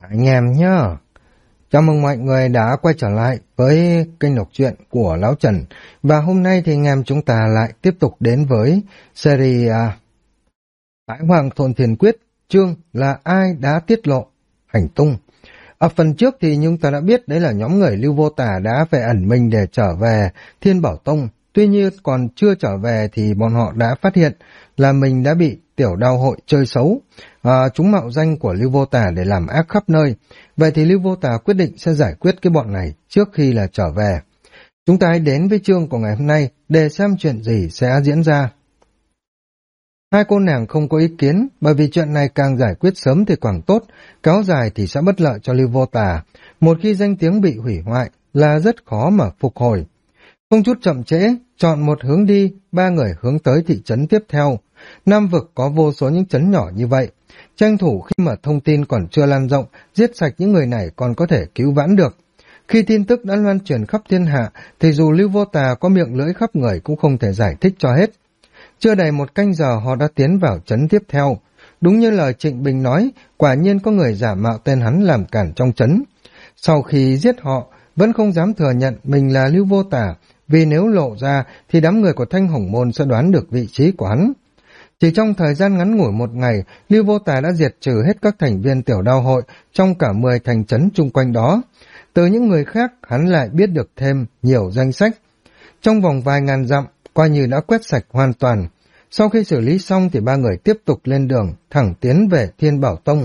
Anh em nhá, chào mừng mọi người đã quay trở lại với kênh đọc truyện của Lão Trần. Và hôm nay thì anh em chúng ta lại tiếp tục đến với series Thái Hoàng Thôn Thiền Quyết, chương là ai đã tiết lộ hành tung. Ở phần trước thì chúng ta đã biết đấy là nhóm người Lưu Vô Tả đã về ẩn mình để trở về Thiên Bảo Tông. Tuy nhiên còn chưa trở về thì bọn họ đã phát hiện là mình đã bị tiểu đao hội chơi xấu. Chúng mạo danh của Lưu Vô Tả để làm ác khắp nơi. Vậy thì Lưu Vô Tả quyết định sẽ giải quyết cái bọn này trước khi là trở về. Chúng ta hãy đến với chương của ngày hôm nay để xem chuyện gì sẽ diễn ra. Hai cô nàng không có ý kiến, bởi vì chuyện này càng giải quyết sớm thì càng tốt, kéo dài thì sẽ bất lợi cho Lưu Vô Tả. Một khi danh tiếng bị hủy hoại là rất khó mà phục hồi. Không chút chậm trễ, chọn một hướng đi, ba người hướng tới thị trấn tiếp theo. Nam vực có vô số những trấn nhỏ như vậy. Tranh thủ khi mà thông tin còn chưa lan rộng, giết sạch những người này còn có thể cứu vãn được. Khi tin tức đã loan truyền khắp thiên hạ, thì dù Lưu Vô Tà có miệng lưỡi khắp người cũng không thể giải thích cho hết. Chưa đầy một canh giờ họ đã tiến vào trấn tiếp theo. Đúng như lời Trịnh Bình nói, quả nhiên có người giả mạo tên hắn làm cản trong trấn. Sau khi giết họ, vẫn không dám thừa nhận mình là Lưu Vô Tả, vì nếu lộ ra thì đám người của Thanh Hồng Môn sẽ đoán được vị trí của hắn. Chỉ trong thời gian ngắn ngủi một ngày, Lưu Vô Tả đã diệt trừ hết các thành viên tiểu đao hội trong cả 10 thành trấn chung quanh đó. Từ những người khác, hắn lại biết được thêm nhiều danh sách. Trong vòng vài ngàn dặm, coi như đã quét sạch hoàn toàn. Sau khi xử lý xong thì ba người tiếp tục lên đường, thẳng tiến về Thiên Bảo Tông.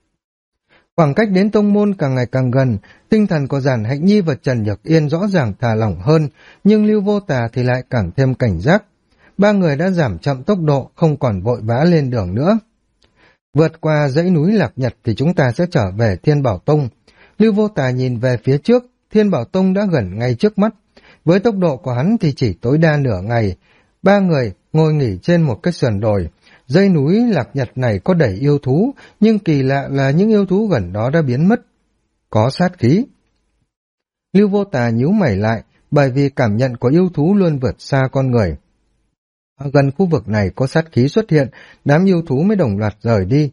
Khoảng cách đến tông môn càng ngày càng gần, tinh thần của Giản Hạnh Nhi và Trần Nhược Yên rõ ràng thả lỏng hơn, nhưng Lưu Vô Tà thì lại càng thêm cảnh giác. Ba người đã giảm chậm tốc độ, không còn vội vã lên đường nữa. Vượt qua dãy núi Lạc Nhật thì chúng ta sẽ trở về Thiên Bảo Tông. Lưu Vô Tà nhìn về phía trước, Thiên Bảo Tông đã gần ngay trước mắt. Với tốc độ của hắn thì chỉ tối đa nửa ngày. Ba người ngồi nghỉ trên một cái sườn đồi. Dãy núi Lạc Nhật này có đầy yêu thú, nhưng kỳ lạ là những yêu thú gần đó đã biến mất. Có sát khí. Lưu Vô Tà nhíu mày lại, bởi vì cảm nhận của yêu thú luôn vượt xa con người. Ở gần khu vực này có sát khí xuất hiện, đám yêu thú mới đồng loạt rời đi.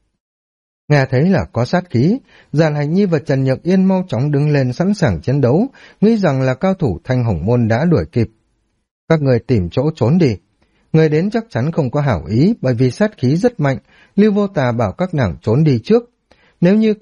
Nghe thấy là có sát khí, Giản Hạnh Nhi và Trần Nhược Yên mau chóng đứng lên sẵn sàng chiến đấu, nghĩ rằng là cao thủ Thanh Hồng Môn đã đuổi kịp. Các người tìm chỗ trốn đi. Người đến chắc chắn không có hảo ý, bởi vì sát khí rất mạnh. Lưu Vô Tà bảo các nàng trốn đi trước. Nếu như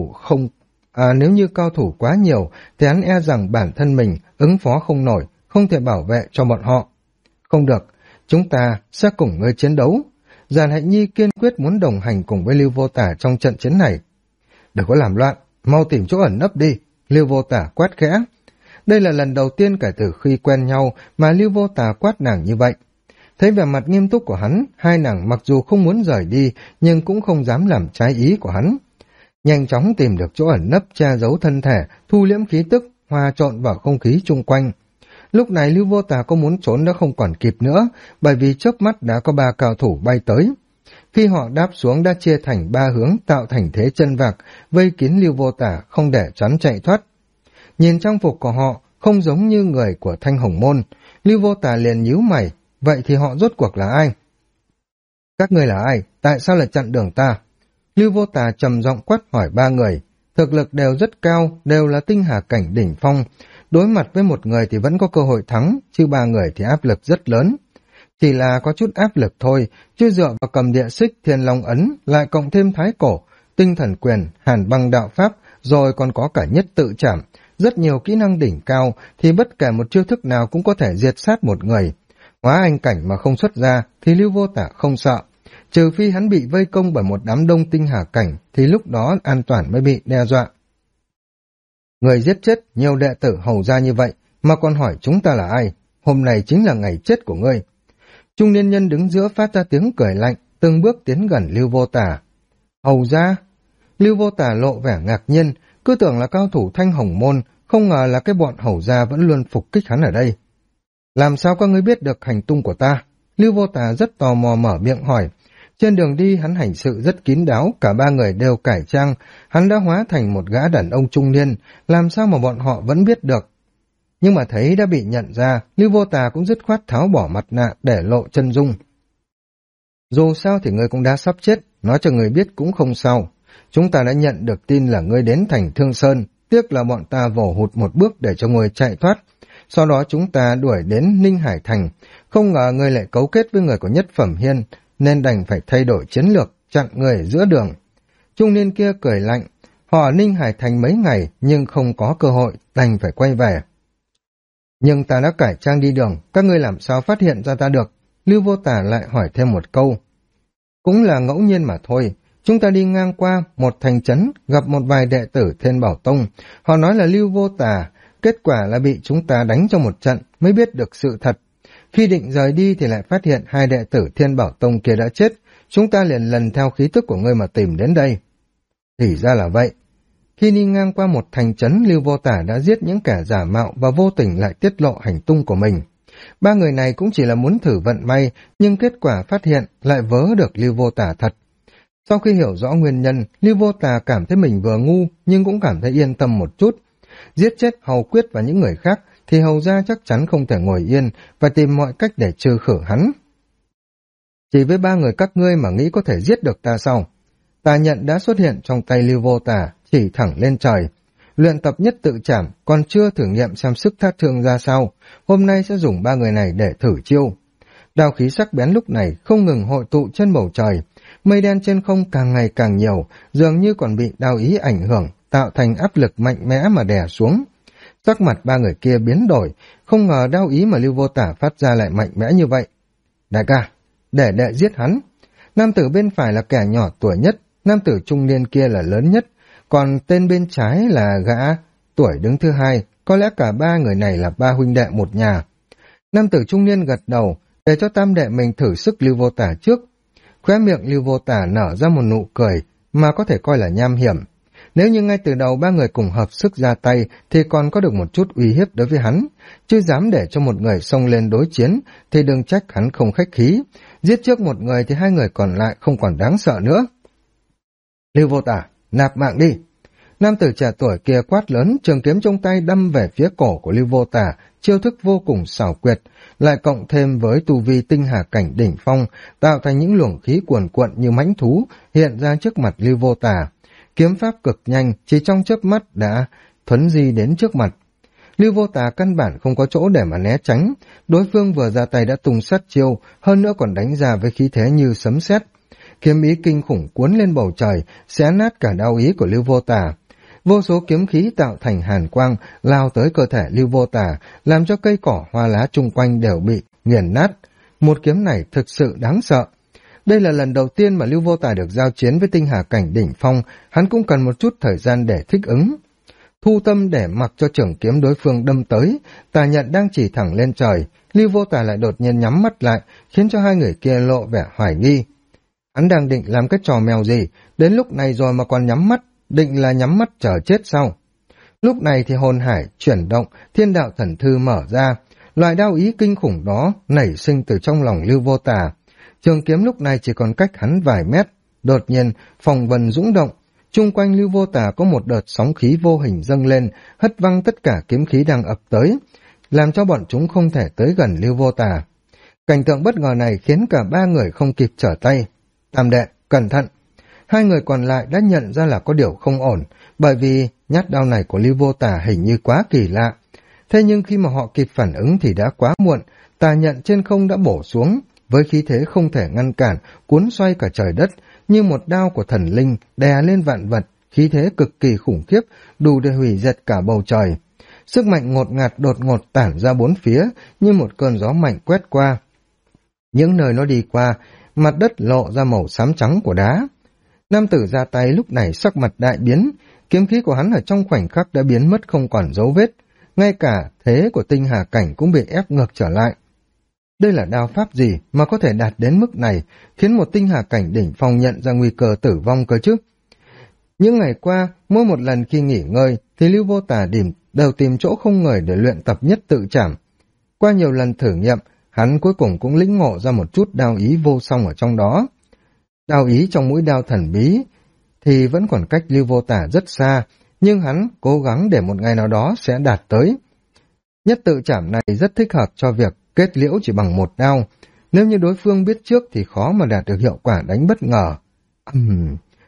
cao thủ quá nhiều, thì hắn e rằng bản thân mình ứng phó không nổi, không thể bảo vệ cho bọn họ. Không được, chúng ta sẽ cùng ngươi chiến đấu. Giản Hạnh Nhi kiên quyết muốn đồng hành cùng với Lưu Vô Tả trong trận chiến này. Đừng có làm loạn, mau tìm chỗ ẩn nấp đi, Lưu Vô Tả quát khẽ. Đây là lần đầu tiên kể từ khi quen nhau mà Lưu Vô Tả quát nàng như vậy. Thấy vẻ mặt nghiêm túc của hắn, hai nàng mặc dù không muốn rời đi, nhưng cũng không dám làm trái ý của hắn. Nhanh chóng tìm được chỗ ẩn nấp, che giấu thân thể, thu liễm khí tức, hòa trộn vào không khí chung quanh. Lúc này Lưu Vô Tà có muốn trốn đã không còn kịp nữa, bởi vì chớp mắt đã có 3 cao thủ bay tới. Khi họ đáp xuống đã chia thành 3 hướng, tạo thành thế chân vạc, vây kín Lưu Vô Tà không để hắn chạy thoát. Nhìn trang phục của họ không giống như người của Thanh Hồng Môn, Lưu Vô Tà liền nhíu mày, vậy thì họ rốt cuộc là ai? Các người là ai? Tại sao lại chặn đường ta? Lưu Vô Tà trầm giọng quát hỏi 3 người, thực lực đều rất cao, đều là tinh hà cảnh đỉnh phong. Đối mặt với một người thì vẫn có cơ hội thắng, chứ 3 người thì áp lực rất lớn. Chỉ là có chút áp lực thôi, chứ dựa vào cầm địa xích, thiên long ấn, lại cộng thêm thái cổ, tinh thần quyền, hàn băng đạo pháp, rồi còn có cả nhất tự trảm. Rất nhiều kỹ năng đỉnh cao, thì bất kể một chiêu thức nào cũng có thể diệt sát một người. Hóa anh cảnh mà không xuất ra, thì Lưu Vô Tả không sợ. Trừ phi hắn bị vây công bởi một đám đông tinh hà cảnh, thì lúc đó an toàn mới bị đe dọa. Người giết chết nhiều đệ tử hầu ra như vậy, mà còn hỏi chúng ta là ai? Hôm nay chính là ngày chết của ngươi. Trung niên nhân đứng giữa phát ra tiếng cười lạnh, từng bước tiến gần Lưu Vô Tả. Hầu ra? Lưu Vô Tả lộ vẻ ngạc nhiên, cứ tưởng là cao thủ Thanh Hồng Môn, không ngờ là cái bọn hầu ra vẫn luôn phục kích hắn ở đây. Làm sao các ngươi biết được hành tung của ta? Lưu Vô Tả rất tò mò mở miệng hỏi. Trên đường đi hắn hành sự rất kín đáo, cả 3 người đều cải trang, hắn đã hóa thành một gã đàn ông trung niên, làm sao mà bọn họ vẫn biết được. Nhưng mà thấy đã bị nhận ra, Lưu Vô Tà cũng dứt khoát tháo bỏ mặt nạ để lộ chân dung. Dù sao thì ngươi cũng đã sắp chết, nói cho người biết cũng không sao. Chúng ta đã nhận được tin là ngươi đến thành Thương Sơn, tiếc là bọn ta vồ hụt một bước để cho ngươi chạy thoát. Sau đó chúng ta đuổi đến Ninh Hải Thành, không ngờ ngươi lại cấu kết với người của Nhất Phẩm Hiên, nên đành phải thay đổi chiến lược, chặn người ở giữa đường. Trung niên kia cười lạnh, họ ở Ninh Hải Thành mấy ngày nhưng không có cơ hội, đành phải quay về. Nhưng ta đã cải trang đi đường, các ngươi làm sao phát hiện ra ta được? Lưu Vô Tả lại hỏi thêm một câu. Cũng là ngẫu nhiên mà thôi, chúng ta đi ngang qua một thành trấn, gặp một vài đệ tử Thiên Bảo Tông, họ nói là Lưu Vô Tả, kết quả là bị chúng ta đánh trong một trận mới biết được sự thật. Khi định rời đi thì lại phát hiện hai đệ tử Thiên Bảo Tông kia đã chết, chúng ta liền lần theo khí tức của ngươi mà tìm đến đây. Thì ra là vậy. Khi đi ngang qua một thành trấn, Lưu Vô Tả đã giết những kẻ giả mạo và vô tình lại tiết lộ hành tung của mình. Ba người này cũng chỉ là muốn thử vận may, nhưng kết quả phát hiện lại vớ được Lưu Vô Tả thật. Sau khi hiểu rõ nguyên nhân, Lưu Vô Tả cảm thấy mình vừa ngu nhưng cũng cảm thấy yên tâm một chút. Giết chết Hầu Quyết và những người khác thì Hầu gia chắc chắn không thể ngồi yên và tìm mọi cách để trừ khử hắn. Chỉ với ba người các ngươi mà nghĩ có thể giết được ta sao? Tà nhận đã xuất hiện trong tay Lưu Vô Tả, chỉ thẳng lên trời. Luyện tập nhất tự trảm, còn chưa thử nghiệm xem sức sát thương ra sao, hôm nay sẽ dùng ba người này để thử chiêu. Đao khí sắc bén lúc này không ngừng hội tụ trên bầu trời, mây đen trên không càng ngày càng nhiều, dường như còn bị đao ý ảnh hưởng, tạo thành áp lực mạnh mẽ mà đè xuống. Sắc mặt ba người kia biến đổi, không ngờ đao ý mà Lưu Vô Tả phát ra lại mạnh mẽ như vậy. Đại ca, để đệ giết hắn. Nam tử bên phải là kẻ nhỏ tuổi nhất, nam tử trung niên kia là lớn nhất, còn tên bên trái là gã tuổi đứng thứ hai, có lẽ cả ba người này là ba huynh đệ một nhà. Nam tử trung niên gật đầu, để cho tam đệ mình thử sức Lưu Vô Tả trước. Khóe miệng Lưu Vô Tả nở ra một nụ cười, mà có thể coi là nham hiểm. Nếu như ngay từ đầu ba người cùng hợp sức ra tay, thì còn có được một chút uy hiếp đối với hắn, chứ dám để cho một người xông lên đối chiến, thì đừng trách hắn không khách khí. Giết trước một người thì hai người còn lại không còn đáng sợ nữa. Lưu Vô Tả, nạp mạng đi. Nam tử trẻ tuổi kia quát lớn, trường kiếm trong tay đâm về phía cổ của Lưu Vô Tả, chiêu thức vô cùng xảo quyệt, lại cộng thêm với tu vi tinh hà cảnh đỉnh phong, tạo thành những luồng khí cuồn cuộn như mãnh thú hiện ra trước mặt Lưu Vô Tả. Kiếm pháp cực nhanh, chỉ trong chớp mắt đã thuấn di đến trước mặt. Lưu Vô Tả căn bản không có chỗ để mà né tránh, đối phương vừa ra tay đã tung sát chiêu, hơn nữa còn đánh ra với khí thế như sấm sét. Kiếm ý kinh khủng cuốn lên bầu trời, xé nát cả đao ý của Lưu Vô Tả. Vô số kiếm khí tạo thành hàn quang lao tới cơ thể Lưu Vô Tả, làm cho cây cỏ hoa lá chung quanh đều bị nghiền nát. Một kiếm này thực sự đáng sợ. Đây là lần đầu tiên mà Lưu Vô Tả được giao chiến với tinh hà cảnh đỉnh phong, hắn cũng cần một chút thời gian để thích ứng. Thu tâm để mặc cho trường kiếm đối phương đâm tới, Tà Nhận đang chỉ thẳng lên trời, Lưu Vô Tả lại đột nhiên nhắm mắt lại, khiến cho hai người kia lộ vẻ hoài nghi. Hắn đang định làm cái trò mèo gì, đến lúc này rồi mà còn nhắm mắt, định là nhắm mắt chờ chết sao? Lúc này thì hồn hải chuyển động, thiên đạo thần thư mở ra, loại đao ý kinh khủng đó nảy sinh từ trong lòng Lưu Vô Tả. Trường kiếm lúc này chỉ còn cách hắn vài mét, đột nhiên phong vân dũng động, chung quanh Lưu Vô Tả có một đợt sóng khí vô hình dâng lên, hất văng tất cả kiếm khí đang ập tới, làm cho bọn chúng không thể tới gần Lưu Vô Tả. Cảnh tượng bất ngờ này khiến cả ba người không kịp trở tay. Tam đệ, cẩn thận! Hai người còn lại đã nhận ra là có điều không ổn, bởi vì nhát đao này của Lưu Vô Tả hình như quá kỳ lạ. Thế nhưng khi mà họ kịp phản ứng thì đã quá muộn, Tà Nhận trên không đã bổ xuống, với khí thế không thể ngăn cản, cuốn xoay cả trời đất, như một đao của thần linh đè lên vạn vật, khí thế cực kỳ khủng khiếp, đủ để hủy diệt cả bầu trời. Sức mạnh ngột ngạt đột ngột tản ra bốn phía, như một cơn gió mạnh quét qua. Những nơi nó đi qua, mặt đất lộ ra màu xám trắng của đá. Nam tử ra tay lúc này sắc mặt đại biến, kiếm khí của hắn ở trong khoảnh khắc đã biến mất không còn dấu vết, ngay cả thế của tinh hà cảnh cũng bị ép ngược trở lại. Đây là đao pháp gì mà có thể đạt đến mức này, khiến một tinh hà cảnh đỉnh phong nhận ra nguy cơ tử vong cơ chứ? Những ngày qua, mỗi một lần khi nghỉ ngơi, thì Lưu Vô Tả đều tìm chỗ không người để luyện tập nhất tự trảm. Qua nhiều lần thử nghiệm, hắn cuối cùng cũng lĩnh ngộ ra một chút đao ý vô song ở trong đó. Đao ý trong mũi đao thần bí thì vẫn còn cách Lưu Vô Tả rất xa, nhưng hắn cố gắng để một ngày nào đó sẽ đạt tới. Nhất tự trảm này rất thích hợp cho việc kết liễu chỉ bằng một đao. Nếu như đối phương biết trước thì khó mà đạt được hiệu quả đánh bất ngờ.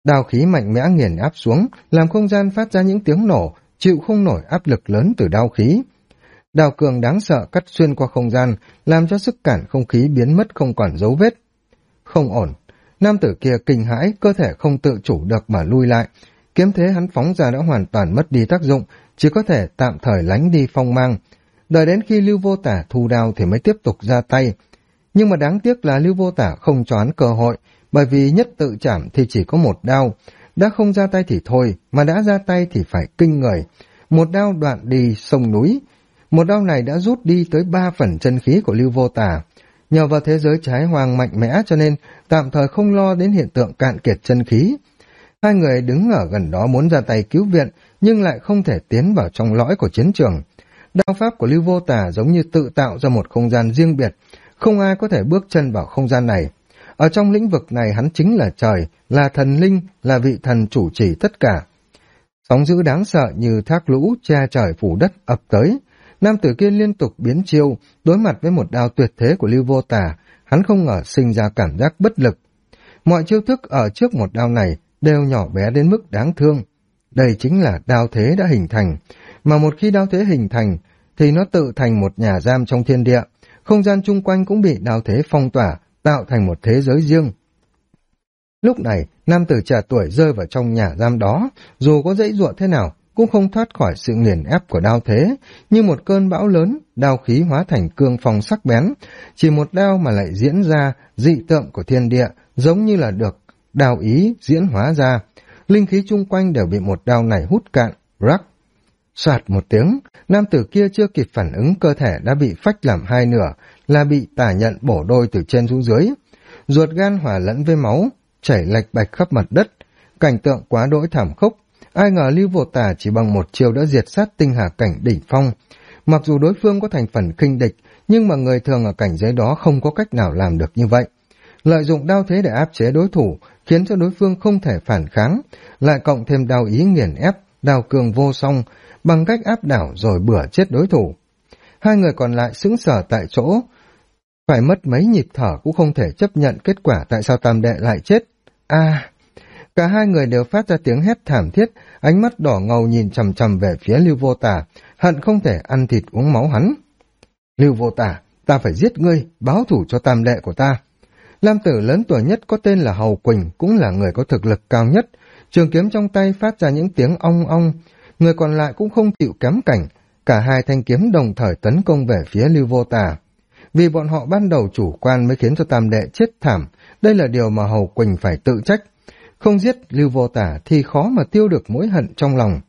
Đao khí mạnh mẽ nghiền áp xuống, làm không gian phát ra những tiếng nổ, chịu không nổi áp lực lớn từ đao khí. Đao cường đáng sợ cắt xuyên qua không gian, làm cho sức cản không khí biến mất không còn dấu vết. Không ổn, nam tử kia kinh hãi, cơ thể không tự chủ được mà lui lại. Kiếm thế hắn phóng ra đã hoàn toàn mất đi tác dụng, chỉ có thể tạm thời lánh đi phong mang. Đợi đến khi Lưu Vô Tả thu đao thì mới tiếp tục ra tay. Nhưng mà đáng tiếc là Lưu Vô Tả không cho hắn cơ hội, bởi vì nhất tự chảm thì chỉ có một đao. Đã không ra tay thì thôi, mà đã ra tay thì phải kinh người. Một đao đoạn đi sông núi. Một đao này đã rút đi tới 3 phần chân khí của Lưu Vô Tả. Nhờ vào thế giới trái hoàng mạnh mẽ cho nên tạm thời không lo đến hiện tượng cạn kiệt chân khí. Hai người đứng ở gần đó muốn ra tay cứu viện, nhưng lại không thể tiến vào trong lõi của chiến trường. Đao pháp của Lưu Vô Tả giống như tự tạo ra một không gian riêng biệt, không ai có thể bước chân vào không gian này. Ở trong lĩnh vực này hắn chính là trời, là thần linh, là vị thần chủ trì tất cả. Sóng dữ đáng sợ như thác lũ che trời phủ đất ập tới. Nam tử kia liên tục biến chiêu, đối mặt với một đao tuyệt thế của Lưu Vô Tả, hắn không ngờ sinh ra cảm giác bất lực. Mọi chiêu thức ở trước một đao này đều nhỏ bé đến mức đáng thương. Đây chính là đao thế đã hình thành, mà một khi đao thế hình thành thì nó tự thành một nhà giam trong thiên địa, không gian chung quanh cũng bị đao thế phong tỏa, tạo thành một thế giới riêng. Lúc này, nam tử trẻ tuổi rơi vào trong nhà giam đó, dù có dãy giụa thế nào, cũng không thoát khỏi sự nghiền ép của đao thế, như một cơn bão lớn, đao khí hóa thành cương phong sắc bén, chỉ một đao mà lại diễn ra dị tượng của thiên địa, giống như là được đao ý diễn hóa ra. Linh khí chung quanh đều bị một đao này hút cạn, rắc. Soạt một tiếng, nam tử kia chưa kịp phản ứng, cơ thể đã bị phách làm hai nửa, là bị tả nhận bổ đôi từ trên xuống dưới. Ruột gan hòa lẫn với máu, chảy lệch bạch khắp mặt đất, cảnh tượng quá đỗi thảm khốc. Ai ngờ Lưu Vô Tả chỉ bằng một chiêu đã diệt sát tinh hà cảnh đỉnh phong. Mặc dù đối phương có thành phần khinh địch, nhưng mà người thường ở cảnh giới đó không có cách nào làm được như vậy. Lợi dụng đao thế để áp chế đối thủ, khiến cho đối phương không thể phản kháng, lại cộng thêm đao ý nghiền ép, đao cường vô song, bằng cách áp đảo rồi bửa chết đối thủ. Hai người còn lại sững sờ tại chỗ, phải mất mấy nhịp thở cũng không thể chấp nhận kết quả tại sao tam đệ lại chết. Cả hai người đều phát ra tiếng hét thảm thiết, ánh mắt đỏ ngầu nhìn chằm chằm về phía Lưu Vô Tả, hận không thể ăn thịt uống máu hắn. Lưu Vô Tả, ta phải giết ngươi, báo thù cho tam đệ của ta. Lam tử lớn tuổi nhất có tên là Hầu Quỳnh, cũng là người có thực lực cao nhất, trường kiếm trong tay phát ra những tiếng ong ong, người còn lại cũng không chịu kém cảnh, cả hai thanh kiếm đồng thời tấn công về phía Lưu Vô Tả. Vì bọn họ ban đầu chủ quan mới khiến cho tam đệ chết thảm, đây là điều mà Hầu Quỳnh phải tự trách. Không giết Lưu Vô Tả thì khó mà tiêu được mối hận trong lòng.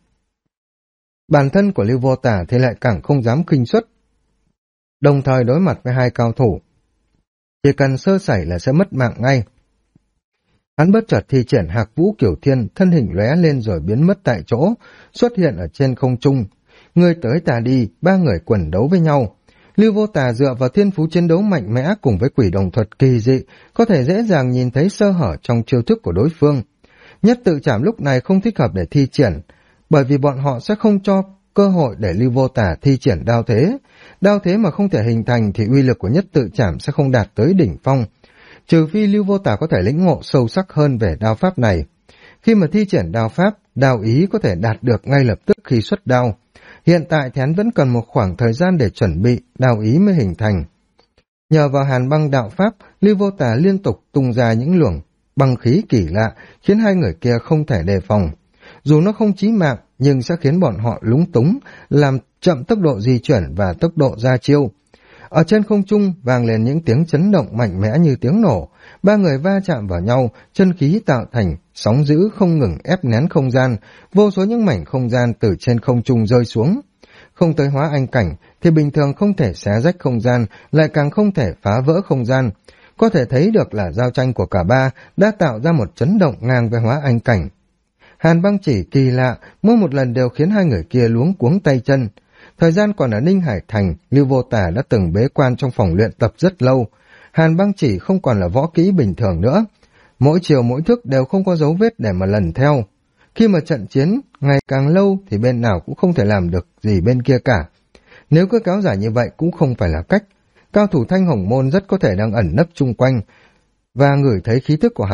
Bản thân của Lưu Vô Tả thì lại càng không dám khinh suất, đồng thời đối mặt với hai cao thủ. Chỉ cần sơ sẩy là sẽ mất mạng ngay. Hắn bất chợt thi triển Hạc Vũ Kiểu Thiên, thân hình lóe lên rồi biến mất tại chỗ, xuất hiện ở trên không trung. Người tới ta đi, ba người quần đấu với nhau. Lưu Vô Tả dựa vào thiên phú chiến đấu mạnh mẽ cùng với quỷ đồng thuật kỳ dị, có thể dễ dàng nhìn thấy sơ hở trong chiêu thức của đối phương. Nhất tự trảm lúc này không thích hợp để thi triển, bởi vì bọn họ sẽ không cho cơ hội để Lưu Vô Tả thi triển đao thế. Đao thế mà không thể hình thành thì uy lực của nhất tự trảm sẽ không đạt tới đỉnh phong, trừ phi Lưu Vô Tả có thể lĩnh ngộ sâu sắc hơn về đao pháp này. Khi mà thi triển đao pháp, đao ý có thể đạt được ngay lập tức khi xuất đao. Hiện tại thì hắn vẫn cần một khoảng thời gian để chuẩn bị, đao ý mới hình thành. Nhờ vào hàn băng đạo pháp, Lưu Vô Tả liên tục tung ra những luồng băng khí kỳ lạ, khiến hai người kia không thể đề phòng. Dù nó không chí mạng, nhưng sẽ khiến bọn họ lúng túng, làm chậm tốc độ di chuyển và tốc độ ra chiêu. Ở trên không trung vang lên những tiếng chấn động mạnh mẽ như tiếng nổ, ba người va chạm vào nhau, chân khí tạo thành sóng dữ không ngừng ép nén không gian, vô số những mảnh không gian từ trên không trung rơi xuống. Không tới hóa anh cảnh thì bình thường không thể xé rách không gian, lại càng không thể phá vỡ không gian. Có thể thấy được là giao tranh của cả ba đã tạo ra một chấn động ngang với hóa anh cảnh. Hàn băng chỉ kỳ lạ, mỗi một lần đều khiến hai người kia luống cuống tay chân. Thời gian còn ở Ninh Hải Thành, Lưu Vô Tả đã từng bế quan trong phòng luyện tập rất lâu. Hàn băng chỉ không còn là võ kỹ bình thường nữa. Mỗi chiều mỗi thức đều không có dấu vết để mà lần theo. Khi mà trận chiến ngày càng lâu thì bên nào cũng không thể làm được gì bên kia cả. Nếu cứ kéo dài như vậy cũng không phải là cách. Cao thủ Thanh Hồng Môn rất có thể đang ẩn nấp chung quanh và ngửi thấy khí tức của hắn.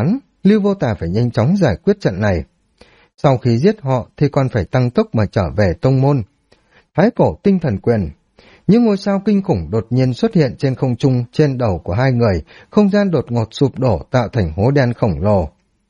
Lưu Vô Tà phải nhanh chóng giải quyết trận này. Sau khi giết họ thì còn phải tăng tốc mà trở về tông môn. Thái cổ tinh thần quyền. Những ngôi sao kinh khủng đột nhiên xuất hiện trên không trung trên đầu của hai người, không gian đột ngột sụp đổ tạo thành hố đen khổng lồ.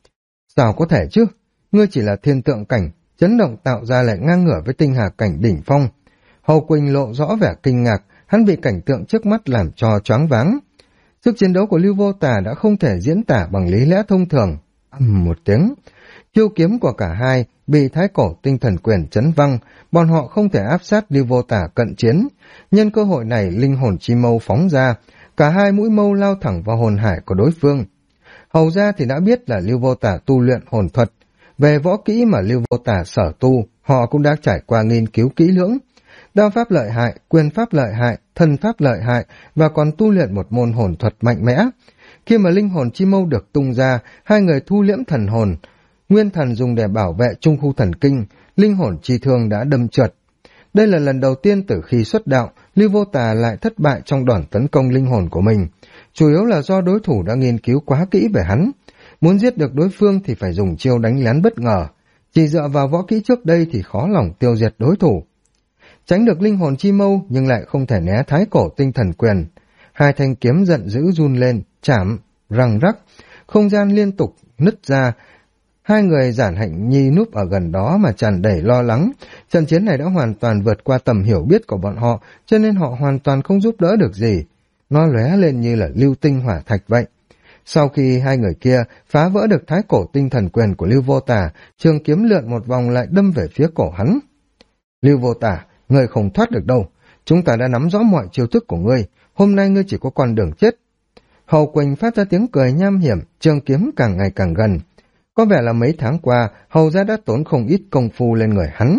Sao có thể chứ? Ngươi chỉ là thiên tượng cảnh, chấn động tạo ra lại ngang ngửa với tinh hà cảnh đỉnh phong. Hầu Quỳnh lộ rõ vẻ kinh ngạc, hắn bị cảnh tượng trước mắt làm cho choáng váng. Sức chiến đấu của Lưu Vô Tà đã không thể diễn tả bằng lý lẽ thông thường. Một tiếng, chiêu kiếm của cả hai bị thái cổ tinh thần quyền chấn văng, bọn họ không thể áp sát Lưu Vô Tà cận chiến. Nhân cơ hội này, linh hồn chi mâu phóng ra, cả hai mũi mâu lao thẳng vào hồn hải của đối phương. Hầu ra thì đã biết là Lưu Vô Tà tu luyện hồn thuật. Về võ kỹ mà Lưu Vô Tà sở tu, họ cũng đã trải qua nghiên cứu kỹ lưỡng. Đao pháp lợi hại, quyền pháp lợi hại, thân pháp lợi hại và còn tu luyện một môn hồn thuật mạnh mẽ. Khi mà linh hồn chi mâu được tung ra, hai người thu liễm thần hồn. Nguyên thần dùng để bảo vệ trung khu thần kinh, linh hồn chi thương đã đâm trượt. Đây là lần đầu tiên từ khi xuất đạo, Lưu Vô Tà lại thất bại trong đòn tấn công linh hồn của mình. Chủ yếu là do đối thủ đã nghiên cứu quá kỹ về hắn. Muốn giết được đối phương thì phải dùng chiêu đánh lén bất ngờ. Chỉ dựa vào võ kỹ trước đây thì khó lòng tiêu diệt đối thủ. Tránh được linh hồn chi mâu nhưng lại không thể né thái cổ tinh thần quyền. Hai thanh kiếm giận dữ run lên, chảm, răng rắc, không gian liên tục nứt ra. Hai người Giản Hạnh Nhi núp ở gần đó mà tràn đầy lo lắng. Trận chiến này đã hoàn toàn vượt qua tầm hiểu biết của bọn họ, cho nên họ hoàn toàn không giúp đỡ được gì. Nó lóe lên như là lưu tinh hỏa thạch vậy. Sau khi hai người kia phá vỡ được thái cổ tinh thần quyền của Lưu Vô Tà, trường kiếm lượn một vòng lại đâm về phía cổ hắn. Lưu Vô Tà, ngươi không thoát được đâu. Chúng ta đã nắm rõ mọi chiêu thức của ngươi. Hôm nay ngươi chỉ có con đường chết. Hầu Quỳnh phát ra tiếng cười nham hiểm, trường kiếm càng ngày càng gần. Có vẻ là mấy tháng qua, Hầu gia đã tốn không ít công phu lên người hắn.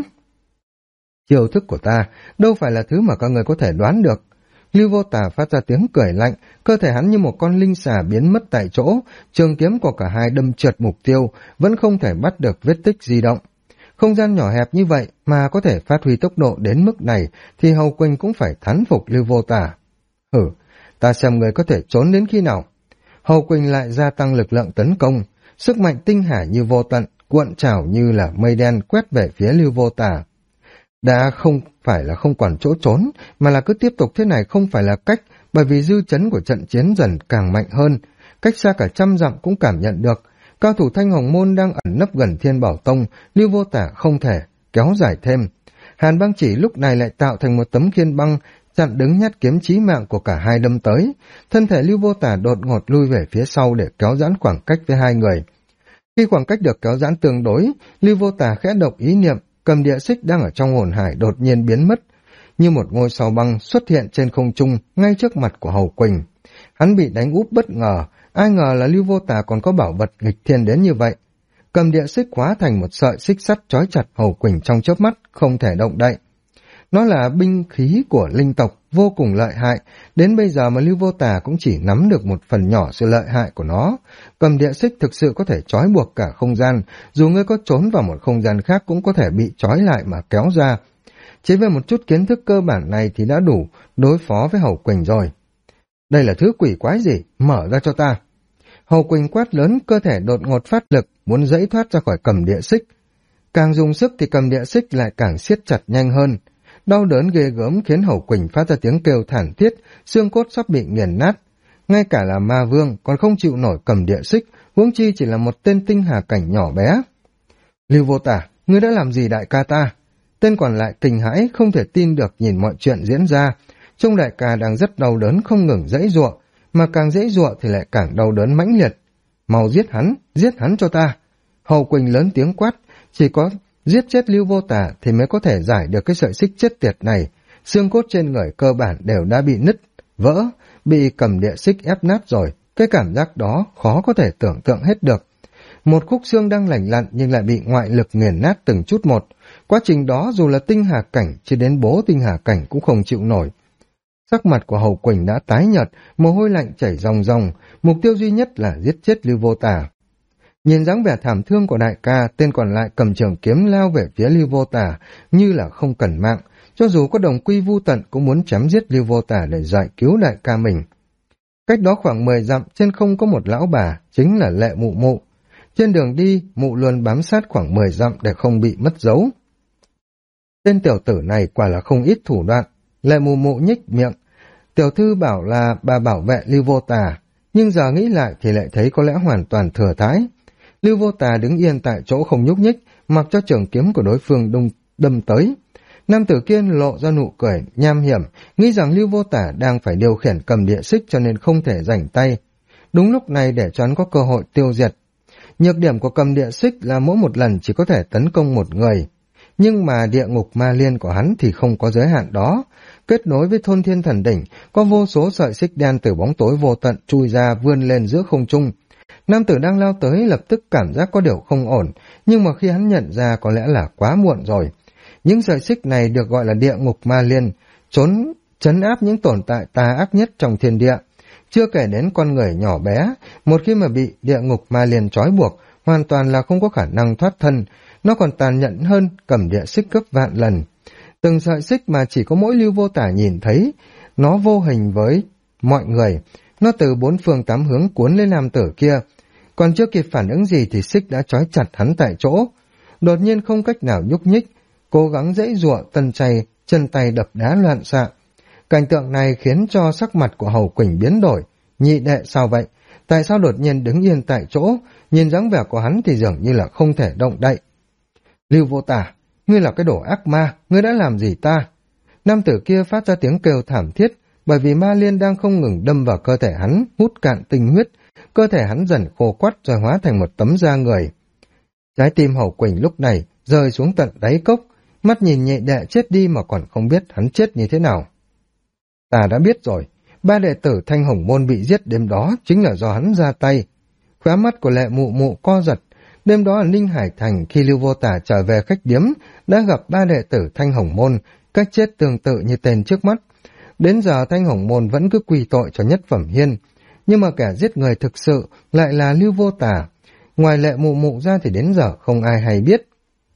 Chiêu thức của ta đâu phải là thứ mà các người có thể đoán được. Lưu Vô Tà phát ra tiếng cười lạnh, cơ thể hắn như một con linh xà biến mất tại chỗ, trường kiếm của cả hai đâm trượt mục tiêu, vẫn không thể bắt được vết tích di động. Không gian nhỏ hẹp như vậy mà có thể phát huy tốc độ đến mức này thì Hầu Quỳnh cũng phải thán phục Lưu Vô Tà. Ta xem người có thể trốn đến khi nào. Hầu Quỳnh lại gia tăng lực lượng tấn công, sức mạnh tinh hải như vô tận, cuộn trào như là mây đen quét về phía Lưu Vô Tà. Đã không phải là không còn chỗ trốn, mà là cứ tiếp tục thế này không phải là cách, bởi vì dư chấn của trận chiến dần càng mạnh hơn. Cách xa cả 100 dặm cũng cảm nhận được, cao thủ Thanh Hồng Môn đang ẩn nấp gần Thiên Bảo Tông, Lưu Vô Tà không thể kéo dài thêm. Hàn Băng Chỉ lúc này lại tạo thành một tấm khiên băng, chặn đứng nhát kiếm chí mạng của cả hai đâm tới. Thân thể Lưu Vô Tà đột ngột lui về phía sau để kéo giãn khoảng cách với hai người. Khi khoảng cách được kéo giãn tương đối, Lưu Vô Tà khẽ động ý niệm, cầm địa xích đang ở trong hồn hải đột nhiên biến mất, như một ngôi sao băng xuất hiện trên không trung ngay trước mặt của Hầu Quỳnh. Hắn bị đánh úp bất ngờ, ai ngờ là Lưu Vô Tà còn có bảo vật nghịch thiên đến như vậy. Cầm địa xích hóa thành một sợi xích sắt trói chặt Hầu Quỳnh trong chớp mắt, không thể động đậy. Nó là binh khí của linh tộc, vô cùng lợi hại, đến bây giờ mà Lưu Vô Tà cũng chỉ nắm được một phần nhỏ sự lợi hại của nó. Cầm địa xích thực sự có thể trói buộc cả không gian, dù ngươi có trốn vào một không gian khác cũng có thể bị trói lại mà kéo ra. Chỉ với một chút kiến thức cơ bản này thì đã đủ đối phó với Hầu Quỳnh rồi. Đây là thứ quỷ quái gì? Mở ra cho ta. Hầu Quỳnh quát lớn, cơ thể đột ngột phát lực, muốn giãy thoát ra khỏi cầm địa xích. Càng dùng sức thì cầm địa xích lại càng siết chặt nhanh hơn. Đau đớn ghê gớm khiến Hầu Quỳnh phát ra tiếng kêu thảm thiết, xương cốt sắp bị nghiền nát. Ngay cả là ma vương còn không chịu nổi cầm địa xích, huống chi chỉ là một tên tinh hà cảnh nhỏ bé. Lưu Vô Tà, ngươi đã làm gì đại ca ta? Tên còn lại kinh hãi, không thể tin được nhìn mọi chuyện diễn ra. Trông đại ca đang rất đau đớn không ngừng giãy giụa, mà càng giãy giụa thì lại càng đau đớn mãnh liệt. Mau giết hắn cho ta. Hầu Quỳnh lớn tiếng quát, chỉ có giết chết Lưu Vô Tà thì mới có thể giải được cái sợi xích chết tiệt này. Xương cốt trên người cơ bản đều đã bị nứt, vỡ, bị cầm địa xích ép nát rồi. Cái cảm giác đó khó có thể tưởng tượng hết được. Một khúc xương đang lành lặn nhưng lại bị ngoại lực nghiền nát từng chút một. Quá trình đó dù là tinh hà cảnh, chỉ đến bố tinh hà cảnh cũng không chịu nổi. Sắc mặt của Hầu Quỳnh đã tái nhợt, mồ hôi lạnh chảy ròng ròng, mục tiêu duy nhất là giết chết Lưu Vô Tà. Nhìn dáng vẻ thảm thương của đại ca, tên còn lại cầm trường kiếm lao về phía Lưu Vô Tà như là không cần mạng, cho dù có đồng quy vu tận cũng muốn chém giết Lưu Vô Tà để giải cứu đại ca mình. Cách đó khoảng 10 dặm, trên không có một lão bà, chính là Lệ Mụ Mụ. Trên đường đi, mụ luôn bám sát khoảng 10 dặm để không bị mất dấu. Tên tiểu tử này quả là không ít thủ đoạn. Lệ mụ mụ nhích miệng. Tiểu thư bảo là bà bảo vệ Lưu Vô Tà, nhưng giờ nghĩ lại thì lại thấy có lẽ hoàn toàn thừa thãi. Lưu Vô Tà đứng yên tại chỗ không nhúc nhích, mặc cho trường kiếm của đối phương đâm tới. Nam tử kia lộ ra nụ cười nham hiểm, nghĩ rằng Lưu Vô Tà đang phải điều khiển cầm địa xích cho nên không thể rảnh tay. Đúng lúc này để cho hắn có cơ hội tiêu diệt. Nhược điểm của cầm địa xích là mỗi một lần chỉ có thể tấn công một người. Nhưng mà địa ngục ma liên của hắn thì không có giới hạn đó. Kết nối với thôn thiên thần đỉnh, có vô số sợi xích đen từ bóng tối vô tận chui ra vươn lên giữa không trung. Nam tử đang lao tới lập tức cảm giác có điều không ổn, nhưng mà khi hắn nhận ra có lẽ là quá muộn rồi. Những sợi xích này được gọi là địa ngục ma liên, trấn áp những tồn tại tà ác nhất trong thiên địa. Chưa kể đến con người nhỏ bé, một khi mà bị địa ngục ma liên trói buộc, hoàn toàn là không có khả năng thoát thân, nó còn tàn nhẫn hơn cầm địa xích gấp vạn lần. Từng sợi xích mà chỉ có mỗi Lưu Vô Tả nhìn thấy, nó vô hình với mọi người, nó từ bốn phương tám hướng cuốn lên nam tử kia. Còn chưa kịp phản ứng gì thì xích đã trói chặt hắn tại chỗ. Đột nhiên không cách nào nhúc nhích, cố gắng giãy giụa tân chay, chân tay đập đá loạn xạ. Cảnh tượng này khiến cho sắc mặt của Hầu Quỳnh biến đổi. Nhị đệ sao vậy? Tại sao đột nhiên đứng yên tại chỗ? Nhìn dáng vẻ của hắn thì dường như là không thể động đậy. Lưu Vô Tả, ngươi là cái đồ ác ma, ngươi đã làm gì ta? Nam tử kia phát ra tiếng kêu thảm thiết, bởi vì ma liên đang không ngừng đâm vào cơ thể hắn, hút cạn tinh huyết, cơ thể hắn dần khô quắt rồi hóa thành một tấm da người. Trái tim Hầu Quỳnh lúc này rơi xuống tận đáy cốc, mắt nhìn nhị đệ chết đi mà còn không biết hắn chết như thế nào. Ta đã biết rồi, ba đệ tử Thanh Hồng Môn bị giết đêm đó chính là do hắn ra tay. Khóe mắt của Lệ Mụ Mụ co giật. Đêm đó ở Ninh Hải Thành, khi Lưu Vô Tả trở về khách điếm, đã gặp ba đệ tử Thanh Hồng Môn, cách chết tương tự như tên trước mắt. Đến giờ Thanh Hồng Môn vẫn cứ quy tội cho Nhất Phẩm Hiên, nhưng mà kẻ giết người thực sự lại là Lưu Vô Tả. Ngoài Lệ Mụ Mụ ra thì đến giờ không ai hay biết.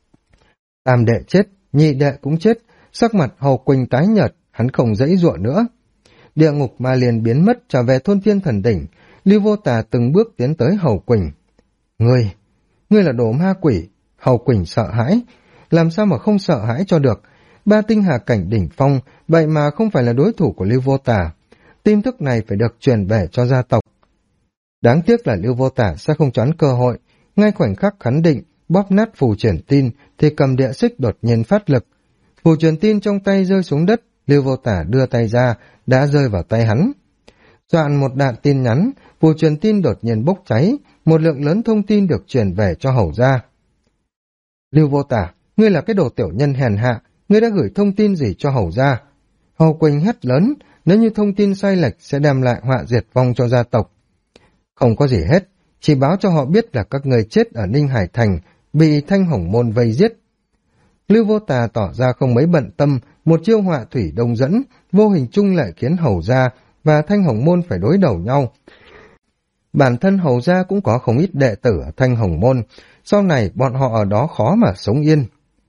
Tam đệ chết, nhị đệ cũng chết, sắc mặt Hầu Quỳnh tái nhợt, hắn không giãy giụa nữa. Địa ngục ma liền biến mất trở về thôn thiên thần đỉnh. Lưu Vô Tả từng bước tiến tới Hầu Quỳnh. Ngươi là đồ ma quỷ. Hầu Quỳnh sợ hãi. Làm sao mà không sợ hãi cho được? Ba tinh hà cảnh đỉnh phong, vậy mà không phải là đối thủ của Lưu Vô Tả. Tin tức này phải được truyền về cho gia tộc. Đáng tiếc là Lưu Vô Tả sẽ không choán cơ hội. Ngay khoảnh khắc hắn định bóp nát phù truyền tin thì cầm địa xích đột nhiên phát lực. Phù truyền tin trong tay rơi xuống đất, Lưu Vô Tả đưa tay ra, đã rơi vào tay hắn. Soạn một đạn tin nhắn, phù truyền tin đột nhiên bốc cháy, một lượng lớn thông tin được truyền về cho Hầu gia. Lưu Vô Tả, ngươi là cái đồ tiểu nhân hèn hạ, ngươi đã gửi thông tin gì cho Hầu gia? Hầu Quỳnh hét lớn, nếu như thông tin sai lệch sẽ đem lại họa diệt vong cho gia tộc. Không có gì hết, chỉ báo cho họ biết là các người chết ở Ninh Hải Thành, bị Thanh Hồng Môn vây giết. Lưu Vô Tà tỏ ra không mấy bận tâm, một chiêu họa thủy đông dẫn, vô hình chung lại khiến Hầu gia và Thanh Hồng Môn phải đối đầu nhau. Bản thân Hầu gia cũng có không ít đệ tử ở Thanh Hồng Môn, sau này bọn họ ở đó khó mà sống yên.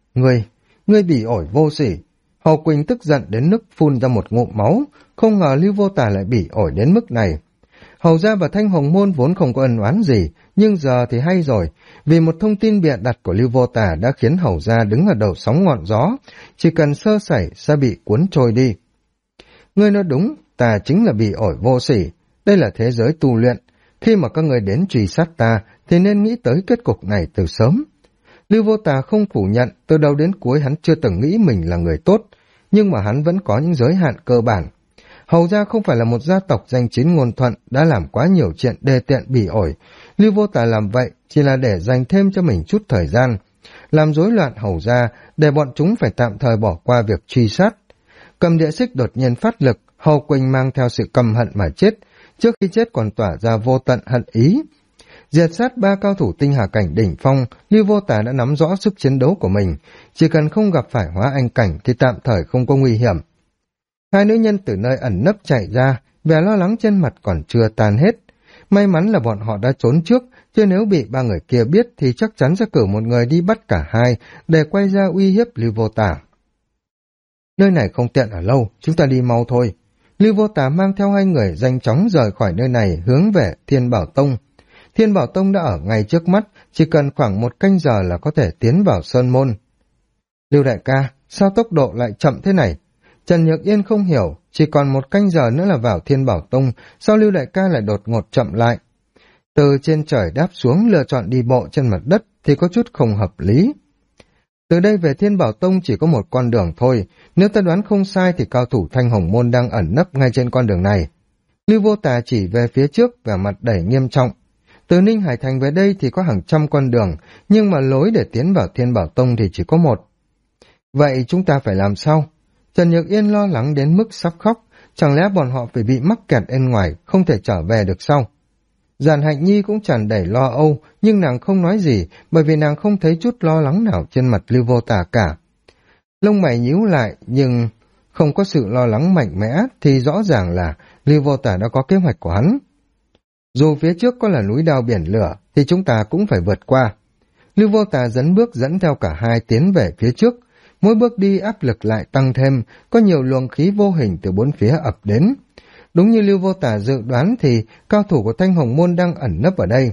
Ngươi bị ổi vô sỉ. Hầu Quỳnh tức giận đến nức phun ra một ngụm máu, không ngờ Lưu Vô Tà lại bị ổi đến mức này. Hầu gia và Thanh Hồng Môn vốn không có ân oán gì, nhưng giờ thì hay rồi, vì một thông tin bịa đặt của Lưu Vô Tà đã khiến Hầu gia đứng ở đầu sóng ngọn gió, chỉ cần sơ sẩy sẽ bị cuốn trôi đi. Ngươi nói đúng, ta chính là bị ổi vô sỉ, đây là thế giới tu luyện, khi mà các người đến truy sát ta thì nên nghĩ tới kết cục này từ sớm. Lưu Vô Tà không phủ nhận, từ đầu đến cuối hắn chưa từng nghĩ mình là người tốt, nhưng mà hắn vẫn có những giới hạn cơ bản. Hầu gia không phải là một gia tộc danh chính ngôn thuận đã làm quá nhiều chuyện đê tiện bỉ ổi. Lưu Vô Tà làm vậy chỉ là để dành thêm cho mình chút thời gian, làm rối loạn Hầu gia để bọn chúng phải tạm thời bỏ qua việc truy sát. Cầm địa xích đột nhiên phát lực, Hầu Quỳnh mang theo sự căm hận mà chết, trước khi chết còn tỏa ra vô tận hận ý. Diệt sát ba cao thủ tinh hà cảnh đỉnh phong, Lưu Vô Tà đã nắm rõ sức chiến đấu của mình, chỉ cần không gặp phải hóa anh cảnh thì tạm thời không có nguy hiểm. Hai nữ nhân từ nơi ẩn nấp chạy ra, vẻ lo lắng trên mặt còn chưa tan hết. May mắn là bọn họ đã trốn trước, chứ nếu bị ba người kia biết thì chắc chắn sẽ cử một người đi bắt cả hai để quay ra uy hiếp Lưu Vô Tà. Nơi này không tiện ở lâu, chúng ta đi mau thôi. Lưu Vô Tà mang theo hai người nhanh chóng rời khỏi nơi này hướng về Thiên Bảo Tông. Thiên Bảo Tông đã ở ngay trước mắt, chỉ cần khoảng 1 canh giờ là có thể tiến vào sơn môn. Lưu đại ca, sao tốc độ lại chậm thế này? Trần Nhược Yên không hiểu, chỉ còn 1 canh giờ nữa là vào Thiên Bảo Tông, sao Lưu đại ca lại đột ngột chậm lại? Từ trên trời đáp xuống lựa chọn đi bộ trên mặt đất thì có chút không hợp lý. Từ đây về Thiên Bảo Tông chỉ có một con đường thôi, nếu ta đoán không sai thì cao thủ Thanh Hồng Môn đang ẩn nấp ngay trên con đường này. Lưu Vô Tà chỉ về phía trước, vẻ mặt đầy nghiêm trọng. Từ Ninh Hải Thành về đây thì có hàng trăm con đường, nhưng mà lối để tiến vào Thiên Bảo Tông thì chỉ có một. Vậy chúng ta phải làm sao? Trần Nhược Yên lo lắng đến mức sắp khóc, chẳng lẽ bọn họ phải bị mắc kẹt bên ngoài, không thể trở về được sao? Giản Hạnh Nhi cũng tràn đầy lo âu, nhưng nàng không nói gì, bởi vì nàng không thấy chút lo lắng nào trên mặt Lưu Vô Tà cả. Lông mày nhíu lại, nhưng không có sự lo lắng mạnh mẽ, thì rõ ràng là Lưu Vô Tà đã có kế hoạch của hắn. Dù phía trước có là núi đao biển lửa, thì chúng ta cũng phải vượt qua. Lưu Vô Tà dẫn bước dẫn theo cả hai tiến về phía trước. Mỗi bước đi áp lực lại tăng thêm, có nhiều luồng khí vô hình từ bốn phía ập đến. Đúng như Lưu Vô Tà dự đoán thì cao thủ của Thanh Hồng Môn đang ẩn nấp ở đây.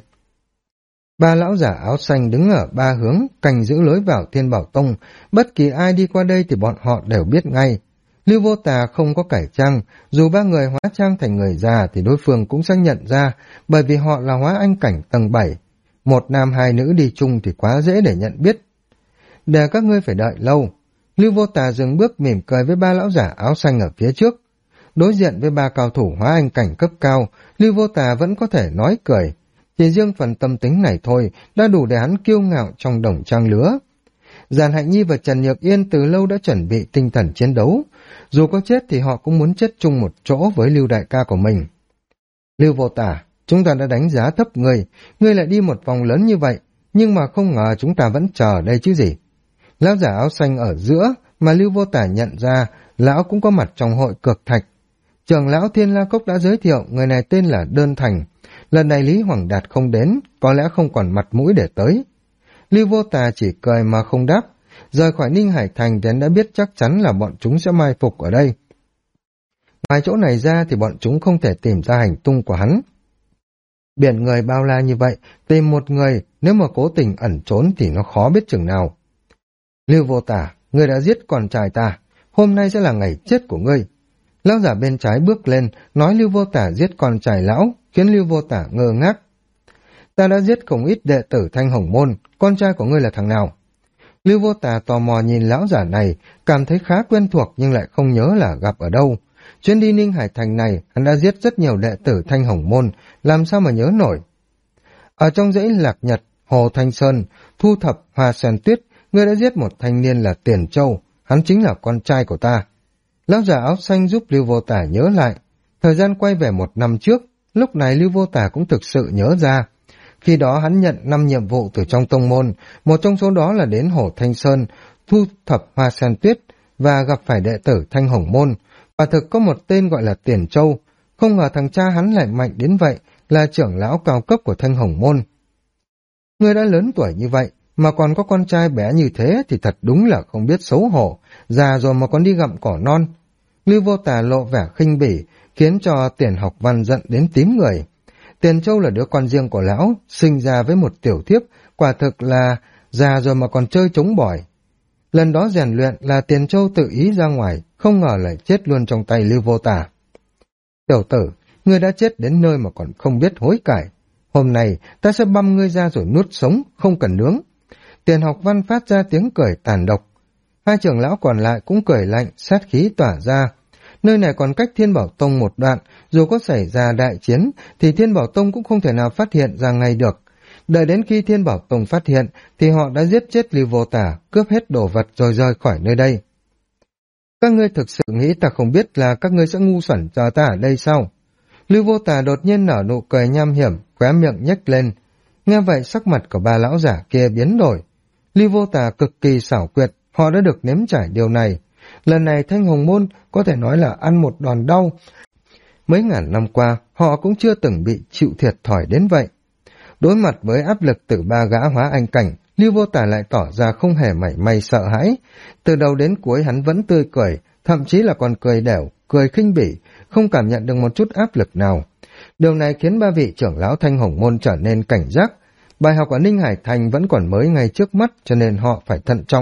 3 lão giả áo xanh đứng ở 3 hướng, canh giữ lối vào Thiên Bảo Tông. Bất kỳ ai đi qua đây thì bọn họ đều biết ngay. Lưu Vô Tà không có cải trang, dù 3 người hóa trang thành người già thì đối phương cũng sẽ nhận ra, bởi vì họ là hóa anh cảnh tầng 7. 1 nam 2 nữ đi chung thì quá dễ để nhận biết. Để các ngươi phải đợi lâu. Lưu Vô Tà dừng bước mỉm cười với 3 lão giả áo xanh ở phía trước. Đối diện với 3 cao thủ hóa anh cảnh cấp cao, Lưu Vô Tà vẫn có thể nói cười. Chỉ riêng phần tâm tính này thôi đã đủ để hắn kiêu ngạo trong đồng trang lứa. Giản Hạnh Nhi và Trần Nhược Yên từ lâu đã chuẩn bị tinh thần chiến đấu. Dù có chết thì họ cũng muốn chết chung một chỗ với Lưu đại ca của mình. Lưu Vô Tà, chúng ta đã đánh giá thấp ngươi lại đi một vòng lớn như vậy, nhưng mà không ngờ chúng ta vẫn chờ đây chứ gì. Lão giả áo xanh ở giữa mà Lưu Vô Tà nhận ra, lão cũng có mặt trong hội cược thạch. Trưởng lão Thiên La Cốc đã giới thiệu người này tên là Đơn Thành. Lần này Lý Hoàng Đạt không đến, có lẽ không còn mặt mũi để tới. Lưu Vô Tà chỉ cười mà không đáp. Rời khỏi Ninh Hải Thành thì hắn đã biết chắc chắn là bọn chúng sẽ mai phục ở đây. Ngoài chỗ này ra thì bọn chúng không thể tìm ra hành tung của hắn. Biển người bao la như vậy, tìm một người nếu mà cố tình ẩn trốn thì nó khó biết chừng nào. Lưu Vô Tà, ngươi đã giết con trai ta, hôm nay sẽ là ngày chết của ngươi. Lão giả bên trái bước lên, nói Lưu Vô Tà giết con trai lão, khiến Lưu Vô Tà ngơ ngác. Ta đã giết không ít đệ tử Thanh Hồng Môn, con trai của ngươi là thằng nào? Lưu Vô Tà tò mò nhìn lão giả này, cảm thấy khá quen thuộc nhưng lại không nhớ là gặp ở đâu. Chuyến đi Ninh Hải Thành này, hắn đã giết rất nhiều đệ tử Thanh Hồng Môn, làm sao mà nhớ nổi. Ở trong dãy Lạc Nhật, Hồ Thanh Sơn, thu thập Hoa Sen Tuyết, ngươi đã giết một thanh niên là Tiền Châu, hắn chính là con trai của ta. Lão giả áo xanh giúp Lưu Vô Tà nhớ lại. Thời gian quay về 1 năm trước, lúc này Lưu Vô Tà cũng thực sự nhớ ra. Khi đó hắn nhận 5 nhiệm vụ từ trong tông môn, một trong số đó là đến Hồ Thanh Sơn, thu thập Hoa Sen Tuyết và gặp phải đệ tử Thanh Hồng Môn. Và thực có một tên gọi là Tiền Châu, không ngờ thằng cha hắn lại mạnh đến vậy, là trưởng lão cao cấp của Thanh Hồng Môn. Người đã lớn tuổi như vậy, mà còn có con trai bé như thế thì thật đúng là không biết xấu hổ, già rồi mà còn đi gặm cỏ non. Lưu Vô Tà lộ vẻ khinh bỉ, khiến cho Tiền Học Văn giận đến tím người. Tiền Châu là đứa con riêng của lão, sinh ra với một tiểu thiếp, quả thực là già rồi mà còn chơi trống bỏi. Lần đó rèn luyện là Tiền Châu tự ý ra ngoài, không ngờ lại chết luôn trong tay Lưu Vô Tà. Tiểu tử, ngươi đã chết đến nơi mà còn không biết hối cải. Hôm nay ta sẽ băm ngươi ra rồi nuốt sống, không cần nướng. Tiền Học Văn phát ra tiếng cười tàn độc. Hai trưởng lão còn lại cũng cười lạnh, sát khí tỏa ra. Nơi này còn cách Thiên Bảo Tông một đoạn, dù có xảy ra đại chiến thì Thiên Bảo Tông cũng không thể nào phát hiện ra ngay được. Đợi đến khi Thiên Bảo Tông phát hiện thì họ đã giết chết Lưu Vô Tà, cướp hết đồ vật rồi rời khỏi nơi đây. Các ngươi thực sự nghĩ ta không biết là các ngươi sẽ ngu xuẩn cho ta ở đây sao? Lưu Vô Tà đột nhiên nở nụ cười nham hiểm, khóe miệng nhếch lên. Nghe vậy sắc mặt của 3 lão giả kia biến đổi. Lưu Vô Tà cực kỳ xảo quyệt, họ đã được nếm trải điều này. Lần này Thanh Hồng Môn có thể nói là ăn một đòn đau. Mấy ngàn năm qua, họ cũng chưa từng bị chịu thiệt thòi đến vậy. Đối mặt với áp lực từ 3 gã hóa anh cảnh, Lưu Vô Tà lại tỏ ra không hề mảy may sợ hãi. Từ đầu đến cuối hắn vẫn tươi cười, thậm chí là còn cười đẻo, cười khinh bỉ, không cảm nhận được một chút áp lực nào. Điều này khiến ba vị trưởng lão Thanh Hồng Môn trở nên cảnh giác. Bài học ở Ninh Hải Thành vẫn còn mới ngay trước mắt, cho nên họ phải thận trọng.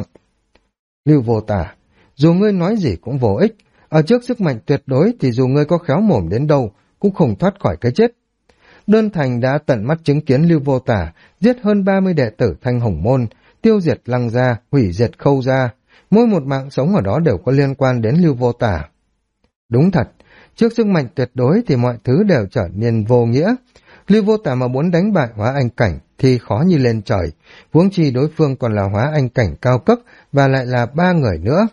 Lưu Vô Tả, dù ngươi nói gì cũng vô ích, ở trước sức mạnh tuyệt đối thì dù ngươi có khéo mồm đến đâu cũng không thoát khỏi cái chết. Đơn Thành đã tận mắt chứng kiến Lưu Vô Tả giết hơn 30 đệ tử Thanh Hồng Môn, tiêu diệt Lăng gia, hủy diệt Khâu gia, mỗi một mạng sống ở đó đều có liên quan đến Lưu Vô Tả. Đúng thật, trước sức mạnh tuyệt đối thì mọi thứ đều trở nên vô nghĩa. Lưu Vô Tả mà muốn đánh bại Hóa Anh Cảnh thì khó như lên trời, huống chi đối phương còn là Hóa Anh Cảnh cao cấp và lại là 3 người nữa.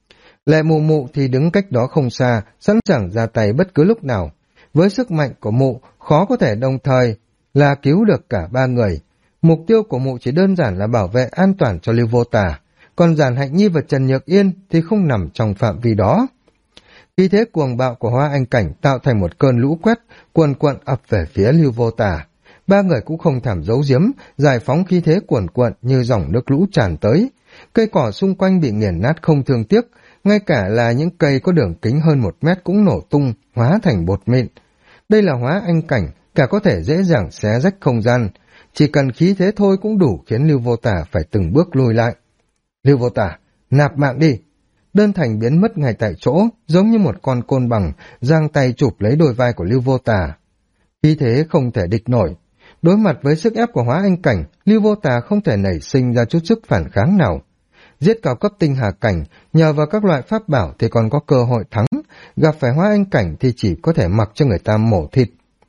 Lệ Mụ Mụ thì đứng cách đó không xa, sẵn sàng ra tay bất cứ lúc nào. Với sức mạnh của Mụ, khó có thể đồng thời là cứu được cả 3 người. Mục tiêu của Mụ chỉ đơn giản là bảo vệ an toàn cho Lưu Vô Tả, còn Giản Hạnh Nhi và Trần Nhược Yên thì không nằm trong phạm vi đó. Khí thế cuồng bạo của Hóa Anh Cảnh tạo thành một cơn lũ quét, cuồn cuộn ập về phía Lưu Vô Tả. 3 người cũng không thèm giấu giếm, giải phóng khí thế cuồn cuộn như dòng nước lũ tràn tới. Cây cỏ xung quanh bị nghiền nát không thương tiếc, ngay cả là những cây có đường kính hơn 1 mét cũng nổ tung, hóa thành bột mịn. Đây là Hóa Anh Cảnh, cả có thể dễ dàng xé rách không gian. Chỉ cần khí thế thôi cũng đủ khiến Lưu Vô Tả phải từng bước lùi lại. Lưu Vô Tả, nạp mạng đi! Đơn Thành biến mất ngay tại chỗ, giống như một con côn bằng, giang tay chụp lấy đôi vai của Lưu Vô Tả. Khí thế không thể địch nổi. Đối mặt với sức ép của Hóa Anh Cảnh, Lưu Vô Tả không thể nảy sinh ra chút sức phản kháng nào. Giết cao cấp tinh hà cảnh, nhờ vào các loại pháp bảo thì còn có cơ hội thắng, gặp phải Hóa Anh Cảnh thì chỉ có thể mặc cho người ta mổ thịt.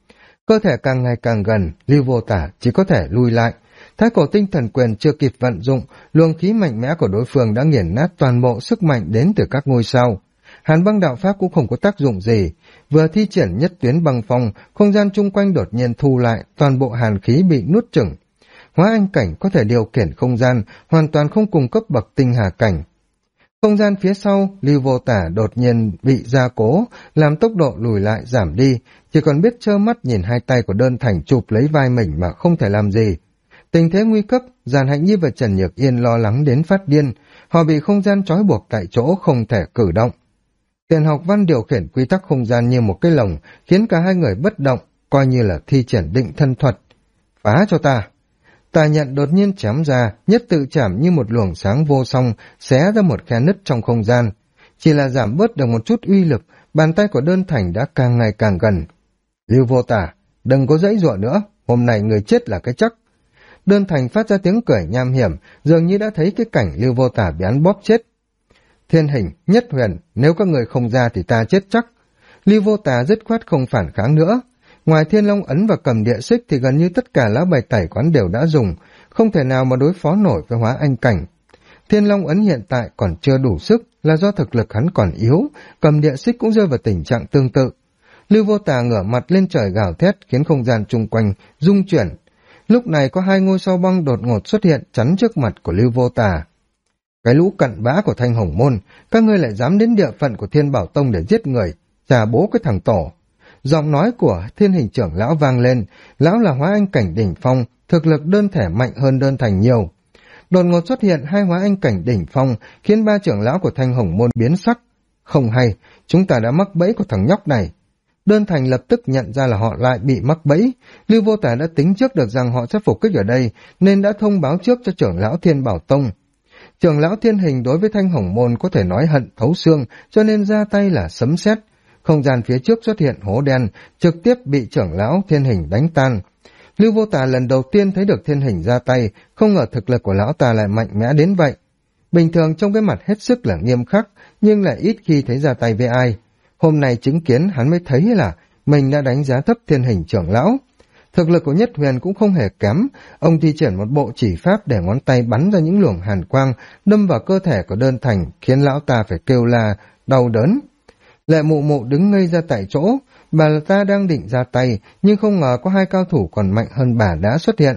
Cơ thể càng ngày càng gần, Lưu Vô Tả chỉ có thể lùi lại. Thái cổ tinh thần quyền chưa kịp vận dụng, luồng khí mạnh mẽ của đối phương đã nghiền nát toàn bộ sức mạnh đến từ các ngôi sao. Hàn băng đạo pháp cũng không có tác dụng gì, vừa thi triển nhất tuyến băng phong, không gian chung quanh đột nhiên thu lại, toàn bộ hàn khí bị nuốt chửng. Hóa Anh Cảnh có thể điều khiển không gian, hoàn toàn không cùng cấp bậc tinh hà cảnh. Không gian phía sau, Lưu Vô Tả đột nhiên bị gia cố, làm tốc độ lùi lại giảm đi, chỉ còn biết trơ mắt nhìn hai tay của Đơn Thành chụp lấy vai mình mà không thể làm gì. Tình thế nguy cấp, Giản Hạnh Nhi và Trần Nhược Yên lo lắng đến phát điên, họ bị không gian trói buộc tại chỗ không thể cử động. Tiền Học Văn điều khiển quy tắc không gian như một cái lồng, khiến cả hai người bất động, coi như là thi triển định thân thuật. Phá cho ta! Tà nhận đột nhiên chém ra, nhất tự chạm như một luồng sáng vô song, xé ra một khe nứt trong không gian. Chỉ là giảm bớt được một chút uy lực, bàn tay của Đơn Thành đã càng ngày càng gần. Lưu Vô Tả, đừng có giãy giụa nữa, hôm nay người chết là cái chắc. Đơn Thành phát ra tiếng cười nham hiểm, dường như đã thấy cái cảnh Lưu Vô Tả bị hắn bóp chết. Thiên Hình, Nhất Huyền, nếu các người không ra thì ta chết chắc. Lưu Vô Tả dứt khoát không phản kháng nữa. Ngoài Thiên Long Ấn và Cầm Địa Xích thì gần như tất cả lá bài tẩy quán đều đã dùng, không thể nào mà đối phó nổi với Hóa Anh Cảnh. Thiên Long Ấn hiện tại còn chưa đủ sức là do thực lực hắn còn yếu, Cầm Địa Xích cũng rơi vào tình trạng tương tự. Lưu Vô Tả ngửa mặt lên trời gào thét khiến không gian chung quanh rung chuyển. Lúc này có 2 ngôi sao băng đột ngột xuất hiện chắn trước mặt của Lưu Vô Tả. Cái lũ cặn bã của Thanh Hồng Môn, các ngươi lại dám đến địa phận của Thiên Bảo Tông để giết người, trả bố cái thằng tổ. Giọng nói của Thiên Hình trưởng lão vang lên, lão là Hóa Anh Cảnh đỉnh phong, thực lực đơn thể mạnh hơn Đơn Thành nhiều. Đột ngột xuất hiện 2 Hóa Anh Cảnh đỉnh phong, khiến 3 trưởng lão của Thanh Hồng Môn biến sắc. Không hay, chúng ta đã mắc bẫy của thằng nhóc này. Đơn Thành lập tức nhận ra là họ lại bị mắc bẫy. Lưu Vô Tả đã tính trước được rằng họ sẽ phục kích ở đây, nên đã thông báo trước cho trưởng lão Thiên Bảo Tông. Trưởng lão Thiên Hình đối với Thanh Hồng Môn có thể nói hận thấu xương, cho nên ra tay là sấm sét. Không gian phía trước xuất hiện hố đen, trực tiếp bị trưởng lão Thiên Hình đánh tan. Lưu Vô Tả lần đầu tiên thấy được Thiên Hình ra tay, không ngờ thực lực của lão ta lại mạnh mẽ đến vậy. Bình thường trong cái mặt hết sức là nghiêm khắc, nhưng lại ít khi thấy ra tay với ai. Hôm nay chứng kiến hắn mới thấy là mình đã đánh giá thấp Thiên Hình trưởng lão. Thực lực của Nhất Huyền cũng không hề kém, ông thi triển một bộ chỉ pháp để ngón tay bắn ra những luồng hàn quang, đâm vào cơ thể của Đơn Thành, khiến lão ta phải kêu la đau đớn. Lệ Mụ Mụ đứng ngây ra tại chỗ, bà ta đang định ra tay, nhưng không ngờ có 2 cao thủ còn mạnh hơn bà đã xuất hiện.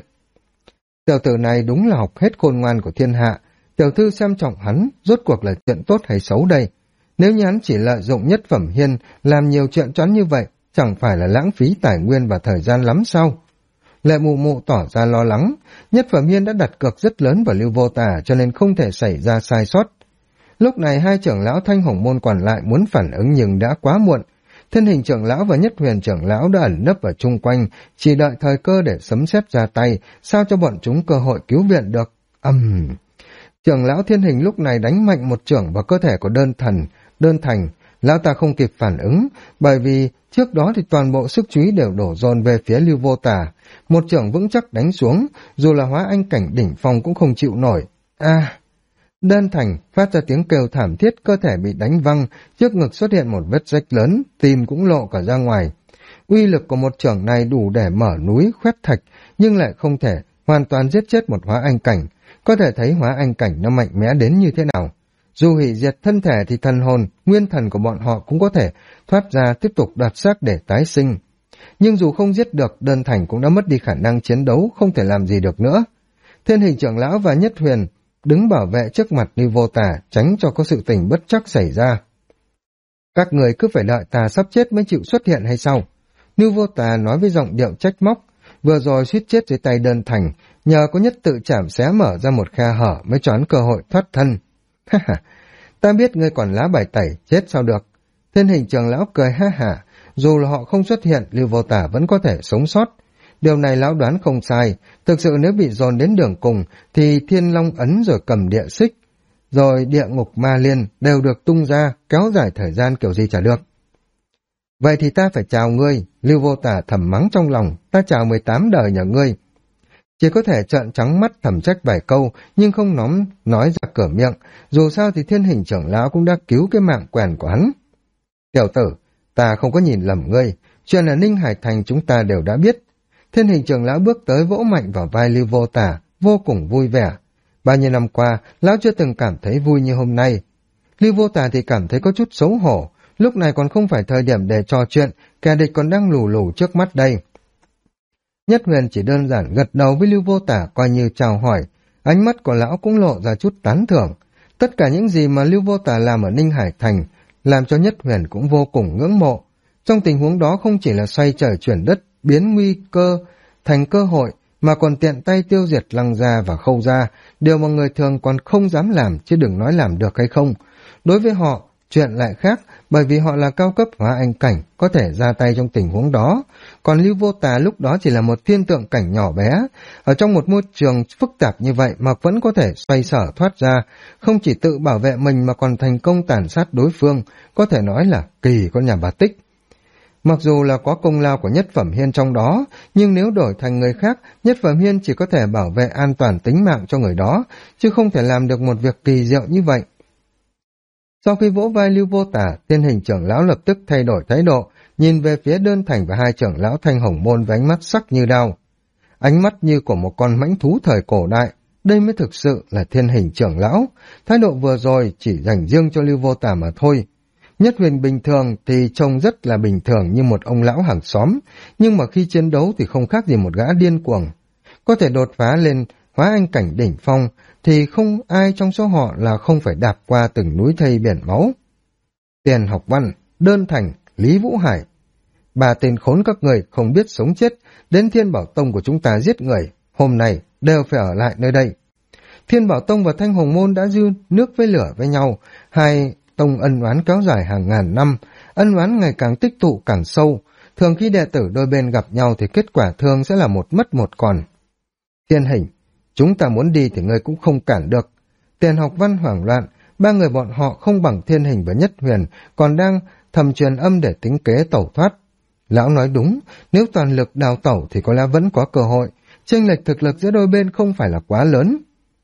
Tiểu tử này đúng là học hết khôn ngoan của thiên hạ, tiểu thư xem trọng hắn, rốt cuộc là chuyện tốt hay xấu đây? Nếu như hắn chỉ lợi dụng Nhất Phẩm Hiên, làm nhiều chuyện choán như vậy, chẳng phải là lãng phí tài nguyên và thời gian lắm sao? Lệ Mụ Mụ tỏ ra lo lắng, Nhất Phẩm Hiên đã đặt cược rất lớn vào Lưu Vô Tả cho nên không thể xảy ra sai sót. Lúc này 2 trưởng lão Thanh Hồng Môn còn lại muốn phản ứng nhưng đã quá muộn. Thân hình trưởng lão và Nhất Huyền trưởng lão đã ẩn nấp ở chung quanh, chỉ đợi thời cơ để sấm sét ra tay, sao cho bọn chúng cơ hội cứu viện được. Trưởng lão Thiên Hình lúc này đánh mạnh một chưởng vào cơ thể của Đơn Thành. Lão ta không kịp phản ứng, bởi vì trước đó thì toàn bộ sức chú ý đều đổ dồn về phía Lưu Vô Tà. Một chưởng vững chắc đánh xuống, dù là hóa anh cảnh đỉnh phong cũng không chịu nổi. Đơn Thành phát ra tiếng kêu thảm thiết, cơ thể bị đánh văng, trước ngực xuất hiện một vết rách lớn, tim cũng lộ cả ra ngoài. Uy lực của một chưởng này đủ để mở núi, khoét thạch, nhưng lại không thể hoàn toàn giết chết một hóa anh cảnh. Có thể thấy hóa anh cảnh nó mạnh mẽ đến như thế nào. Dù hủy diệt thân thể thì thần hồn, nguyên thần của bọn họ cũng có thể thoát ra tiếp tục đoạt xác để tái sinh. Nhưng dù không giết được, Đơn Thành cũng đã mất đi khả năng chiến đấu, không thể làm gì được nữa. Thiên Hình trưởng lão và Nhất Huyền đứng bảo vệ trước mặt Lưu Vô Tà, tránh cho có sự tình bất trắc xảy ra. Các người cứ phải đợi ta sắp chết mới chịu xuất hiện hay sao? Lưu Vô Tà nói với giọng điệu trách móc, vừa rồi suýt chết dưới tay Đơn Thành, nhờ có nhất tự chảm xé mở ra một khe hở mới choán cơ hội thoát thân. Ta biết ngươi còn lá bài tẩy, chết sao được. Thiên Hình trưởng lão cười ha hả, dù là họ không xuất hiện, Lưu Vô Tà vẫn có thể sống sót. Điều này lão đoán không sai, thực sự nếu bị dồn đến đường cùng thì Thiên Long ấn rồi cầm địa xích, rồi địa ngục ma liên đều được tung ra, kéo dài thời gian kiểu gì chả được. Vậy thì ta phải chào ngươi, Lưu Vô Tà thầm mắng trong lòng, ta chào 18 đời nhà ngươi. Chỉ có thể trợn trắng mắt thầm trách vài câu, nhưng không nói ra cửa miệng, dù sao thì Thiên Hình trưởng lão cũng đã cứu cái mạng quèn của hắn. Tiểu tử, ta không có nhìn lầm ngươi, chuyện ở Ninh Hải Thành chúng ta đều đã biết. Thiên Hình trưởng lão bước tới vỗ mạnh vào vai Lưu Vô Tà, vô cùng vui vẻ. Bao nhiêu năm qua, lão chưa từng cảm thấy vui như hôm nay. Lưu Vô Tà thì cảm thấy có chút xấu hổ, lúc này còn không phải thời điểm để trò chuyện, kẻ địch còn đang lù lù trước mắt đây. Nhất Huyền chỉ đơn giản gật đầu với Lưu Vô Tà coi như chào hỏi, ánh mắt của lão cũng lộ ra chút tán thưởng. Tất cả những gì mà Lưu Vô Tà làm ở Ninh Hải Thành, làm cho Nhất Huyền cũng vô cùng ngưỡng mộ. Trong tình huống đó không chỉ là xoay trời chuyển đất, biến nguy cơ thành cơ hội, mà còn tiện tay tiêu diệt Lăng Gia và Khâu Gia, điều mà người thường còn không dám làm, chứ đừng nói làm được hay không. Đối với họ, chuyện lại khác, bởi vì họ là cao cấp hóa anh cảnh, có thể ra tay trong tình huống đó. Còn Lưu Vô Tà lúc đó chỉ là một thiên tượng cảnh nhỏ bé, ở trong một môi trường phức tạp như vậy mà vẫn có thể xoay sở thoát ra, không chỉ tự bảo vệ mình mà còn thành công tàn sát đối phương, có thể nói là kỳ con nhà bà Tích. Mặc dù là có công lao của Nhất Phẩm Hiên trong đó, nhưng nếu đổi thành người khác, Nhất Phẩm Hiên chỉ có thể bảo vệ an toàn tính mạng cho người đó, chứ không thể làm được một việc kỳ diệu như vậy. Sau khi vỗ vai Lưu Vô Tà, Thiên Hình trưởng lão lập tức thay đổi thái độ, nhìn về phía Đơn Thành và hai trưởng lão Thanh Hồng Môn với ánh mắt sắc như đao. Ánh mắt như của một con mãnh thú thời cổ đại, đây mới thực sự là Thiên Hình trưởng lão. Thái độ vừa rồi chỉ dành riêng cho Lưu Vô Tà mà thôi. Nhất Huyền bình thường thì trông rất là bình thường như một ông lão hàng xóm, nhưng mà khi chiến đấu thì không khác gì một gã điên cuồng. Có thể đột phá lên hóa anh cảnh đỉnh phong thì không ai trong số họ là không phải đạp qua từng núi thây biển máu. Tiền Học Văn, Đơn Thành, Lý Vũ Hải, ba tên khốn các người không biết sống chết, đến Thiên Bảo Tông của chúng ta giết người, hôm nay đều phải ở lại nơi đây. Thiên Bảo Tông và Thanh Hồng Môn đã dư nước với lửa với nhau, hai tông ân oán kéo dài hàng ngàn năm, ân oán ngày càng tích tụ càng sâu, thường khi đệ tử đôi bên gặp nhau thì kết quả thường sẽ là một mất một còn. Thiên Hình, chúng ta muốn đi thì ngươi cũng không cản được. Tiền Học Văn hoảng loạn, ba người bọn họ không bằng Thiên Hình và Nhất Huyền, còn đang thầm truyền âm để tính kế tẩu thoát. Lão nói đúng, nếu toàn lực đào tẩu thì có lẽ vẫn có cơ hội, chênh lệch thực lực giữa đôi bên không phải là quá lớn.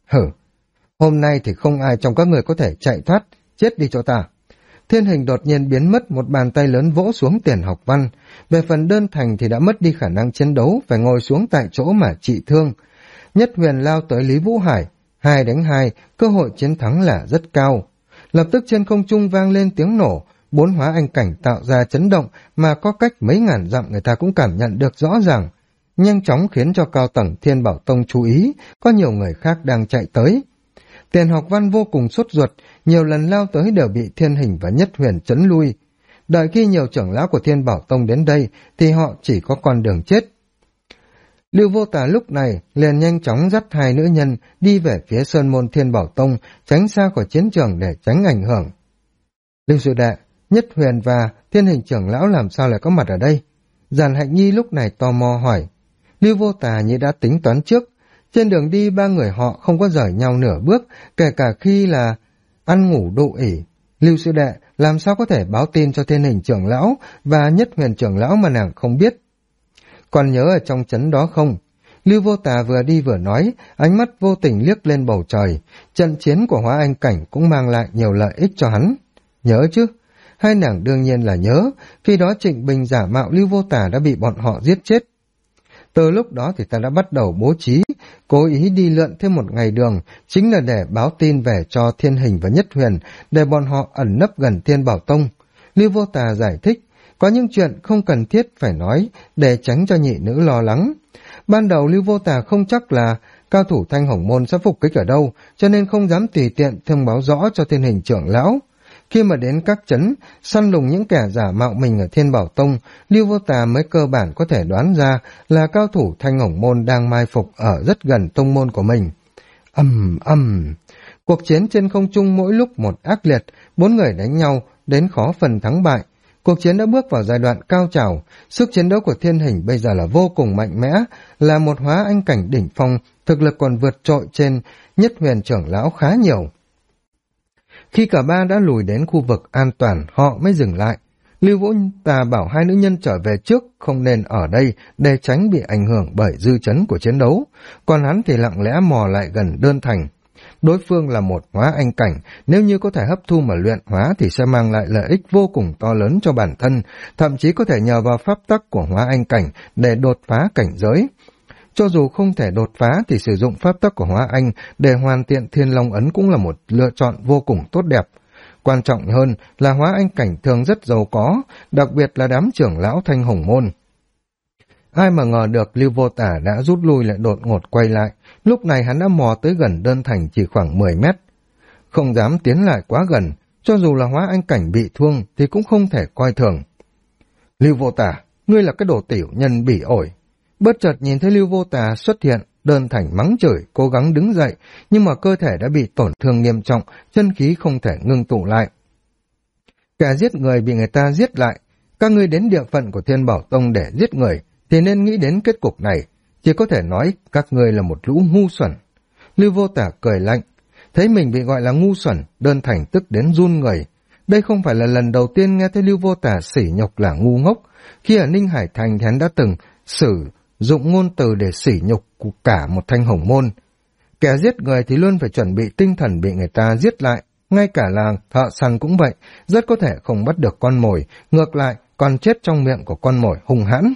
Hôm nay thì không ai trong các người có thể chạy thoát, chết đi cho ta. Thiên Hình đột nhiên biến mất, một bàn tay lớn vỗ xuống Tiền Học Văn. Về phần Đơn Thành thì đã mất đi khả năng chiến đấu, phải ngồi xuống tại chỗ mà trị thương. Nhất Huyền lao tới Lý Vũ Hải, 2 đánh 2, cơ hội chiến thắng là rất cao. Lập tức trên không trung vang lên tiếng nổ, 4 hóa anh cảnh tạo ra chấn động mà có cách mấy ngàn dặm người ta cũng cảm nhận được rõ ràng. Nhanh chóng khiến cho cao tầng Thiên Bảo Tông chú ý, có nhiều người khác đang chạy tới. Tiền Học Văn vô cùng sốt ruột, nhiều lần lao tới đều bị Thiên Hình và Nhất Huyền chấn lui. Đợi khi nhiều trưởng lão của Thiên Bảo Tông đến đây thì họ chỉ có con đường chết. Lưu Vô Tà lúc này liền nhanh chóng dắt hai nữ nhân đi về phía Sơn Môn Thiên Bảo Tông, tránh xa khỏi chiến trường để tránh ảnh hưởng. Lưu sư đệ, Nhất Huyền và Thiên Hình trưởng lão làm sao lại có mặt ở đây? Giản Hạnh Nhi lúc này tò mò hỏi. Lưu Vô Tà như đã tính toán trước. Trên đường đi ba người họ không có rời nhau nửa bước, kể cả khi là ăn ngủ đủ ỉ. Lưu sư đệ làm sao có thể báo tin cho Thiên Hình trưởng lão và Nhất Huyền trưởng lão mà nàng không biết? Còn nhớ ở trong trấn đó không? Lưu Vô Tà vừa đi vừa nói, ánh mắt vô tình liếc lên bầu trời. Trận chiến của Hóa Anh Cảnh cũng mang lại nhiều lợi ích cho hắn. Nhớ chứ? Hai nàng đương nhiên là nhớ, khi đó Trịnh Bình giả mạo Lưu Vô Tà đã bị bọn họ giết chết. Từ lúc đó thì ta đã bắt đầu bố trí, cố ý đi lượn thêm một ngày đường, chính là để báo tin về cho Thiên Hình và Nhất Huyền, để bọn họ ẩn nấp gần Thiên Bảo Tông. Lưu Vô Tà giải thích, có những chuyện không cần thiết phải nói, để tránh cho nhị nữ lo lắng. Ban đầu Lưu Vô Tà không chắc là cao thủ Thanh Hồng Môn sẽ phục kích ở đâu, cho nên không dám tùy tiện thông báo rõ cho Thiên Hình trưởng lão. Khi mà đến các trấn, săn lùng những kẻ giả mạo mình ở Thiên Bảo Tông, Lưu Vô Tà mới cơ bản có thể đoán ra là cao thủ Thanh Hồng Môn đang mai phục ở rất gần tông môn của mình. Cuộc chiến trên không trung mỗi lúc một ác liệt, bốn người đánh nhau, đến khó phần thắng bại. Cuộc chiến đã bước vào giai đoạn cao trào, sức chiến đấu của Thiên Hình bây giờ là vô cùng mạnh mẽ, là một Hóa Anh Cảnh đỉnh phong, thực lực còn vượt trội trên Nhất Huyền trưởng lão khá nhiều. Khi cả ba đã lùi đến khu vực an toàn, họ mới dừng lại. Lưu Vô Tà bảo hai nữ nhân trở về trước, không nên ở đây để tránh bị ảnh hưởng bởi dư chấn của chiến đấu. Còn hắn thì lặng lẽ mò lại gần Đơn Thành. Đối phương là một Hóa Anh Cảnh, nếu như có thể hấp thu mà luyện hóa thì sẽ mang lại lợi ích vô cùng to lớn cho bản thân, thậm chí có thể nhờ vào pháp tắc của Hóa Anh Cảnh để đột phá cảnh giới. Cho dù không thể đột phá thì sử dụng pháp tắc của Hóa Anh để hoàn thiện Thiên Long Ấn cũng là một lựa chọn vô cùng tốt đẹp. Quan trọng hơn là Hóa Anh Cảnh thường rất giàu có, đặc biệt là đám trưởng lão Thanh Hồng Môn. Ai mà ngờ được Lưu Vô Tà đã rút lui lại đột ngột quay lại, lúc này hắn đã mò tới gần Đơn Thành chỉ khoảng 10 mét. Không dám tiến lại quá gần, cho dù là Hóa Anh Cảnh bị thương thì cũng không thể coi thường. Lưu Vô Tà, ngươi là cái đồ tiểu nhân bỉ ổi. Bất chợt nhìn thấy Lưu Vô Tà xuất hiện, Đơn Thành mắng chửi, cố gắng đứng dậy, nhưng mà cơ thể đã bị tổn thương nghiêm trọng, chân khí không thể ngưng tụ lại. Kẻ giết người bị người ta giết lại, các ngươi đến địa phận của Thiên Bảo Tông để giết người, thì nên nghĩ đến kết cục này, chỉ có thể nói các ngươi là một lũ ngu xuẩn. Lưu Vô Tà cười lạnh, thấy mình bị gọi là ngu xuẩn, Đơn Thành tức đến run người. Đây không phải là lần đầu tiên nghe thấy Lưu Vô Tà sỉ nhục là ngu ngốc, khi ở Ninh Hải Thành thì hắn đã từng sử dụng ngôn từ để sỉ nhục của cả một Thanh Hồng Môn. Kẻ giết người thì luôn phải chuẩn bị tinh thần bị người ta giết lại, ngay cả là thợ săn cũng vậy, rất có thể không bắt được con mồi, ngược lại còn chết trong miệng của con mồi hung hãn.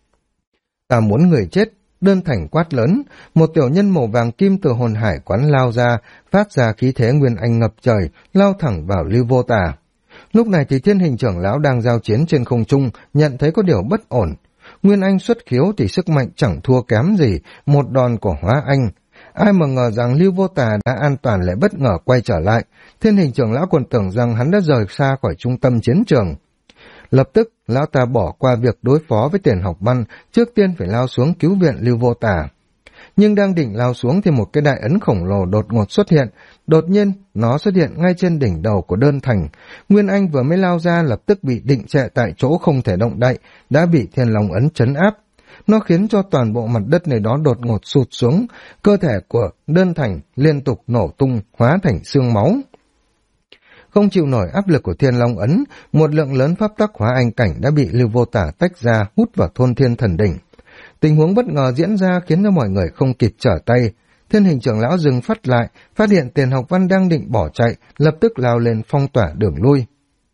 Ta muốn người chết, Đơn Thành quát lớn, một tiểu nhân màu vàng kim từ hồn hải quán lao ra, phát ra khí thế nguyên anh ngập trời, lao thẳng vào Lưu Vô Tà. Lúc này thì Thiên Hình trưởng lão đang giao chiến trên không trung, nhận thấy có điều bất ổn. Nguyên anh xuất khiếu thì sức mạnh chẳng thua kém gì một đòn của Hóa Anh. Ai mà ngờ rằng Lưu Vô Tà đã an toàn lại bất ngờ quay trở lại. Thiên Hình trưởng lão còn tưởng rằng hắn đã rời xa khỏi trung tâm chiến trường. Lập tức, lão ta bỏ qua việc đối phó với Tiền Học Văn, trước tiên phải lao xuống cứu viện Lưu Vô Tà. Nhưng đang định lao xuống thì một cái đại ấn khổng lồ đột ngột xuất hiện. Đột nhiên, nó xuất hiện ngay trên đỉnh đầu của Đơn Thành. Nguyên Anh vừa mới lao ra lập tức bị định trệ tại chỗ không thể động đậy, đã bị Thiên Long Ấn trấn áp. Nó khiến cho toàn bộ mặt đất nơi đó đột ngột sụt xuống, cơ thể của Đơn Thành liên tục nổ tung, hóa thành xương máu. Không chịu nổi áp lực của Thiên Long Ấn, một lượng lớn pháp tắc Hóa Anh Cảnh đã bị Lưu Vô Tà tách ra, hút vào Thôn Thiên Thần Đỉnh. Tình huống bất ngờ diễn ra khiến cho mọi người không kịp trở tay. Thiên Hình trưởng lão dừng phát lại, phát hiện Tiền Học Văn đang định bỏ chạy, lập tức lao lên phong tỏa đường lui.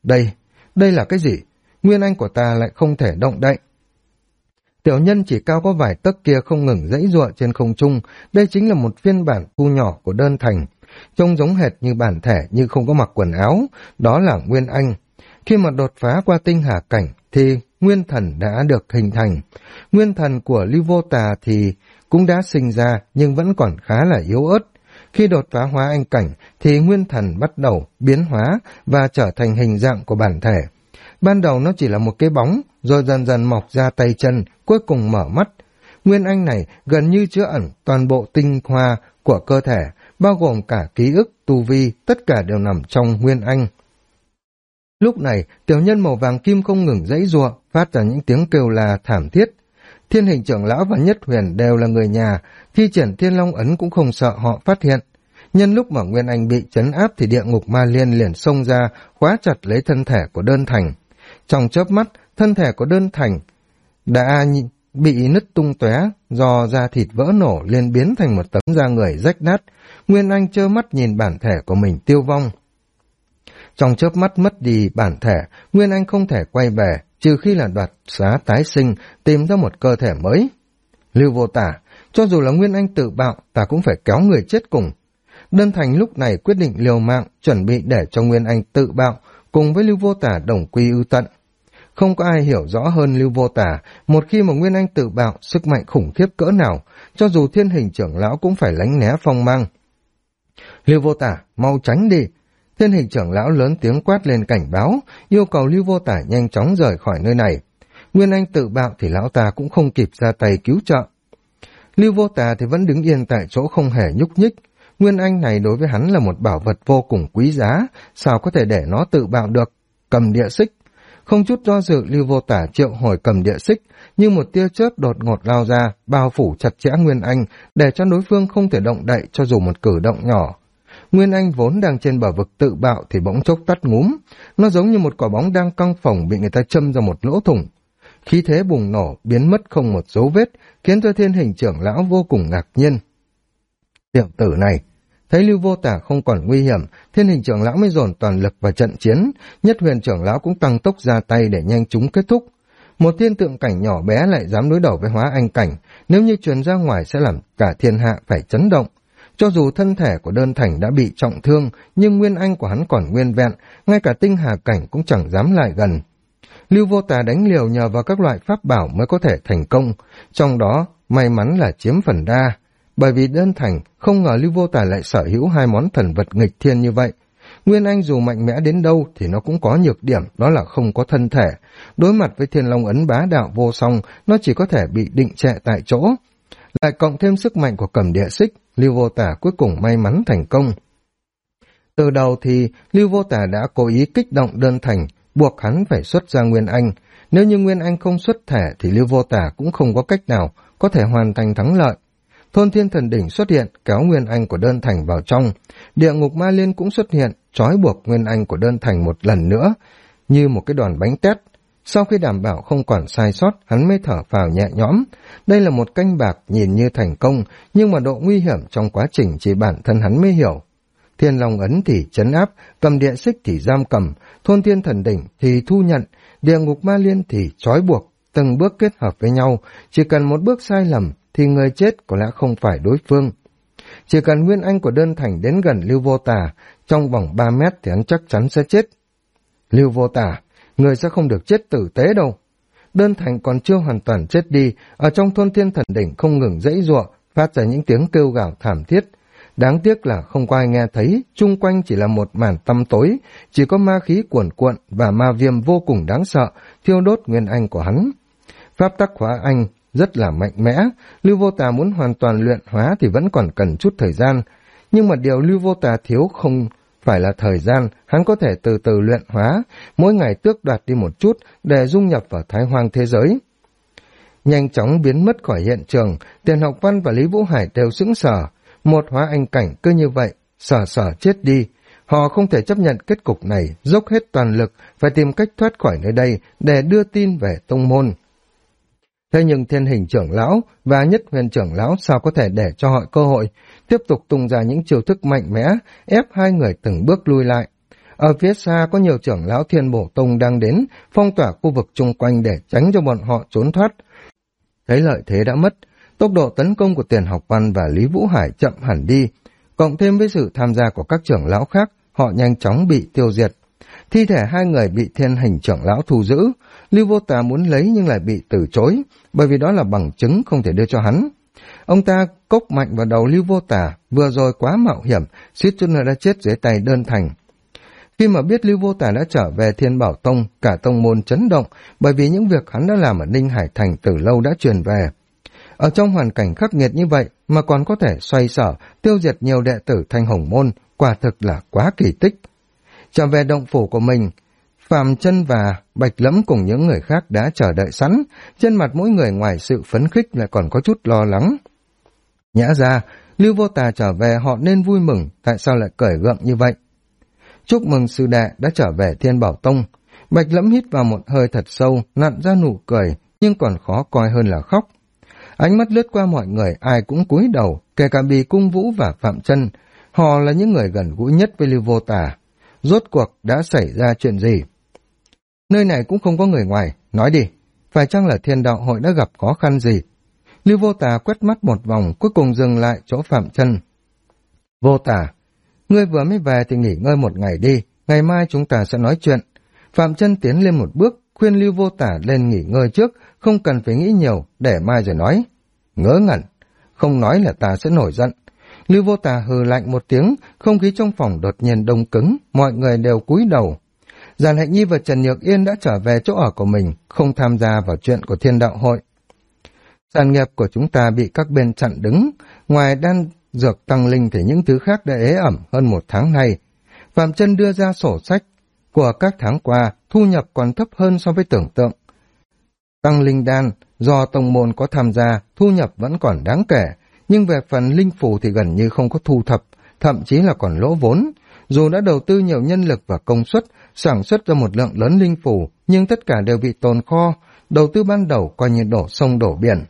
Đây là cái gì? Nguyên anh của ta lại không thể động đậy. Tiểu nhân chỉ cao có vài tấc kia không ngừng giãy giụa trên không trung, đây chính là một phiên bản thu nhỏ của Đơn Thành. Trông giống hệt như bản thể nhưng không có mặc quần áo, đó là Nguyên Anh. Khi mà đột phá qua tinh hà cảnh thì Nguyên Thần đã được hình thành. Nguyên Thần của Lưu Vô Tà thì cũng đã sinh ra nhưng vẫn còn khá là yếu ớt. Khi đột phá Hóa Anh cảnh thì Nguyên Thần bắt đầu biến hóa và trở thành hình dạng của bản thể. Ban đầu nó chỉ là một cái bóng, rồi dần dần mọc ra tay chân, cuối cùng mở mắt. Nguyên Anh này gần như chứa ẩn toàn bộ tinh hoa của cơ thể, bao gồm cả ký ức, tu vi, tất cả đều nằm trong Nguyên Anh. Lúc này, tiểu nhân màu vàng kim không ngừng giãy giụa, phát ra những tiếng kêu la thảm thiết. Thiên Hình trưởng lão và Nhất Huyền đều là người nhà, thi triển Thiên Long ấn cũng không sợ họ phát hiện. Nhân lúc mà Nguyên Anh bị trấn áp thì địa ngục ma liên liền xông ra, khóa chặt lấy thân thể của Đơn Thành. Trong chớp mắt, thân thể của Đơn Thành đã bị nứt tung tóe, do da thịt vỡ nổ liền biến thành một tấm da người rách nát. Nguyên Anh trơ mắt nhìn bản thể của mình tiêu vong. Trong chớp mắt mất đi bản thể, Nguyên Anh không thể quay về, trừ khi là đoạt xá tái sinh, tìm ra một cơ thể mới. Lưu Vô Tả, cho dù là Nguyên Anh tự bạo, ta cũng phải kéo người chết cùng. Đơn Thành lúc này quyết định liều mạng, chuẩn bị để cho Nguyên Anh tự bạo, cùng với Lưu Vô Tả đồng quy ưu tận. Không có ai hiểu rõ hơn Lưu Vô Tả, một khi mà Nguyên Anh tự bạo, sức mạnh khủng khiếp cỡ nào, cho dù Thiên Hình trưởng lão cũng phải lánh né phong mang. Lưu Vô Tả, mau tránh đi! Thiên Hình trưởng lão lớn tiếng quát lên cảnh báo, yêu cầu Lưu Vô Tả nhanh chóng rời khỏi nơi này. Nguyên Anh tự bạo thì lão ta cũng không kịp ra tay cứu trợ. Lưu Vô Tả thì vẫn đứng yên tại chỗ không hề nhúc nhích. Nguyên Anh này đối với hắn là một bảo vật vô cùng quý giá, sao có thể để nó tự bạo được? Cầm địa xích. Không chút do dự, Lưu Vô Tả triệu hồi cầm địa xích, như một tia chớp đột ngột lao ra, bao phủ chặt chẽ Nguyên Anh, để cho đối phương không thể động đậy cho dù một cử động nhỏ. Nguyên Anh vốn đang trên bờ vực tự bạo thì bỗng chốc tắt ngúm, nó giống như một quả bóng đang căng phồng bị người ta châm ra một lỗ thủng. Khí thế bùng nổ, biến mất không một dấu vết, khiến cho Thiên Hình trưởng lão vô cùng ngạc nhiên. Tiểu tử này, thấy Lưu Vô Tả không còn nguy hiểm, Thiên Hình trưởng lão mới dồn toàn lực vào trận chiến, Nhất Huyền trưởng lão cũng tăng tốc ra tay để nhanh chúng kết thúc. Một thiên tượng cảnh nhỏ bé lại dám đối đầu với hóa anh cảnh, nếu như truyền ra ngoài sẽ làm cả thiên hạ phải chấn động. Cho dù thân thể của Đơn Thành đã bị trọng thương, nhưng Nguyên Anh của hắn còn nguyên vẹn, ngay cả tinh hà cảnh cũng chẳng dám lại gần. Lưu Vô Tả đánh liều nhờ vào các loại pháp bảo mới có thể thành công, trong đó may mắn là chiếm phần đa. Bởi vì Đơn Thành không ngờ Lưu Vô Tả lại sở hữu hai món thần vật nghịch thiên như vậy. Nguyên Anh dù mạnh mẽ đến đâu thì nó cũng có nhược điểm, đó là không có thân thể. Đối mặt với Thiên Long ấn bá đạo vô song, nó chỉ có thể bị định trệ tại chỗ. Lại cộng thêm sức mạnh của cầm địa xích, Lưu Vô Tả cuối cùng may mắn thành công. Từ đầu thì Lưu Vô Tả đã cố ý kích động Đơn Thành, buộc hắn phải xuất ra Nguyên Anh. Nếu như Nguyên Anh không xuất thể thì Lưu Vô Tả cũng không có cách nào có thể hoàn thành thắng lợi. Thôn Thiên Thần Đỉnh xuất hiện, kéo Nguyên Anh của Đơn Thành vào trong. Địa ngục ma liên cũng xuất hiện, trói buộc Nguyên Anh của Đơn Thành một lần nữa, như một cái đòn bánh tét. Sau khi đảm bảo không còn sai sót, hắn mới thở phào nhẹ nhõm. Đây là một canh bạc nhìn như thành công, nhưng mà độ nguy hiểm trong quá trình chỉ bản thân hắn mới hiểu. Thiên Long ấn thì trấn áp, cầm địa xích thì giam cầm, Thôn Thiên Thần Đỉnh thì thu nhận, địa ngục ma liên thì trói buộc, từng bước kết hợp với nhau, chỉ cần một bước sai lầm thì người chết có lẽ không phải đối phương. Chỉ cần Nguyên Anh của Đơn Thành đến gần Lưu Vô Tả, trong vòng 3 mét thì hắn chắc chắn sẽ chết. Lưu Vô Tả, người sẽ không được chết tử tế đâu. Đơn Thành còn chưa hoàn toàn chết đi, ở trong Thôn Thiên Thần Đỉnh không ngừng giãy giụa, phát ra những tiếng kêu gào thảm thiết. Đáng tiếc là không có ai nghe thấy, chung quanh chỉ là một màn tăm tối, chỉ có ma khí cuồn cuộn và ma viêm vô cùng đáng sợ, thiêu đốt Nguyên Anh của hắn. Pháp tắc hóa anh rất là mạnh mẽ, Lưu Vô Tả muốn hoàn toàn luyện hóa thì vẫn còn cần chút thời gian, nhưng mà điều Lưu Vô Tả thiếu không phải là thời gian, hắn có thể từ từ luyện hóa, mỗi ngày tước đoạt đi một chút để dung nhập vào Thái Hoang thế giới. Nhanh chóng biến mất khỏi hiện trường, Tiền Học Văn và Lý Vũ Hải đều sững sờ, một hóa anh cảnh cứ như vậy, sở chết đi. Họ không thể chấp nhận kết cục này, dốc hết toàn lực, phải tìm cách thoát khỏi nơi đây để đưa tin về tông môn. Thế nhưng Thiên Hình trưởng lão và Nhất Huyền trưởng lão sao có thể để cho họ cơ hội, tiếp tục tung ra những chiêu thức mạnh mẽ, ép hai người từng bước lui lại. Ở phía xa có nhiều trưởng lão Thiên Bổ Tông đang đến, phong tỏa khu vực chung quanh để tránh cho bọn họ trốn thoát. Thấy lợi thế đã mất, tốc độ tấn công của Tiền Học Văn và Lý Vũ Hải chậm hẳn đi, cộng thêm với sự tham gia của các trưởng lão khác, họ nhanh chóng bị tiêu diệt. Thi thể hai người bị Thiên Hình trưởng lão thu giữ, Lưu Vô Tả muốn lấy nhưng lại bị từ chối, bởi vì đó là bằng chứng không thể đưa cho hắn. Ông ta cốc mạnh vào đầu Lưu Vô Tả, vừa rồi quá mạo hiểm, suýt chút nữa đã chết dưới tay Đơn Thành. Khi mà biết Lưu Vô Tả đã trở về Thiên Bảo Tông, cả tông môn chấn động, bởi vì những việc hắn đã làm ở Ninh Hải Thành từ lâu đã truyền về. Ở trong hoàn cảnh khắc nghiệt như vậy mà còn có thể xoay sở, tiêu diệt nhiều đệ tử Thanh Hồng Môn, quả thực là quá kỳ tích. Trở về động phủ của mình, Phạm Chân và Bạch Lẫm cùng những người khác đã chờ đợi sẵn, trên mặt mỗi người ngoài sự phấn khích lại còn có chút lo lắng. Nhã ra, Lưu Vô Tà trở về họ nên vui mừng, tại sao lại cởi gượng như vậy? Chúc mừng sư đệ đã trở về Thiên Bảo Tông. Bạch Lẫm hít vào một hơi thật sâu, nặn ra nụ cười, nhưng còn khó coi hơn là khóc. Ánh mắt lướt qua mọi người, ai cũng cúi đầu, kể cả Bì Cung Vũ và Phạm Chân. Họ là những người gần gũi nhất với Lưu Vô Tà. Rốt cuộc đã xảy ra chuyện gì? Nơi này cũng không có người ngoài, nói đi, phải chăng là Thiên Đạo Hội đã gặp khó khăn gì? Lưu Vô Tà quét mắt một vòng, cuối cùng dừng lại chỗ Phạm Chân. Vô Tà, ngươi vừa mới về thì nghỉ ngơi một ngày đi, ngày mai chúng ta sẽ nói chuyện. Phạm Chân tiến lên một bước, khuyên Lưu Vô Tà lên nghỉ ngơi trước, không cần phải nghĩ nhiều, để mai rồi nói. Ngớ ngẩn, không nói là ta sẽ nổi giận. Lưu Vô Tà hừ lạnh một tiếng, không khí trong phòng đột nhiên đông cứng, mọi người đều cúi đầu. Giản Hạnh Nhi và Trần Nhược Yên đã trở về chỗ ở của mình, không tham gia vào chuyện của Thiên Đạo Hội. Sản nghiệp của chúng ta bị các bên chặn đứng, ngoài đan dược tăng linh thì những thứ khác đã ế ẩm hơn một tháng nay. Phạm Chân đưa ra sổ sách của các tháng qua, thu nhập còn thấp hơn so với tưởng tượng. Tăng linh đan, do tông môn có tham gia, thu nhập vẫn còn đáng kể, nhưng về phần linh phù thì gần như không có thu thập, thậm chí là còn lỗ vốn. Dù đã đầu tư nhiều nhân lực và công suất, sản xuất ra một lượng lớn linh phù, nhưng tất cả đều bị tồn kho, đầu tư ban đầu coi như đổ sông đổ biển.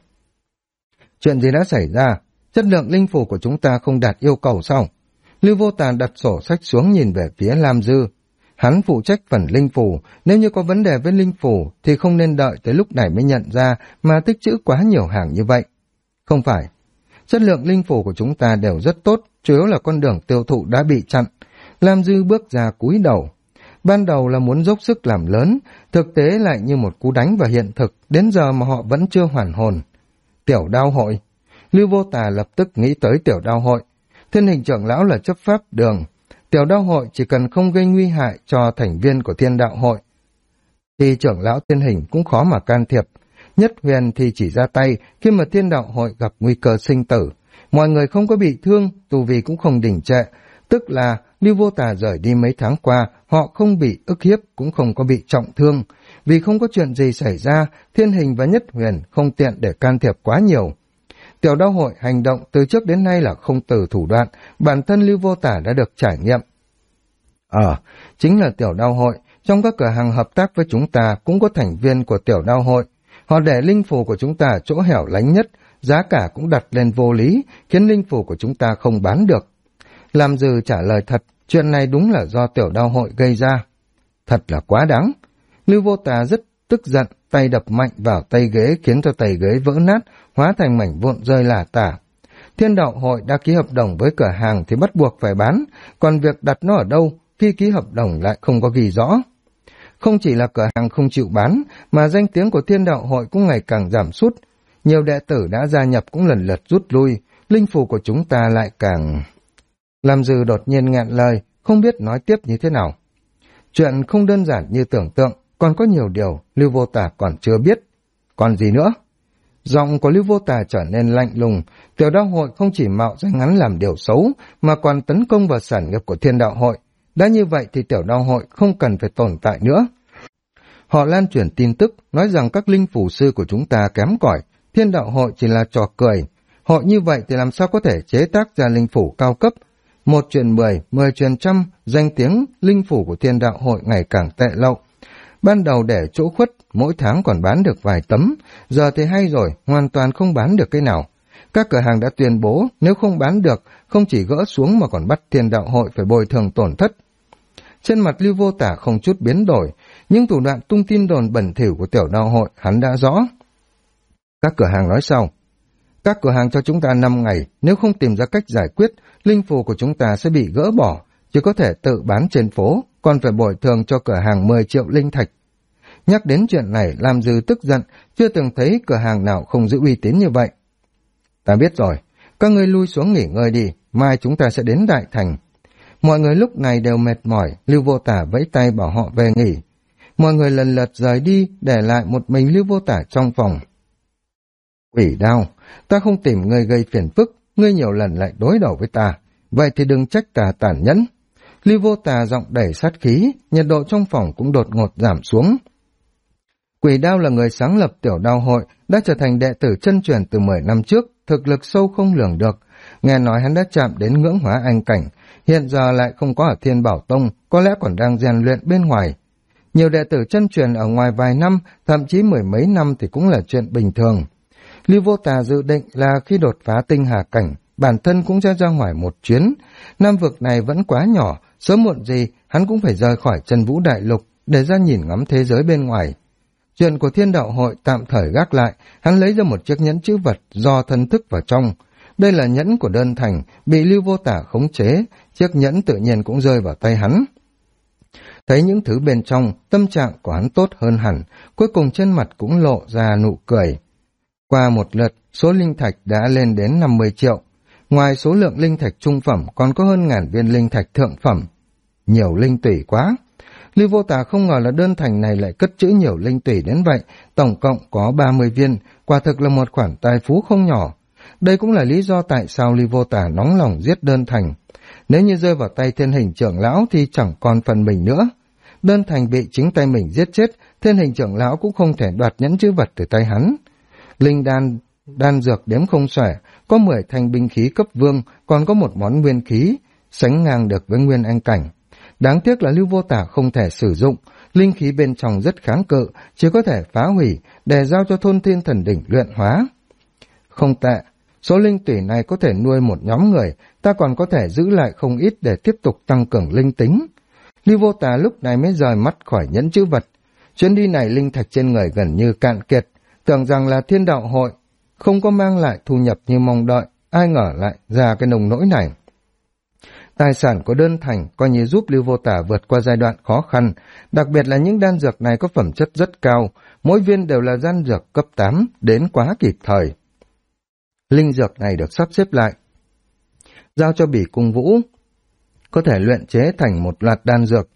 Chuyện gì đã xảy ra? Chất lượng linh phù của chúng ta không đạt yêu cầu sao? Lưu Vô Tà đặt sổ sách xuống nhìn về phía Lam Dư. Hắn phụ trách phần linh phù, nếu như có vấn đề với linh phù thì không nên đợi tới lúc này mới nhận ra mà tích trữ quá nhiều hàng như vậy. Không phải. Chất lượng linh phù của chúng ta đều rất tốt, chủ yếu là con đường tiêu thụ đã bị chặn. Lam Dư bước ra cúi đầu. Ban đầu là muốn dốc sức làm lớn, thực tế lại như một cú đánh vào hiện thực, đến giờ mà họ vẫn chưa hoàn hồn. Tiểu Đao Hội. Lưu Vô Tà lập tức nghĩ tới Tiểu Đao Hội. Thân hình trưởng lão là chấp pháp đường. Tiểu Đao Hội chỉ cần không gây nguy hại cho thành viên của Thiên Đạo Hội, thì trưởng lão Thiên Hình cũng khó mà can thiệp. Nhất Huyền thì chỉ ra tay khi mà Thiên Đạo Hội gặp nguy cơ sinh tử. Mọi người không có bị thương, tu vi cũng không đình trệ. Tức là Lưu Vô Tà rời đi mấy tháng qua, họ không bị ức hiếp, cũng không có bị trọng thương. Vì không có chuyện gì xảy ra, Thiên Hình và Nhất Huyền không tiện để can thiệp quá nhiều. Tiểu Đao Hội hành động từ trước đến nay là không từ thủ đoạn, bản thân Lưu Vô Tà đã được trải nghiệm. Chính là Tiểu Đao Hội, trong các cửa hàng hợp tác với chúng ta cũng có thành viên của Tiểu Đao Hội. Họ để linh phù của chúng ta chỗ hẻo lánh nhất, giá cả cũng đặt lên vô lý, khiến linh phù của chúng ta không bán được. Làm Dư trả lời thật, chuyện này đúng là do Tiểu Đao Hội gây ra. Thật là quá đáng. Lưu Vô Tà rất tức giận, tay đập mạnh vào tay ghế khiến cho tay ghế vỡ nát, hóa thành mảnh vụn rơi lả tả. Thiên Đạo Hội đã ký hợp đồng với cửa hàng thì bắt buộc phải bán, còn việc đặt nó ở đâu khi ký hợp đồng lại không có ghi rõ. Không chỉ là cửa hàng không chịu bán, mà danh tiếng của Thiên Đạo Hội cũng ngày càng giảm sút. Nhiều đệ tử đã gia nhập cũng lần lượt rút lui, linh phù của chúng ta lại càng... Làm Dư đột nhiên nghẹn lời, không biết nói tiếp như thế nào. Chuyện không đơn giản như tưởng tượng, còn có nhiều điều Lưu Vô Tà còn chưa biết. Còn gì nữa? Giọng của Lưu Vô Tà trở nên lạnh lùng. Tiểu Đao Hội không chỉ mạo danh hắn làm điều xấu, mà còn tấn công vào sản nghiệp của Thiên Đạo Hội. Đã như vậy thì Tiểu Đao Hội không cần phải tồn tại nữa. Họ lan truyền tin tức, nói rằng các linh phù sư của chúng ta kém cỏi, Thiên Đạo Hội chỉ là trò cười. Họ như vậy thì làm sao có thể chế tác ra linh phủ cao cấp? 1 truyền 10, 10 truyền trăm, danh tiếng linh phủ của Thiên Đạo Hội ngày càng tệ lậu. Ban đầu để chỗ khuất, mỗi tháng còn bán được vài tấm, giờ thì hay rồi, hoàn toàn không bán được cái nào. Các cửa hàng đã tuyên bố nếu không bán được, không chỉ gỡ xuống mà còn bắt Thiên Đạo Hội phải bồi thường tổn thất. Trên mặt Lưu Vô Tà không chút biến đổi, nhưng thủ đoạn tung tin đồn bẩn thỉu của Tiểu Đao Hội hắn đã rõ. Các cửa hàng nói sau, các cửa hàng cho chúng ta 5 ngày, nếu không tìm ra cách giải quyết, linh phù của chúng ta sẽ bị gỡ bỏ, chỉ có thể tự bán trên phố, còn phải bồi thường cho cửa hàng 10 triệu linh thạch. Nhắc đến chuyện này, Lam Dư tức giận, chưa từng thấy cửa hàng nào không giữ uy tín như vậy. Ta biết rồi, các ngươi lui xuống nghỉ ngơi đi, mai chúng ta sẽ đến Đại Thành. Mọi người lúc này đều mệt mỏi, Lưu Vô Tà vẫy tay bảo họ về nghỉ. Mọi người lần lượt rời đi, để lại một mình Lưu Vô Tà trong phòng. Quỷ Đao, ta không tìm ngươi gây phiền phức, ngươi nhiều lần lại đối đầu với ta, vậy thì đừng trách ta tàn nhẫn. Lưu Vô Tà giọng đầy sát khí, nhiệt độ trong phòng cũng đột ngột giảm xuống. Quỷ Đao là người sáng lập tiểu đao hội, đã trở thành đệ tử chân truyền từ 10 năm trước, thực lực sâu không lường được. Nghe nói hắn đã chạm đến ngưỡng hóa anh cảnh, hiện giờ lại không có ở Thiên Bảo Tông, có lẽ còn đang rèn luyện bên ngoài. Nhiều đệ tử chân truyền ở ngoài vài năm, thậm chí 10 mấy năm thì cũng là chuyện bình thường. Lưu Vô Tà dự định là khi đột phá tinh hà cảnh, bản thân cũng ra ngoài một chuyến. Nam vực này vẫn quá nhỏ, sớm muộn gì hắn cũng phải rời khỏi Chân Vũ Đại Lục để ra nhìn ngắm thế giới bên ngoài. Chuyện của Thiên Đạo Hội tạm thời gác lại, hắn lấy ra một chiếc nhẫn chữ vật do thân thức vào trong. Đây là nhẫn của Đơn Thành, bị Lưu Vô Tà khống chế, chiếc nhẫn tự nhiên cũng rơi vào tay hắn. Thấy những thứ bên trong, tâm trạng của hắn tốt hơn hẳn, cuối cùng trên mặt cũng lộ ra nụ cười. Qua một lượt, số linh thạch đã lên đến 50 triệu. Ngoài số lượng linh thạch trung phẩm còn có hơn 1000 viên linh thạch thượng phẩm. Nhiều linh tủy quá. Lưu Vô Tà không ngờ là Đơn Thành này lại cất trữ nhiều linh tủy đến vậy, tổng cộng có 30 viên, quả thực là một khoản tài phú không nhỏ. Đây cũng là lý do tại sao Lưu Vô Tà nóng lòng giết Đơn Thành. Nếu như rơi vào tay Thiên Hình trưởng lão thì chẳng còn phần mình nữa. Đơn Thành bị chính tay mình giết chết, Thiên Hình trưởng lão cũng không thể đoạt nhẫn chữ vật từ tay hắn. Linh đan dược đếm không xuể, có 10 thanh binh khí cấp vương, còn có một món nguyên khí, sánh ngang được với nguyên anh cảnh. Đáng tiếc là Lưu Vô Tà không thể sử dụng, linh khí bên trong rất kháng cự, chỉ có thể phá hủy để giao cho Thôn Thiên Thần Đỉnh luyện hóa. Không tệ, số linh tủy này có thể nuôi một nhóm người, ta còn có thể giữ lại không ít để tiếp tục tăng cường linh tính. Lưu Vô Tà lúc này mới rời mắt khỏi nhẫn chữ vật. Chuyến đi này linh thạch trên người gần như cạn kiệt, tưởng rằng là Thiên Đạo Hội không có mang lại thu nhập như mong đợi, ai ngờ lại ra cái nông nỗi này. Tài sản của Đơn Thành coi như giúp Lưu Vô Tà vượt qua giai đoạn khó khăn, đặc biệt là những đan dược này có phẩm chất rất cao, mỗi viên đều là đan dược cấp 8, đến quá kịp thời. Linh dược này được sắp xếp lại, giao cho Bỉ Cung Vũ, có thể luyện chế thành một loạt đan dược.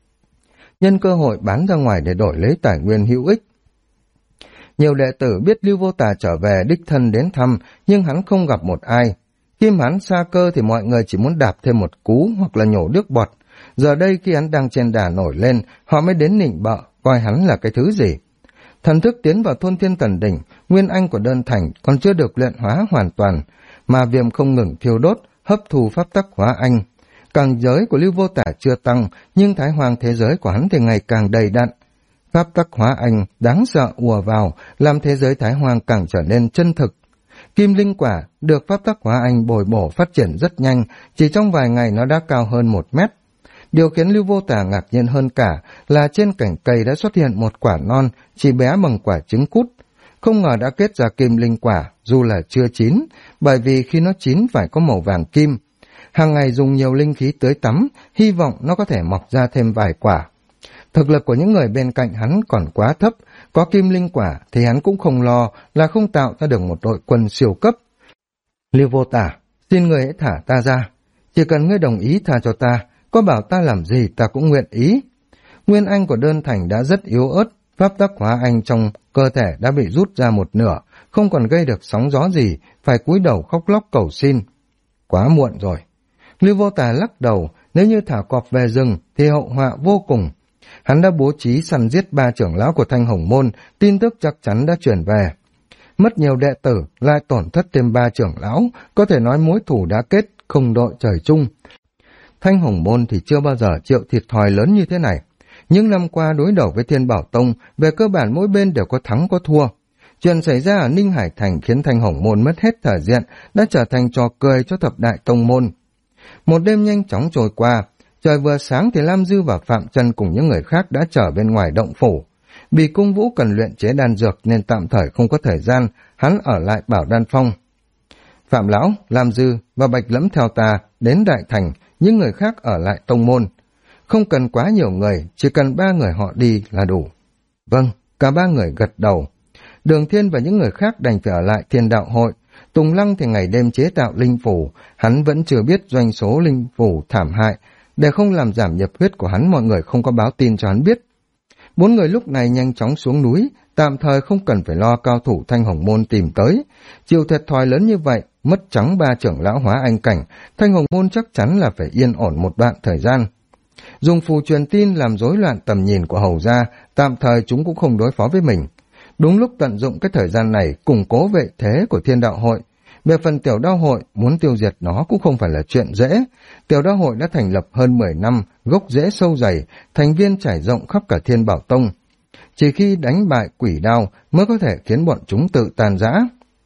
Nhân cơ hội bán ra ngoài để đổi lấy tài nguyên hữu ích. Nhiều đệ tử biết Lưu Vô Tà trở về đích thân đến thăm, nhưng hắn không gặp một ai. Khi hắn xa cơ thì mọi người chỉ muốn đạp thêm một cú hoặc là nhổ nước bọt. Giờ đây khi hắn đang trên đà nổi lên, họ mới đến nịnh bợ, coi hắn là cái thứ gì. Thần thức tiến vào Thôn Thiên Thần Đỉnh, nguyên anh của Đơn Thành còn chưa được luyện hóa hoàn toàn, mà viêm không ngừng thiêu đốt, hấp thu pháp tắc hóa anh. Cảnh giới của Lưu Vô Tà chưa tăng, nhưng thái hoàng thế giới của hắn thì ngày càng đầy đặn. Pháp tắc hóa anh đáng sợ ùa vào, làm thế giới thái hoàng càng trở nên chân thực. Kim linh quả được pháp tắc hóa anh bồi bổ phát triển rất nhanh, chỉ trong vài ngày nó đã cao hơn 1 mét. Điều khiến Lưu Vô Tà ngạc nhiên hơn cả là trên cành cây đã xuất hiện một quả non, chỉ bé bằng quả trứng cút. Không ngờ đã kết ra kim linh quả, dù là chưa chín, bởi vì khi nó chín phải có màu vàng kim. Hàng ngày dùng nhiều linh khí tưới tắm, hy vọng nó có thể mọc ra thêm vài quả. Thực lực của những người bên cạnh hắn còn quá thấp, có kim linh quả thì hắn cũng không lo là không tạo ra được một đội quân siêu cấp. Lưu Vô Tà, xin người hãy thả ta ra, chỉ cần ngươi đồng ý tha cho ta, có bảo ta làm gì ta cũng nguyện ý. Nguyên anh của Đơn Thành đã rất yếu ớt, pháp tắc hóa anh trong cơ thể đã bị rút ra một nửa, không còn gây được sóng gió gì, phải cúi đầu khóc lóc cầu xin. Quá muộn rồi. Lưu Vô Tà lắc đầu, nếu như thả cọp về rừng thì hậu họa vô cùng. Hắn đã bố trí săn giết 3 trưởng lão của Thanh Hồng Môn, tin tức chắc chắn đã truyền về. Mất nhiều đệ tử, lại tổn thất thêm 3 trưởng lão, có thể nói mối thù đã kết, không đội trời chung. Thanh Hồng Môn thì chưa bao giờ chịu thiệt thòi lớn như thế này. Những năm qua đối đầu với Thiên Bảo Tông, về cơ bản mỗi bên đều có thắng có thua. Chuyện xảy ra ở Ninh Hải Thành khiến Thanh Hồng Môn mất hết thể diện, đã trở thành trò cười cho thập đại tông môn. Một đêm nhanh chóng trôi qua, trời vừa sáng thì Lam Dư và Phạm Chân cùng những người khác đã trở bên ngoài động phủ. Bỉ Cung Vũ cần luyện chế đan dược nên tạm thời không có thời gian, hắn ở lại Bảo Đan Phong. Phạm Lão, Lam Dư và Bạch Lẫm theo ta đến Đại Thành, những người khác ở lại tông môn. Không cần quá nhiều người, chỉ cần 3 người họ đi là đủ. Vâng, cả 3 người gật đầu. Đường Thiên và những người khác đành phải ở lại Thiên Đạo Hội. Tùng Lăng thì ngày đêm chế tạo linh phủ, hắn vẫn chưa biết doanh số linh phủ thảm hại. Để không làm giảm nhập huyết của hắn, mọi người không có báo tin cho hắn biết. 4 người lúc này nhanh chóng xuống núi, tạm thời không cần phải lo cao thủ Thanh Hồng Môn tìm tới. Chịu thiệt thòi lớn như vậy, mất trắng 3 trưởng lão hóa anh cảnh, Thanh Hồng Môn chắc chắn là phải yên ổn một đoạn thời gian. Dùng phù truyền tin làm rối loạn tầm nhìn của hầu gia, tạm thời chúng cũng không đối phó với mình. Đúng lúc tận dụng cái thời gian này củng cố vệ thế của Thiên Đạo Hội. Về phần Tiểu Đao Hội, muốn tiêu diệt nó cũng không phải là chuyện dễ. Tiểu Đao Hội đã thành lập hơn 10 năm, gốc rễ sâu dày, thành viên trải rộng khắp cả Thiên Bảo Tông. Chỉ khi đánh bại quỷ đao mới có thể khiến bọn chúng tự tàn rã.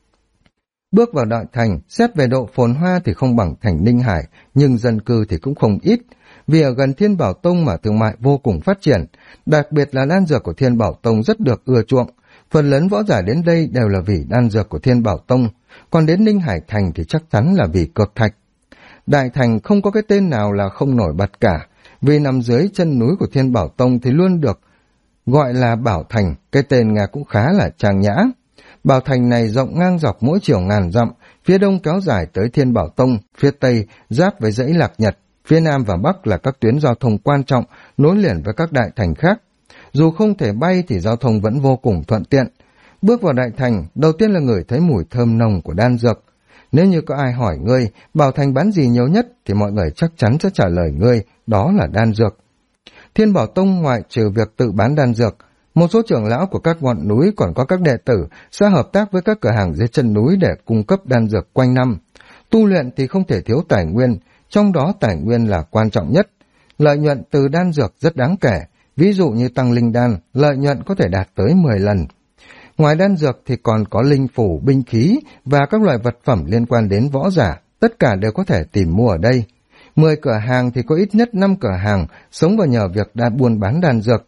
Bước vào đại thành, xét về độ phồn hoa thì không bằng thành Ninh Hải, nhưng dân cư thì cũng không ít. Vì ở gần Thiên Bảo Tông mà thương mại vô cùng phát triển, đặc biệt là đan dược của Thiên Bảo Tông rất được ưa chuộng. Phần lớn võ giả đến đây đều là vì đan dược của Thiên Bảo Tông, còn đến Ninh Hải Thành thì chắc chắn là vì cực thạch. Đại thành không có cái tên nào là không nổi bật cả, vì nằm dưới chân núi của Thiên Bảo Tông thì luôn được gọi là Bảo Thành, cái tên nghe cũng khá là trang nhã. Bảo Thành này rộng ngang dọc mỗi chiều ngàn dặm, phía đông kéo dài tới Thiên Bảo Tông, phía tây giáp với dãy Lạc Nhật, phía nam và bắc là các tuyến giao thông quan trọng nối liền với các đại thành khác. Dù không thể bay thì giao thông vẫn vô cùng thuận tiện. Bước vào đại thành, đầu tiên là ngửi thấy mùi thơm nồng của đan dược. Nếu như có ai hỏi ngươi, Bảo Thành bán gì nhiều nhất thì mọi người chắc chắn sẽ trả lời ngươi, đó là đan dược. Thiên Bảo Tông ngoại trừ việc tự bán đan dược, một số trưởng lão của các ngọn núi còn có các đệ tử sẽ hợp tác với các cửa hàng dưới chân núi để cung cấp đan dược quanh năm. Tu luyện thì không thể thiếu tài nguyên, trong đó tài nguyên là quan trọng nhất. Lợi nhuận từ đan dược rất đáng kể, ví dụ như tăng linh đan, lợi nhuận có thể đạt tới 10 lần. Ngoài đan dược thì còn có linh phủ, binh khí và các loại vật phẩm liên quan đến võ giả, tất cả đều có thể tìm mua ở đây. 10 cửa hàng thì có ít nhất 5 cửa hàng sống và nhờ việc buôn bán đan dược.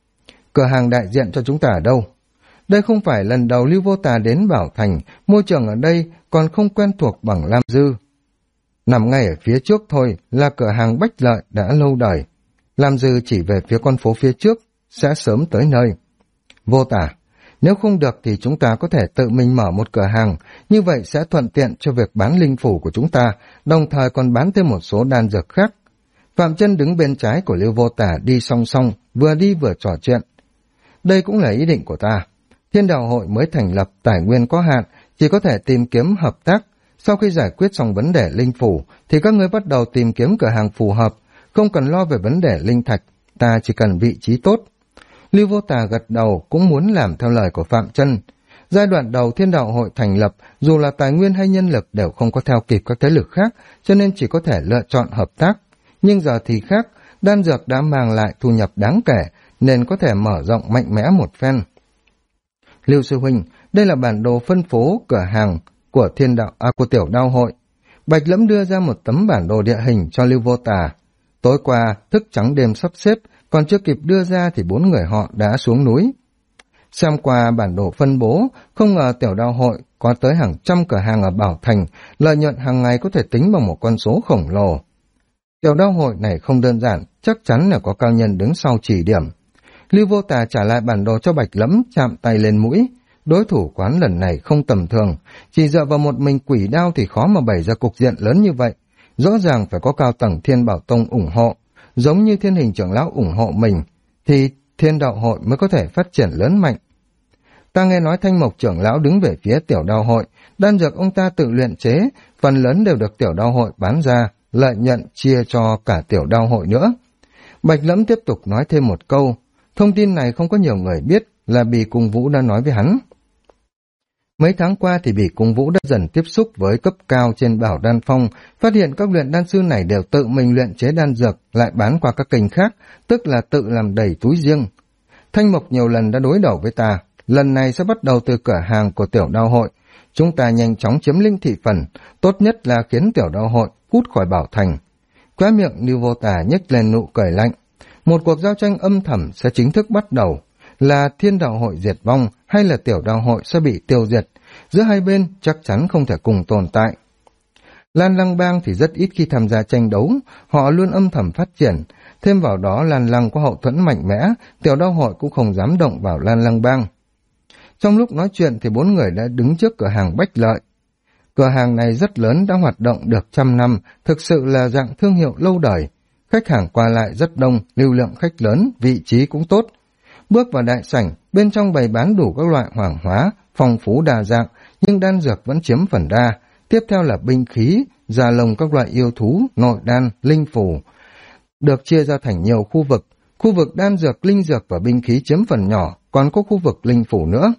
Cửa hàng đại diện cho chúng ta ở đâu? Đây không phải lần đầu Lưu Vô Tà đến Bảo Thành, môi trường ở đây còn không quen thuộc bằng Lam Dư. Nằm ngay ở phía trước thôi là cửa hàng Bách Lợi đã lâu đời. Lam Dư chỉ về phía con phố phía trước, sẽ sớm tới nơi. Vô Tà, nếu không được thì chúng ta có thể tự mình mở một cửa hàng, như vậy sẽ thuận tiện cho việc bán linh phủ của chúng ta, đồng thời còn bán thêm một số đan dược khác. Phạm Chân đứng bên trái của Lưu Vô Tà đi song song, vừa đi vừa trò chuyện. Đây cũng là ý định của ta. Thiên Đạo Hội mới thành lập, tài nguyên có hạn, chỉ có thể tìm kiếm hợp tác. Sau khi giải quyết xong vấn đề linh phủ, thì các ngươi bắt đầu tìm kiếm cửa hàng phù hợp, không cần lo về vấn đề linh thạch, ta chỉ cần vị trí tốt. Lưu Vô Tà gật đầu, cũng muốn làm theo lời của Phạm Chân. Giai đoạn đầu Thiên Đạo Hội thành lập, dù là tài nguyên hay nhân lực đều không có theo kịp các thế lực khác, cho nên chỉ có thể lựa chọn hợp tác. Nhưng giờ thì khác, đan dược đã mang lại thu nhập đáng kể, nên có thể mở rộng mạnh mẽ một phen. Lưu sư huynh, đây là bản đồ phân phố cửa hàng của của Tiểu Đao Hội. Bạch Lẫm đưa ra một tấm bản đồ địa hình cho Lưu Vô Tà. Tối qua, thức trắng đêm sắp xếp, còn chưa kịp đưa ra thì 4 người họ đã xuống núi. Xem qua bản đồ phân bố, không ngờ Tiểu Đao Hội có tới hàng trăm cửa hàng ở Bảo Thành, lợi nhuận hàng ngày có thể tính bằng một con số khổng lồ. Tiểu Đao Hội này không đơn giản, chắc chắn là có cao nhân đứng sau chỉ điểm. Lưu Vô Tà trả lại bản đồ cho Bạch Lẫm, chạm tay lên mũi. Đối thủ quán lần này không tầm thường, chỉ dựa vào một mình quỷ đao thì khó mà bày ra cục diện lớn như vậy. Rõ ràng phải có cao tầng Thiên Bảo Tông ủng hộ, giống như Thiên Hình trưởng lão ủng hộ mình, thì Thiên Đạo Hội mới có thể phát triển lớn mạnh. Ta nghe nói Thanh Mộc trưởng lão đứng về phía Tiểu Đao Hội, đan dược ông ta tự luyện chế, phần lớn đều được Tiểu Đao Hội bán ra, lợi nhuận chia cho cả Tiểu Đao Hội nữa. Bạch Lẫm tiếp tục nói thêm một câu, thông tin này không có nhiều người biết, là Bì Cung Vũ đã nói với hắn. Mấy tháng qua thì Bỉ Cung Vũ đã dần tiếp xúc với cấp cao trên Bảo Đan Phong, phát hiện các luyện đan sư này đều tự mình luyện chế đan dược, lại bán qua các kênh khác, tức là tự làm đầy túi riêng. Thanh Mộc nhiều lần đã đối đầu với ta, lần này sẽ bắt đầu từ cửa hàng của Tiểu Đao Hội. Chúng ta nhanh chóng chiếm lĩnh thị phần, tốt nhất là khiến Tiểu Đao Hội cút khỏi Bảo Thành. Khóe miệng Lưu Vô Tà nhếch lên nụ cười lạnh. Một cuộc giao tranh âm thầm sẽ chính thức bắt đầu. Là Thiên Đạo Hội diệt vong hay là Tiểu Đao Hội sẽ bị tiêu diệt, giữa hai bên chắc chắn không thể cùng tồn tại. Lan Lăng Bang thì rất ít khi tham gia tranh đấu, họ luôn âm thầm phát triển, thêm vào đó Lan Lăng có hậu thuẫn mạnh mẽ, Tiểu Đao Hội cũng không dám động vào Lan Lăng Bang. Trong lúc nói chuyện thì 4 người đã đứng trước cửa hàng Bách Lợi. Cửa hàng này rất lớn, đã hoạt động được 100 năm, thực sự là dạng thương hiệu lâu đời. Khách hàng qua lại rất đông, lưu lượng khách lớn, vị trí cũng tốt. Bước vào đại sảnh, bên trong bày bán đủ các loại hoàng hóa, phong phú đa dạng, nhưng đan dược vẫn chiếm phần đa. Tiếp theo là binh khí, da lông các loại yêu thú, nội đan, linh phù. được chia ra thành nhiều khu vực đan dược, linh dược và binh khí chiếm phần nhỏ, còn có khu vực linh phủ nữa.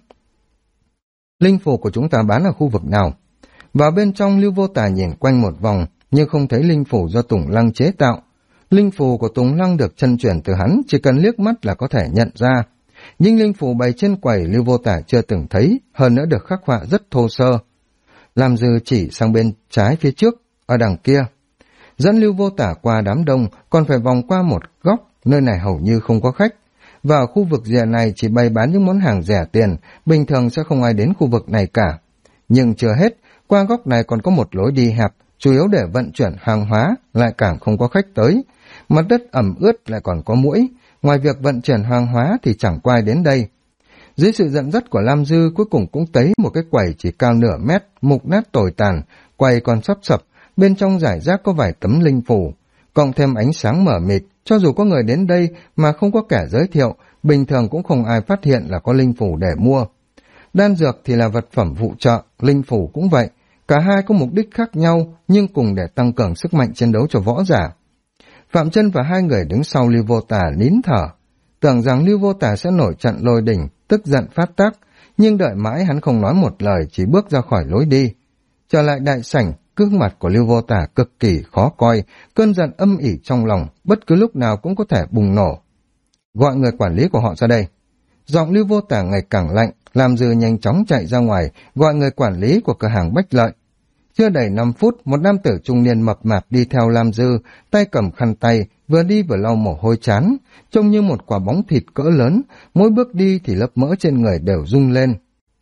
Linh phủ của chúng ta bán ở khu vực nào? Vào bên trong, Lưu Vô Tà nhìn quanh một vòng, nhưng không thấy linh phủ do Tùng Lăng chế tạo. Linh phủ của Tùng Lăng được chân chuyển từ hắn, chỉ cần liếc mắt là có thể nhận ra. Nhưng linh phủ bày trên quầy Lưu Vô Tà chưa từng thấy, hơn nữa được khắc họa rất thô sơ. Làm Dư chỉ sang bên trái phía trước, ở đằng kia. Dẫn Lưu Vô Tà qua đám đông, còn phải vòng qua một góc, nơi này hầu như không có khách. Và ở khu vực rìa này chỉ bày bán những món hàng rẻ tiền, bình thường sẽ không ai đến khu vực này cả. Nhưng chưa hết, qua góc này còn có một lối đi hẹp, chủ yếu để vận chuyển hàng hóa, lại càng không có khách tới. Mặt đất ẩm ướt lại còn có muỗi, ngoài việc vận chuyển hàng hóa thì chẳng có ai đến đây. Dưới sự dẫn dắt của Lam Dư, cuối cùng cũng thấy một cái quầy chỉ cao nửa mét, mục nát tồi tàn, quầy còn sắp sập, bên trong rải rác có vài tấm linh phủ, cộng thêm ánh sáng mờ mịt, cho dù có người đến đây mà không có kẻ giới thiệu, bình thường cũng không ai phát hiện là có linh phủ để mua. Đan dược thì là vật phẩm phụ trợ, linh phủ cũng vậy, cả hai có mục đích khác nhau nhưng cùng để tăng cường sức mạnh chiến đấu cho võ giả. Phạm Chân và hai người đứng sau Lưu Vô Tà nín thở, tưởng rằng Lưu Vô Tà sẽ nổi trận lôi đình, tức giận phát tác, nhưng đợi mãi hắn không nói một lời, chỉ bước ra khỏi lối đi. Trở lại đại sảnh, gương mặt của Lưu Vô Tà cực kỳ khó coi, cơn giận âm ỉ trong lòng, bất cứ lúc nào cũng có thể bùng nổ. Gọi người quản lý của họ ra đây. Giọng Lưu Vô Tà ngày càng lạnh, Lam Dư nhanh chóng chạy ra ngoài, gọi người quản lý của cửa hàng Bách Lợi. Chưa đầy 5 phút, một nam tử trung niên mập mạp đi theo Lam Dư, tay cầm khăn tay, vừa đi vừa lau mồ hôi chán, trông như một quả bóng thịt cỡ lớn, mỗi bước đi thì lớp mỡ trên người đều rung lên.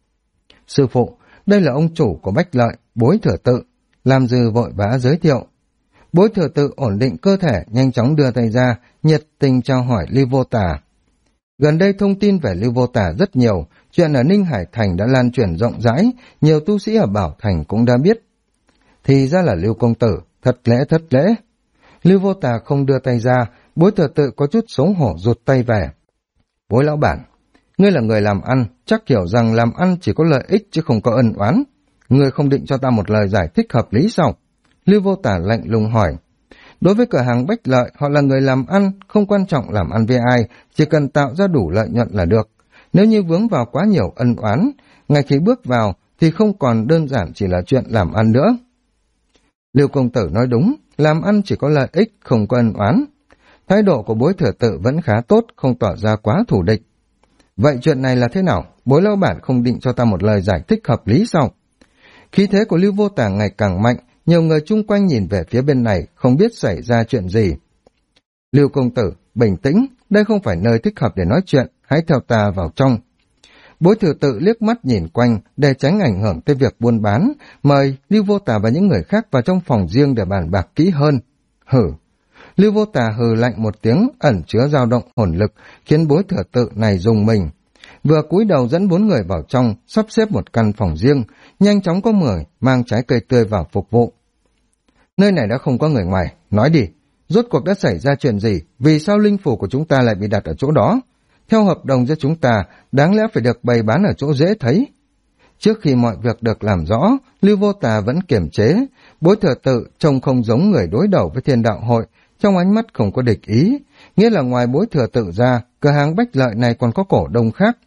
Sư phụ, đây là ông chủ của Bách Lợi, Bối Thừa Tự. Lam Dư vội vã giới thiệu. Bối Thừa Tự ổn định cơ thể, nhanh chóng đưa tay ra, nhiệt tình chào hỏi Lưu Vô Tà. Gần đây thông tin về Lưu Vô Tà rất nhiều, chuyện ở Ninh Hải Thành đã lan truyền rộng rãi, nhiều tu sĩ ở Bảo Thành cũng đã biết. Thì ra là Lưu công tử, thất lễ. Lưu Vô Tà không đưa tay ra, Bối Thừa Tự có chút xấu hổ rụt tay về. Bối lão bản, ngươi là người làm ăn, chắc hiểu rằng làm ăn chỉ có lợi ích chứ không có ân oán. Ngươi không định cho ta một lời giải thích hợp lý sao? Lưu Vô Tà lạnh lùng hỏi. Đối với cửa hàng Bách Lợi, họ là người làm ăn, không quan trọng làm ăn với ai, chỉ cần tạo ra đủ lợi nhuận là được. Nếu như vướng vào quá nhiều ân oán, ngay khi bước vào thì không còn đơn giản chỉ là chuyện làm ăn nữa. Lưu công tử nói đúng, làm ăn chỉ có lợi ích, không có ân oán. Thái độ của Bối Thừa Tự vẫn khá tốt, không tỏ ra quá thù địch. Vậy chuyện này là thế nào? Bối lão bản không định cho ta một lời giải thích hợp lý sao? Khí thế của Lưu Vô Tà ngày càng mạnh, nhiều người chung quanh nhìn về phía bên này, không biết xảy ra chuyện gì. Lưu công tử, bình tĩnh, đây không phải nơi thích hợp để nói chuyện, hãy theo ta vào trong. Bối Thừa Tự liếc mắt nhìn quanh để tránh ảnh hưởng tới việc buôn bán, mời Lưu Vô Tà và những người khác vào trong phòng riêng để bàn bạc kỹ hơn. Hử! Lưu Vô Tà hừ lạnh một tiếng, ẩn chứa dao động hồn lực, khiến Bối Thừa Tự này rùng mình. Vừa cúi đầu dẫn 4 người vào trong, sắp xếp một căn phòng riêng, nhanh chóng có người mang trái cây tươi vào phục vụ. Nơi này đã không có người ngoài, nói đi, rốt cuộc đã xảy ra chuyện gì, vì sao linh phủ của chúng ta lại bị đặt ở chỗ đó? Theo hợp đồng giữa chúng ta, đáng lẽ phải được bày bán ở chỗ dễ thấy. Trước khi mọi việc được làm rõ, Lưu Vô Tà vẫn kiềm chế, Bối Thừa Tự trông không giống người đối đầu với Thiên Đạo Hội, trong ánh mắt không có địch ý, nghĩa là ngoài Bối Thừa Tự ra, cửa hàng Bách Lợi này còn có cổ đông khác.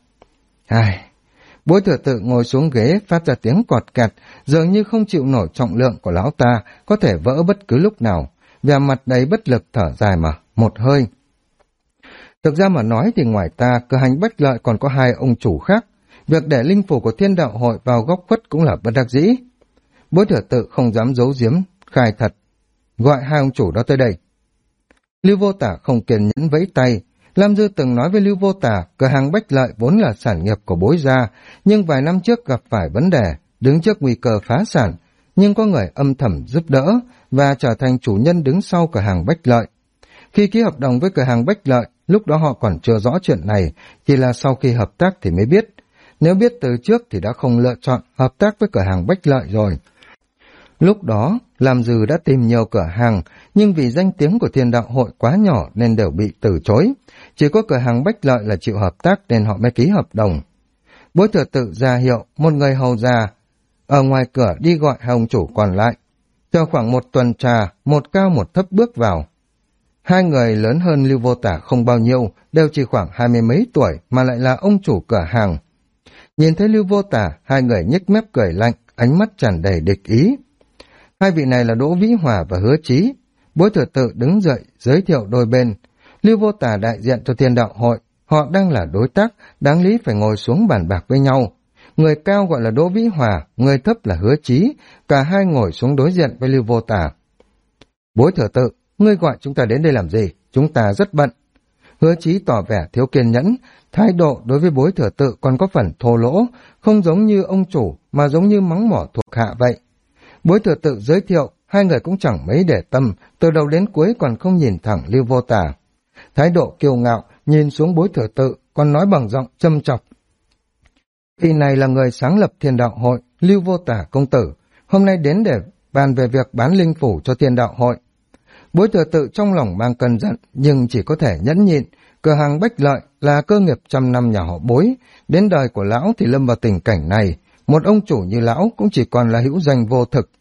Bối Thừa Tự ngồi xuống ghế phát ra tiếng cọt kẹt, dường như không chịu nổi trọng lượng của lão ta, có thể vỡ bất cứ lúc nào, vẻ mặt đầy bất lực thở dài mà, một hơi. Thực ra mà nói thì ngoài ta, cửa hàng Bách Lợi còn có 2 ông chủ khác, việc để linh phủ của Thiên Đạo Hội vào góc khuất cũng là bất đắc dĩ. Bối Thừa Tự không dám giấu giếm, khai thật, gọi 2 ông chủ đó tới đây. Lưu Vô Tà không kiên nhẫn vẫy tay. Lam Dư từng nói với Lưu Vô Tà, cửa hàng Bách Lợi vốn là sản nghiệp của Bối gia, nhưng vài năm trước gặp phải vấn đề, đứng trước nguy cơ phá sản, nhưng có người âm thầm giúp đỡ và trở thành chủ nhân đứng sau cửa hàng Bách Lợi. Khi ký hợp đồng với cửa hàng Bách Lợi, lúc đó họ còn chưa rõ chuyện này, chỉ là sau khi hợp tác thì mới biết. Nếu biết từ trước thì đã không lựa chọn hợp tác với cửa hàng Bách Lợi rồi. Lúc đó, Lam Dư đã tìm nhiều cửa hàng, nhưng vì danh tiếng của Thiên Đạo Hội quá nhỏ nên đều bị từ chối. Chỉ có cửa hàng Bách Lợi là chịu hợp tác nên họ mới ký hợp đồng. Bối Thừa Tự ra hiệu, một người hầu già ở ngoài cửa đi gọi 2 ông chủ còn lại. Chờ khoảng 1 tuần trà, một cao một thấp bước vào. Hai người lớn hơn Lưu Vô Tả không bao nhiêu, đều chỉ khoảng 20 mấy tuổi mà lại là ông chủ cửa hàng. Nhìn thấy Lưu Vô Tả, hai người nhếch mép cười lạnh, ánh mắt tràn đầy địch ý. Hai vị này là Đỗ Vĩ Hòa và Hứa Chí. Bối Thừa Tự đứng dậy, giới thiệu đôi bên. Lưu Vô Tả đại diện cho Thiên Đạo Hội, họ đang là đối tác, đáng lý phải ngồi xuống bàn bạc với nhau. Người cao gọi là Đỗ Vĩ Hòa, người thấp là Hứa Chí, cả hai ngồi xuống đối diện với Lưu Vô Tả. Bối Thừa Tự, ngươi gọi chúng ta đến đây làm gì? Chúng ta rất bận. Hứa Chí tỏ vẻ thiếu kiên nhẫn, thái độ đối với Bối Thừa Tự còn có phần thô lỗ, không giống như ông chủ mà giống như mắng mỏ thuộc hạ vậy. Bối Thừa Tự giới thiệu, hai người cũng chẳng mấy để tâm, từ đầu đến cuối còn không nhìn thẳng Lưu Vô Tả. Thái độ kiêu ngạo, nhìn xuống Bối Thừa Tự, còn nói bằng giọng châm chọc. Vị này là người sáng lập Thiên Đạo Hội, Lưu Vô Tả công tử, hôm nay đến để bàn về việc bán linh phủ cho Thiên Đạo Hội. Bối Thừa Tự trong lòng mang cơn giận, nhưng chỉ có thể nhẫn nhịn. Cửa hàng Bách Lợi là cơ nghiệp trăm năm nhà họ Bối, đến đời của lão thì lâm vào tình cảnh này, một ông chủ như lão cũng chỉ còn là hữu danh vô thực.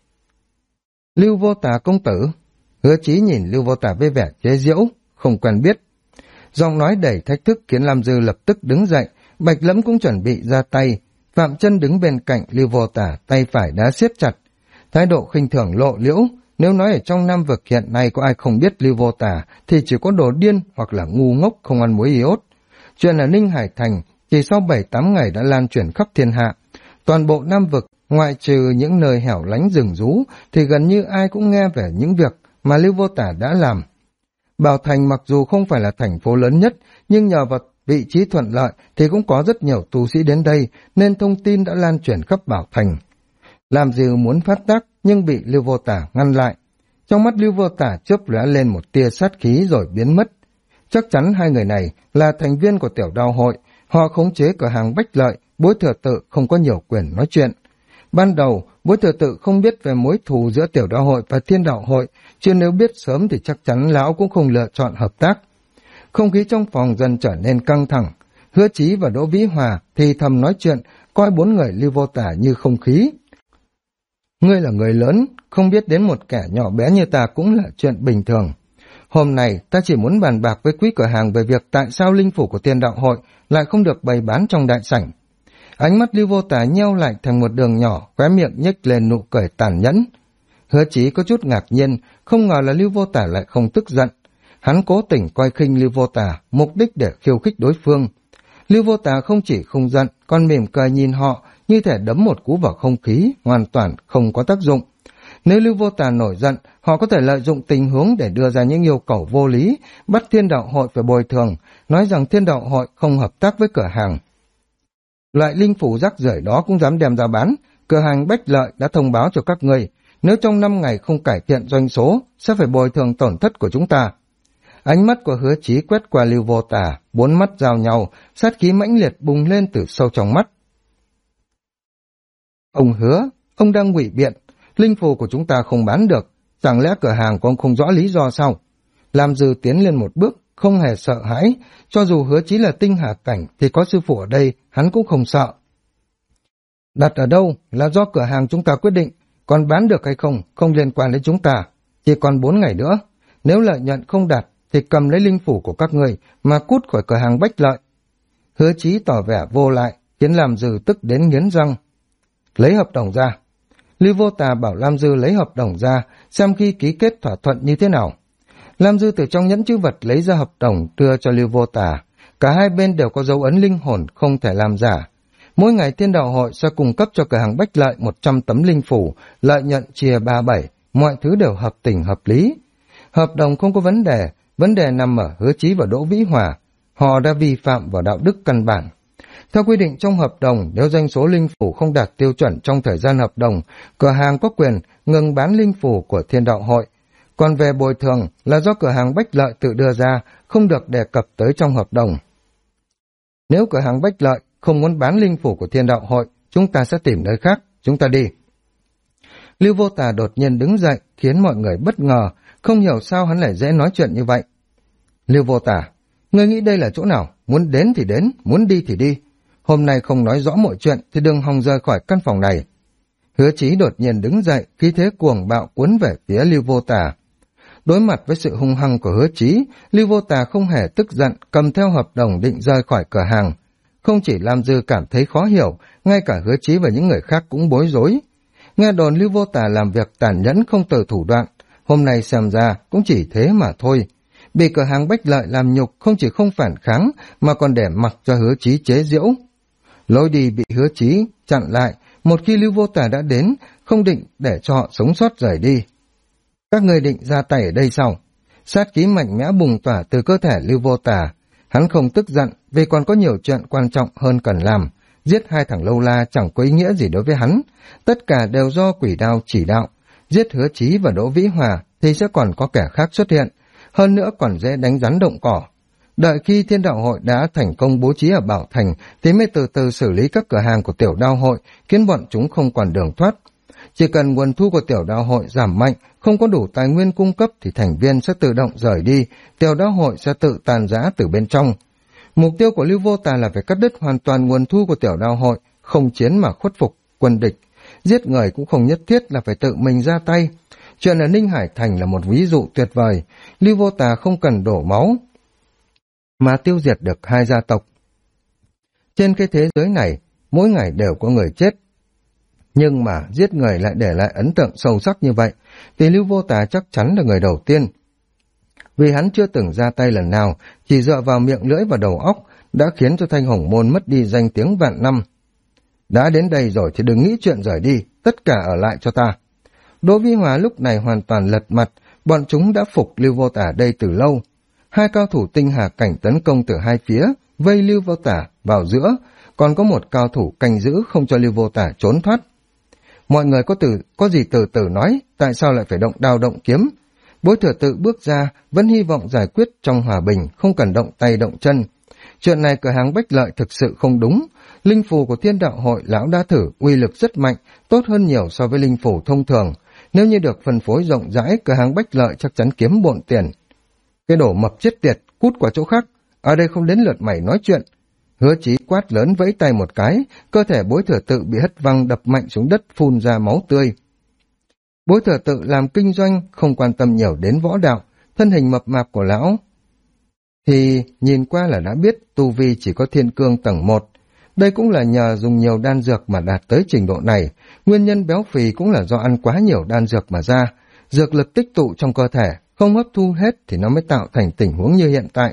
Lưu Vô Tả công tử. Hứa Chí nhìn Lưu Vô Tả với vẻ chế giễu, không quen biết. Giọng nói đầy thách thức khiến Lam Dư lập tức đứng dậy, Bạch Lẫm cũng chuẩn bị ra tay. Phạm Chân đứng bên cạnh Lưu Vô Tả, tay phải đã siết chặt. Thái độ khinh thường lộ liễu, nếu nói ở trong Nam vực hiện nay có ai không biết Lưu Vô Tả thì chỉ có đồ điên hoặc là ngu ngốc không ăn muối iốt. Chuyện ở Ninh Hải Thành chỉ sau 7-8 ngày đã lan truyền khắp thiên hạ. Toàn bộ Nam vực, ngoại trừ những nơi hẻo lánh rừng rú, thì gần như ai cũng nghe về những việc mà Lưu Vô Tả đã làm. Bảo Thành mặc dù không phải là thành phố lớn nhất, nhưng nhờ vào vị trí thuận lợi thì cũng có rất nhiều tu sĩ đến đây, nên thông tin đã lan truyền khắp Bảo Thành. Làm Dư muốn phát tác, nhưng bị Lưu Vô Tả ngăn lại. Trong mắt Lưu Vô Tả chớp lóe lên một tia sát khí rồi biến mất. Chắc chắn hai người này là thành viên của Tiểu Đao Hội, họ khống chế cửa hàng Bách Lợi, Bối Thừa Tự không có nhiều quyền nói chuyện. Ban đầu, Bối Thừa Tự không biết về mối thù giữa Tiểu Đạo Hội và Thiên Đạo Hội, chứ nếu biết sớm thì chắc chắn lão cũng không lựa chọn hợp tác. Không khí trong phòng dần trở nên căng thẳng. Hứa Chí và Đỗ Vĩ Hòa thì thầm nói chuyện, coi bốn người Lưu Vô Tả như không khí. Ngươi là người lớn, không biết đến một kẻ nhỏ bé như ta cũng là chuyện bình thường. Hôm nay ta chỉ muốn bàn bạc với quý cửa hàng về việc tại sao linh phủ của Thiên Đạo Hội lại không được bày bán trong đại sảnh. Ánh mắt Lưu Vô Tả nheo lại thành một đường nhỏ, khóe miệng nhếch lên nụ cười tàn nhẫn. Hứa Chí có chút ngạc nhiên, không ngờ là Lưu Vô Tả lại không tức giận. Hắn cố tình coi khinh Lưu Vô Tả, mục đích để khiêu khích đối phương. Lưu Vô Tả không chỉ không giận, còn mỉm cười nhìn họ, như thể đấm một cú vào không khí, hoàn toàn không có tác dụng. Nếu Lưu Vô Tả nổi giận, họ có thể lợi dụng tình huống để đưa ra những yêu cầu vô lý, bắt Thiên Đạo Hội phải bồi thường, nói rằng Thiên Đạo Hội không hợp tác với cửa hàng. Loại linh phủ rác rưởi đó cũng dám đem ra bán, cửa hàng Bách Lợi đã thông báo cho các ngươi, nếu trong 5 ngày không cải thiện doanh số, sẽ phải bồi thường tổn thất của chúng ta. Ánh mắt của Hứa Chí quét qua Lưu Vô Tả, bốn mắt giao nhau, sát khí mãnh liệt bùng lên từ sâu trong mắt. Ông Hứa, ông đang ngụy biện, linh phù của chúng ta không bán được, chẳng lẽ cửa hàng của ông không rõ lý do sao? Lam Dư tiến lên một bước, không hề sợ hãi, cho dù Hứa Chí là tinh hà cảnh thì có sư phụ ở đây, hắn cũng không sợ. Đặt ở đâu là do cửa hàng chúng ta quyết định, còn bán được hay không, không liên quan đến chúng ta. Chỉ còn 4 ngày nữa, nếu lợi nhuận không đạt thì cầm lấy linh phủ của các người mà cút khỏi cửa hàng Bách Lợi. Hứa Chí tỏ vẻ vô lại, khiến Lam Dư tức đến nghiến răng. Lấy hợp đồng ra. Lưu Vô Tả bảo Lam Dư lấy hợp đồng ra, xem khi ký kết thỏa thuận như thế nào. Lam Dư từ trong nhẫn chữ vật lấy ra hợp đồng đưa cho Lưu Vô Tả. Cả hai bên đều có dấu ấn linh hồn, không thể làm giả. Mỗi ngày Thiên Đạo Hội sẽ cung cấp cho cửa hàng Bách Lợi 100 tấm linh phủ, lợi nhuận chia 3/7, mọi thứ đều hợp tình hợp lý. Hợp đồng không có vấn đề nằm ở Hứa Chí và Đỗ Vĩ Hòa. Họ đã vi phạm vào đạo đức căn bản. Theo quy định trong hợp đồng, nếu doanh số linh phủ không đạt tiêu chuẩn trong thời gian hợp đồng, cửa hàng có quyền ngừng bán linh phủ của Thiên Đạo Hội. Còn về bồi thường là do cửa hàng Bách Lợi tự đưa ra, không được đề cập tới trong hợp đồng. Nếu cửa hàng Bách Lợi không muốn bán linh phủ của Thiên Đạo Hội, chúng ta sẽ tìm nơi khác, chúng ta đi. Lưu Vô Tả đột nhiên đứng dậy, khiến mọi người bất ngờ, không hiểu sao hắn lại dễ nói chuyện như vậy. Lưu Vô Tả, ngươi nghĩ đây là chỗ nào? Muốn đến thì đến, muốn đi thì đi. Hôm nay không nói rõ mọi chuyện thì đừng hòng rời khỏi căn phòng này. Hứa Chí đột nhiên đứng dậy, khí thế cuồng bạo cuốn về phía Lưu Vô Tả. Đối mặt với sự hung hăng của Hứa Chí, Lưu Vô Tà không hề tức giận, cầm theo hợp đồng định rời khỏi cửa hàng. Không chỉ Lam Dư cảm thấy khó hiểu, ngay cả Hứa Chí và những người khác cũng bối rối. Nghe đồn Lưu Vô Tà làm việc tàn nhẫn không từ thủ đoạn, hôm nay xem ra cũng chỉ thế mà thôi. Bị cửa hàng Bách Lợi làm nhục không chỉ không phản kháng mà còn để mặc cho Hứa Chí chế giễu. Lối đi bị Hứa Chí chặn lại, một khi Lưu Vô Tà đã đến, không định để cho họ sống sót rời đi. Các người định ra tay ở đây sao? Sát khí mạnh mẽ bùng tỏa từ cơ thể Lưu Vô Tà. Hắn không tức giận vì còn có nhiều chuyện quan trọng hơn cần làm. Giết hai thằng lâu la chẳng có ý nghĩa gì đối với hắn. Tất cả đều do quỷ đao chỉ đạo. Giết Hứa Chí và Đỗ Vĩ Hòa thì sẽ còn có kẻ khác xuất hiện. Hơn nữa còn dễ đánh rắn động cỏ. Đợi khi Thiên Đạo Hội đã thành công bố trí ở Bảo Thành thì mới từ từ xử lý các cửa hàng của Tiểu Đao Hội, khiến bọn chúng không còn đường thoát. Chỉ cần nguồn thu của Tiểu Đao Hội giảm mạnh, không có đủ tài nguyên cung cấp thì thành viên sẽ tự động rời đi, Tiểu Đao Hội sẽ tự tàn rã từ bên trong. Mục tiêu của Lưu Vô Tà là phải cắt đứt hoàn toàn nguồn thu của Tiểu Đao Hội, không chiến mà khuất phục quân địch. Giết người cũng không nhất thiết là phải tự mình ra tay. Chuyện ở Ninh Hải Thành là một ví dụ tuyệt vời. Lưu Vô Tà không cần đổ máu mà tiêu diệt được hai gia tộc. Trên cái thế giới này, mỗi ngày đều có người chết. Nhưng mà giết người lại để lại ấn tượng sâu sắc như vậy, thì Lưu Vô Tà chắc chắn là người đầu tiên. Vì hắn chưa từng ra tay lần nào, chỉ dựa vào miệng lưỡi và đầu óc, đã khiến cho Thanh Hồng Môn mất đi danh tiếng vạn năm. Đã đến đây rồi thì đừng nghĩ chuyện rời đi, tất cả ở lại cho ta. Đỗ Vĩ Hòa lúc này hoàn toàn lật mặt, bọn chúng đã phục Lưu Vô Tà đây từ lâu. Hai cao thủ tinh hà cảnh tấn công từ hai phía, vây Lưu Vô Tà vào giữa, còn có một cao thủ canh giữ không cho Lưu Vô Tà trốn thoát. Mọi người có gì từ từ nói, tại sao lại phải động đao động kiếm? Bối Thừa Tự bước ra, vẫn hy vọng giải quyết trong hòa bình, không cần động tay động chân. Chuyện này cửa hàng Bách Lợi thực sự không đúng. Linh phù của Thiên Đạo Hội lão đã thử, uy lực rất mạnh, tốt hơn nhiều so với linh phù thông thường. Nếu như được phân phối rộng rãi, cửa hàng Bách Lợi chắc chắn kiếm bộn tiền. Cái đổ mập chết tiệt, cút qua chỗ khác, ở đây không đến lượt mày nói chuyện. Hứa Chí quát lớn vẫy tay một cái, cơ thể Bối Thừa Tự bị hất văng đập mạnh xuống đất, phun ra máu tươi. Bối Thừa Tự làm kinh doanh, không quan tâm nhiều đến võ đạo, thân hình mập mạp của lão thì nhìn qua là đã biết tu vi chỉ có thiên cương tầng 1. Đây cũng là nhờ dùng nhiều đan dược mà đạt tới trình độ này, nguyên nhân béo phì cũng là do ăn quá nhiều đan dược mà ra. Dược lực tích tụ trong cơ thể, không hấp thu hết thì nó mới tạo thành tình huống như hiện tại.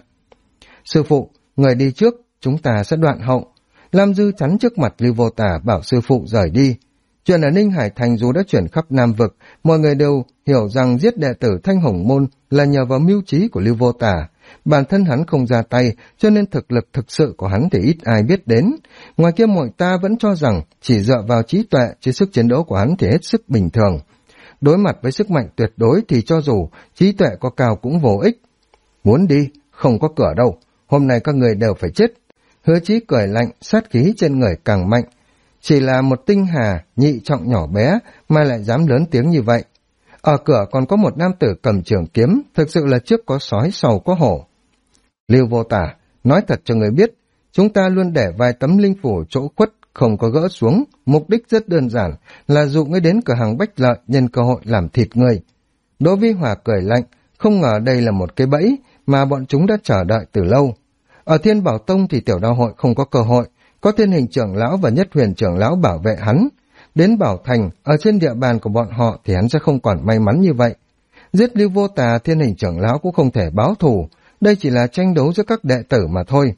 Sư phụ, người đi trước, chúng ta sẽ đoạn hậu. Lam Dư chắn trước mặt Lưu Vô Tà bảo sư phụ rời đi. Chuyện ở Ninh Hải Thành dù đã chuyển khắp Nam Vực, mọi người đều hiểu rằng giết đệ tử Thanh Hồng Môn là nhờ vào mưu trí của Lưu Vô Tà. Bản thân hắn không ra tay, cho nên thực lực thực sự của hắn thì ít ai biết đến. Ngoài kia mọi ta vẫn cho rằng chỉ dựa vào trí tuệ, chứ sức chiến đấu của hắn thì hết sức bình thường. Đối mặt với sức mạnh tuyệt đối thì cho dù trí tuệ có cao cũng vô ích. Muốn đi, không có cửa đâu, hôm nay các người đều phải chết. Hứa Chí cười lạnh, sát khí trên người càng mạnh. Chỉ là một tinh hà, nhị trọng nhỏ bé mà lại dám lớn tiếng như vậy. Ở cửa còn có một nam tử cầm trường kiếm, thực sự là trước có sói sau có hổ. Lưu Vô Tà, nói thật cho người biết, chúng ta luôn để vài tấm linh phủ chỗ khuất không có gỡ xuống, mục đích rất đơn giản là dụ ngươi đến cửa hàng Bách Lợi nhân cơ hội làm thịt ngươi. Đỗ Vĩ Hòa cười lạnh, không ngờ đây là một cái bẫy mà bọn chúng đã chờ đợi từ lâu. Ở Thiên Bảo Tông thì Tiểu Đao Hội không có cơ hội, có Thiên Hình trưởng lão và Nhất Huyền trưởng lão bảo vệ hắn. Đến Bảo Thành, ở trên địa bàn của bọn họ thì hắn sẽ không còn may mắn như vậy. Giết Lưu Vô Tà, Thiên Hình trưởng lão cũng không thể báo thù, đây chỉ là tranh đấu giữa các đệ tử mà thôi.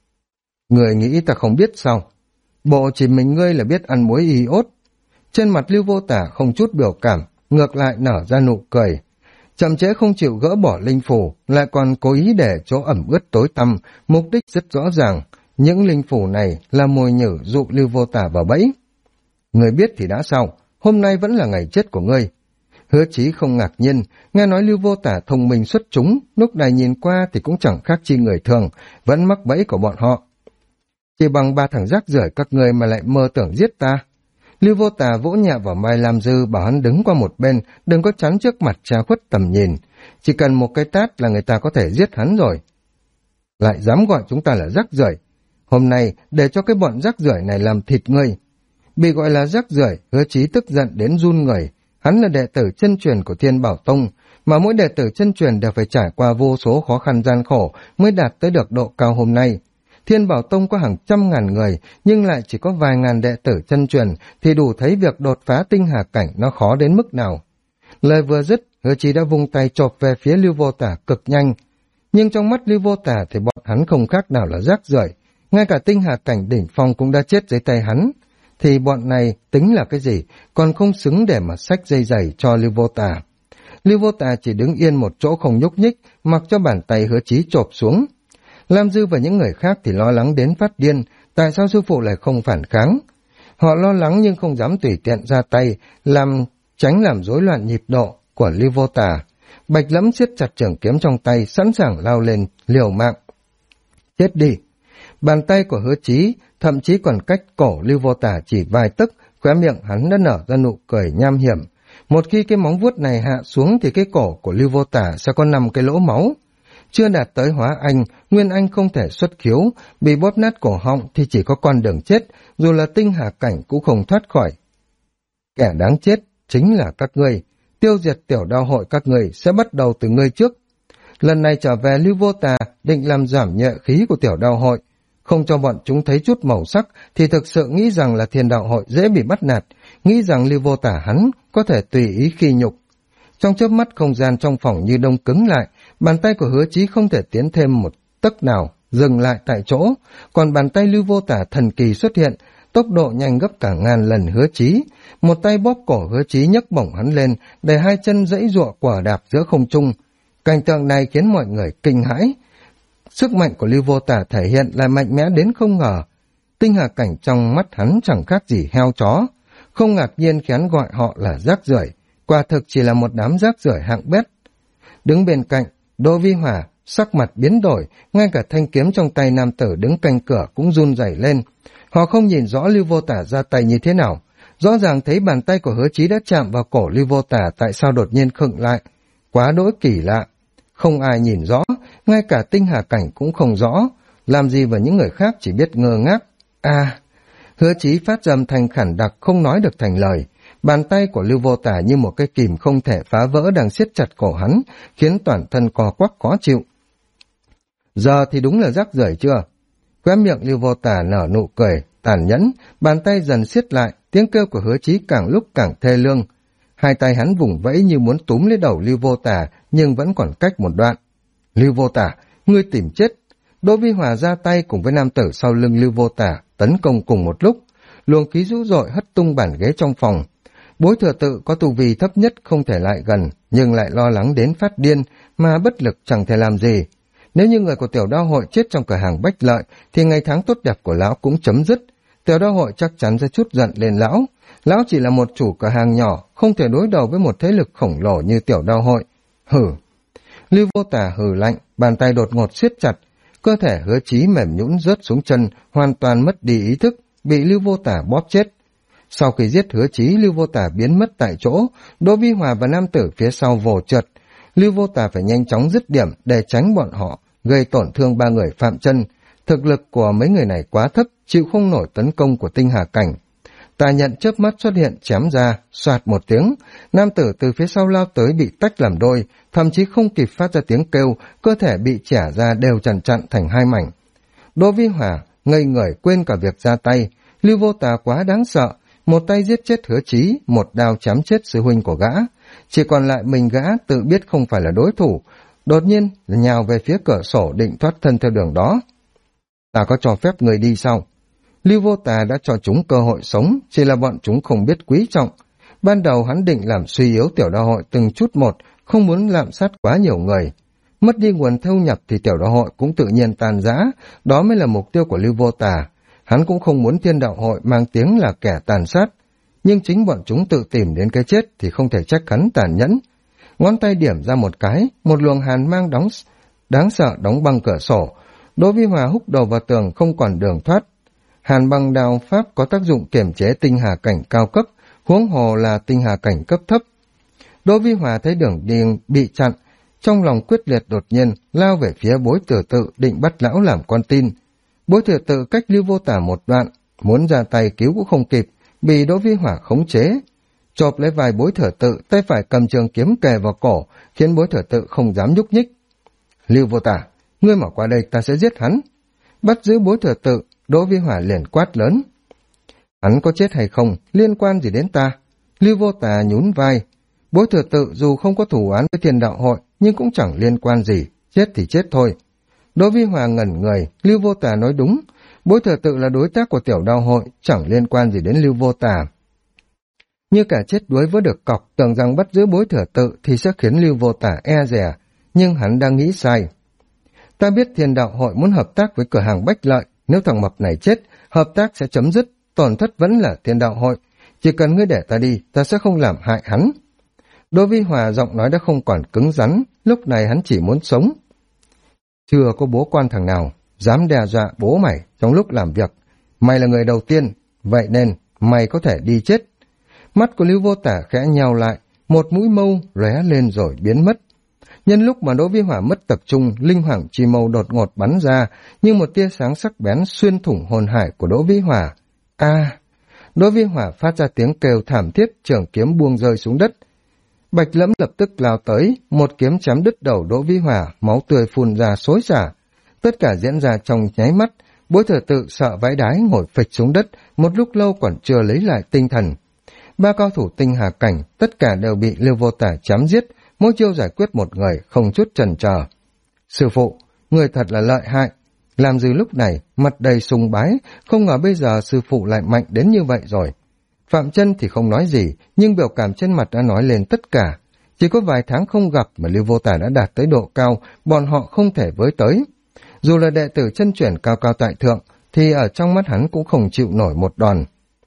Người nghĩ ta không biết sao? Bộ chỉ mình ngươi là biết ăn muối iốt. Trên mặt Lưu Vô Tà không chút biểu cảm, ngược lại nở ra nụ cười. Chậm trễ không chịu gỡ bỏ linh phù, lại còn cố ý để chỗ ẩm ướt tối tăm, mục đích rất rõ ràng. Những linh phù này là mồi nhử dụ Lưu Vô Tà vào bẫy. Người biết thì đã sao, hôm nay vẫn là ngày chết của ngươi. Hứa Chí không ngạc nhiên, nghe nói Lưu Vô Tà thông minh xuất chúng, lúc này nhìn qua thì cũng chẳng khác chi người thường, vẫn mắc bẫy của bọn họ. Chỉ bằng 3 thằng rác rưởi các ngươi mà lại mơ tưởng giết ta. Lưu Vô Tà vỗ nhẹ vào Mai Lam Dư bảo hắn đứng qua một bên, đừng có chắn trước mặt che khuất tầm nhìn. Chỉ cần một cái tát là người ta có thể giết hắn rồi. Lại dám gọi chúng ta là rác rưởi. Hôm nay để cho cái bọn rác rưởi này làm thịt ngươi. Bị gọi là rác rưởi, Hứa Chí tức giận đến run người. Hắn là đệ tử chân truyền của Thiên Bảo Tông, mà mỗi đệ tử chân truyền đều phải trải qua vô số khó khăn gian khổ mới đạt tới được độ cao hôm nay. Thiên Bảo Tông có hàng trăm ngàn người, nhưng lại chỉ có vài ngàn đệ tử chân truyền, thì đủ thấy việc đột phá tinh hà cảnh nó khó đến mức nào. Lời vừa dứt, Hứa Chí đã vung tay chộp về phía Lưu Vô Tả cực nhanh. Nhưng trong mắt Lưu Vô Tả thì bọn hắn không khác nào là rác rưởi, ngay cả tinh hà cảnh đỉnh phong cũng đã chết dưới tay hắn. Thì bọn này tính là cái gì, còn không xứng để mà xách dây giày cho Lưu Vô Tả. Lưu Vô Tả chỉ đứng yên một chỗ không nhúc nhích, mặc cho bàn tay Hứa Chí chộp xuống. Lam Dư và những người khác thì lo lắng đến phát điên, tại sao sư phụ lại không phản kháng? Họ lo lắng nhưng không dám tùy tiện ra tay, tránh làm rối loạn nhịp độ của Lưu Vô Tả. Bạch Lẫm siết chặt trường kiếm trong tay, sẵn sàng lao lên liều mạng. Chết đi! Bàn tay của Hứa Chí thậm chí còn cách cổ Lưu Vô Tả chỉ vài tấc, khóe miệng hắn đã nở ra nụ cười nham hiểm. Một khi cái móng vuốt này hạ xuống thì cái cổ của Lưu Vô Tả sẽ có 5 cái lỗ máu. Chưa đạt tới hóa anh, nguyên anh không thể xuất khiếu, bị bóp nát cổ họng thì chỉ có con đường chết, dù là tinh hà cảnh cũng không thoát khỏi. Kẻ đáng chết chính là các ngươi, tiêu diệt tiểu đao hội các ngươi sẽ bắt đầu từ ngươi trước. Lần này trở về, Lưu Vô Tà định làm giảm nhẹ khí của tiểu đao hội, không cho bọn chúng thấy chút màu sắc thì thực sự nghĩ rằng là Thiên Đạo hội dễ bị bắt nạt, nghĩ rằng Lưu Vô Tả hắn có thể tùy ý khi nhục. Trong chớp mắt không gian trong phòng như đông cứng lại, bàn tay của Hứa Chí không thể tiến thêm một tấc nào, dừng lại tại chỗ, còn bàn tay Lưu Vô Tả thần kỳ xuất hiện, tốc độ nhanh gấp cả ngàn lần Hứa Chí, một tay bóp cổ Hứa Chí nhấc bổng hắn lên, để hai chân giãy giụa quả đạp giữa không trung. Cảnh tượng này khiến mọi người kinh hãi. Sức mạnh của Lưu Vô Tả thể hiện là mạnh mẽ đến không ngờ. Tinh hà cảnh trong mắt hắn chẳng khác gì heo chó, không ngạc nhiên khi hắn gọi họ là rác rưởi, quả thực chỉ là một đám rác rưởi hạng bét. Đứng bên cạnh, Đỗ Vi Hỏa sắc mặt biến đổi, ngay cả thanh kiếm trong tay nam tử đứng canh cửa cũng run rẩy lên. Họ không nhìn rõ Lưu Vô Tả ra tay như thế nào, rõ ràng thấy bàn tay của Hứa Chí đã chạm vào cổ Lưu Vô Tả, tại sao đột nhiên khựng lại, quá đỗi kỳ lạ. Không ai nhìn rõ, ngay cả tinh hà cảnh cũng không rõ, làm gì và những người khác chỉ biết ngơ ngác. Hứa Chí phát ra âm thanh khản đặc không nói được thành lời. Bàn tay của Lưu Vô Tả như một cái kìm không thể phá vỡ đang siết chặt cổ hắn, khiến toàn thân co quắp khó chịu. Giờ thì đúng là rác rưởi chưa? Khóe miệng Lưu Vô Tả nở nụ cười tàn nhẫn, bàn tay dần siết lại, tiếng kêu của Hứa Chí càng lúc càng thê lương. Hai tay hắn vùng vẫy như muốn túm lấy đầu Lưu Vô Tả, nhưng vẫn còn cách một đoạn. Lưu Vô Tả, ngươi tìm chết! Đỗ Vi Hòa ra tay cùng với nam tử sau lưng Lưu Vô Tả tấn công cùng một lúc. Luồng khí dữ dội hất tung bàn ghế trong phòng. Bối Thừa Tự có tu vi thấp nhất không thể lại gần, nhưng lại lo lắng đến phát điên, mà bất lực chẳng thể làm gì. Nếu như người của tiểu đao hội chết trong cửa hàng Bách Lợi, thì ngày tháng tốt đẹp của lão cũng chấm dứt. Tiểu đao hội chắc chắn sẽ trút giận lên lão. Lão chỉ là một chủ cửa hàng nhỏ, không thể đối đầu với một thế lực khổng lồ như tiểu đao hội. Hử! Lưu Vô Tả hừ lạnh, bàn tay đột ngột siết chặt, cơ thể Hứa Chí mềm nhũn rớt xuống chân, hoàn toàn mất đi ý thức, bị Lưu Vô Tả bóp chết. Sau khi giết Hứa Chí, Lưu Vô Tả biến mất tại chỗ, Đỗ Vi Hòa và nam tử phía sau vồ trượt. Lưu Vô Tả phải nhanh chóng dứt điểm để tránh bọn họ gây tổn thương ba người Phạm Chân. Thực lực của mấy người này quá thấp, chịu không nổi tấn công của tinh hà cảnh. Tà Nhận chớp mắt xuất hiện chém ra, xoạt một tiếng, nam tử từ phía sau lao tới bị tách làm đôi, thậm chí không kịp phát ra tiếng kêu, cơ thể bị chẻ ra đều chằn chặn thành hai mảnh. Đỗ Vi Hòa ngây người quên cả việc ra tay, Lưu Vô Tả quá đáng sợ, một tay giết chết Hứa Chí, một đao chém chết sư huynh của gã, chỉ còn lại mình gã tự biết không phải là đối thủ, đột nhiên nhào về phía cửa sổ định thoát thân theo đường đó. Ta có cho phép người đi sao? Lưu Vô Tả đã cho chúng cơ hội sống, chỉ là bọn chúng không biết quý trọng. Ban đầu hắn định làm suy yếu tiểu đao hội từng chút một, không muốn lạm sát quá nhiều người. Mất đi nguồn thu nhập thì tiểu đao hội cũng tự nhiên tan rã, đó mới là mục tiêu của Lưu Vô Tả. Hắn cũng không muốn Thiên Đạo hội mang tiếng là kẻ tàn sát, nhưng chính bọn chúng tự tìm đến cái chết thì không thể trách hắn tàn nhẫn. Ngón tay điểm ra một cái, một luồng hàn mang đáng sợ đóng băng cửa sổ. Đỗ Vi Hòa húc đầu vào tường không còn đường thoát. Hàn băng đao pháp có tác dụng kiềm chế tinh hà cảnh cao cấp, huống hồ là tinh hà cảnh cấp thấp. Đỗ Vi Hòa thấy đường đi bị chặn, trong lòng quyết liệt đột nhiên lao về phía Bối Thừa Tự định bắt lão làm con tin. Bối Thừa Tự cách Lưu Vô Tả một đoạn, muốn ra tay cứu cũng không kịp, bị Đỗ Vi Hòa khống chế. chộp lấy vai Bối Thừa Tự, tay phải cầm trường kiếm kề vào cổ, khiến Bối Thừa Tự không dám nhúc nhích. Lưu Vô Tả, ngươi mà qua đây ta sẽ giết hắn. Bắt giữ Bối Thừa Tự, Đỗ Vi Hỏa liền quát lớn. Hắn có chết hay không, liên quan gì đến ta? Lưu Vô Tả nhún vai. Bối Thừa Tự dù không có thù oán với Thiên Đạo Hội, nhưng cũng chẳng liên quan gì, chết thì chết thôi. Đỗ Vi Hỏa ngẩn người, Lưu Vô Tả nói đúng. Bối Thừa Tự là đối tác của Tiểu Đạo Hội, chẳng liên quan gì đến Lưu Vô Tả. Như cả chết đuối với được cọc, tưởng rằng bắt giữ Bối Thừa Tự thì sẽ khiến Lưu Vô Tả e dè, nhưng hắn đang nghĩ sai. Ta biết Thiên Đạo Hội muốn hợp tác với cửa hàng Bách Lợi, nếu thằng mập này chết, hợp tác sẽ chấm dứt, tổn thất vẫn là Thiên Đạo Hội. Chỉ cần ngươi để ta đi, ta sẽ không làm hại hắn. Đỗ Vi Hòa giọng nói đã không còn cứng rắn, lúc này hắn chỉ muốn sống. Chưa có bố quan thằng nào dám đe dọa bố mày trong lúc làm việc. Mày là người đầu tiên, vậy nên mày có thể đi chết. Mắt của Lưu Vô Tả khẽ nheo lại, một mũi mâu lóe lên rồi biến mất. Nhân lúc mà Đỗ Vi Hỏa mất tập trung, linh hoàng chi mâu đột ngột bắn ra, như một tia sáng sắc bén xuyên thủng hồn hải của Đỗ Vi Hỏa. Đỗ Vi Hỏa phát ra tiếng kêu thảm thiết, trường kiếm buông rơi xuống đất. Bạch Lẫm lập tức lao tới, một kiếm chém đứt đầu Đỗ Vi Hỏa, máu tươi phun ra xối xả. Tất cả diễn ra trong nháy mắt, Bối Thừa Tự sợ vãi đái ngồi phịch xuống đất, một lúc lâu còn chưa lấy lại tinh thần. Ba cao thủ tinh hà cảnh, tất cả đều bị Lưu Vô Tả chém giết, mỗi chiêu giải quyết một người, không chút chần chờ. Sư phụ, người thật là lợi hại. Làm gì lúc này, mặt đầy sùng bái, không ngờ bây giờ sư phụ lại mạnh đến như vậy rồi. Phạm Chân thì không nói gì, nhưng biểu cảm trên mặt đã nói lên tất cả. Chỉ có vài tháng không gặp mà Lưu Vô Tả đã đạt tới độ cao, bọn họ không thể với tới. Dù là đệ tử chân chuyển cao cao tại thượng, thì ở trong mắt hắn cũng không chịu nổi một đòn.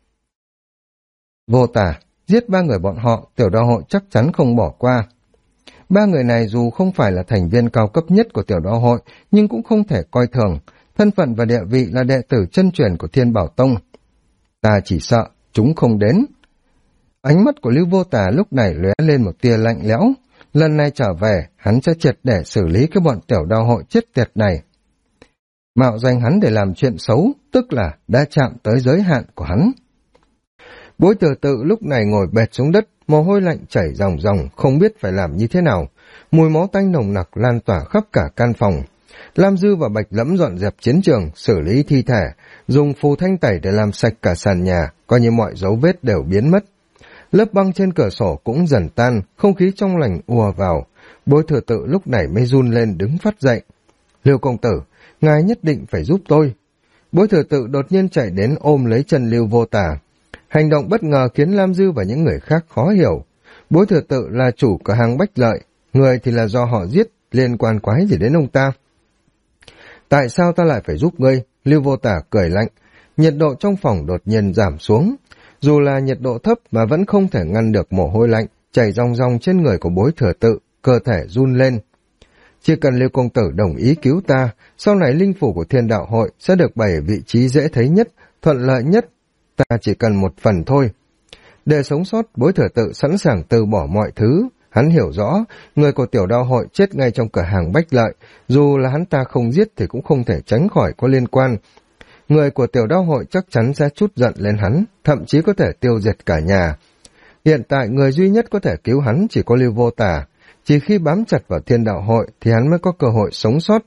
Vô Tả, giết 3 người bọn họ, Tiểu Đạo Hội chắc chắn không bỏ qua. 3 người này dù không phải là thành viên cao cấp nhất của Tiểu Đạo Hội, nhưng cũng không thể coi thường. Thân phận và địa vị là đệ tử chân truyền của Thiên Bảo Tông. Ta chỉ sợ chúng không đến. Ánh mắt của Lưu Vô Tả lúc này lóe lên một tia lạnh lẽo. Lần này trở về, hắn sẽ triệt để xử lý cái bọn Tiểu Đạo Hội chết tiệt này. Mạo danh hắn để làm chuyện xấu, tức là đã chạm tới giới hạn của hắn. Bối Thừa Tự lúc này ngồi bệt xuống đất, mồ hôi lạnh chảy ròng ròng, không biết phải làm như thế nào. Mùi máu tanh nồng nặc lan tỏa khắp cả căn phòng. Lam Dư và Bạch Lẫm dọn dẹp chiến trường, xử lý thi thể, dùng phù thanh tẩy để làm sạch cả sàn nhà, coi như mọi dấu vết đều biến mất. Lớp băng trên cửa sổ cũng dần tan, không khí trong lành ùa vào. Bối Thừa Tự lúc này mới run lên đứng phát dậy. Lưu công tử, ngài nhất định phải giúp tôi. Bối Thừa Tự đột nhiên chạy đến ôm lấy chân Lưu Vô Tả. Hành động bất ngờ khiến Lam Dư và những người khác khó hiểu. Bối Thừa Tự là chủ cửa hàng Bách Lợi, người thì là do họ giết, liên quan quái gì đến ông ta. Tại sao ta lại phải giúp ngươi? Lưu Vô Tả cười lạnh. Nhiệt độ trong phòng đột nhiên giảm xuống. Dù là nhiệt độ thấp mà vẫn không thể ngăn được mồ hôi lạnh chảy ròng ròng trên người của Bối Thừa Tự, cơ thể run lên. Chỉ cần Lưu công tử đồng ý cứu ta, sau này linh phủ của Thiên Đạo Hội sẽ được bày ở vị trí dễ thấy nhất, thuận lợi nhất. Ta chỉ cần một phần thôi. Để sống sót, Bối Thừa Tự sẵn sàng từ bỏ mọi thứ. Hắn hiểu rõ, người của Tiểu Đạo Hội chết ngay trong cửa hàng Bách Lợi, dù là hắn ta không giết thì cũng không thể tránh khỏi có liên quan. Người của Tiểu Đạo Hội chắc chắn sẽ trút giận lên hắn, thậm chí có thể tiêu diệt cả nhà. Hiện tại người duy nhất có thể cứu hắn chỉ có Lưu Vô Tả. Chỉ khi bám chặt vào Thiên Đạo Hội thì hắn mới có cơ hội sống sót.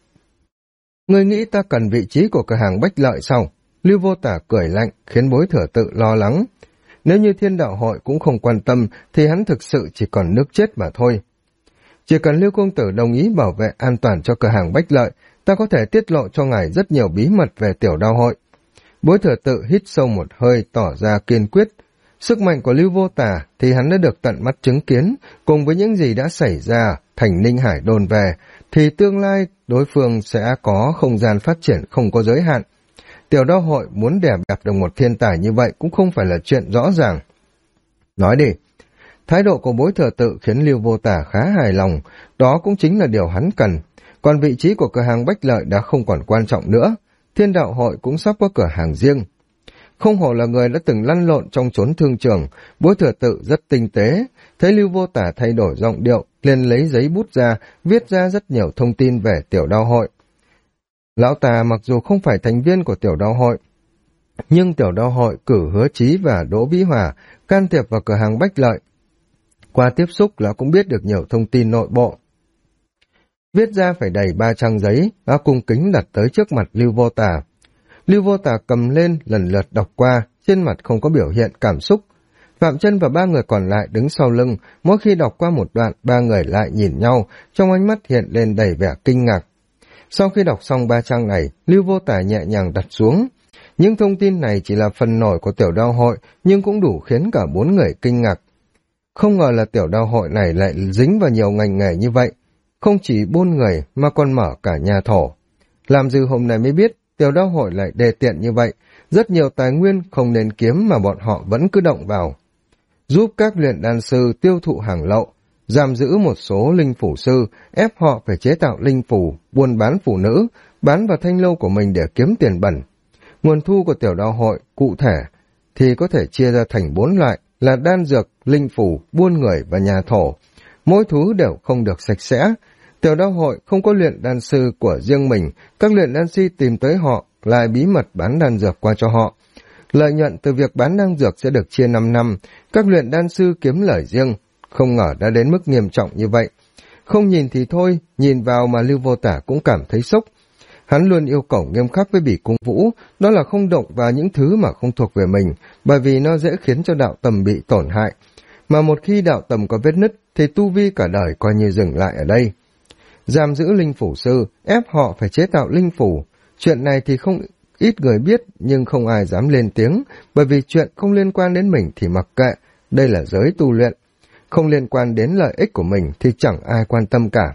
Ngươi nghĩ ta cần vị trí của cửa hàng Bách Lợi sao? Lưu Vô Tả cười lạnh khiến Bối Thừa Tự lo lắng. Nếu như Thiên Đạo Hội cũng không quan tâm thì hắn thực sự chỉ còn nước chết mà thôi. Chỉ cần Lưu công tử đồng ý bảo vệ an toàn cho cửa hàng Bách Lợi, ta có thể tiết lộ cho ngài rất nhiều bí mật về Tiểu Đạo Hội. Bối Thừa Tự hít sâu một hơi tỏ ra kiên quyết. Sức mạnh của Lưu Vô Tả thì hắn đã được tận mắt chứng kiến, cùng với những gì đã xảy ra, Thành Ninh Hải đồn về, thì tương lai đối phương sẽ có không gian phát triển không có giới hạn. Tiểu Đạo Hội muốn đè bẹp được một thiên tài như vậy cũng không phải là chuyện rõ ràng. Nói đi. Thái độ của Bối Thừa Tự khiến Lưu Vô Tả khá hài lòng, đó cũng chính là điều hắn cần. Còn vị trí của cửa hàng Bách Lợi đã không còn quan trọng nữa, Thiên Đạo Hội cũng sắp có cửa hàng riêng. Không hổ là người đã từng lăn lộn trong chốn thương trường, Bối Thừa Tự rất tinh tế, thấy Lưu Vô Tả thay đổi giọng điệu, liền lấy giấy bút ra, viết ra rất nhiều thông tin về Tiểu Đạo Hội. Lão ta mặc dù không phải thành viên của Tiểu Đạo Hội, Nhưng tiểu đao hội cử Hứa Chí và Đỗ Vĩ Hòa can thiệp vào cửa hàng Bách Lợi. Qua tiếp xúc lão cũng biết được nhiều thông tin nội bộ. Viết ra phải đầy 3 trang giấy, lão cung kính đặt tới trước mặt Lưu Vô Tà. Lưu Vô Tà cầm lên lần lượt đọc qua, trên mặt không có biểu hiện cảm xúc. Phạm Chân và 3 người còn lại đứng sau lưng, mỗi khi đọc qua một đoạn, 3 người lại nhìn nhau, trong ánh mắt hiện lên đầy vẻ kinh ngạc. Sau khi đọc xong 3 trang này, Lưu Vô Tà nhẹ nhàng đặt xuống. Những thông tin này chỉ là phần nổi của tiểu đao hội, nhưng cũng đủ khiến cả 4 người kinh ngạc. Không ngờ là tiểu đao hội này lại dính vào nhiều ngành nghề như vậy, không chỉ buôn người mà còn mở cả nhà thổ. Làm Dư hôm nay mới biết, tiểu đao hội lại đề tiện như vậy, rất nhiều tài nguyên không nên kiếm mà bọn họ vẫn cứ động vào. Giúp các luyện đan sư tiêu thụ hàng lậu, giam giữ một số linh phủ sư, ép họ phải chế tạo linh phủ, buôn bán phụ nữ, bán vào thanh lâu của mình để kiếm tiền bẩn. Nguồn thu của tiểu đao hội cụ thể thì có thể chia ra thành 4 loại là đan dược, linh phủ, buôn người và nhà thổ. Mỗi thứ đều không được sạch sẽ. Tiểu đao hội không có luyện đan sư của riêng mình, các luyện đan sư tìm tới họ lại bí mật bán đan dược qua cho họ. Lợi nhuận từ việc bán đan dược sẽ được chia 5 năm, các luyện đan sư kiếm lời riêng. Không ngờ đã đến mức nghiêm trọng như vậy. Không nhìn thì thôi, nhìn vào mà Lưu Vô Tả cũng cảm thấy sốc. Hắn luôn yêu cầu nghiêm khắc với Bỉ Cung Vũ, đó là không động vào những thứ mà không thuộc về mình, bởi vì nó dễ khiến cho đạo tầm bị tổn hại. Mà một khi đạo tầm có vết nứt, thì tu vi cả đời coi như dừng lại ở đây. Giam giữ linh phủ sư, ép họ phải chế tạo linh phủ. Chuyện này thì không ít người biết, nhưng không ai dám lên tiếng, bởi vì chuyện không liên quan đến mình thì mặc kệ, đây là giới tu luyện. Không liên quan đến lợi ích của mình thì chẳng ai quan tâm cả.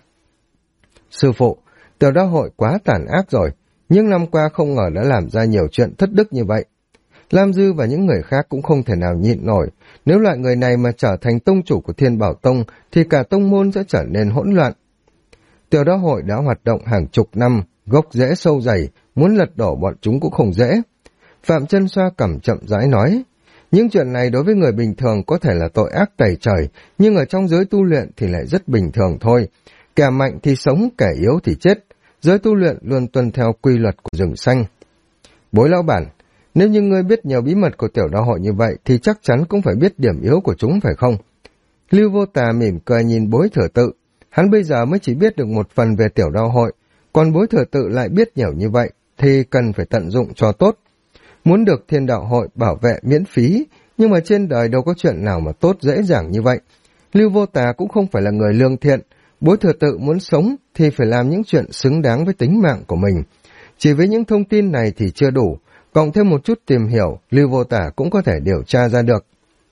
Sư phụ, tiểu đao hội quá tàn ác rồi, nhưng năm qua không ngờ đã làm ra nhiều chuyện thất đức như vậy. Lam Dư và những người khác cũng không thể nào nhịn nổi, nếu loại người này mà trở thành tông chủ của Thiên Bảo Tông thì cả tông môn sẽ trở nên hỗn loạn. Tiểu đao hội đã hoạt động hàng chục năm, gốc rễ sâu dày, muốn lật đổ bọn chúng cũng không dễ. Phạm Chân xoa cằm chậm rãi nói, những chuyện này đối với người bình thường có thể là tội ác tày trời, nhưng ở trong giới tu luyện thì lại rất bình thường thôi. Kẻ mạnh thì sống, kẻ yếu thì chết. Giới tu luyện luôn tuân theo quy luật của rừng xanh. Bối lão bản, nếu như ngươi biết nhiều bí mật của tiểu đao hội như vậy thì chắc chắn cũng phải biết điểm yếu của chúng phải không? Lưu Vô Tà mỉm cười nhìn Bối Thừa Tự. Hắn bây giờ mới chỉ biết được một phần về tiểu đao hội, còn Bối Thừa Tự lại biết nhiều như vậy thì cần phải tận dụng cho tốt. Muốn được Thiên Đạo hội bảo vệ miễn phí, nhưng mà trên đời đâu có chuyện nào mà tốt dễ dàng như vậy. Lưu Vô Tà cũng không phải là người lương thiện, Bối Thừa Tự muốn sống thì phải làm những chuyện xứng đáng với tính mạng của mình. Chỉ với những thông tin này thì chưa đủ, cộng thêm một chút tìm hiểu, Lưu Vô Tà cũng có thể điều tra ra được.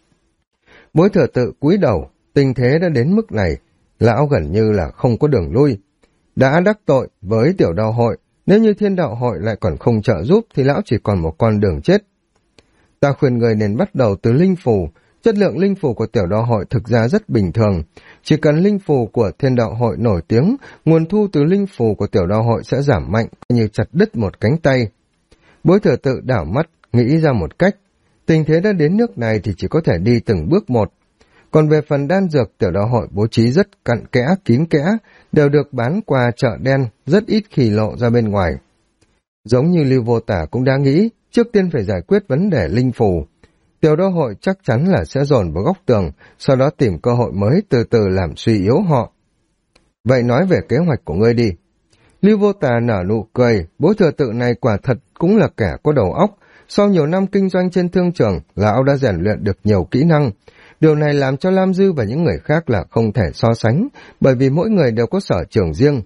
Bối Thừa Tự cúi đầu, tình thế đã đến mức này, lão gần như là không có đường lui. Đã đắc tội với tiểu đao hội, nếu như Thiên Đạo hội lại còn không trợ giúp thì lão chỉ còn một con đường chết. Ta khuyên người nên bắt đầu từ linh phù. Chất lượng linh phù của tiểu đao hội thực ra rất bình thường. Chỉ cần linh phù của Thiên Đạo hội nổi tiếng, nguồn thu từ linh phù của tiểu đao hội sẽ giảm mạnh, như chặt đứt một cánh tay. Bối Thừa Tự đảo mắt, nghĩ ra một cách. Tình thế đã đến nước này thì chỉ có thể đi từng bước một. Còn về phần đan dược, tiểu đao hội bố trí rất cặn kẽ, kín kẽ, đều được bán qua chợ đen, rất ít khi lộ ra bên ngoài. Giống như Lưu Vô Tả cũng đã nghĩ, trước tiên phải giải quyết vấn đề linh phù. Tiểu đao hội chắc chắn là sẽ dồn vào góc tường, sau đó tìm cơ hội mới từ từ làm suy yếu họ. Vậy nói về kế hoạch của ngươi đi. Lưu Vô Tà nở nụ cười, Bối Thừa Tự này quả thật cũng là kẻ có đầu óc. Sau nhiều năm kinh doanh trên thương trường, lão đã rèn luyện được nhiều kỹ năng. Điều này làm cho Lam Dư và những người khác là không thể so sánh, bởi vì mỗi người đều có sở trường riêng.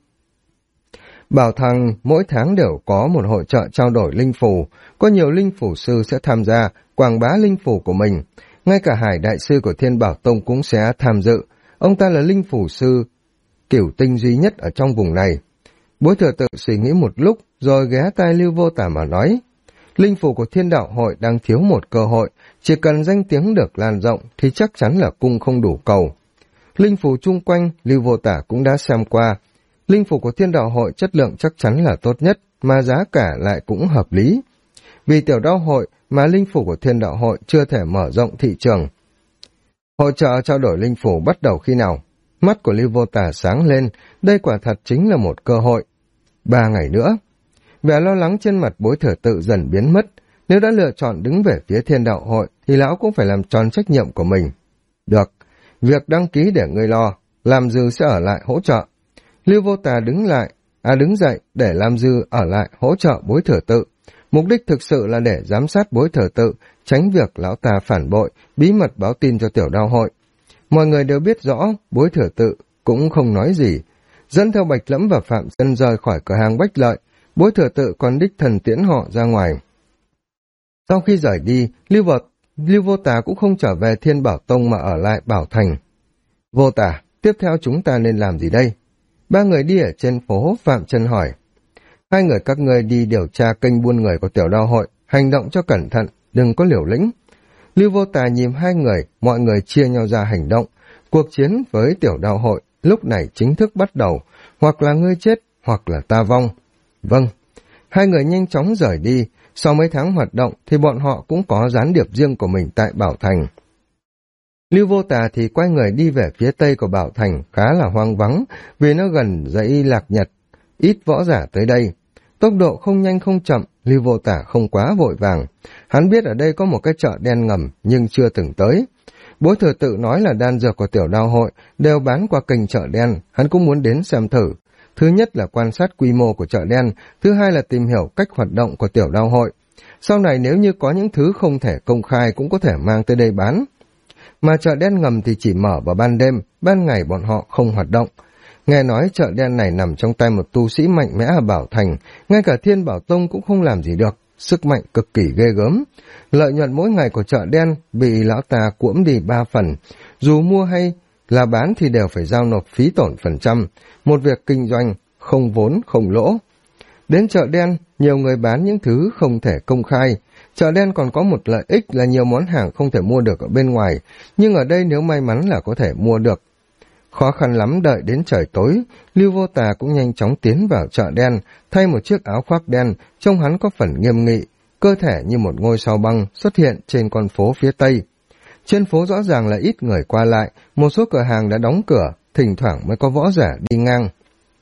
Bảo thằng mỗi tháng đều có một hội chợ trao đổi linh phù, có nhiều linh phủ sư sẽ tham gia, quảng bá linh phù của mình. Ngay cả Hải Đại Sư của Thiên Bảo Tông cũng sẽ tham dự. Ông ta là linh phủ sư cửu tinh duy nhất ở trong vùng này. Bối Thừa Tự suy nghĩ một lúc, rồi ghé tai Lưu Vô Tả mà nói, linh phủ của Thiên Đạo hội đang thiếu một cơ hội, chỉ cần danh tiếng được lan rộng thì chắc chắn là cung không đủ cầu. Linh phủ chung quanh, Lưu Vô Tả cũng đã xem qua. Linh phủ của Thiên Đạo hội chất lượng chắc chắn là tốt nhất, mà giá cả lại cũng hợp lý. Vì tiểu đao hội mà linh phủ của Thiên Đạo hội chưa thể mở rộng thị trường. Hội chợ trao đổi linh phủ bắt đầu khi nào? Mắt của Lưu Vô Tả sáng lên, đây quả thật chính là một cơ hội. 3 ngày nữa. Vẻ lo lắng trên mặt Bối Thừa Tự dần biến mất. Nếu đã lựa chọn đứng về phía Thiên Đạo Hội, thì lão cũng phải làm tròn trách nhiệm của mình. Được, việc đăng ký để ngươi lo, Lam Dư sẽ ở lại hỗ trợ. Lưu Vô Tà đứng dậy để Lam Dư ở lại hỗ trợ Bối Thừa Tự. Mục đích thực sự là để giám sát Bối Thừa Tự, tránh việc lão ta phản bội, bí mật báo tin cho Tiểu Đao Hội. Mọi người đều biết rõ, Bối Thừa Tự cũng không nói gì. Dẫn theo Bạch Lẫm và Phạm Dân rời khỏi cửa hàng Bách Lợi, Bối Thừa Tự còn đích thần tiễn họ ra ngoài. Sau khi rời đi, Lưu Vô Tà cũng không trở về Thiên Bảo Tông mà ở lại Bảo Thành. Vô Tà, tiếp theo chúng ta nên làm gì đây? Ba người đi ở trên phố, Phạm Trần hỏi. Hai người các ngươi đi điều tra kênh buôn người của Tiểu Đao Hội, hành động cho cẩn thận, đừng có liều lĩnh. Lưu Vô Tà nhìn hai người, mọi người chia nhau ra hành động. Cuộc chiến với Tiểu Đao Hội lúc này chính thức bắt đầu, hoặc là ngươi chết, hoặc là ta vong. Vâng. Hai người nhanh chóng rời đi, sau mấy tháng hoạt động thì bọn họ cũng có gián điệp riêng của mình tại Bảo Thành. Lưu Vô Tà thì quay người đi về phía tây của Bảo Thành, khá là hoang vắng, vì nó gần dãy Lạc Nhật, ít võ giả tới đây. Tốc độ không nhanh không chậm, Lưu Vô Tà không quá vội vàng. Hắn biết ở đây có một cái chợ đen ngầm, nhưng chưa từng tới. Bối Thừa Tự nói là đan dược của Tiểu Đao Hội đều bán qua kênh chợ đen, hắn cũng muốn đến xem thử. Thứ nhất là quan sát quy mô của chợ đen, thứ hai là tìm hiểu cách hoạt động của Tiểu Đao Hội. Sau này nếu như có những thứ không thể công khai cũng có thể mang tới đây bán. Mà chợ đen ngầm thì chỉ mở vào ban đêm, ban ngày bọn họ không hoạt động. Nghe nói chợ đen này nằm trong tay một tu sĩ mạnh mẽ ở Bảo Thành, ngay cả Thiên Bảo Tông cũng không làm gì được, sức mạnh cực kỳ ghê gớm. Lợi nhuận mỗi ngày của chợ đen bị lão ta cuỗm đi 3 phần, dù mua hay là bán thì đều phải giao nộp phí tổn phần trăm, một việc kinh doanh không vốn không lỗ. Đến chợ đen, nhiều người bán những thứ không thể công khai. Chợ đen còn có một lợi ích là nhiều món hàng không thể mua được ở bên ngoài, nhưng ở đây nếu may mắn là có thể mua được. Khó khăn lắm đợi đến trời tối, Lưu Vô Tà cũng nhanh chóng tiến vào chợ đen, thay một chiếc áo khoác đen, trông hắn có phần nghiêm nghị, cơ thể như một ngôi sao băng xuất hiện trên con phố phía tây. Trên phố rõ ràng là ít người qua lại, một số cửa hàng đã đóng cửa, thỉnh thoảng mới có võ giả đi ngang.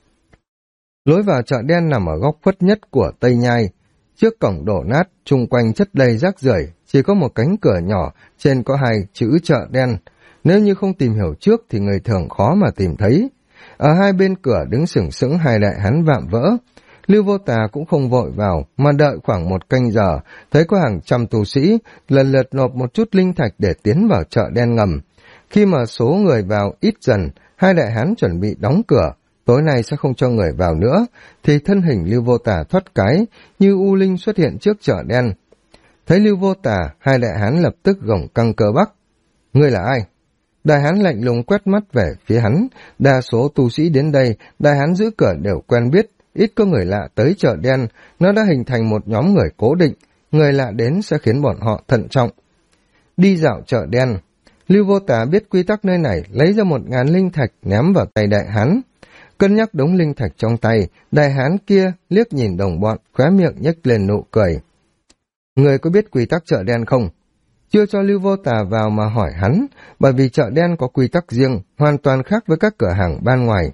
Lối vào chợ đen nằm ở góc khuất nhất của Tây Nhai. Trước cổng đổ nát, chung quanh chất đầy rác rưởi, chỉ có một cánh cửa nhỏ, trên có 2 chữ chợ đen. Nếu như không tìm hiểu trước thì người thường khó mà tìm thấy. Ở hai bên cửa đứng sừng sững 2 đại hán vạm vỡ. Lưu Vô Tà cũng không vội vào, mà đợi khoảng 1 canh giờ, thấy có hàng trăm tu sĩ lần lượt nộp một chút linh thạch để tiến vào chợ đen ngầm. Khi mà số người vào ít dần, 2 đại hán chuẩn bị đóng cửa, tối nay sẽ không cho người vào nữa, thì thân hình Lưu Vô Tà thoát cái, như u linh xuất hiện trước chợ đen. Thấy Lưu Vô Tà, 2 đại hán lập tức gồng căng cơ bắp. Ngươi là ai? Đại hán lạnh lùng quét mắt về phía hắn, đa số tu sĩ đến đây, đại hán giữ cửa đều quen biết, ít có người lạ tới chợ đen, nó đã hình thành một nhóm người cố định, người lạ đến sẽ khiến bọn họ thận trọng. Đi dạo chợ đen, Lưu Vô Tà biết quy tắc nơi này, lấy ra 1000 linh thạch ném vào tay đại hán. Cân nhắc đống linh thạch trong tay, đại hán kia liếc nhìn đồng bọn, khóe miệng nhếch lên nụ cười. Người có biết quy tắc chợ đen không? Chưa cho Lưu Vô Tà vào mà hỏi hắn, bởi vì chợ đen có quy tắc riêng, hoàn toàn khác với các cửa hàng ban ngoài.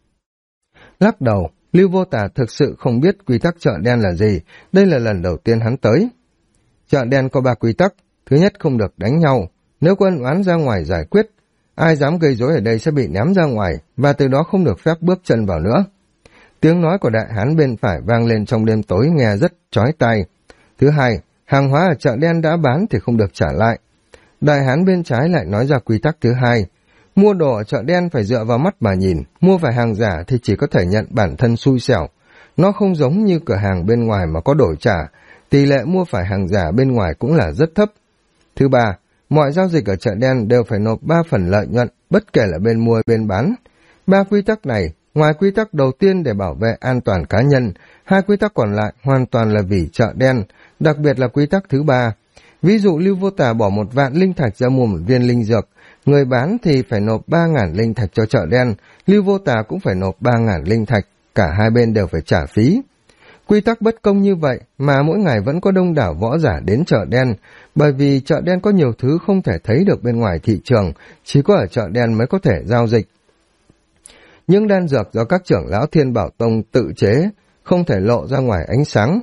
Lắc đầu, Lưu Vô Tà thực sự không biết quy tắc chợ đen là gì, đây là lần đầu tiên hắn tới. Chợ đen có 3 quy tắc, thứ nhất không được đánh nhau, nếu có ân oán ra ngoài giải quyết, ai dám gây rối ở đây sẽ bị ném ra ngoài, và từ đó không được phép bước chân vào nữa. Tiếng nói của đại hán bên phải vang lên trong đêm tối nghe rất chói tai. Thứ hai, hàng hóa ở chợ đen đã bán thì không được trả lại. Đại hán bên trái lại nói ra quy tắc thứ hai. Mua đồ ở chợ đen phải dựa vào mắt mà nhìn, mua phải hàng giả thì chỉ có thể nhận bản thân xui xẻo. Nó không giống như cửa hàng bên ngoài mà có đổi trả, tỷ lệ mua phải hàng giả bên ngoài cũng là rất thấp. Thứ ba, mọi giao dịch ở chợ đen đều phải nộp 3 phần lợi nhuận, bất kể là bên mua bên bán. 3 quy tắc này, ngoài quy tắc đầu tiên để bảo vệ an toàn cá nhân, 2 quy tắc còn lại hoàn toàn là vì chợ đen, đặc biệt là quy tắc thứ 3. Ví dụ Lưu Vô Tà bỏ 1 vạn linh thạch ra mua một viên linh dược, người bán thì phải nộp 3.000 linh thạch cho chợ đen, Lưu Vô Tà cũng phải nộp 3.000 linh thạch, cả hai bên đều phải trả phí. Quy tắc bất công như vậy mà mỗi ngày vẫn có đông đảo võ giả đến chợ đen, bởi vì chợ đen có nhiều thứ không thể thấy được bên ngoài thị trường, chỉ có ở chợ đen mới có thể giao dịch. Những đan dược do các trưởng lão Thiên Bảo Tông tự chế, không thể lộ ra ngoài ánh sáng.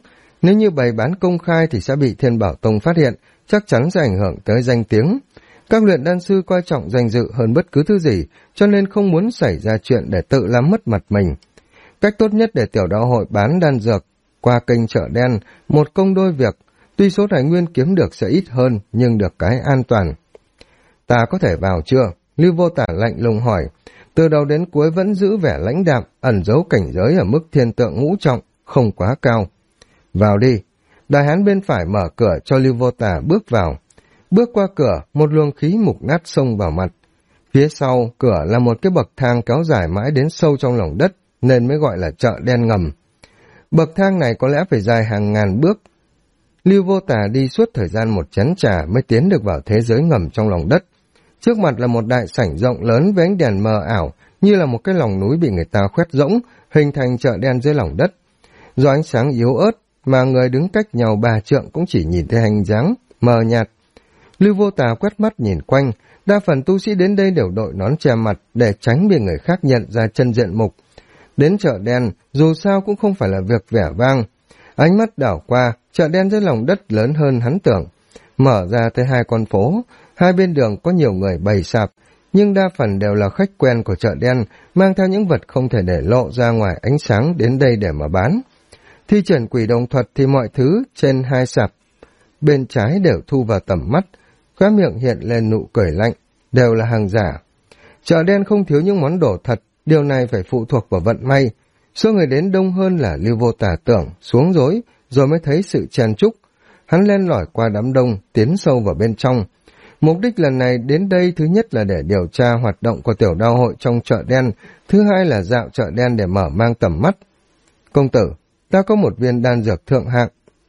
Nếu như bày bán công khai thì sẽ bị Thiên Bảo Tông phát hiện, chắc chắn sẽ ảnh hưởng tới danh tiếng. Các luyện đan sư coi trọng danh dự hơn bất cứ thứ gì, cho nên không muốn xảy ra chuyện để tự làm mất mặt mình. Cách tốt nhất để tiểu đạo hội bán đan dược qua kênh chợ đen, một công đôi việc, tuy số tài nguyên kiếm được sẽ ít hơn, nhưng được cái an toàn. Ta có thể vào chưa? Lưu Vô Tả lạnh lùng hỏi. Từ đầu đến cuối vẫn giữ vẻ lãnh đạm, ẩn giấu cảnh giới ở mức thiên tượng ngũ trọng, không quá cao. Vào đi. Đại hán bên phải mở cửa cho Lưu Vô Tả bước vào. Bước qua cửa, một luồng khí mục nát xông vào mặt. Phía sau cửa là một cái bậc thang kéo dài mãi đến sâu trong lòng đất, nên mới gọi là chợ đen ngầm. Bậc thang này có lẽ phải dài hàng ngàn bước. Lưu Vô Tả đi suốt thời gian một chén trà mới tiến được vào thế giới ngầm trong lòng đất. Trước mặt là một đại sảnh rộng lớn với ánh đèn mờ ảo, như là một cái lòng núi bị người ta khoét rỗng, hình thành chợ đen dưới lòng đất. Do ánh sáng yếu ớt, mà người đứng cách nhau 3 trượng cũng chỉ nhìn thấy hình dáng mờ nhạt. Lưu Vô Tà quét mắt nhìn quanh, đa phần tu sĩ đến đây đều đội nón che mặt để tránh bị người khác nhận ra chân diện mục. Đến chợ đen, dù sao cũng không phải là việc vẻ vang. Ánh mắt đảo qua, chợ đen dưới lòng đất lớn hơn hắn tưởng. Mở ra tới 2 con phố, hai bên đường có nhiều người bày sạp, nhưng đa phần đều là khách quen của chợ đen, mang theo những vật không thể để lộ ra ngoài ánh sáng đến đây để mà bán. Thi triển quỷ đồng thuật thì mọi thứ trên 2 sạp bên trái đều thu vào tầm mắt, khóe miệng hiện lên nụ cười lạnh, đều là hàng giả. Chợ đen không thiếu những món đồ thật, điều này phải phụ thuộc vào vận may. Số người đến đông hơn là Lưu Vô Tà tưởng, xuống rối, rồi mới thấy sự chen chúc. Hắn len lỏi qua đám đông, tiến sâu vào bên trong. Mục đích lần này đến đây thứ nhất là để điều tra hoạt động của tiểu đao hội trong chợ đen, thứ hai là dạo chợ đen để mở mang tầm mắt. Công tử, ta có một viên đan dược thượng hạng,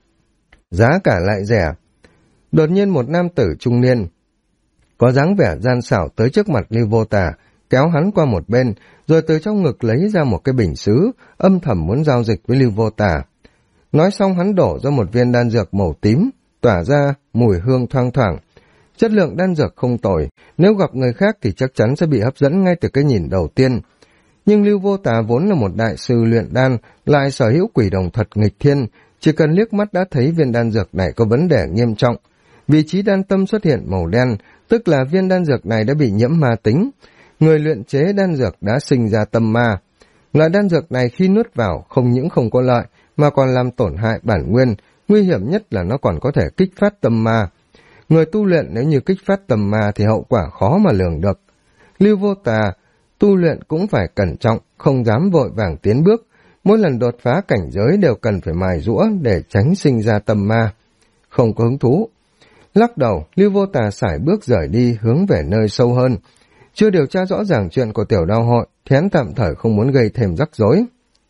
giá cả lại rẻ. Đột nhiên một nam tử trung niên, có dáng vẻ gian xảo tới trước mặt Lưu Vô Tà, kéo hắn qua một bên, rồi từ trong ngực lấy ra một cái bình sứ, âm thầm muốn giao dịch với Lưu Vô Tà. Nói xong hắn đổ ra một viên đan dược màu tím, tỏa ra mùi hương thoang thoảng. Chất lượng đan dược không tồi, nếu gặp người khác thì chắc chắn sẽ bị hấp dẫn ngay từ cái nhìn đầu tiên. Nhưng Lưu Vô Tà vốn là một đại sư luyện đan, lại sở hữu quỷ đồng thuật nghịch thiên, chỉ cần liếc mắt đã thấy viên đan dược này có vấn đề nghiêm trọng. Vị trí đan tâm xuất hiện màu đen, tức là viên đan dược này đã bị nhiễm ma tính. Người luyện chế đan dược đã sinh ra tâm ma. Loại đan dược này khi nuốt vào không những không có lợi, mà còn làm tổn hại bản nguyên, nguy hiểm nhất là nó còn có thể kích phát tâm ma. Người tu luyện nếu như kích phát tâm ma thì hậu quả khó mà lường được. Lưu Vô Tà tu luyện cũng phải cẩn trọng, không dám vội vàng tiến bước. Mỗi lần đột phá cảnh giới đều cần phải mài giũa để tránh sinh ra tâm ma. Không có hứng thú. Lắc đầu, Lưu Vô Tà sải bước rời đi hướng về nơi sâu hơn. Chưa điều tra rõ ràng chuyện của tiểu đao hội, thì hắn tạm thời không muốn gây thêm rắc rối.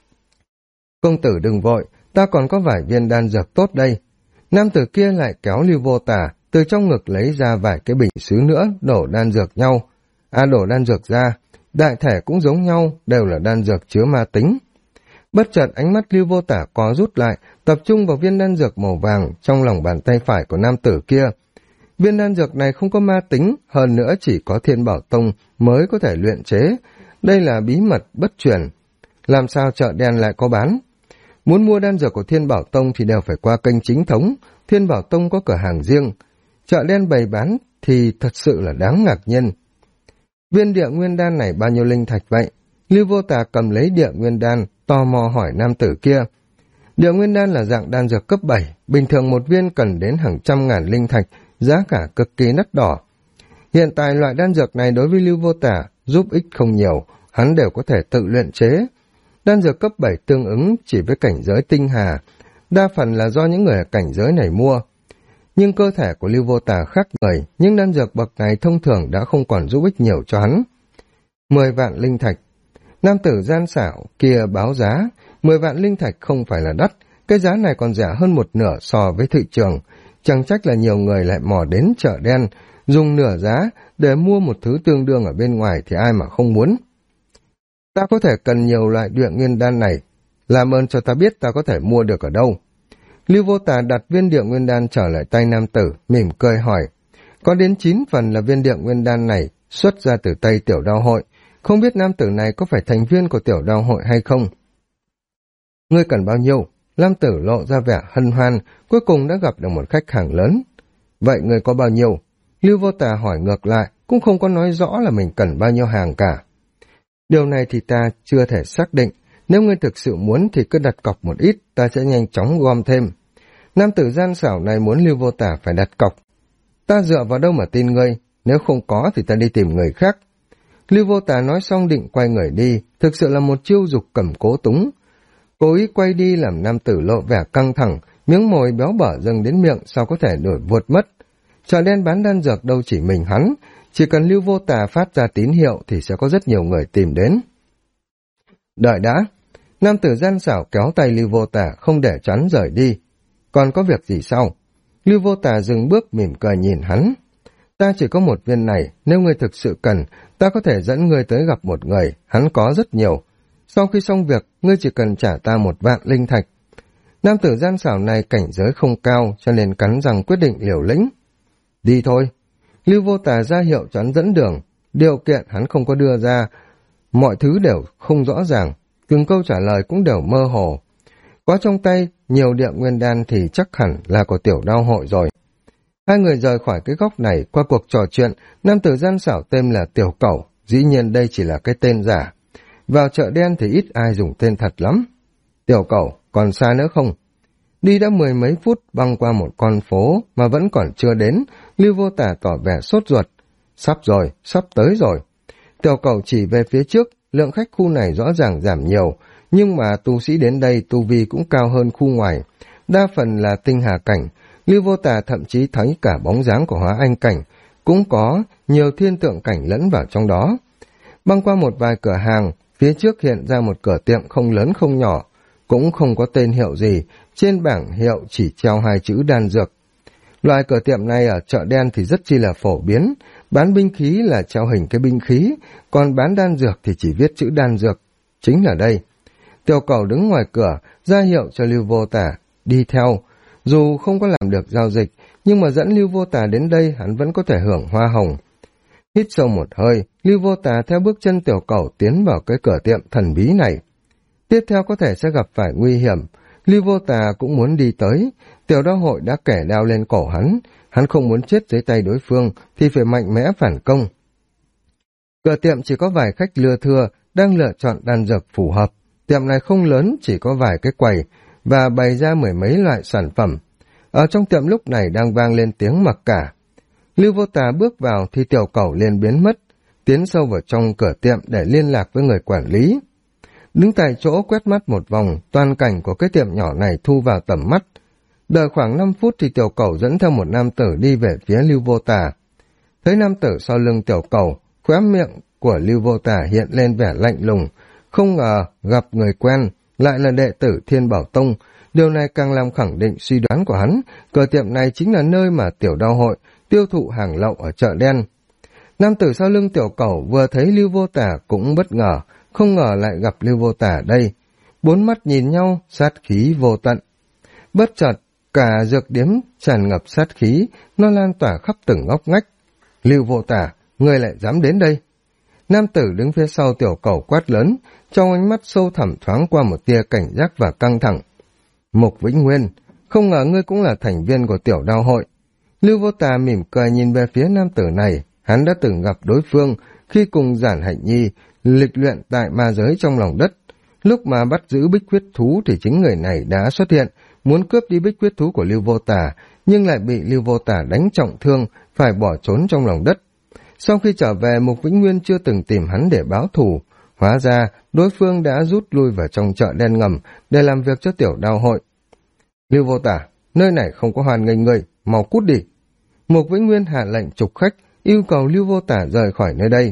Công tử đừng vội, ta còn có vài viên đan dược tốt đây. Nam tử kia lại kéo Lưu Vô Tà, từ trong ngực lấy ra vài cái bình sứ nữa, đổ đan dược đổ đan dược ra, đại thể cũng giống nhau, đều là đan dược chứa ma tính. Bất chợt ánh mắt Lưu Vô Tả co rút lại, tập trung vào viên đan dược màu vàng trong lòng bàn tay phải của nam tử kia. Viên đan dược này không có ma tính, hơn nữa chỉ có Thiên Bảo Tông mới có thể luyện chế. Đây là bí mật bất truyền. Làm sao chợ đen lại có bán? Muốn mua đan dược của Thiên Bảo Tông thì đều phải qua kênh chính thống. Thiên Bảo Tông có cửa hàng riêng. Chợ đen bày bán thì thật sự là đáng ngạc nhiên. Viên địa nguyên đan này bao nhiêu linh thạch vậy? Lưu Vô Tà cầm lấy địa nguyên đan, tò mò hỏi nam tử kia. Địa nguyên đan là dạng đan dược cấp 7, bình thường một viên cần đến hàng trăm ngàn linh thạch, giá cả cực kỳ đắt đỏ. Hiện tại loại đan dược này đối với Lưu Vô Tả giúp ích không nhiều, hắn đều có thể tự luyện chế. Đan dược cấp 7 tương ứng chỉ với cảnh giới tinh hà, đa phần là do những người ở cảnh giới này mua. Nhưng cơ thể của Lưu Vô Tà khác người, nhưng đan dược bậc này thông thường đã không còn giúp ích nhiều cho hắn. 10 vạn linh thạch. Nam tử gian xảo kia báo giá, 10 vạn linh thạch không phải là đắt, cái giá này còn rẻ hơn một nửa so với thị trường. Chẳng trách là nhiều người lại mò đến chợ đen, dùng nửa giá để mua một thứ tương đương ở bên ngoài thì ai mà không muốn. Ta có thể cần nhiều loại địa nguyên đan này, làm ơn cho ta biết ta có thể mua được ở đâu. Lưu Vô Tà đặt viên địa nguyên đan trở lại tay nam tử, mỉm cười hỏi. Có đến 9 phần là viên địa nguyên đan này xuất ra từ tay tiểu đao hội, không biết nam tử này có phải thành viên của tiểu đao hội hay không? Ngươi cần bao nhiêu? Lam Tử lộ ra vẻ hân hoan, cuối cùng đã gặp được một khách hàng lớn. Vậy người có bao nhiêu? Lưu Vô Tà hỏi ngược lại, cũng không có nói rõ là mình cần bao nhiêu hàng cả. Điều này thì ta chưa thể xác định, nếu ngươi thực sự muốn thì cứ đặt cọc một ít, ta sẽ nhanh chóng gom thêm. Nam tử gian xảo này muốn Lưu Vô Tà phải đặt cọc. Ta dựa vào đâu mà tin ngươi, nếu không có thì ta đi tìm người khác. Lưu Vô Tà nói xong định quay người đi, thực sự là một chiêu dục cầm cố túng. Cố ý quay đi làm nam tử lộ vẻ căng thẳng, miếng mồi béo bở dâng đến miệng sao có thể đuổi vượt mất. Chợ đen bán đan dược đâu chỉ mình hắn, chỉ cần Lưu Vô Tà phát ra tín hiệu thì sẽ có rất nhiều người tìm đến. Đợi đã, nam tử gian xảo kéo tay Lưu Vô Tà không để chắn rời đi. Còn có việc gì sau? Lưu Vô Tà dừng bước mỉm cười nhìn hắn. Ta chỉ có một viên này, nếu ngươi thực sự cần, ta có thể dẫn ngươi tới gặp một người, hắn có rất nhiều. Sau khi xong việc, ngươi chỉ cần trả ta 1.000 linh thạch. Nam tử gian xảo này cảnh giới không cao, cho nên cắn răng quyết định liều lĩnh. Đi thôi. Lưu Vô Tà ra hiệu cho hắn dẫn đường, điều kiện hắn không có đưa ra, mọi thứ đều không rõ ràng, từng câu trả lời cũng đều mơ hồ. Có trong tay nhiều địa nguyên đan thì chắc hẳn là của Tiểu Đao hội rồi. Hai người rời khỏi cái góc này, qua cuộc trò chuyện, nam tử gian xảo tên là Tiểu Cẩu, dĩ nhiên đây chỉ là cái tên giả. Vào chợ đen thì ít ai dùng tên thật lắm. Tiểu Cẩu, còn xa nữa không? Đi đã 10 mấy phút băng qua một con phố mà vẫn còn chưa đến, Lưu Vô Tà tỏ vẻ sốt ruột. Sắp rồi, sắp tới rồi. Tiểu Cẩu chỉ về phía trước, lượng khách khu này rõ ràng giảm nhiều, nhưng mà tu sĩ đến đây tu vi cũng cao hơn khu ngoài. Đa phần là tinh hà cảnh, Lưu Vô Tà thậm chí thấy cả bóng dáng của hóa anh cảnh, cũng có nhiều thiên tượng cảnh lẫn vào trong đó. Băng qua một vài cửa hàng, phía trước hiện ra một cửa tiệm không lớn không nhỏ, cũng không có tên hiệu gì, trên bảng hiệu chỉ treo 2 chữ đan dược. Loại cửa tiệm này ở chợ đen thì rất chi là phổ biến, bán binh khí là treo hình cái binh khí, còn bán đan dược thì chỉ viết chữ đan dược. Chính là đây. Tiểu Cẩu đứng ngoài cửa, ra hiệu cho Lưu Vô Tà đi theo. Dù không có làm được giao dịch, nhưng mà dẫn Lưu Vô Tà đến đây hắn vẫn có thể hưởng hoa hồng. Hít sâu một hơi, Lưu Vô Tà theo bước chân Tiểu Cẩu tiến vào cái cửa tiệm thần bí này. Tiếp theo có thể sẽ gặp phải nguy hiểm, Lưu Vô Tà cũng muốn đi tới. Tiểu Đao hội đã kẻ đao lên cổ hắn không muốn chết dưới tay đối phương thì phải mạnh mẽ phản công. Cửa tiệm chỉ có vài khách lưa thưa đang lựa chọn đan dược phù hợp. Tiệm này không lớn, chỉ có vài cái quầy và bày ra 10 mấy loại sản phẩm. Ở trong tiệm lúc này đang vang lên tiếng mặc cả. Lưu Vô Tà bước vào thì Tiểu Cẩu liền biến mất, tiến sâu vào trong cửa tiệm để liên lạc với người quản lý. Đứng tại chỗ quét mắt một vòng, toàn cảnh của cái tiệm nhỏ này thu vào tầm mắt. Đợi khoảng 5 phút thì Tiểu Cẩu dẫn theo một nam tử đi về phía Lưu Vô Tà. Thấy nam tử sau lưng Tiểu Cẩu, khóe miệng của Lưu Vô Tà hiện lên vẻ lạnh lùng, không ngờ gặp người quen, lại là đệ tử Thiên Bảo Tông. Điều này càng làm khẳng định suy đoán của hắn, cửa tiệm này chính là nơi mà Tiểu Đao hội tiêu thụ hàng lậu ở chợ đen. Nam tử sau lưng Tiểu Cẩu vừa thấy Lưu Vô Tà cũng bất ngờ, không ngờ lại gặp Lưu Vô Tà đây. Bốn mắt nhìn nhau, sát khí vô tận. Bất chợt, cả dược điếm tràn ngập sát khí, nó lan tỏa khắp từng ngóc ngách. Lưu Vô Tà, ngươi lại dám đến đây? Nam tử đứng phía sau Tiểu Cẩu quát lớn, trong ánh mắt sâu thẳm thoáng qua một tia cảnh giác và căng thẳng. Mục Vĩnh Nguyên, không ngờ ngươi cũng là thành viên của Tiểu Đao hội. Lưu Vô Tà mỉm cười nhìn về phía nam tử này, hắn đã từng gặp đối phương khi cùng Giản Hạnh Nhi lịch luyện tại ma giới trong lòng đất. Lúc mà bắt giữ bích huyết thú thì chính người này đã xuất hiện, muốn cướp đi bích huyết thú của Lưu Vô Tà, nhưng lại bị Lưu Vô Tà đánh trọng thương, phải bỏ trốn trong lòng đất. Sau khi trở về, Mục Vĩnh Nguyên chưa từng tìm hắn để báo thù. Hóa ra, đối phương đã rút lui vào trong chợ đen ngầm để làm việc cho Tiểu Đao hội. Lưu Vô Tà, nơi này không có hoan nghênh ngươi, mau cút đi. Mục Vĩnh Nguyên hạ lệnh trục khách, yêu cầu Lưu Vô Tà rời khỏi nơi đây.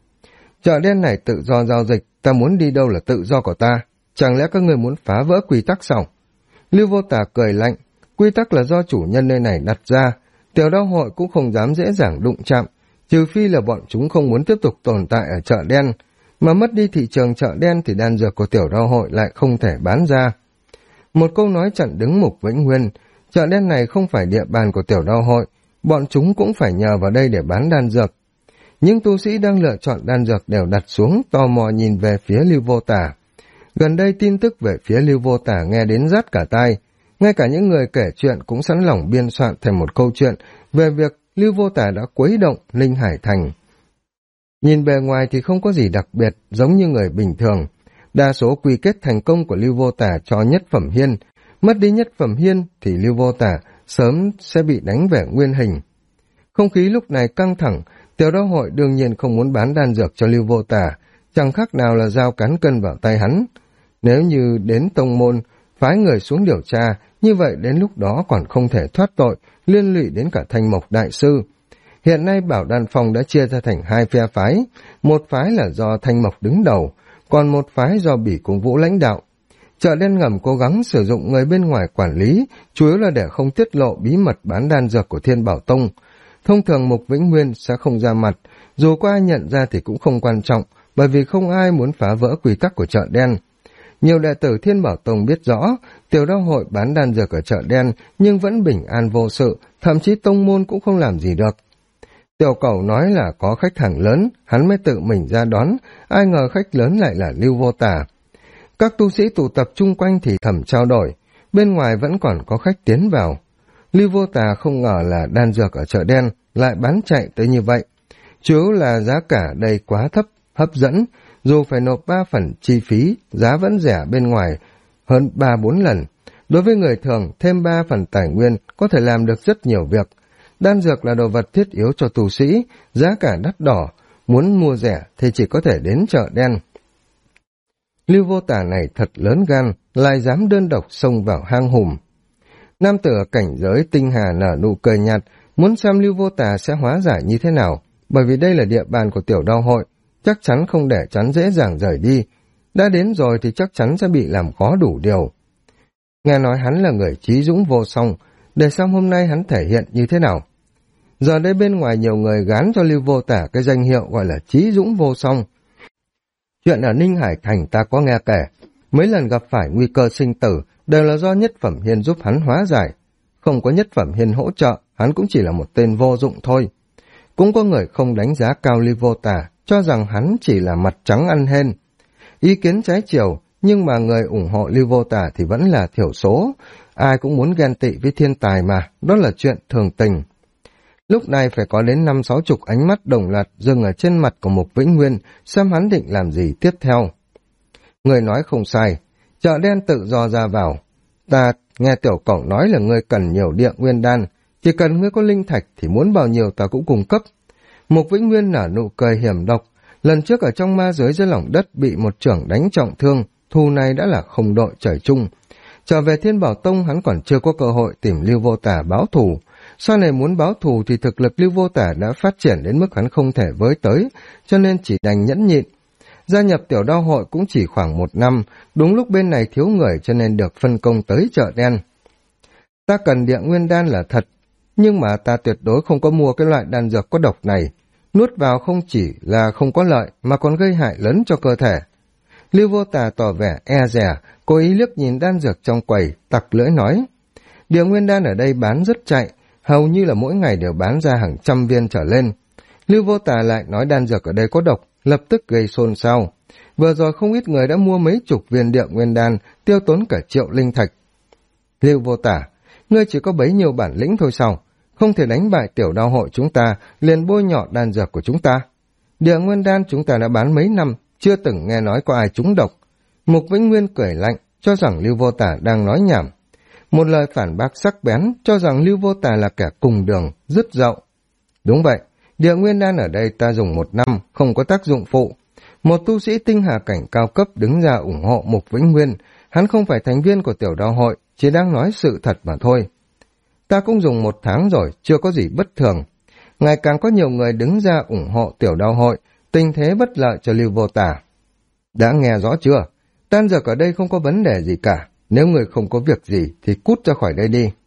Chợ đen này tự do giao dịch, ta muốn đi đâu là tự do của ta. Chẳng lẽ các người muốn phá vỡ quy tắc sao? Lưu Vô Tà cười lạnh, quy tắc là do chủ nhân nơi này đặt ra. Tiểu Đao hội cũng không dám dễ dàng đụng chạm, trừ phi là bọn chúng không muốn tiếp tục tồn tại ở chợ đen. Mà mất đi thị trường chợ đen thì đan dược của Tiểu Đao hội lại không thể bán ra. Một câu nói chặn đứng Mục Vĩnh Nguyên, chợ đen này không phải địa bàn của Tiểu Đao hội, bọn chúng cũng phải nhờ vào đây để bán đan dược. Những tu sĩ đang lựa chọn đan dược đều đặt xuống, tò mò nhìn về phía Lưu Vô Tà. Gần đây tin tức về phía Lưu Vô Tả nghe đến rát cả tai, ngay cả những người kể chuyện cũng sẵn lòng biên soạn thành một câu chuyện về việc Lưu Vô Tả đã quấy động Linh Hải Thành. Nhìn bề ngoài thì không có gì đặc biệt, giống như người bình thường. Đa số quy kết thành công của Lưu Vô Tả cho nhất phẩm hiên. Mất đi nhất phẩm hiên thì Lưu Vô Tả sớm sẽ bị đánh về nguyên hình. Không khí lúc này căng thẳng, Tiểu Đao Hội đương nhiên không muốn bán đan dược cho Lưu Vô Tả, chẳng khác nào là dao cán cân vào tay hắn. Nếu như đến tông môn, phái người xuống điều tra, như vậy đến lúc đó còn không thể thoát tội, liên lụy đến cả Thanh Mộc Đại Sư. Hiện nay Bảo Đan Phong đã chia ra thành hai phe phái, một phái là do Thanh Mộc đứng đầu, còn một phái do Bỉ Cung Vũ lãnh đạo. Chợ đen ngầm cố gắng sử dụng người bên ngoài quản lý, chủ yếu là để không tiết lộ bí mật bán đan dược của Thiên Bảo Tông. Thông thường Mục Vĩnh Nguyên sẽ không ra mặt, dù có ai nhận ra thì cũng không quan trọng, bởi vì không ai muốn phá vỡ quy tắc của chợ đen. Nhiều đệ tử Thiên Bảo Tông biết rõ, Tiểu Đao Hội bán đan dược ở chợ đen nhưng vẫn bình an vô sự, thậm chí tông môn cũng không làm gì được. Tiểu Cẩu nói là có khách hàng lớn, hắn mới tự mình ra đón, ai ngờ khách lớn lại là Lưu Vô Tả. Các tu sĩ tụ tập chung quanh thì thầm trao đổi, bên ngoài vẫn còn có khách tiến vào. Lưu Vô Tả không ngờ là đan dược ở chợ đen lại bán chạy tới như vậy. Chủ yếu là giá cả đây quá thấp, hấp dẫn, dù phải nộp 3 phần chi phí, giá vẫn rẻ bên ngoài hơn 3-4 lần. Đối với người thường, thêm 3 phần tài nguyên có thể làm được rất nhiều việc. Đan dược là đồ vật thiết yếu cho tu sĩ, giá cả đắt đỏ, muốn mua rẻ thì chỉ có thể đến chợ đen. Lưu Vô Tả này thật lớn gan, lại dám đơn độc xông vào hang hùm. Nam tử ở cảnh giới Tinh Hà nở nụ cười nhạt, muốn xem Lưu Vô Tả sẽ hóa giải như thế nào, bởi vì đây là địa bàn của Tiểu Đao Hội, chắc chắn không để chắn dễ dàng rời đi. Đã đến rồi thì chắc chắn sẽ bị làm khó đủ điều. Nghe nói hắn là người trí dũng vô song, để xem hôm nay hắn thể hiện như thế nào. Giờ đây bên ngoài nhiều người gán cho Lưu Vô Tả cái danh hiệu gọi là trí dũng vô song. Chuyện ở Ninh Hải Thành ta có nghe kể, mấy lần gặp phải nguy cơ sinh tử đều là do nhất phẩm hiên giúp hắn hóa giải. Không có nhất phẩm hiên hỗ trợ, hắn cũng chỉ là một tên vô dụng thôi. Cũng có người không đánh giá cao Lưu Vô Tả, cho rằng hắn chỉ là mặt trắng ăn hên. Ý kiến trái chiều, nhưng mà người ủng hộ Lưu Vô Tả thì vẫn là thiểu số. Ai cũng muốn ghen tị với thiên tài mà, đó là chuyện thường tình. Lúc này phải có đến 50-60 ánh mắt đồng loạt dừng ở trên mặt của Mục Vĩnh Nguyên, xem hắn định làm gì tiếp theo. Người nói không sai, chợ đen tự do ra vào. Ta nghe Tiểu Cẩu nói là ngươi cần nhiều địa nguyên đan, chỉ cần ngươi có linh thạch thì muốn bao nhiêu ta cũng cung cấp. Mục Vĩnh Nguyên nở nụ cười hiểm độc, lần trước ở trong ma giới dưới lòng đất bị một trưởng đánh trọng thương, thù này đã là không đội trời chung. Trở về Thiên Bảo Tông hắn còn chưa có cơ hội tìm Lưu Vô Tả báo thù. Sau này muốn báo thù thì thực lực Lưu Vô Tả đã phát triển đến mức hắn không thể với tới, cho nên chỉ đành nhẫn nhịn. Gia nhập Tiểu Đao Hội cũng chỉ khoảng 1 năm, đúng lúc bên này thiếu người cho nên được phân công tới chợ đen. Ta cần địa nguyên đan là thật, nhưng mà ta tuyệt đối không có mua cái loại đan dược có độc này. Nuốt vào không chỉ là không có lợi mà còn gây hại lớn cho cơ thể. Lưu Vô Tả tỏ vẻ e dè, cố ý liếc nhìn đan dược trong quầy, tặc lưỡi nói. Địa nguyên đan ở đây bán rất chạy, hầu như là mỗi ngày đều bán ra hàng trăm viên trở lên. Lưu Vô Tả lại nói đan dược ở đây có độc, lập tức gây xôn xao. Vừa rồi không ít người đã mua mấy chục viên địa nguyên đan, tiêu tốn cả triệu linh thạch. Lưu Vô Tả, ngươi chỉ có bấy nhiêu bản lĩnh thôi sao? Không thể đánh bại Tiểu Đao Hội chúng ta, liền bôi nhọ đan dược của chúng ta. Địa nguyên đan chúng ta đã bán mấy năm, chưa từng nghe nói có ai trúng độc. Mục Vĩnh Nguyên cười lạnh, cho rằng Lưu Vô Tả đang nói nhảm. Một lời phản bác sắc bén, cho rằng Lưu Vô Tả là kẻ cùng đường, dứt dậu. Đúng vậy, địa nguyên đan ở đây ta dùng 1 năm, không có tác dụng phụ. Một tu sĩ tinh hà cảnh cao cấp đứng ra ủng hộ Mục Vĩnh Nguyên, hắn không phải thành viên của Tiểu Đao Hội, chỉ đang nói sự thật mà thôi. Ta cũng dùng 1 tháng rồi, chưa có gì bất thường. Ngày càng có nhiều người đứng ra ủng hộ Tiểu Đao Hội, tình thế bất lợi cho Lưu Vô Tả. Đã nghe rõ chưa? Đan dược ở đây không có vấn đề gì cả. Nếu người không có việc gì thì cút ra khỏi đây đi.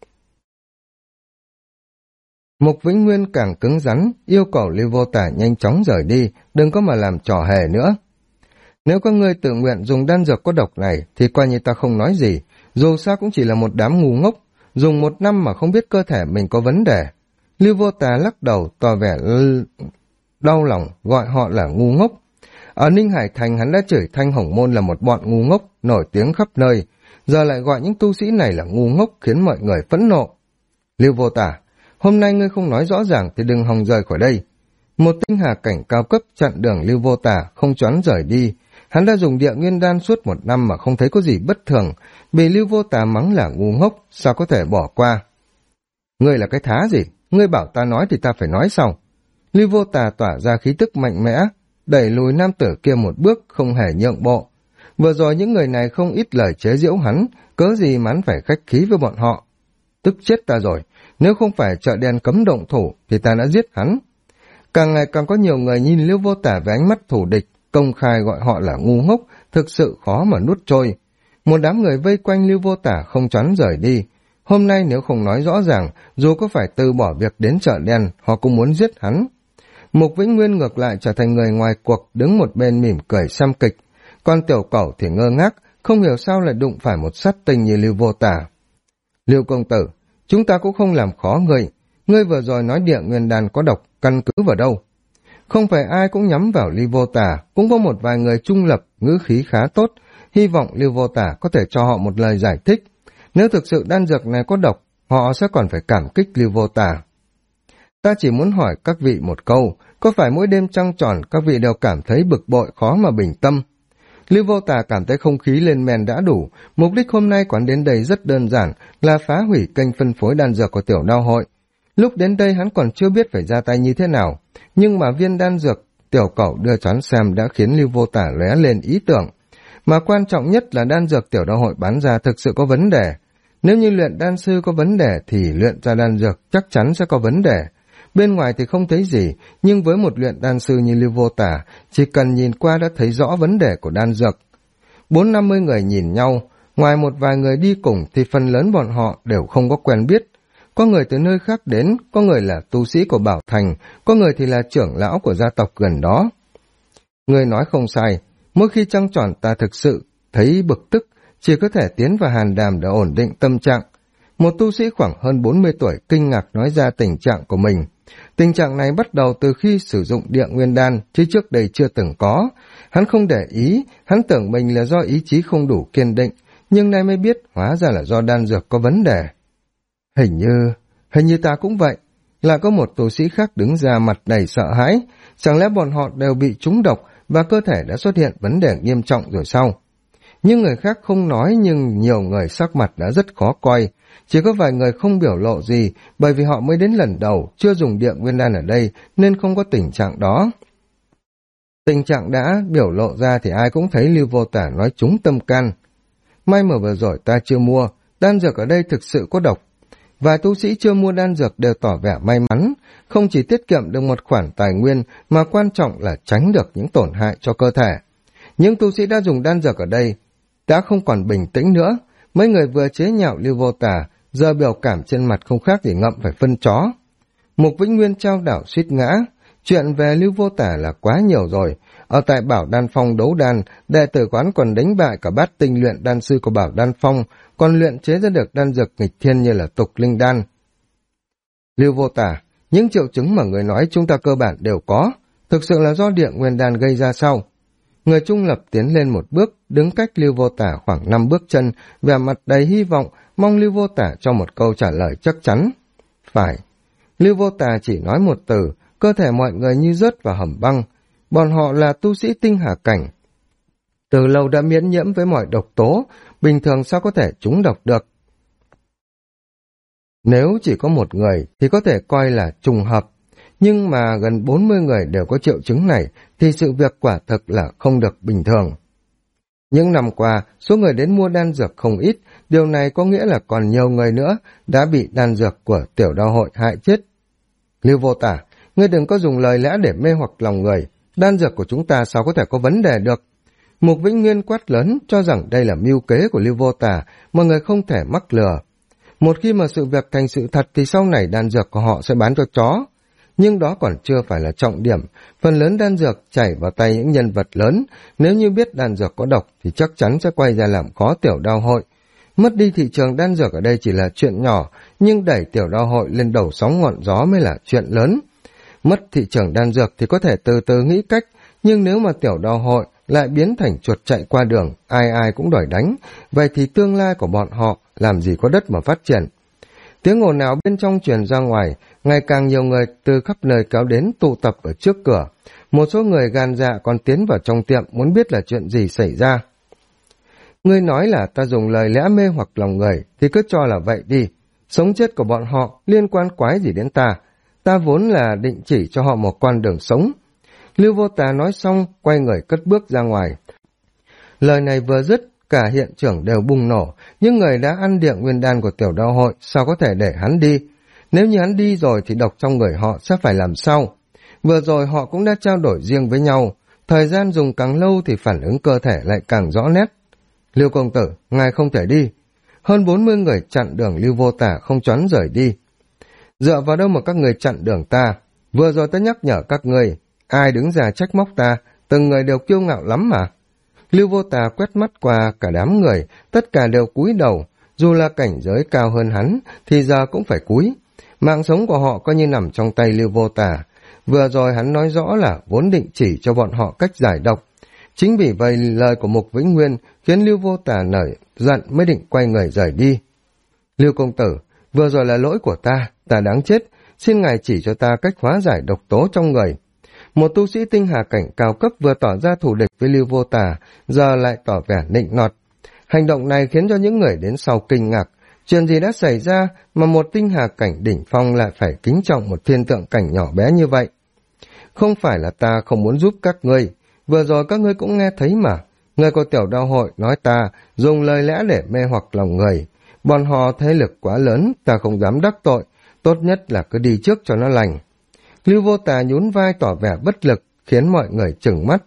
Mục Vĩnh Nguyên càng cứng rắn, yêu cầu Lưu Vô Tả nhanh chóng rời đi, đừng có mà làm trò hề nữa. Nếu các ngươi tự nguyện dùng đan dược có độc này thì coi như ta không nói gì, dù sao cũng chỉ là một đám ngu ngốc, dùng 1 năm mà không biết cơ thể mình có vấn đề. Lưu Vô Tả lắc đầu tỏ vẻ đau lòng, gọi họ là ngu ngốc. Ở Ninh Hải Thành hắn đã chửi Thanh Hồng Môn là một bọn ngu ngốc, nổi tiếng khắp nơi, giờ lại gọi những tu sĩ này là ngu ngốc khiến mọi người phẫn nộ. Lưu Vô Tả, hôm nay ngươi không nói rõ ràng thì đừng hòng rời khỏi đây. Một tinh hà cảnh cao cấp chặn đường Lưu Vô Tả, không choán rời đi. Hắn đã dùng địa nguyên đan suốt 1 năm mà không thấy có gì bất thường, bị Lưu Vô Tả mắng là ngu ngốc, sao có thể bỏ qua. Ngươi là cái thá gì? Ngươi bảo ta nói thì ta phải nói sau. Lưu Vô Tả tỏa ra khí tức mạnh mẽ, đẩy lùi nam tử kia một bước, không hề nhượng bộ. Vừa rồi những người này không ít lời chế giễu hắn, cớ gì mà hắn phải khách khí với bọn họ. Tức chết ta rồi, nếu không phải chợ đen cấm động thủ thì ta đã giết hắn. Càng ngày càng có nhiều người nhìn Lưu Vô Tả với ánh mắt thù địch, công khai gọi họ là ngu ngốc, thực sự khó mà nuốt trôi. Một đám người vây quanh Lưu Vô Tả không choán rời đi. Hôm nay nếu không nói rõ ràng, dù có phải từ bỏ việc đến chợ đen, họ cũng muốn giết hắn. Mục Vĩnh Nguyên ngược lại trở thành người ngoài cuộc, đứng một bên mỉm cười xem kịch. Còn Tiểu Cẩu thì ngơ ngác, không hiểu sao lại đụng phải một sát tinh như Lưu Vô Tả. Lưu công tử, chúng ta cũng không làm khó ngươi vừa rồi nói địa nguyên đan có độc, căn cứ vào đâu? Không phải ai cũng nhắm vào Lưu Vô Tả, cũng có một vài người trung lập, ngữ khí khá tốt, hy vọng Lưu Vô Tả có thể cho họ một lời giải thích. Nếu thực sự đan dược này có độc, họ sẽ còn phải cảm kích Lưu Vô Tả. Ta chỉ muốn hỏi các vị một câu, có phải mỗi đêm trăng tròn các vị đều cảm thấy bực bội khó mà bình tâm? Lưu Vô Tả cảm thấy không khí lên men đã đủ, mục đích hôm nay quán đến đây rất đơn giản, là phá hủy kênh phân phối đan dược của Tiểu Đao hội. Lúc đến đây hắn còn chưa biết phải ra tay như thế nào, nhưng mà viên đan dược Tiểu Cẩu đưa cho hắn xem đã khiến Lưu Vô Tả lóe lên ý tưởng. Mà quan trọng nhất là đan dược Tiểu Đao hội bán ra thực sự có vấn đề. Nếu như luyện đan sư có vấn đề thì luyện ra đan dược chắc chắn sẽ có vấn đề. Bên ngoài thì không thấy gì, nhưng với một luyện đan sư như Lưu Vô Tả, chỉ cần nhìn qua đã thấy rõ vấn đề của đan dược. 40-50 người nhìn nhau, ngoài một vài người đi cùng thì phần lớn bọn họ đều không có quen biết. Có người từ nơi khác đến, có người là tu sĩ của Bảo Thành, có người thì là trưởng lão của gia tộc gần đó. Người nói không sai, mỗi khi trăng tròn ta thực sự thấy bực tức, chỉ có thể tiến vào hàn đàm để ổn định tâm trạng. Một tu sĩ khoảng hơn 40 tuổi kinh ngạc nói ra tình trạng của mình. Tình trạng này bắt đầu từ khi sử dụng địa nguyên đan, chứ trước đây chưa từng có. Hắn không để ý, hắn tưởng mình là do ý chí không đủ kiên định, nhưng nay mới biết hóa ra là do đan dược có vấn đề. Hình như ta cũng vậy. Là có một tu sĩ khác đứng ra mặt đầy sợ hãi, chẳng lẽ bọn họ đều bị trúng độc và cơ thể đã xuất hiện vấn đề nghiêm trọng rồi sao? Nhưng người khác không nói, nhưng nhiều người sắc mặt đã rất khó coi. Chỉ có vài người không biểu lộ gì, bởi vì họ mới đến lần đầu, chưa dùng địa nguyên đan ở đây, nên không có tình trạng đó. Tình trạng đã biểu lộ ra thì ai cũng thấy Lưu Vô Tả nói trúng tâm can. May mà vừa rồi ta chưa mua, đan dược ở đây thực sự có độc. Vài tu sĩ chưa mua đan dược đều tỏ vẻ may mắn, không chỉ tiết kiệm được một khoản tài nguyên, mà quan trọng là tránh được những tổn hại cho cơ thể. Những tu sĩ đã dùng đan dược ở đây đã không còn bình tĩnh nữa. Mấy người vừa chế nhạo Lưu Vô Tả, giờ biểu cảm trên mặt không khác gì ngậm phải phân chó. Mục Vĩnh Nguyên trao đảo suýt ngã. Chuyện về Lưu Vô Tả là quá nhiều rồi. Ở tại Bảo Đan Phong đấu đan, đệ tử quán còn đánh bại cả bát tinh luyện đan sư của Bảo Đan Phong, còn luyện chế ra được đan dược nghịch thiên như là tục linh đan. Lưu Vô Tả, những triệu chứng mà người nói chúng ta cơ bản đều có, thực sự là do địa nguyên đan gây ra sau. Người trung lập tiến lên một bước, đứng cách Lưu Vô Tả khoảng 5 bước chân, vẻ mặt đầy hy vọng, mong Lưu Vô Tả cho một câu trả lời chắc chắn. Phải. Lưu Vô Tả chỉ nói một từ, cơ thể mọi người như rớt vào hầm băng. Bọn họ là tu sĩ tinh hà cảnh. Từ lâu đã miễn nhiễm với mọi độc tố, bình thường sao có thể trúng độc được. Nếu chỉ có một người thì có thể coi là trùng hợp, nhưng mà gần 40 người đều có triệu chứng này thì sự việc quả thực là không được bình thường. Những năm qua, số người đến mua đan dược không ít, điều này có nghĩa là còn nhiều người nữa đã bị đan dược của Tiểu Đao hội hại chết. Lưu Vô Tả, ngươi đừng có dùng lời lẽ để mê hoặc lòng người, đan dược của chúng ta sao có thể có vấn đề được. Mục Vĩnh Nguyên quát lớn, cho rằng đây là mưu kế của Lưu Vô Tả, mọi người không thể mắc lừa. Một khi mà sự việc thành sự thật thì sau này đan dược của họ sẽ bán cho chó. Nhưng đó còn chưa phải là trọng điểm, phần lớn đan dược chảy vào tay những nhân vật lớn, nếu như biết đan dược có độc thì chắc chắn sẽ quay ra làm khó Tiểu Đao hội. Mất đi thị trường đan dược ở đây chỉ là chuyện nhỏ, nhưng đẩy Tiểu Đao hội lên đầu sóng ngọn gió mới là chuyện lớn. Mất thị trường đan dược thì có thể từ từ nghĩ cách, Nhưng nếu mà tiểu đao hội lại biến thành chuột chạy qua đường, ai ai cũng đòi đánh, vậy thì tương lai của bọn họ làm gì có đất mà phát triển. Tiếng ồn ào bên trong truyền ra ngoài, ngày càng nhiều người từ khắp nơi kéo đến tụ tập ở trước cửa. Một số người gan dạ còn tiến vào trong tiệm muốn biết là chuyện gì xảy ra. Ngươi nói là ta dùng lời lẽ mê hoặc lòng người thì cứ cho là vậy đi. Sống chết của bọn họ liên quan quái gì đến ta. Ta vốn là định chỉ cho họ một con đường sống. Lưu Vô Tà nói xong, quay người cất bước ra ngoài. Lời này vừa dứt, cả hiện trường đều bùng nổ. Những người đã ăn địa nguyên đan của tiểu đao hội sao có thể để hắn đi. Nếu như hắn đi rồi thì độc trong người họ sẽ phải làm sao. Vừa rồi họ cũng đã trao đổi riêng với nhau. Thời gian dùng càng lâu thì phản ứng cơ thể lại càng rõ nét. Lưu công tử, ngài không thể đi. Hơn 40 người chặn đường Lưu Vô Tà không choán rời đi. Dựa vào đâu mà các người chặn đường ta? Vừa rồi ta nhắc nhở các người. Ai đứng ra trách móc ta, từng người đều kiêu ngạo lắm mà. Lưu Vô Tà quét mắt qua cả đám người, tất cả đều cúi đầu. Dù là cảnh giới cao hơn hắn, thì giờ cũng phải cúi. Mạng sống của họ coi như nằm trong tay Lưu Vô Tà. Vừa rồi hắn nói rõ là vốn định chỉ cho bọn họ cách giải độc. Chính vì vậy lời của Mục Vĩnh Nguyên khiến Lưu Vô Tà nổi giận mới định quay người rời đi. Lưu công tử, vừa rồi là lỗi của ta đáng chết, xin ngài chỉ cho ta cách hóa giải độc tố trong người. Một tu sĩ tinh hà cảnh cao cấp vừa tỏ ra thù địch với Lưu Vô Tà, giờ lại tỏ vẻ nịnh nọt. Hành động này khiến cho những người đến sau kinh ngạc. Chuyện gì đã xảy ra mà một tinh hà cảnh đỉnh phong lại phải kính trọng một thiên tượng cảnh nhỏ bé như vậy? Không phải là ta không muốn giúp các ngươi, vừa rồi các ngươi cũng nghe thấy mà. Người của tiểu đao hội nói ta dùng lời lẽ để mê hoặc lòng người. Bọn họ thế lực quá lớn, ta không dám đắc tội, tốt nhất là cứ đi trước cho nó lành. Lưu Vô Tà nhún vai tỏ vẻ bất lực, khiến mọi người chừng mắt.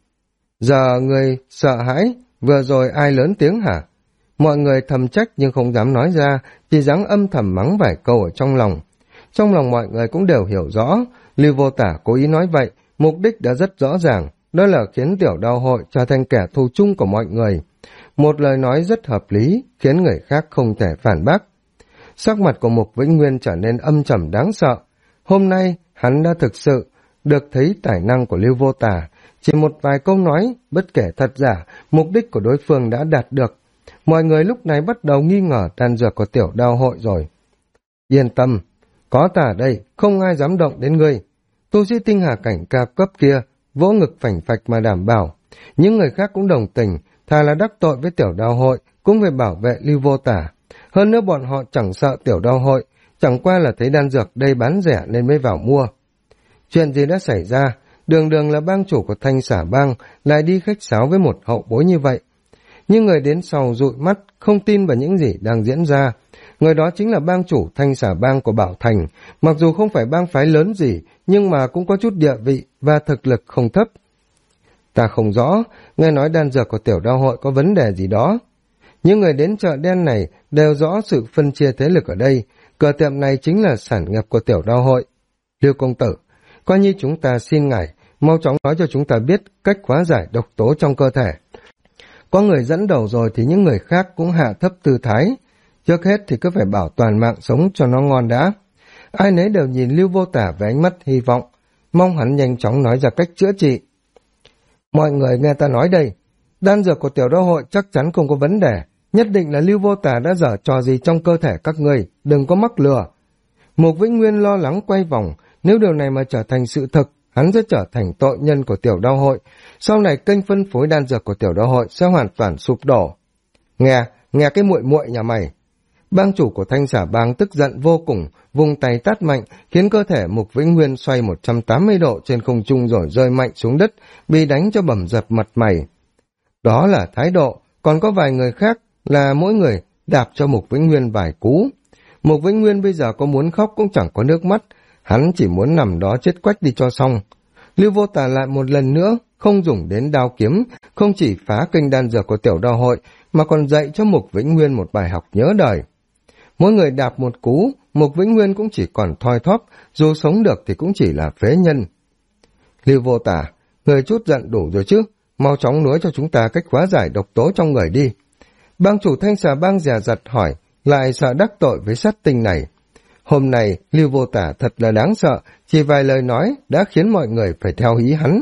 Giờ người sợ hãi, vừa rồi ai lớn tiếng hả? Mọi người thầm trách nhưng không dám nói ra, chỉ dám âm thầm mắng vài câu ở trong lòng. Trong lòng mọi người cũng đều hiểu rõ, Lưu Vô Tà cố ý nói vậy, mục đích đã rất rõ ràng, đó là khiến tiểu đao hội trở thành kẻ thù chung của mọi người. Một lời nói rất hợp lý, khiến người khác không thể phản bác. Sắc mặt của Mục Vĩnh Nguyên trở nên âm trầm đáng sợ. Hôm nay, hắn đã thực sự được thấy tài năng của Lưu Vô Tà. Chỉ một vài câu nói, bất kể thật giả, mục đích của đối phương đã đạt được. Mọi người lúc này bắt đầu nghi ngờ đan dược của tiểu đao hội rồi. Yên tâm, có ta ở đây, không ai dám động đến ngươi. Tu sĩ tinh hà cảnh cao cấp kia, vỗ ngực phành phạch mà đảm bảo. Những người khác cũng đồng tình, thà là đắc tội với tiểu đao hội, cũng phải bảo vệ Lưu Vô Tà. Hơn nữa bọn họ chẳng sợ tiểu đao hội, chẳng qua là thấy đan dược đây bán rẻ nên mới vào mua. Chuyện gì đã xảy ra? Đường đường là bang chủ của Thanh Xả Bang lại đi khách sáo với một hậu bối như vậy. Nhưng người đến sau dụi mắt, không tin vào những gì đang diễn ra. Người đó chính là bang chủ Thanh Xả Bang của Bảo Thành, mặc dù không phải bang phái lớn gì, nhưng mà cũng có chút địa vị và thực lực không thấp. Ta không rõ, nghe nói đan dược của tiểu đao hội có vấn đề gì đó. Những người đến chợ đen này đều rõ sự phân chia thế lực ở đây, cửa tiệm này chính là sản nghiệp của tiểu đao hội. Lưu công tử, coi như chúng ta xin ngài, mau chóng nói cho chúng ta biết cách hóa giải độc tố trong cơ thể. Có người dẫn đầu rồi thì những người khác cũng hạ thấp tư thái. Trước hết thì cứ phải bảo toàn mạng sống cho nó ngon đã. Ai nấy đều nhìn Lưu Vô Tà với ánh mắt hy vọng, mong hắn nhanh chóng nói ra cách chữa trị. Mọi người nghe ta nói đây, đan dược của tiểu đao hội chắc chắn không có vấn đề, nhất định là Lưu Vô Tà đã giở trò gì trong cơ thể các ngươi, đừng có mắc lừa. Mục Vĩnh Nguyên lo lắng quay vòng, nếu điều này mà trở thành sự thực, hắn sẽ trở thành tội nhân của tiểu đao hội, sau này kênh phân phối đan dược của tiểu đao hội sẽ hoàn toàn sụp đổ. Nghe cái muội muội nhà mày. Bang chủ của Thanh Xả Bang tức giận vô cùng, vùng tay tát mạnh, khiến cơ thể Mục Vĩnh Nguyên xoay 180 độ trên không trung rồi rơi mạnh xuống đất, bị đánh cho bầm dập mặt mày. Đó là thái độ, còn có vài người khác là mỗi người đạp cho Mục Vĩnh Nguyên vài cú. Mục Vĩnh Nguyên bây giờ có muốn khóc cũng chẳng có nước mắt, hắn chỉ muốn nằm đó chết quách đi cho xong. Lưu Vô Tà lại một lần nữa, không dùng đến đao kiếm, không chỉ phá kênh đan dược của tiểu đao hội, mà còn dạy cho Mục Vĩnh Nguyên một bài học nhớ đời. Mỗi người đạp một cú, Mục Vĩnh Nguyên cũng chỉ còn thoi thóp, dù sống được thì cũng chỉ là phế nhân. Lưu Vô Tà, người chút giận đủ rồi chứ, mau chóng nói cho chúng ta cách hóa giải độc tố trong người đi. Bang chủ Thanh Xà Bang dè dặt hỏi, lại sợ đắc tội với sát tinh này. Hôm nay, Lưu Vô Tà thật là đáng sợ, chỉ vài lời nói đã khiến mọi người phải theo ý hắn.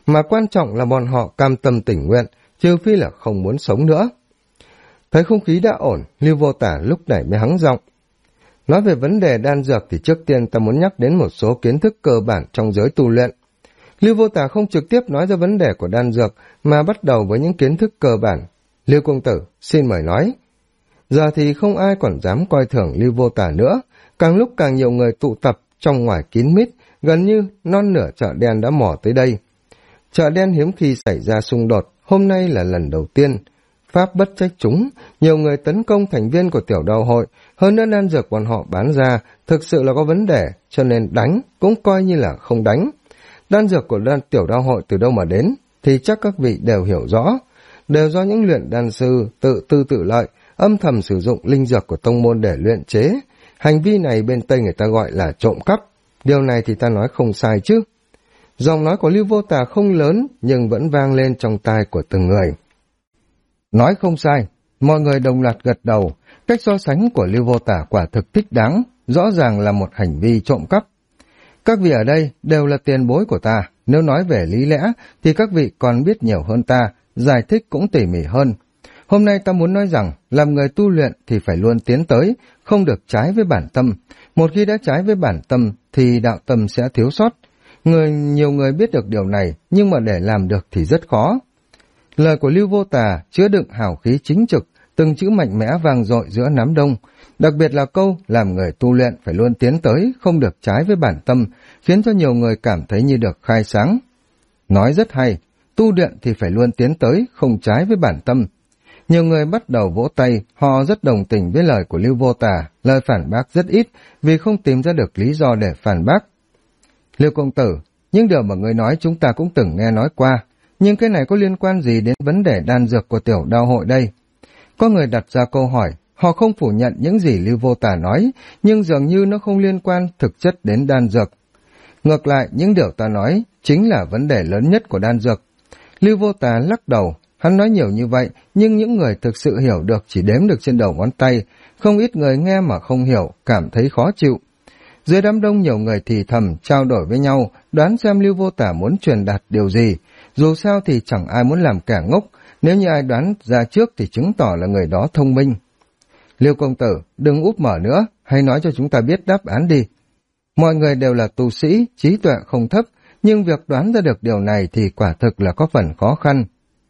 mà quan trọng là bọn họ cam tâm tình nguyện, trừ phi là không muốn sống nữa. Thấy không khí đã ổn, Lưu Vô Tả lúc này mới hắng giọng. Nói về vấn đề đan dược thì trước tiên ta muốn nhắc đến một số kiến thức cơ bản trong giới tu luyện. Lưu Vô Tả không trực tiếp nói ra vấn đề của đan dược, mà bắt đầu với những kiến thức cơ bản. Lưu công tử, xin mời nói. Giờ thì không ai còn dám coi thường Lưu Vô Tả nữa, càng lúc càng nhiều người tụ tập trong ngoài kín mít, gần như non nửa chợ đen đã mò tới đây. Chợ đen hiếm khi xảy ra xung đột, hôm nay là lần đầu tiên. Pháp bất trách chúng, nhiều người tấn công thành viên của tiểu đạo hội, hơn nữa đan dược bọn họ bán ra thực sự là có vấn đề, cho nên đánh cũng coi như là không đánh. Đan dược của tiểu đạo hội từ đâu mà đến thì chắc các vị đều hiểu rõ, đều do những luyện đan sư tự tư tự lợi, âm thầm sử dụng linh dược của tông môn để luyện chế. Hành vi này bên Tây người ta gọi là trộm cắp, điều này thì ta nói không sai chứ. Giọng nói của Lưu Vô Tà không lớn nhưng vẫn vang lên trong tai của từng người. Nói không sai, mọi người đồng loạt gật đầu, cách so sánh của Lưu Vô Tả quả thực thích đáng, rõ ràng là một hành vi trộm cắp. Các vị ở đây đều là tiền bối của ta, nếu nói về lý lẽ thì các vị còn biết nhiều hơn ta, giải thích cũng tỉ mỉ hơn. Hôm nay ta muốn nói rằng, làm người tu luyện thì phải luôn tiến tới, không được trái với bản tâm. Một khi đã trái với bản tâm thì đạo tâm sẽ thiếu sót. Nhiều người biết được điều này, nhưng mà để làm được thì rất khó. Lời của Lưu Vô Tà chứa đựng hào khí chính trực, từng chữ mạnh mẽ vang dội giữa đám đông. Đặc biệt là câu làm người tu luyện phải luôn tiến tới, không được trái với bản tâm, khiến cho nhiều người cảm thấy như được khai sáng. Nói rất hay, tu luyện thì phải luôn tiến tới, không trái với bản tâm. Nhiều người bắt đầu vỗ tay, họ rất đồng tình với lời của Lưu Vô Tà, lời phản bác rất ít vì không tìm ra được lý do để phản bác. Lưu công tử, những điều mà người nói chúng ta cũng từng nghe nói qua, nhưng cái này có liên quan gì đến vấn đề đan dược của tiểu đạo hội đây? Có người đặt ra câu hỏi, họ không phủ nhận những gì Lưu Vô Tà nói, nhưng dường như nó không liên quan thực chất đến đan dược. Ngược lại, những điều ta nói chính là vấn đề lớn nhất của đan dược. Lưu Vô Tà lắc đầu, hắn nói nhiều như vậy, nhưng những người thực sự hiểu được chỉ đếm được trên đầu ngón tay, không ít người nghe mà không hiểu, cảm thấy khó chịu. Dưới đám đông nhiều người thì thầm, trao đổi với nhau, đoán xem Lưu Vô Tả muốn truyền đạt điều gì. Dù sao thì chẳng ai muốn làm kẻ ngốc, nếu như ai đoán ra trước thì chứng tỏ là người đó thông minh. Lưu công tử, đừng úp mở nữa, hãy nói cho chúng ta biết đáp án đi. Mọi người đều là tu sĩ, trí tuệ không thấp, nhưng việc đoán ra được điều này thì quả thực là có phần khó khăn.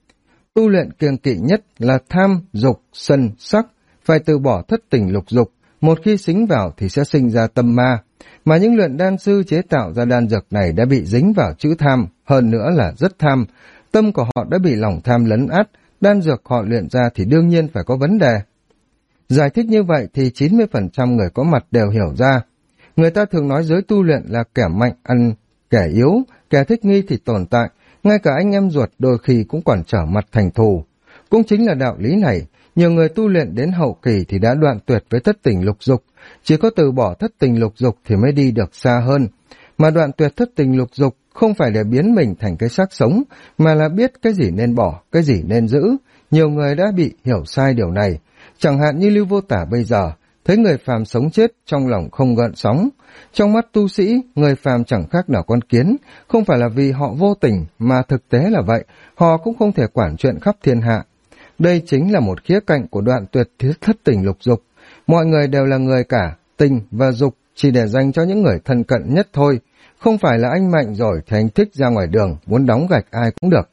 Tu luyện kiêng kỵ nhất là tham, dục, sân, sắc, phải từ bỏ thất tình lục dục. Một khi xính vào thì sẽ sinh ra tâm ma, mà những luyện đan sư chế tạo ra đan dược này đã bị dính vào chữ tham, hơn nữa là rất tham. Tâm của họ đã bị lòng tham lấn át, đan dược họ luyện ra thì đương nhiên phải có vấn đề. Giải thích như vậy thì 90% người có mặt đều hiểu ra. Người ta thường nói giới tu luyện là kẻ mạnh ăn kẻ yếu, kẻ thích nghi thì tồn tại, ngay cả anh em ruột đôi khi cũng còn trở mặt thành thù. Cũng chính là đạo lý này, nhiều người tu luyện đến hậu kỳ thì đã đoạn tuyệt với thất tình lục dục, chỉ có từ bỏ thất tình lục dục thì mới đi được xa hơn. Mà đoạn tuyệt thất tình lục dục không phải để biến mình thành cái xác sống, mà là biết cái gì nên bỏ, cái gì nên giữ. Nhiều người đã bị hiểu sai điều này, chẳng hạn như Lưu Vô Tả bây giờ, thấy người phàm sống chết trong lòng không gợn sóng. Trong mắt tu sĩ, người phàm chẳng khác nào con kiến, không phải là vì họ vô tình mà thực tế là vậy, họ cũng không thể quản chuyện khắp thiên hạ. Đây chính là một khía cạnh của đoạn tuyệt thất tình lục dục. Mọi người đều là người cả, tình và dục chỉ để dành cho những người thân cận nhất thôi. Không phải là anh mạnh rồi thì anh thích ra ngoài đường, muốn đóng gạch ai cũng được.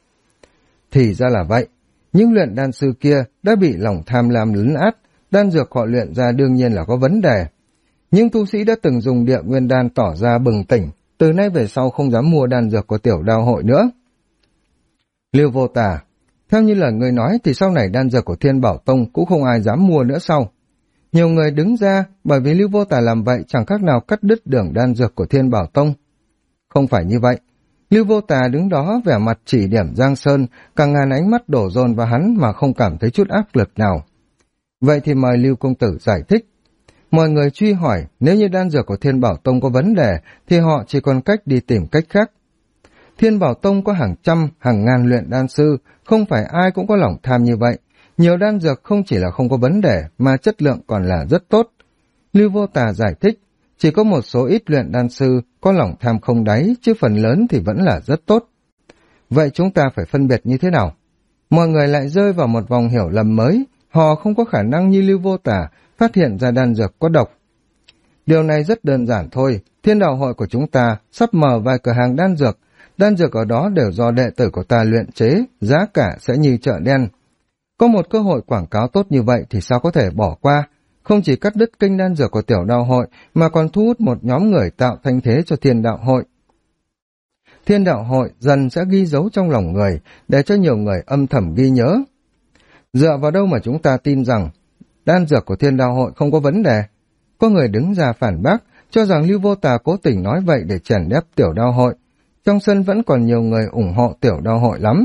Thì ra là vậy, những luyện đan sư kia đã bị lòng tham lam lấn át, đan dược họ luyện ra đương nhiên là có vấn đề. Nhưng tu sĩ đã từng dùng địa nguyên đan tỏ ra bừng tỉnh, từ nay về sau không dám mua đan dược của tiểu đạo hội nữa. Lưu Vô Tả, theo như lời người nói thì sau này đan dược của Thiên Bảo Tông cũng không ai dám mua nữa sau. Nhiều người đứng ra bởi vì Lưu Vô Tả làm vậy chẳng khác nào cắt đứt đường đan dược của Thiên Bảo Tông. Không phải như vậy. Lưu Vô Tả đứng đó vẻ mặt chỉ điểm Giang Sơn, cả ngàn ánh mắt đổ dồn vào hắn mà không cảm thấy chút áp lực nào. Vậy thì mời Lưu công tử giải thích. Mọi người truy hỏi nếu như đan dược của Thiên Bảo Tông có vấn đề thì họ chỉ còn cách đi tìm cách khác. Thiên Bảo Tông có hàng trăm, hàng ngàn luyện đan sư, không phải ai cũng có lòng tham như vậy. Nhiều đan dược không chỉ là không có vấn đề mà chất lượng còn là rất tốt. Lưu Vô Tà giải thích, chỉ có một số ít luyện đan sư có lòng tham không đáy, chứ phần lớn thì vẫn là rất tốt. Vậy chúng ta phải phân biệt như thế nào? Mọi người lại rơi vào một vòng hiểu lầm mới, họ không có khả năng như Lưu Vô Tả phát hiện ra đan dược có độc. Điều này rất đơn giản thôi, Thiên Đạo Hội của chúng ta sắp mở vài cửa hàng đan dược ở đó đều do đệ tử của ta luyện chế, giá cả sẽ như chợ đen. Có một cơ hội quảng cáo tốt như vậy thì sao có thể bỏ qua, không chỉ cắt đứt kênh đan dược của Tiểu Đạo Hội mà còn thu hút một nhóm người tạo thanh thế cho Thiên Đạo Hội. Thiên Đạo Hội dần sẽ ghi dấu trong lòng người, để cho nhiều người âm thầm ghi nhớ. Dựa vào đâu mà chúng ta tin rằng đan dược của Thiên Đạo Hội không có vấn đề? Có người đứng ra phản bác, cho rằng Lưu Vô Tà cố tình nói vậy để chèn ép Tiểu Đạo Hội. Trong sân vẫn còn nhiều người ủng hộ Tiểu Đạo Hội lắm.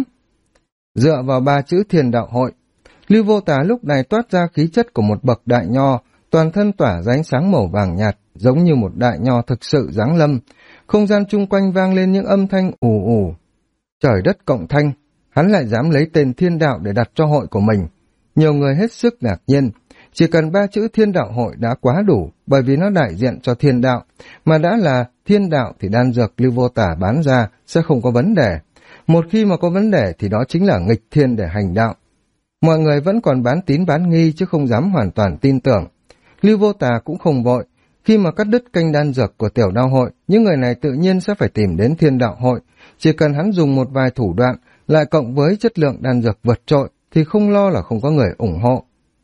Dựa vào 3 chữ Thiên Đạo Hội, Lưu Vô Tà lúc này toát ra khí chất của một bậc đại nho, toàn thân tỏa ra ánh sáng màu vàng nhạt, giống như một đại nho thực sự giáng lâm. Không gian chung quanh vang lên những âm thanh ù ù. Trời đất cộng thanh, hắn lại dám lấy tên Thiên Đạo để đặt cho hội của mình. Nhiều người hết sức ngạc nhiên. Chỉ cần 3 chữ Thiên Đạo Hội đã quá đủ, bởi vì nó đại diện cho thiên đạo, mà đã là thiên đạo thì đan dược Lưu Vô Tả bán ra sẽ không có vấn đề. Một khi mà có vấn đề thì đó chính là nghịch thiên để hành đạo. Mọi người vẫn còn bán tín bán nghi chứ không dám hoàn toàn tin tưởng. Lưu Vô Tà cũng không vội, khi mà cắt đứt kênh đan dược của Tiểu Đạo Hội, những người này tự nhiên sẽ phải tìm đến Thiên Đạo Hội. Chỉ cần hắn dùng một vài thủ đoạn, lại cộng với chất lượng đan dược vượt trội, thì không lo là không có người ủng hộ.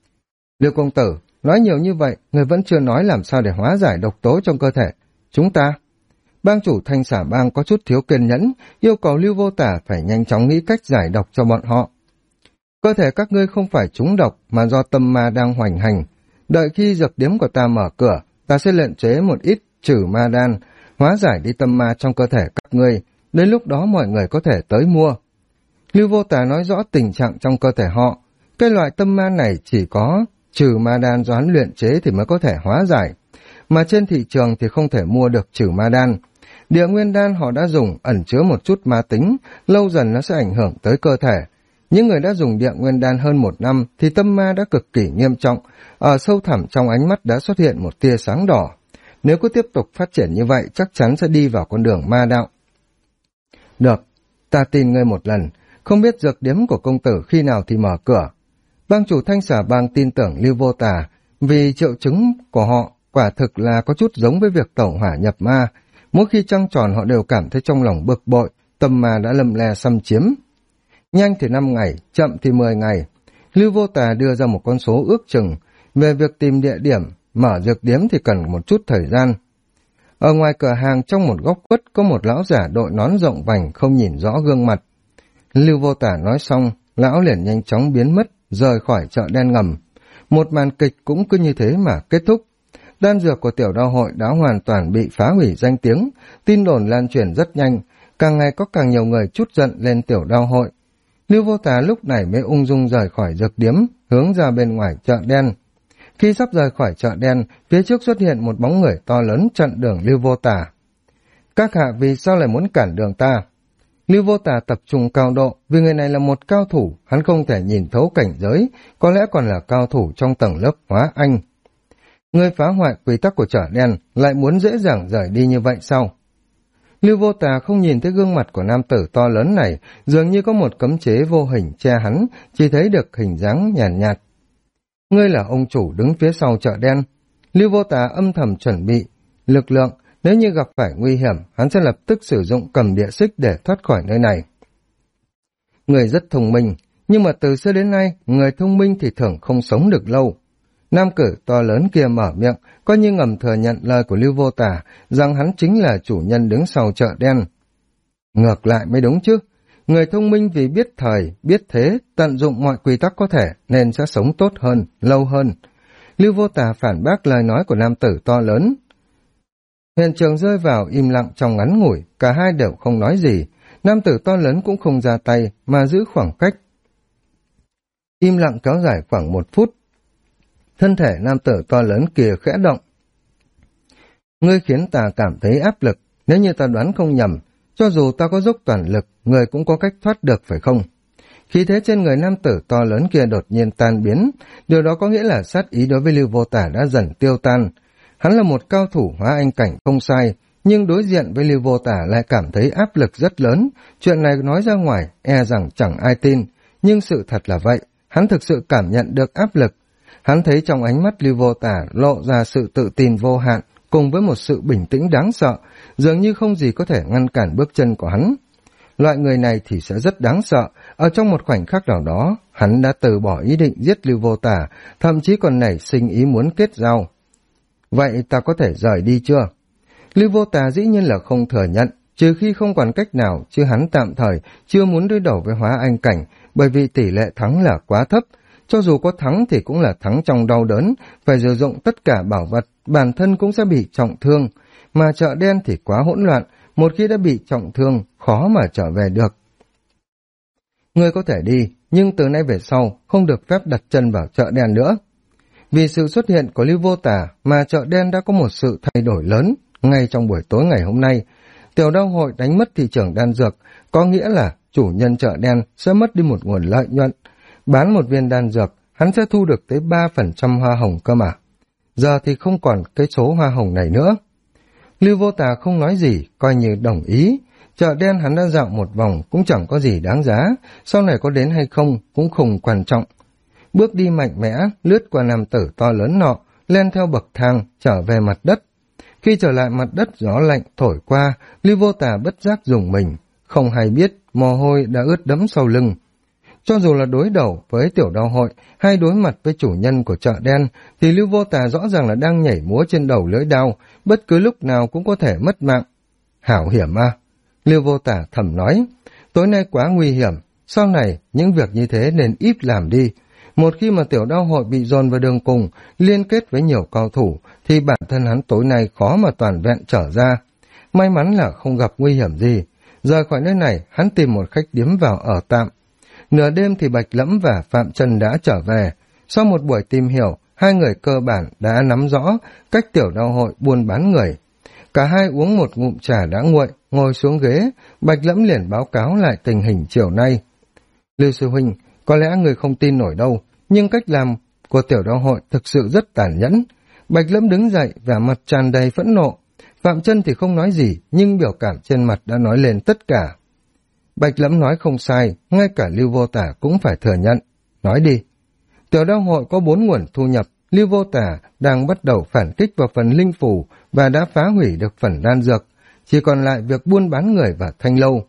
Lưu công tử, nói nhiều như vậy, người vẫn chưa nói làm sao để hóa giải độc tố trong cơ thể. Chúng ta, bang chủ Thanh Xả Bang có chút thiếu kiên nhẫn, yêu cầu Lưu Vô Tả phải nhanh chóng nghĩ cách giải độc cho bọn họ. Cơ thể các ngươi không phải trúng độc mà do tâm ma đang hoành hành. Đợi khi dược điếm của ta mở cửa, ta sẽ luyện chế một ít trừ ma đan, hóa giải đi tâm ma trong cơ thể các ngươi. Đến lúc đó mọi người có thể tới mua. Lưu Vô Tả nói rõ tình trạng trong cơ thể họ. Cái loại tâm ma này chỉ có trừ ma đan do hắn luyện chế thì mới có thể hóa giải. Mà trên thị trường thì không thể mua được trừ ma đan. Địa nguyên đan họ đã dùng ẩn chứa một chút ma tính, lâu dần nó sẽ ảnh hưởng tới cơ thể. Những người đã dùng địa nguyên đan hơn 1 năm thì tâm ma đã cực kỳ nghiêm trọng, ở sâu thẳm trong ánh mắt đã xuất hiện một tia sáng đỏ. Nếu cứ tiếp tục phát triển như vậy chắc chắn sẽ đi vào con đường ma đạo. Được, ta tin ngươi một lần, không biết dược điếm của công tử khi nào thì mở cửa. Bang chủ Thanh Xả Bang tin tưởng Lưu Vô Tả, vì triệu chứng của họ quả thực là có chút giống với việc tẩu hỏa nhập ma. Mỗi khi trăng tròn họ đều cảm thấy trong lòng bực bội, tâm ma đã lầm le xâm chiếm. Nhanh thì 5 ngày, chậm thì 10 ngày. Lưu Vô Tà đưa ra một con số ước chừng. Về việc tìm địa điểm, mở dược điếm thì cần một chút thời gian. Ở ngoài cửa hàng trong một góc khuất có một lão giả đội nón rộng vành không nhìn rõ gương mặt. Lưu Vô Tả nói xong, lão liền nhanh chóng biến mất, rời khỏi chợ đen ngầm. Một màn kịch cũng cứ như thế mà kết thúc. Đan dược của Tiểu Đạo Hội đã hoàn toàn bị phá hủy danh tiếng, tin đồn lan truyền rất nhanh, càng ngày có càng nhiều người trút giận lên Tiểu Đạo Hội. Lưu Vô Tà lúc này mới ung dung rời khỏi dược điếm, hướng ra bên ngoài chợ đen. Khi sắp rời khỏi chợ đen, phía trước xuất hiện một bóng người to lớn chặn đường Lưu Vô Tà. Các hạ vì sao lại muốn cản đường ta? Lưu Vô Tà tập trung cao độ, vì người này là một cao thủ, hắn không thể nhìn thấu cảnh giới, có lẽ còn là cao thủ trong tầng lớp hóa anh. Người phá hoại quy tắc của chợ đen lại muốn dễ dàng rời đi như vậy sao? Lưu Vô Tà không nhìn thấy gương mặt của nam tử to lớn này, dường như có một cấm chế vô hình che hắn, chỉ thấy được hình dáng nhàn nhạt. Ngươi là ông chủ đứng phía sau chợ đen. Lưu Vô Tà âm thầm chuẩn bị lực lượng, nếu như gặp phải nguy hiểm, hắn sẽ lập tức sử dụng cầm địa xích để thoát khỏi nơi này. Người rất thông minh, nhưng mà từ xưa đến nay, người thông minh thì thường không sống được lâu. Nam cử to lớn kia mở miệng, coi như ngầm thừa nhận lời của Lưu Vô Tả, rằng hắn chính là chủ nhân đứng sau chợ đen. Ngược lại mới đúng chứ. Người thông minh vì biết thời, biết thế, tận dụng mọi quy tắc có thể, nên sẽ sống tốt hơn, lâu hơn. Lưu Vô Tả phản bác lời nói của nam tử to lớn. Hiện trường rơi vào im lặng trong ngắn ngủi, cả hai đều không nói gì. Nam tử to lớn cũng không ra tay, mà giữ khoảng cách. Im lặng kéo dài khoảng 1 phút. Thân thể nam tử to lớn kia khẽ động. Ngươi khiến ta cảm thấy áp lực, nếu như ta đoán không nhầm, cho dù ta có dốc toàn lực, người cũng có cách thoát được phải không? Khí thế trên người nam tử to lớn kia đột nhiên tan biến, điều đó có nghĩa là sát ý đối với Lưu Vô Tả đã dần tiêu tan. Hắn là một cao thủ hóa anh cảnh không sai, nhưng đối diện với Lưu Vô Tả lại cảm thấy áp lực rất lớn. Chuyện này nói ra ngoài e rằng chẳng ai tin, nhưng sự thật là vậy, hắn thực sự cảm nhận được áp lực. Hắn thấy trong ánh mắt Lưu Vô Tả lộ ra sự tự tin vô hạn cùng với một sự bình tĩnh đáng sợ, dường như không gì có thể ngăn cản bước chân của hắn. Loại người này thì sẽ rất đáng sợ, ở trong một khoảnh khắc nào đó, hắn đã từ bỏ ý định giết Lưu Vô Tả, thậm chí còn nảy sinh ý muốn kết giao. Vậy ta có thể rời đi chưa? Lưu Vô Tả dĩ nhiên là không thừa nhận, trừ khi không còn cách nào, chứ hắn tạm thời chưa muốn đối đầu với Hóa Anh Cảnh, bởi vì tỷ lệ thắng là quá thấp. Cho dù có thắng thì cũng là thắng trong đau đớn, phải sử dụng tất cả bảo vật, bản thân cũng sẽ bị trọng thương. Mà chợ đen thì quá hỗn loạn, một khi đã bị trọng thương, khó mà trở về được. Ngươi có thể đi, nhưng từ nay về sau, không được phép đặt chân vào chợ đen nữa. Vì sự xuất hiện của Lưu Vô Tả mà chợ đen đã có một sự thay đổi lớn. Ngay trong buổi tối ngày hôm nay, Tiểu Đao Hội đánh mất thị trường đan dược, có nghĩa là chủ nhân chợ đen sẽ mất đi một nguồn lợi nhuận. Bán một viên đan dược, hắn sẽ thu được tới 3% hoa hồng cơ mà. Giờ thì không còn cái số hoa hồng này nữa. Lưu Vô Tả không nói gì, coi như đồng ý. Chợ đen hắn đã dạo một vòng cũng chẳng có gì đáng giá, sau này có đến hay không cũng không quan trọng. Bước đi mạnh mẽ, lướt qua nam tử to lớn nọ, lên theo bậc thang, trở về mặt đất. Khi trở lại mặt đất, gió lạnh thổi qua, Lưu Vô Tả bất giác dùng mình, không hay biết mồ hôi đã ướt đẫm sau lưng. Cho dù là đối đầu với Tiểu Đao Hội hay đối mặt với chủ nhân của chợ đen, thì Lưu Vô Tả rõ ràng là đang nhảy múa trên đầu lưỡi đao, bất cứ lúc nào cũng có thể mất mạng. Hảo hiểm à? Lưu Vô Tả thầm nói, tối nay quá nguy hiểm, sau này những việc như thế nên ít làm đi. Một khi mà Tiểu Đao Hội bị dồn vào đường cùng, liên kết với nhiều cao thủ, thì bản thân hắn tối nay khó mà toàn vẹn trở ra. May mắn là không gặp nguy hiểm gì. Rời khỏi nơi này, hắn tìm một khách điếm vào ở tạm. Nửa đêm thì Bạch Lẫm và Phạm Chân đã trở về. Sau một buổi tìm hiểu, hai người cơ bản đã nắm rõ cách Tiểu Đao Hội buôn bán người. Cả hai uống một ngụm trà đã nguội, ngồi xuống ghế, Bạch Lẫm liền báo cáo lại tình hình chiều nay. Lưu sư huynh, có lẽ người không tin nổi đâu, nhưng cách làm của Tiểu Đao Hội thực sự rất tàn nhẫn. Bạch Lẫm đứng dậy, vẻ mặt tràn đầy phẫn nộ. Phạm Chân thì không nói gì, nhưng biểu cảm trên mặt đã nói lên tất cả. Bạch Lẫm nói không sai, ngay cả Lưu Vô Tả cũng phải thừa nhận. Nói đi. Tiểu Đao Hội có 4 nguồn thu nhập, Lưu Vô Tả đang bắt đầu phản kích vào phần linh phủ và đã phá hủy được phần đan dược, chỉ còn lại việc buôn bán người và thanh lâu.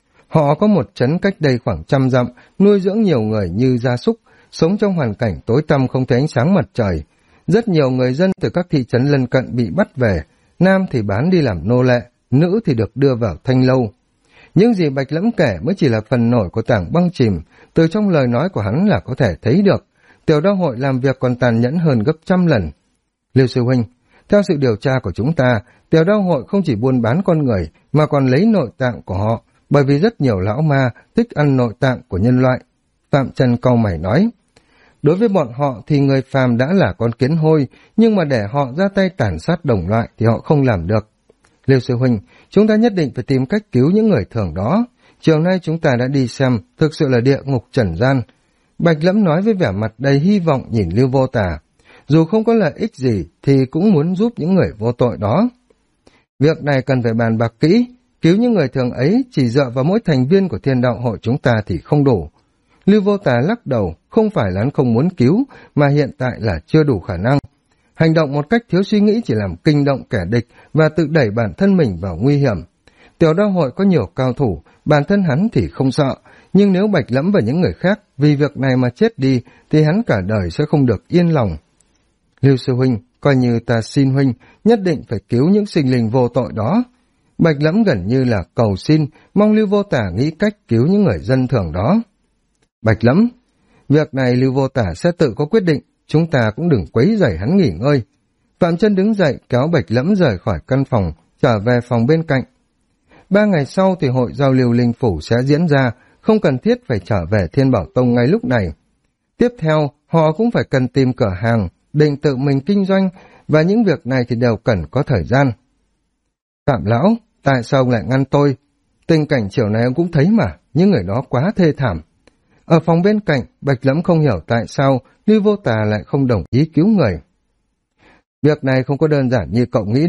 Họ có một trấn cách đây khoảng 100 dặm, nuôi dưỡng nhiều người như gia súc, sống trong hoàn cảnh tối tăm không thấy ánh sáng mặt trời. Rất nhiều người dân từ các thị trấn lân cận bị bắt về, nam thì bán đi làm nô lệ, nữ thì được đưa vào thanh lâu. Những gì Bạch Lẫm kể mới chỉ là phần nổi của tảng băng chìm, từ trong lời nói của hắn là có thể thấy được. Tiểu Đao Hội làm việc còn tàn nhẫn hơn gấp 100 lần. Lưu sư huynh, theo sự điều tra của chúng ta, Tiểu Đao Hội không chỉ buôn bán con người mà còn lấy nội tạng của họ, bởi vì rất nhiều lão ma thích ăn nội tạng của nhân loại. Phạm Chân cau mày nói, đối với bọn họ thì người phàm đã là con kiến hôi, nhưng mà để họ ra tay tàn sát đồng loại thì họ không làm được. Lưu sư huynh, chúng ta nhất định phải tìm cách cứu những người thường đó. Chiều nay chúng ta đã đi xem, thực sự là địa ngục trần gian. Bạch Lẫm nói với vẻ mặt đầy hy vọng nhìn Lưu Vô Tả. Dù không có lợi ích gì thì cũng muốn giúp những người vô tội đó. Việc này cần phải bàn bạc kỹ, cứu những người thường ấy chỉ dựa vào mỗi thành viên của Thiên Đạo Hội chúng ta thì không đủ. Lưu Vô Tả lắc đầu, không phải là hắn không muốn cứu, mà hiện tại là chưa đủ khả năng. Hành động một cách thiếu suy nghĩ chỉ làm kinh động kẻ địch và tự đẩy bản thân mình vào nguy hiểm. Tiểu Đao Hội có nhiều cao thủ, bản thân hắn thì không sợ, nhưng nếu Bạch Lẫm và những người khác vì việc này mà chết đi thì hắn cả đời sẽ không được yên lòng. Lưu sư huynh, coi như ta xin huynh, nhất định phải cứu những sinh linh vô tội đó. Bạch Lẫm gần như là cầu xin, mong Lưu Vô Tả nghĩ cách cứu những người dân thường đó. Bạch Lẫm, việc này Lưu Vô Tả sẽ tự có quyết định, chúng ta cũng đừng quấy rầy hắn nghỉ ngơi. Phạm Chân đứng dậy kéo Bạch Lẫm rời khỏi căn phòng, trở về phòng bên cạnh. 3 ngày sau thì hội giao lưu linh phủ sẽ diễn ra, không cần thiết phải trở về Thiên Bảo Tông ngay lúc này. Tiếp theo, họ cũng phải cần tìm cửa hàng, định tự mình kinh doanh, và những việc này thì đều cần có thời gian. Phạm lão, tại sao ông lại ngăn tôi? Tình cảnh chiều này ông cũng thấy mà, những người đó quá thê thảm. Ở phòng bên cạnh, Bạch Lẫm không hiểu tại sao Lưu Vô Tả lại không đồng ý cứu người. Việc này không có đơn giản như cậu nghĩ đâu.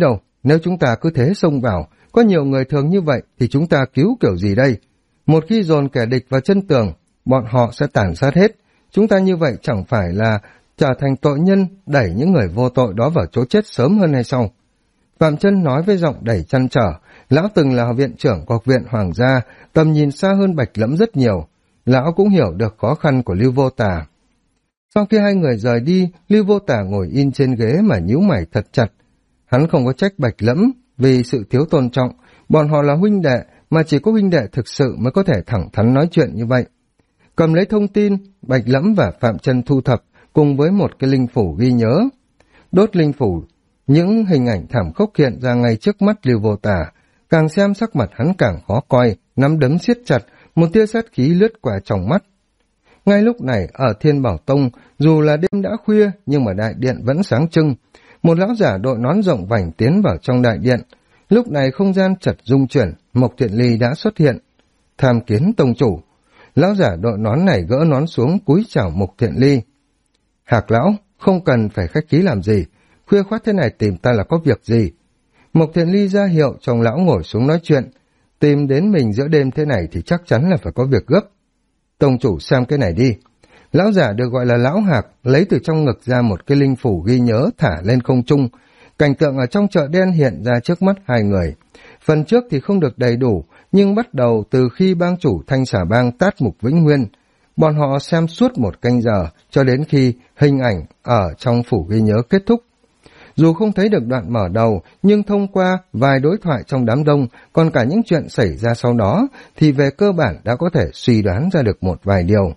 nếu chúng ta cứ thế xông vào, có nhiều người thường như vậy thì chúng ta cứu kiểu gì đây? Một khi dồn kẻ địch vào chân tường, bọn họ sẽ tàn sát hết. Chúng ta như vậy chẳng phải là trở thành tội nhân, đẩy những người vô tội đó vào chỗ chết sớm hơn hay sao? Phạm Chân nói với giọng đầy trăn trở. Lão từng là viện trưởng của học viện Hoàng gia, tầm nhìn xa hơn Bạch Lẫm rất nhiều. Lão cũng hiểu được khó khăn của Lưu Vô Tà. Sau khi hai người rời đi, Lưu Vô Tà ngồi in trên ghế mà nhíu mày thật chặt. Hắn không có trách Bạch Lẫm vì sự thiếu tôn trọng, bọn họ là huynh đệ, mà chỉ có huynh đệ thực sự mới có thể thẳng thắn nói chuyện như vậy. Cầm lấy thông tin, Bạch Lẫm và Phạm Chân thu thập cùng với một cái linh phủ ghi nhớ. Đốt linh phủ, những hình ảnh thảm khốc hiện ra ngay trước mắt Lưu Vô Tà, càng xem sắc mặt hắn càng khó coi, nắm đấm siết chặt, một tia sát khí lướt qua trong mắt. Ngay lúc này, ở Thiên Bảo Tông, dù là đêm đã khuya nhưng mà đại điện vẫn sáng trưng. Một lão giả đội nón rộng vành tiến vào trong đại điện. Lúc này không gian chợt rung chuyển, Mộc Thiện Ly đã xuất hiện. Tham kiến tông chủ. Lão giả đội nón này gỡ nón xuống cúi chào Mộc Thiện Ly. Hạc lão, không cần phải khách khí làm gì, khuya khoắt thế này tìm ta là có việc gì? Mộc Thiện Ly ra hiệu trong lão ngồi xuống nói chuyện. Tìm đến mình giữa đêm thế này thì chắc chắn là phải có việc gấp. Tông chủ xem cái này đi. Lão giả được gọi là Lão Hạc lấy từ trong ngực ra một cái linh phủ ghi nhớ thả lên không trung. Cảnh tượng ở trong chợ đen hiện ra trước mắt hai người. Phần trước thì không được đầy đủ, nhưng bắt đầu từ khi bang chủ Thanh Xà Bang Tát Mục Vĩnh Nguyên, bọn họ xem suốt một canh giờ cho đến khi hình ảnh ở trong phủ ghi nhớ kết thúc. Dù không thấy được đoạn mở đầu, nhưng thông qua vài đối thoại trong đám đông, còn cả những chuyện xảy ra sau đó, thì về cơ bản đã có thể suy đoán ra được một vài điều.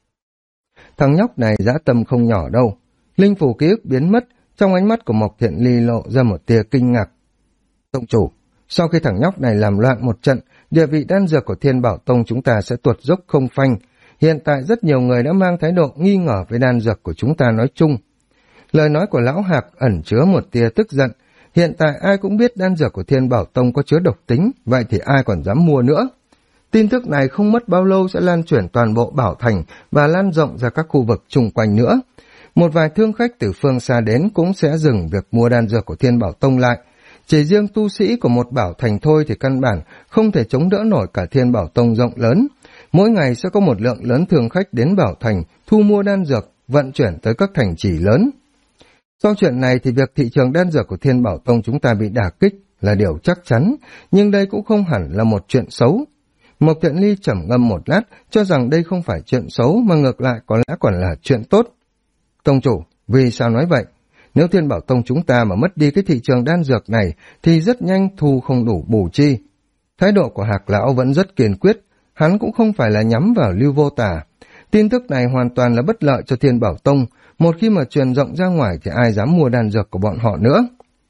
Thằng nhóc này dã tâm không nhỏ đâu. Linh phủ ký ức biến mất, trong ánh mắt của Mộc Thiện Ly lộ ra một tia kinh ngạc. Tông chủ, sau khi thằng nhóc này làm loạn một trận, địa vị đan dược của Thiên Bảo Tông chúng ta sẽ tuột dốc không phanh. Hiện tại rất nhiều người đã mang thái độ nghi ngờ với đan dược của chúng ta nói chung. Lời nói của Lão Hạc ẩn chứa một tia tức giận. Hiện tại ai cũng biết đan dược của Thiên Bảo Tông có chứa độc tính, vậy thì ai còn dám mua nữa. Tin tức này không mất bao lâu sẽ lan truyền toàn bộ Bảo Thành và lan rộng ra các khu vực chung quanh nữa. Một vài thương khách từ phương xa đến cũng sẽ dừng việc mua đan dược của Thiên Bảo Tông lại. Chỉ riêng tu sĩ của một Bảo Thành thôi thì căn bản không thể chống đỡ nổi cả Thiên Bảo Tông rộng lớn. Mỗi ngày sẽ có một lượng lớn thương khách đến Bảo Thành thu mua đan dược, vận chuyển tới các thành trì lớn. Sau chuyện này thì việc thị trường đan dược của Thiên Bảo Tông chúng ta bị đả kích là điều chắc chắn, nhưng đây cũng không hẳn là một chuyện xấu. Mộc Thiện Ly trầm ngâm một lát, cho rằng đây không phải chuyện xấu mà ngược lại có lẽ còn là chuyện tốt. Tông chủ, vì sao nói vậy? Nếu Thiên Bảo Tông chúng ta mà mất đi cái thị trường đan dược này thì rất nhanh thu không đủ bù chi. Thái độ của Hạc Lão vẫn rất kiên quyết, hắn cũng không phải là nhắm vào Lưu Vô Tà. Tin tức này hoàn toàn là bất lợi cho Thiên Bảo Tông, một khi mà truyền rộng ra ngoài thì ai dám mua đan dược của bọn họ nữa.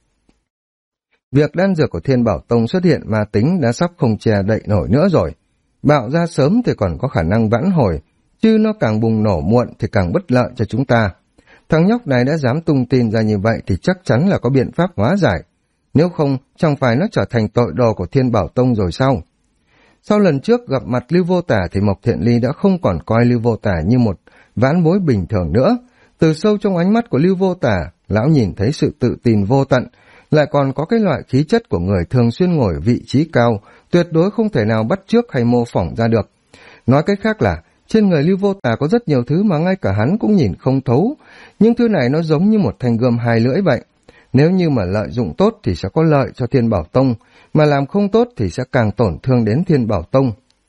Việc đan dược của Thiên Bảo Tông xuất hiện ma tính đã sắp không che đậy nổi nữa rồi. Bạo ra sớm thì còn có khả năng vãn hồi, chứ nó càng bùng nổ muộn thì càng bất lợi cho chúng ta. Thằng nhóc này đã dám tung tin ra như vậy thì chắc chắn là có biện pháp hóa giải. Nếu không, chẳng phải nó trở thành tội đồ của Thiên Bảo Tông rồi sao? Sau lần trước gặp mặt Lưu Vô Tà thì Mộc Thiện Ly đã không còn coi Lưu Vô Tà như một vãn bối bình thường nữa. Từ sâu trong ánh mắt của Lưu Vô Tà, lão nhìn thấy sự tự tin vô tận, lại còn có cái loại khí chất của người thường xuyên ngồi vị trí cao, tuyệt đối không thể nào bắt chước hay mô phỏng ra được. Nói cách khác là, trên người Lưu Vô Tà có rất nhiều thứ mà ngay cả hắn cũng nhìn không thấu, những thứ này nó giống như một thanh gươm hai lưỡi vậy. Nếu như mà lợi dụng tốt thì sẽ có lợi cho Thiên Bảo Tông, mà làm không tốt thì sẽ càng tổn thương đến Thiên Bảo Tông.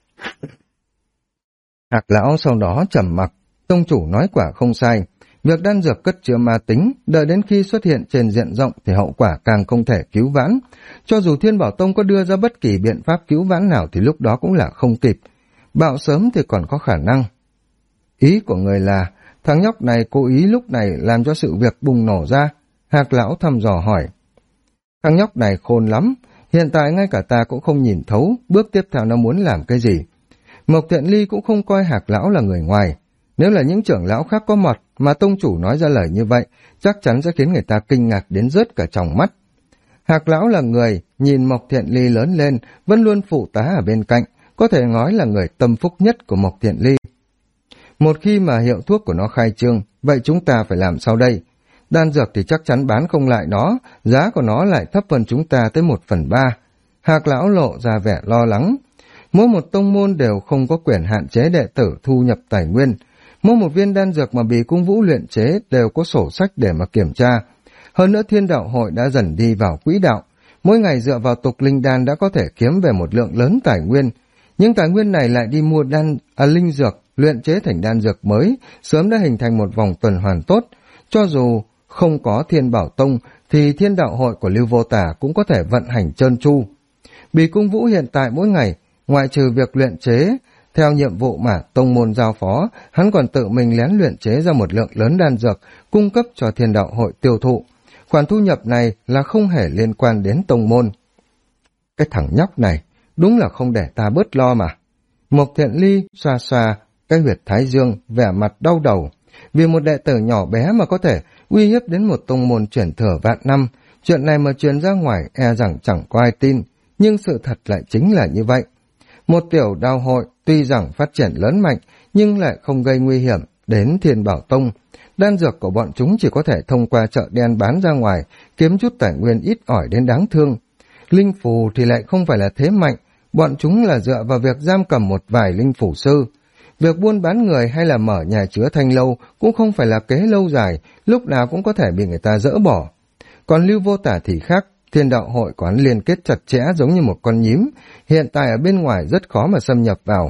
Hạc Lão sau đó trầm mặc, tông chủ nói quả không sai. Việc đan dược cất chứa ma tính, đợi đến khi xuất hiện trên diện rộng thì hậu quả càng không thể cứu vãn. Cho dù Thiên Bảo Tông có đưa ra bất kỳ biện pháp cứu vãn nào thì lúc đó cũng là không kịp. Bạo sớm thì còn có khả năng. Ý của người là, thằng nhóc này cố ý lúc này làm cho sự việc bùng nổ ra. Hạc Lão thăm dò hỏi. Thằng nhóc này khôn lắm, hiện tại ngay cả ta cũng không nhìn thấu, bước tiếp theo nó muốn làm cái gì. Mộc Thiện Ly cũng không coi Hạc Lão là người ngoài. Nếu là những trưởng lão khác có mặt mà tông chủ nói ra lời như vậy, chắc chắn sẽ khiến người ta kinh ngạc đến rớt cả tròng mắt. Hạc Lão là người nhìn Mộc Thiện Ly lớn lên, vẫn luôn phụ tá ở bên cạnh, có thể nói là người tâm phúc nhất của Mộc Thiện Ly. Một khi mà hiệu thuốc của nó khai trương, vậy chúng ta phải làm sao đây? Đan dược thì chắc chắn bán không lại nó, giá của nó lại thấp hơn chúng ta tới 1/3. Hạc lão lộ ra vẻ lo lắng. Mỗi một tông môn đều không có quyền hạn chế đệ tử thu nhập tài nguyên. Mỗi một viên đan dược mà Bì Cung Vũ luyện chế đều có sổ sách để mà kiểm tra. Hơn nữa Thiên Đạo Hội đã dần đi vào quỹ đạo. Mỗi ngày dựa vào tục linh đan đã có thể kiếm về một lượng lớn tài nguyên. Nhưng tài nguyên này lại đi mua linh dược, luyện chế thành đan dược mới, sớm đã hình thành một vòng tuần hoàn tốt. Cho dù không có Thiên Bảo Tông, thì Thiên Đạo Hội của Lưu Vô Tả cũng có thể vận hành trơn tru. Bì Cung Vũ hiện tại mỗi ngày, ngoại trừ việc luyện chế, theo nhiệm vụ mà tông môn giao phó, hắn còn tự mình lén luyện chế ra một lượng lớn đan dược, cung cấp cho Thiên Đạo Hội tiêu thụ. Khoản thu nhập này là không hề liên quan đến tông môn. Cái thằng nhóc này, đúng là không để ta bớt lo mà. Mộc Thiện Ly xoa xoa cái huyệt thái dương, vẻ mặt đau đầu. Vì một đệ tử nhỏ bé mà có thể uy hiếp đến một tông môn chuyển thừa vạn năm, chuyện này mà truyền ra ngoài e rằng chẳng có ai tin, nhưng sự thật lại chính là như vậy. Một tiểu đạo hội tuy rằng phát triển lớn mạnh, nhưng lại không gây nguy hiểm đến Thiên Bảo Tông. Đan dược của bọn chúng chỉ có thể thông qua chợ đen bán ra ngoài, kiếm chút tài nguyên ít ỏi đến đáng thương. Linh phù thì lại không phải là thế mạnh, bọn chúng là dựa vào việc giam cầm một vài linh phủ sư. Việc buôn bán người hay là mở nhà chứa thanh lâu cũng không phải là kế lâu dài, lúc nào cũng có thể bị người ta dỡ bỏ. Còn Lưu Vô Tả thì khác, Thiên Đạo Hội của hắn liên kết chặt chẽ giống như một con nhím, hiện tại ở bên ngoài rất khó mà xâm nhập vào.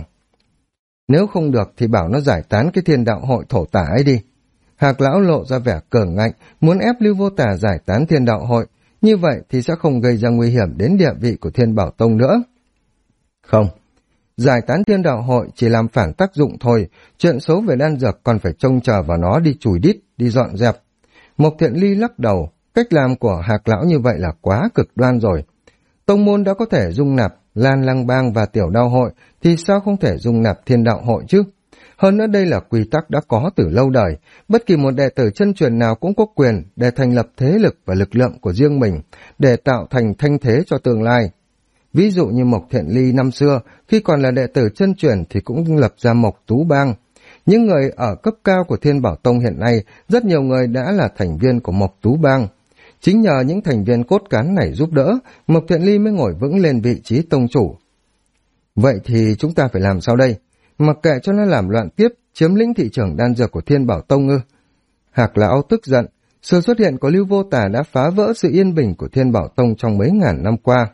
Nếu không được thì bảo nó giải tán cái Thiên Đạo Hội thổ tả ấy đi. Hạc lão lộ ra vẻ cường ngạnh, muốn ép Lưu Vô Tả giải tán Thiên Đạo Hội, như vậy thì sẽ không gây ra nguy hiểm đến địa vị của Thiên Bảo Tông nữa. Không, giải tán Thiên Đạo Hội chỉ làm phản tác dụng thôi, chuyện xấu về đan dược còn phải trông chờ vào nó đi chùi đít, đi dọn dẹp. Mộc Thiện Ly lắc đầu, cách làm của Hạc lão như vậy là quá cực đoan rồi. Tông môn đã có thể dung nạp Lan Lăng Bang và Tiểu Đao Hội, thì sao không thể dung nạp Thiên Đạo Hội chứ? Hơn nữa đây là quy tắc đã có từ lâu đời, bất kỳ một đệ tử chân truyền nào cũng có quyền để thành lập thế lực và lực lượng của riêng mình, để tạo thành thanh thế cho tương lai. Ví dụ như Mộc Thiện Ly năm xưa, khi còn là đệ tử chân truyền thì cũng lập ra Mộc Tú Bang. Những người ở cấp cao của Thiên Bảo Tông hiện nay, rất nhiều người đã là thành viên của Mộc Tú Bang. Chính nhờ những thành viên cốt cán này giúp đỡ, Mộc Thiện Ly mới ngồi vững lên vị trí tông chủ. Vậy thì chúng ta phải làm sao đây? Mặc kệ cho nó làm loạn tiếp, chiếm lĩnh thị trường đan dược của Thiên Bảo Tông ư? Hạc lão tức giận, sự xuất hiện của Lưu Vô Tả đã phá vỡ sự yên bình của Thiên Bảo Tông trong mấy ngàn năm qua.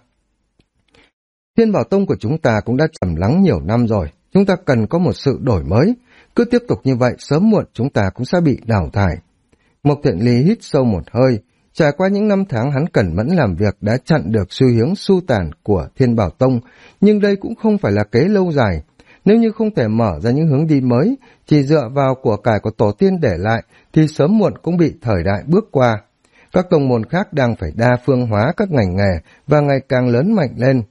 Thiên Bảo Tông của chúng ta cũng đã trầm lắng nhiều năm rồi, chúng ta cần có một sự đổi mới. Cứ tiếp tục như vậy, sớm muộn chúng ta cũng sẽ bị đào thải. Mộc Thiện Ly hít sâu một hơi, trải qua những năm tháng hắn cẩn mẫn làm việc đã chặn được xu hướng su tàn của Thiên Bảo Tông, nhưng đây cũng không phải là kế lâu dài. Nếu như không thể mở ra những hướng đi mới, chỉ dựa vào của cải của tổ tiên để lại, thì sớm muộn cũng bị thời đại bước qua. Các tông môn khác đang phải đa phương hóa các ngành nghề và ngày càng lớn mạnh lên.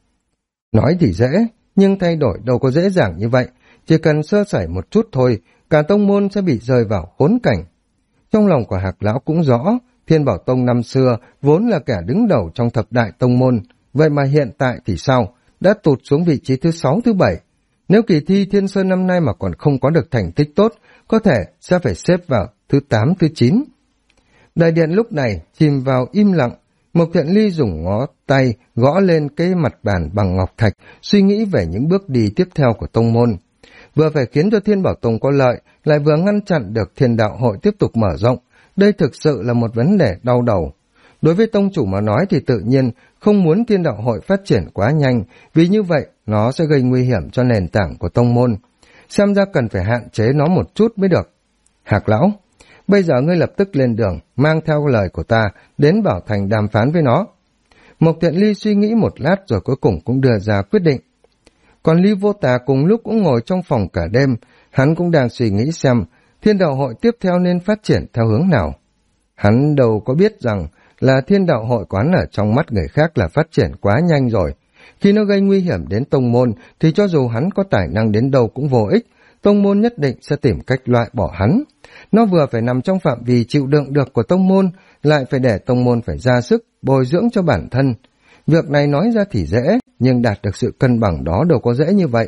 Nói thì dễ, nhưng thay đổi đâu có dễ dàng như vậy. Chỉ cần sơ sẩy một chút thôi, cả tông môn sẽ bị rơi vào khốn cảnh. Trong lòng của Hạc lão cũng rõ, Thiên Bảo Tông năm xưa vốn là kẻ đứng đầu trong thập đại tông môn, vậy mà hiện tại thì sao? Đã tụt xuống vị trí thứ 6, thứ 7. Nếu kỳ thi Thiên Sơn năm nay mà còn không có được thành tích tốt, có thể sẽ phải xếp vào thứ 8, thứ 9. Đại điện lúc này chìm vào im lặng. Mộc Thiện Ly dùng ngón tay gõ lên cái mặt bàn bằng ngọc thạch, suy nghĩ về những bước đi tiếp theo của tông môn. Vừa phải khiến cho Thiên Bảo Tông có lợi, lại vừa ngăn chặn được Thiên Đạo Hội tiếp tục mở rộng. Đây thực sự là một vấn đề đau đầu. Đối với tông chủ mà nói thì tự nhiên không muốn Thiên Đạo Hội phát triển quá nhanh, vì như vậy nó sẽ gây nguy hiểm cho nền tảng của tông môn. Xem ra cần phải hạn chế nó một chút mới được. Hạc lão, bây giờ ngươi lập tức lên đường, mang theo lời của ta, đến Bảo Thành đàm phán với nó. Mộc Thiện Ly suy nghĩ một lát rồi cuối cùng cũng đưa ra quyết định. Còn Lưu Vô Tà cùng lúc cũng ngồi trong phòng cả đêm, hắn cũng đang suy nghĩ xem Thiên Đạo Hội tiếp theo nên phát triển theo hướng nào. Hắn đâu có biết rằng là Thiên Đạo Hội quán ở trong mắt người khác là phát triển quá nhanh rồi. Khi nó gây nguy hiểm đến tông môn thì cho dù hắn có tài năng đến đâu cũng vô ích, tông môn nhất định sẽ tìm cách loại bỏ hắn. Nó vừa phải nằm trong phạm vi chịu đựng được của tông môn, lại phải để tông môn phải ra sức bồi dưỡng cho bản thân. Việc này nói ra thì dễ, nhưng đạt được sự cân bằng đó đâu có dễ như vậy.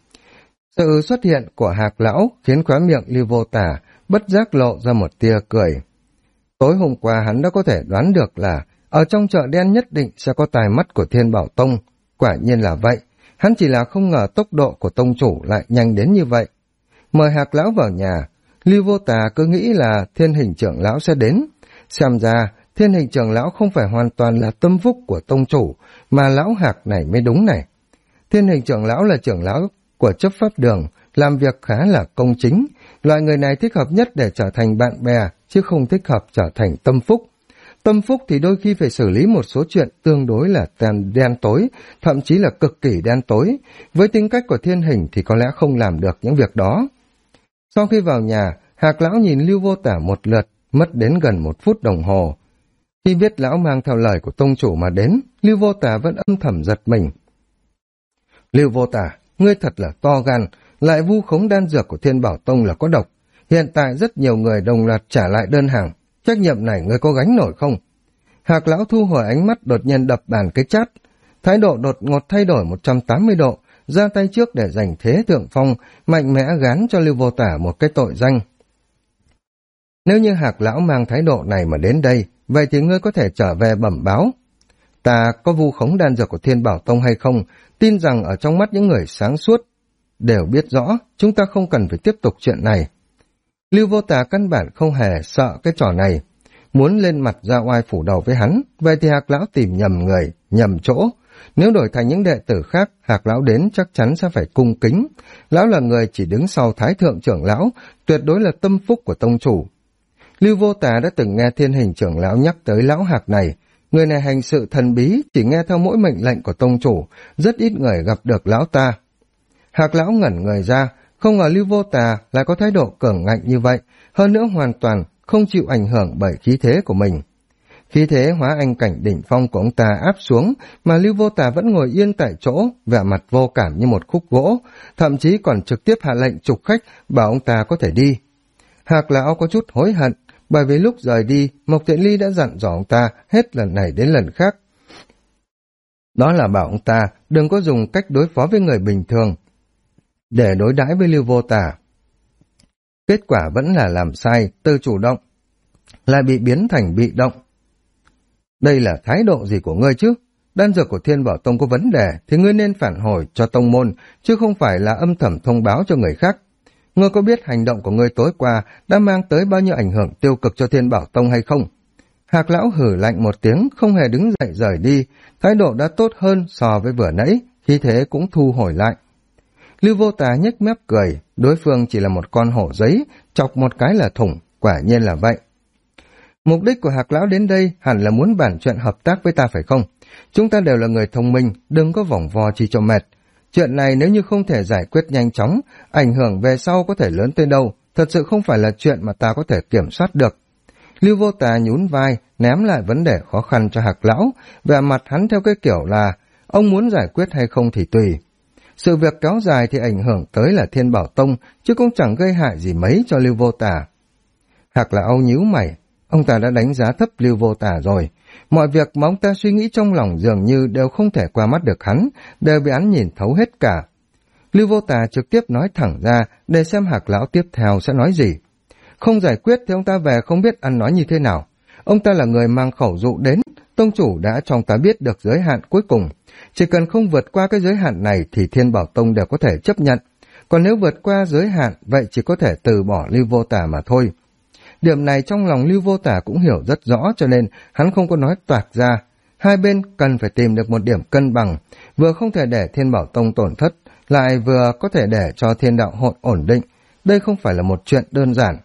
Sự xuất hiện của Hạc lão khiến khóe miệng Lưu Vô Tả bất giác lộ ra một tia cười. Tối hôm qua hắn đã có thể đoán được là ở trong chợ đen nhất định sẽ có tai mắt của Thiên Bảo Tông. Quả nhiên là vậy, hắn chỉ là không ngờ tốc độ của tông chủ lại nhanh đến như vậy. Mời Hạc lão vào nhà, Lưu Vô Tà cứ nghĩ là Thiên Hình trưởng lão sẽ đến. Xem ra, Thiên Hình trưởng lão không phải hoàn toàn là tâm phúc của tông chủ, mà lão Hạc này mới đúng này. Thiên Hình trưởng lão là trưởng lão của chấp pháp đường, làm việc khá là công chính. Loại người này thích hợp nhất để trở thành bạn bè, chứ không thích hợp trở thành tâm phúc. Tâm phúc thì đôi khi phải xử lý một số chuyện tương đối là đen tối, thậm chí là cực kỳ đen tối. Với tính cách của Thiên Hình thì có lẽ không làm được những việc đó. Sau khi vào nhà, Hạc lão nhìn Lưu Vô Tả một lượt, mất đến gần 1 phút đồng hồ. Khi biết lão mang theo lời của tông chủ mà đến, Lưu Vô Tả vẫn âm thầm giật mình. Lưu Vô Tả, ngươi thật là to gan, lại vu khống đan dược của Thiên Bảo Tông là có độc. Hiện tại rất nhiều người đồng loạt trả lại đơn hàng, trách nhiệm này ngươi có gánh nổi không? Hạc lão thu hồi ánh mắt, đột nhiên đập bàn cái chát. Thái độ đột ngột thay đổi 180 độ, ra tay trước để giành thế thượng phong, mạnh mẽ gán cho Lưu Vô Tả một cái tội danh. Nếu như Hạc lão mang thái độ này mà đến đây, vậy thì ngươi có thể trở về bẩm báo. Ta có vu khống đan dược của Thiên Bảo Tông hay không, tin rằng ở trong mắt những người sáng suốt đều biết rõ, chúng ta không cần phải tiếp tục chuyện này. Lưu Vô Tà căn bản không hề sợ cái trò này, muốn lên mặt ra oai phủ đầu với hắn, vậy thì Hạc lão tìm nhầm người, nhầm chỗ. Nếu đổi thành những đệ tử khác, Hạc lão đến chắc chắn sẽ phải cung kính. Lão là người chỉ đứng sau Thái thượng trưởng lão, tuyệt đối là tâm phúc của tông chủ. Lưu Vô Tà đã từng nghe Thiên Hình trưởng lão nhắc tới lão Hạc này. Người này hành sự thần bí, chỉ nghe theo mỗi mệnh lệnh của tông chủ, rất ít người gặp được lão ta. Hạc lão ngẩn người ra, không ngờ Lưu Vô Tà lại có thái độ cường ngạnh như vậy, hơn nữa hoàn toàn không chịu ảnh hưởng bởi khí thế của mình. Khí thế hóa anh cảnh đỉnh phong của ông ta áp xuống, mà Lưu Vô Tà vẫn ngồi yên tại chỗ, vẻ mặt vô cảm như một khúc gỗ, thậm chí còn trực tiếp hạ lệnh trục khách bảo ông ta có thể đi. Hạc lão có chút hối hận, bởi vì lúc rời đi, Mộc Thiện Ly đã dặn dò ông ta hết lần này đến lần khác. Đó là bảo ông ta đừng có dùng cách đối phó với người bình thường để đối đãi với Lưu Vô Tà. Kết quả vẫn là làm sai, từ chủ động, lại bị biến thành bị động. Đây là thái độ gì của ngươi chứ? Đan dược của Thiên Bảo Tông có vấn đề thì ngươi nên phản hồi cho tông môn, chứ không phải là âm thầm thông báo cho người khác. Ngươi có biết hành động của ngươi tối qua đã mang tới bao nhiêu ảnh hưởng tiêu cực cho Thiên Bảo Tông hay không? Hạc lão hử lạnh một tiếng, không hề đứng dậy rời đi, thái độ đã tốt hơn so với vừa nãy, khí thế cũng thu hồi lại. Lưu Vô Tà nhếch mép cười, đối phương chỉ là một con hổ giấy, chọc một cái là thủng, quả nhiên là vậy. Mục đích của Hạc lão đến đây hẳn là muốn bàn chuyện hợp tác với ta phải không? Chúng ta đều là người thông minh, đừng có vòng vo chi cho mệt. Chuyện này nếu như không thể giải quyết nhanh chóng, ảnh hưởng về sau có thể lớn tới đâu, thật sự không phải là chuyện mà ta có thể kiểm soát được. Lưu Vô Tà nhún vai, ném lại vấn đề khó khăn cho Hạc lão, vẻ mặt hắn theo cái kiểu là ông muốn giải quyết hay không thì tùy. Sự việc kéo dài thì ảnh hưởng tới là Thiên Bảo Tông, chứ cũng chẳng gây hại gì mấy cho Lưu Vô Tà. Hạc lão nhíu mày, ông ta đã đánh giá thấp Lưu Vô Tà rồi. Mọi việc mà ông ta suy nghĩ trong lòng dường như đều không thể qua mắt được hắn, đều bị hắn nhìn thấu hết cả. Lưu Vô Tà trực tiếp nói thẳng ra để xem Hạc lão tiếp theo sẽ nói gì. Không giải quyết thì ông ta về không biết ăn nói như thế nào. Ông ta là người mang khẩu dụ đến, tông chủ đã cho ông ta biết được giới hạn cuối cùng. Chỉ cần không vượt qua cái giới hạn này thì Thiên Bảo Tông đều có thể chấp nhận. Còn nếu vượt qua giới hạn, vậy chỉ có thể từ bỏ Lưu Vô Tà mà thôi. Điểm này trong lòng Lưu Vô Tà cũng hiểu rất rõ, cho nên hắn không có nói toạc ra. Hai bên cần phải tìm được một điểm cân bằng, vừa không thể để Thiên Bảo Tông tổn thất, lại vừa có thể để cho Thiên Đạo Hội ổn định. Đây không phải là một chuyện đơn giản.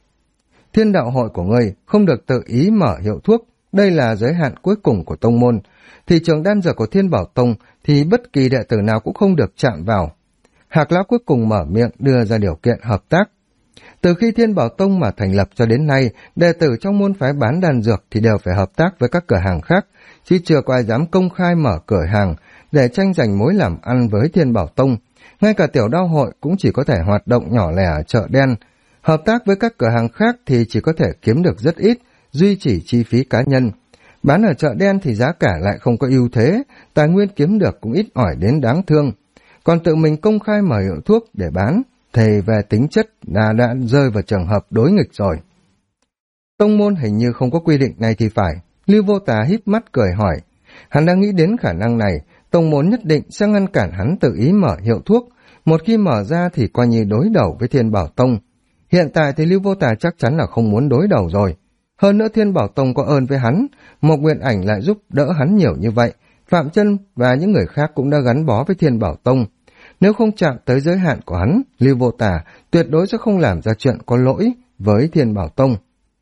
Thiên Đạo Hội của ngươi không được tự ý mở hiệu thuốc, đây là giới hạn cuối cùng của tông môn. Thị trường đan dược của Thiên Bảo Tông thì bất kỳ đệ tử nào cũng không được chạm vào. Hạc lão cuối cùng mở miệng đưa ra điều kiện hợp tác. Từ khi Thiên Bảo Tông mà thành lập cho đến nay, đệ tử trong môn phái bán đan dược thì đều phải hợp tác với các cửa hàng khác, chứ chưa có ai dám công khai mở cửa hàng để tranh giành mối làm ăn với Thiên Bảo Tông. Ngay cả tiểu đao hội cũng chỉ có thể hoạt động nhỏ lẻ ở chợ đen. Hợp tác với các cửa hàng khác thì chỉ có thể kiếm được rất ít, duy trì chi phí cá nhân. Bán ở chợ đen thì giá cả lại không có ưu thế, tài nguyên kiếm được cũng ít ỏi đến đáng thương. Còn tự mình công khai mở hiệu thuốc để bán, thì về tính chất đã rơi vào trường hợp đối nghịch rồi. Tông môn hình như không có quy định này thì phải. Lưu Vô Tà híp mắt cười hỏi. Hắn đang nghĩ đến khả năng này, tông môn nhất định sẽ ngăn cản hắn tự ý mở hiệu thuốc. Một khi mở ra thì coi như đối đầu với Thiên Bảo Tông. Hiện tại thì Lưu Vô Tà chắc chắn là không muốn đối đầu rồi. Hơn nữa Thiên Bảo Tông có ơn với hắn, Mộc Nguyện Ảnh lại giúp đỡ hắn nhiều như vậy. Phạm Chân và những người khác cũng đã gắn bó với Thiên Bảo Tông. Nếu không chạm tới giới hạn của hắn, Lưu Vô Tà tuyệt đối sẽ không làm ra chuyện có lỗi với Thiên Bảo Tông.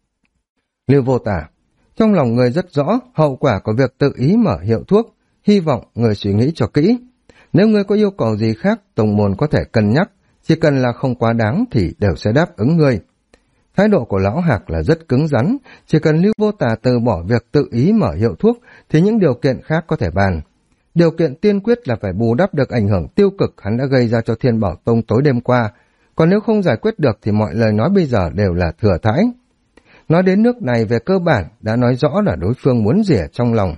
Lưu Vô Tà, trong lòng người rất rõ hậu quả của việc tự ý mở hiệu thuốc, hy vọng người suy nghĩ cho kỹ. Nếu người có yêu cầu gì khác, tông môn có thể cân nhắc, chỉ cần là không quá đáng thì đều sẽ đáp ứng người. Thái độ của Lão Hạc là rất cứng rắn, chỉ cần Lưu Vô Tà từ bỏ việc tự ý mở hiệu thuốc thì những điều kiện khác có thể bàn. Điều kiện tiên quyết là phải bù đắp được ảnh hưởng tiêu cực hắn đã gây ra cho Thiên Bảo Tông tối đêm qua, còn nếu không giải quyết được thì mọi lời nói bây giờ đều là thừa thãi. Nói đến nước này về cơ bản đã nói rõ là đối phương muốn rỉa trong lòng.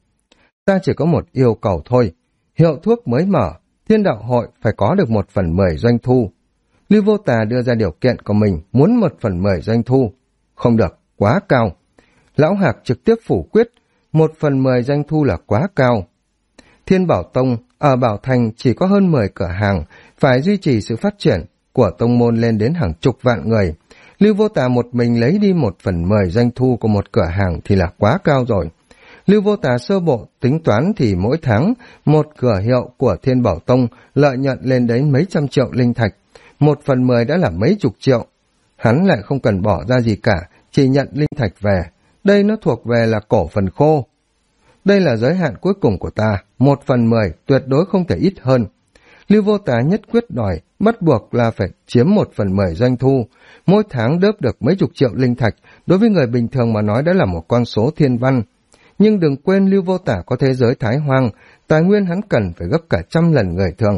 Ta chỉ có một yêu cầu thôi, hiệu thuốc mới mở, Thiên Đạo Hội phải có được 1/10 doanh thu. Lưu Vô Tà đưa ra điều kiện của mình, muốn 1/10 doanh thu. Không được, quá cao. Lão Hạc trực tiếp phủ quyết, 1/10 doanh thu là quá cao. Thiên Bảo Tông ở Bảo Thành chỉ có hơn 10 cửa hàng, phải duy trì sự phát triển của tông môn lên đến hàng chục vạn người. Lưu Vô Tà một mình lấy đi 1/10 doanh thu của một cửa hàng thì là quá cao rồi. Lưu Vô Tà sơ bộ tính toán thì mỗi tháng một cửa hiệu của Thiên Bảo Tông lợi nhuận lên đến mấy trăm triệu linh thạch, 1/10 đã là mấy chục triệu. Hắn lại không cần bỏ ra gì cả, chỉ nhận linh thạch về. Đây nó thuộc về là cổ phần khô. Đây là giới hạn cuối cùng của ta, 1/10 tuyệt đối không thể ít hơn. Lưu Vô Tà nhất quyết đòi, bắt buộc là phải chiếm 1/10 doanh thu. Mỗi tháng đớp được mấy chục triệu linh thạch, đối với người bình thường mà nói đã là một con số thiên văn. Nhưng đừng quên Lưu Vô Tà có thế giới Thái Hoang, tài nguyên hắn cần phải gấp cả 100 lần người thường.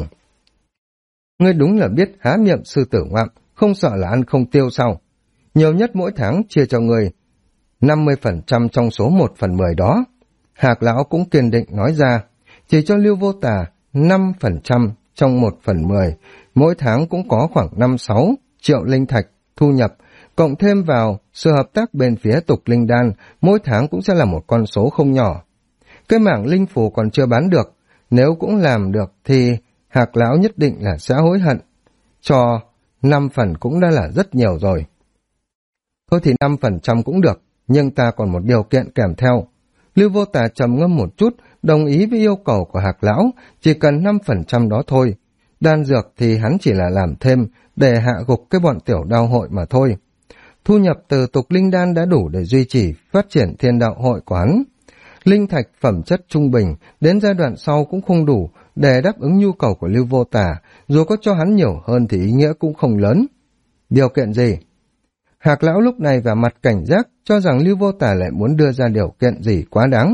Ngươi đúng là biết há miệng sư tử ngoạm, không sợ là ăn không tiêu sao? Nhiều nhất mỗi tháng chia cho người 50% trong số 1/10 đó. Hạc Lão cũng kiên định nói ra, chỉ cho Lưu Vô Tà 5% trong 1/10, mỗi tháng cũng có khoảng 5-6 triệu linh thạch thu nhập, cộng thêm vào sự hợp tác bên phía Tục Linh Đan, mỗi tháng cũng sẽ là một con số không nhỏ. Cái mảng linh phù còn chưa bán được, nếu cũng làm được thì Hạc Lão nhất định là sẽ hối hận. Cho 5 phần cũng đã là rất nhiều rồi. Thôi thì 5% cũng được, nhưng ta còn một điều kiện kèm theo. Lưu Vô Tà trầm ngâm một chút, đồng ý với yêu cầu của Hạc Lão, chỉ cần 5% đó thôi. Đan dược thì hắn chỉ là làm thêm để hạ gục cái bọn tiểu đao hội mà thôi. Thu nhập từ Tục Linh Đan đã đủ để duy trì phát triển Thiên Đạo Hội của hắn. Linh thạch phẩm chất trung bình đến giai đoạn sau cũng không đủ để đáp ứng nhu cầu của Lưu Vô Tà, dù có cho hắn nhiều hơn thì ý nghĩa cũng không lớn. Điều kiện gì? Hạc Lão lúc này vẻ mặt cảnh giác, cho rằng Lưu Vô Tà lại muốn đưa ra điều kiện gì quá đáng.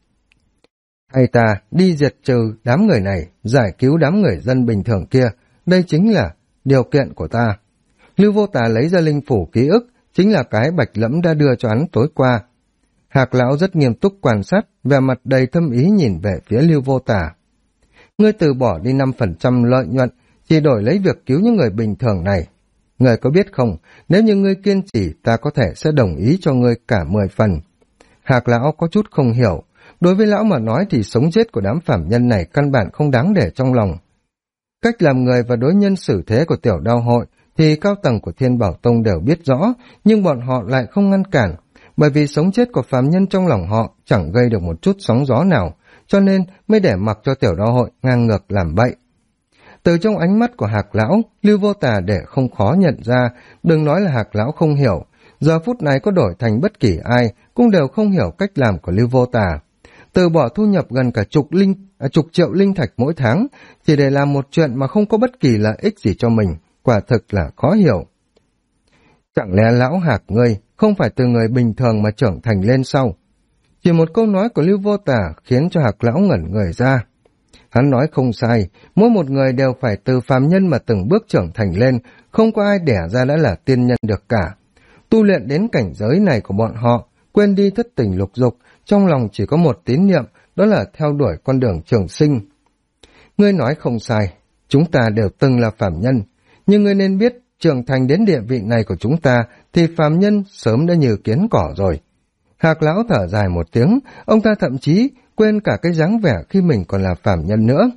Hay ta đi diệt trừ đám người này, giải cứu đám người dân bình thường kia, đây chính là điều kiện của ta. Lưu Vô Tà lấy ra linh phủ ký ức, chính là cái Bạch Lẫm đã đưa cho hắn tối qua. Hạc Lão rất nghiêm túc quan sát, vẻ mặt đầy thâm ý nhìn về phía Lưu Vô Tà. Ngươi từ bỏ đi 5% lợi nhuận, chỉ đổi lấy việc cứu những người bình thường này. Ngươi có biết không, nếu như ngươi kiên trì, ta có thể sẽ đồng ý cho ngươi cả 10 phần. Hạc Lão có chút không hiểu, đối với lão mà nói thì sống chết của đám phàm nhân này căn bản không đáng để trong lòng. Cách làm người và đối nhân xử thế của tiểu đao hội thì cao tầng của Thiên Bảo Tông đều biết rõ, nhưng bọn họ lại không ngăn cản, bởi vì sống chết của phàm nhân trong lòng họ chẳng gây được một chút sóng gió nào, cho nên mới để mặc cho tiểu đao hội ngang ngược làm bậy. Từ trong ánh mắt của Hạc Lão, Lưu Vô Tà để không khó nhận ra, đừng nói là Hạc Lão không hiểu, giờ phút này có đổi thành bất kỳ ai cũng đều không hiểu cách làm của Lưu Vô Tà. Từ bỏ thu nhập gần cả chục triệu linh thạch mỗi tháng, chỉ để làm một chuyện mà không có bất kỳ lợi ích gì cho mình, quả thực là khó hiểu. Chẳng lẽ Lão Hạc ngươi không phải từ người bình thường mà trưởng thành lên sau? Chỉ một câu nói của Lưu Vô Tà khiến cho Hạc Lão ngẩn người ra. Hắn nói không sai, mỗi một người đều phải từ phàm nhân mà từng bước trưởng thành lên, không có ai đẻ ra đã là tiên nhân được cả. Tu luyện đến cảnh giới này của bọn họ, quên đi thất tình lục dục, trong lòng chỉ có một tín niệm, đó là theo đuổi con đường trường sinh. Ngươi nói không sai, chúng ta đều từng là phàm nhân, nhưng ngươi nên biết trưởng thành đến địa vị này của chúng ta thì phàm nhân sớm đã như kiến cỏ rồi. Hạc lão thở dài một tiếng, ông ta thậm chí quên cả cái dáng vẻ khi mình còn là phàm nhân nữa.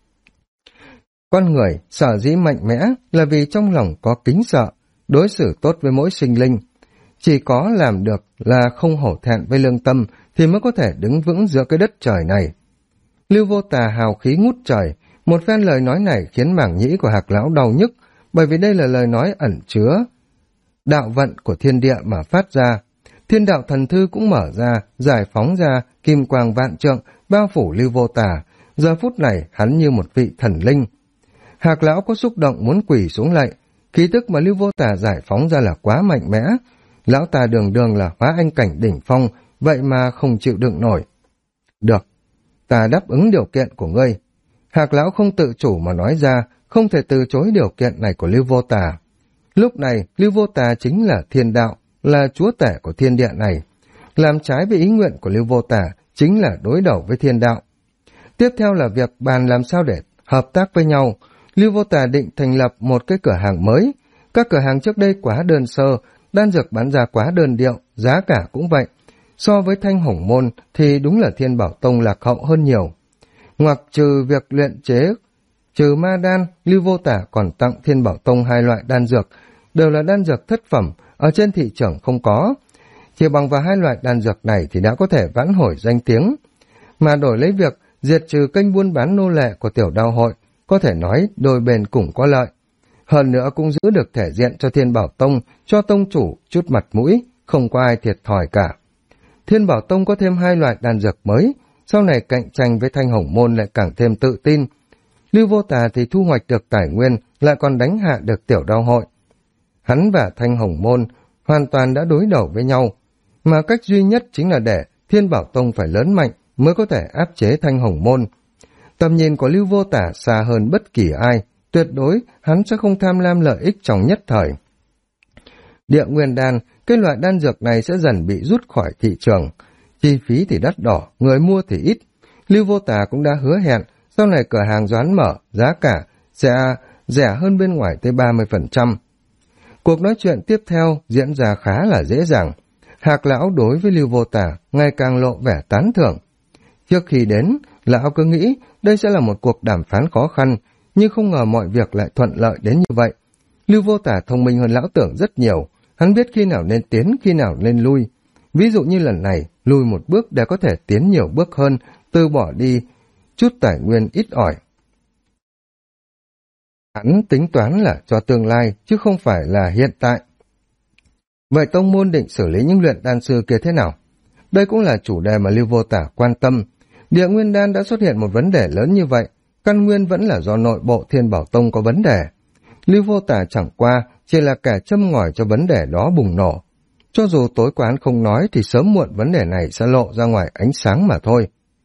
Con người sở dĩ mạnh mẽ là vì trong lòng có kính sợ, đối xử tốt với mỗi sinh linh. Chỉ có làm được là không hổ thẹn với lương tâm thì mới có thể đứng vững giữa cái đất trời này. Lưu Vô Tà hào khí ngút trời, một phen lời nói này khiến mảng nhĩ của Hạc lão đau nhức, bởi vì đây là lời nói ẩn chứa đạo vận của thiên địa mà phát ra. Thiên đạo thần thư cũng mở ra, giải phóng ra, kim quang vạn trượng, bao phủ Lưu Vô Tà. Giờ phút này hắn như một vị thần linh. Hạc lão có xúc động muốn quỳ xuống lạy, khí tức mà Lưu Vô Tà giải phóng ra là quá mạnh mẽ. Lão ta đường đường là hóa anh cảnh đỉnh phong, vậy mà không chịu đựng nổi. Được, ta đáp ứng điều kiện của ngươi. Hạc lão không tự chủ mà nói ra, không thể từ chối điều kiện này của Lưu Vô Tà. Lúc này, Lưu Vô Tà chính là thiên đạo, là chúa tể của thiên địa này. Làm trái với ý nguyện của Lưu Vô Tà chính là đối đầu với thiên đạo. Tiếp theo là việc bàn làm sao để hợp tác với nhau. Lưu Vô Tà định thành lập một cái cửa hàng mới. Các cửa hàng trước đây quá đơn sơ, đan dược bán ra quá đơn điệu, giá cả cũng vậy. So với Thanh Hồng Môn thì đúng là Thiên Bảo Tông lạc hậu hơn nhiều. Ngoặc trừ việc luyện chế, trừ ma đan, Lưu Vô Tà còn tặng Thiên Bảo Tông 2 loại đan dược, đều là đan dược thất phẩm, ở trên thị trường không có. Chỉ bằng vào 2 loại đan dược này thì đã có thể vãn hồi danh tiếng. Mà đổi lấy việc diệt trừ kênh buôn bán nô lệ của tiểu đao hội, có thể nói đôi bên cùng có lợi. Hơn nữa cũng giữ được thể diện cho Thiên Bảo Tông, cho tông chủ chút mặt mũi, không có ai thiệt thòi cả. Thiên Bảo Tông có thêm 2 loại đan dược mới, sau này cạnh tranh với Thanh Hồng Môn lại càng thêm tự tin. Lưu Vô Tà thì thu hoạch được tài nguyên, lại còn đánh hạ được tiểu đao hội. Hắn và Thanh Hồng Môn hoàn toàn đã đối đầu với nhau, mà cách duy nhất chính là để Thiên Bảo Tông phải lớn mạnh mới có thể áp chế Thanh Hồng Môn. Tầm nhìn của Lưu Vô Tà xa hơn bất kỳ ai, tuyệt đối hắn sẽ không tham lam lợi ích trong nhất thời. Địa nguyên đan, cái loại đan dược này sẽ dần bị rút khỏi thị trường. Chi phí thì đắt đỏ, người mua thì ít. Lưu Vô Tà cũng đã hứa hẹn, sau này cửa hàng doán mở, giá cả sẽ rẻ hơn bên ngoài tới 30%. Cuộc nói chuyện tiếp theo diễn ra khá là dễ dàng. Hạc lão đối với Lưu Vô Tà ngày càng lộ vẻ tán thưởng. Trước khi đến, lão cứ nghĩ đây sẽ là một cuộc đàm phán khó khăn, nhưng không ngờ mọi việc lại thuận lợi đến như vậy. Lưu Vô Tà thông minh hơn lão tưởng rất nhiều, hắn biết khi nào nên tiến, khi nào nên lui. Ví dụ như lần này, lùi một bước để có thể tiến nhiều bước hơn, từ bỏ đi chút tài nguyên ít ỏi. Hắn tính toán là cho tương lai, chứ không phải là hiện tại. Vậy tông môn định xử lý những luyện đan sư kia thế nào? Đây cũng là chủ đề mà Lưu Vô Tà quan tâm. Địa nguyên đan đã xuất hiện một vấn đề lớn như vậy, căn nguyên vẫn là do nội bộ Thiên Bảo Tông có vấn đề. Lưu Vô Tà chẳng qua chỉ là kẻ châm ngòi cho vấn đề đó bùng nổ. Cho dù tối quán không nói thì sớm muộn vấn đề này sẽ lộ ra ngoài ánh sáng mà thôi.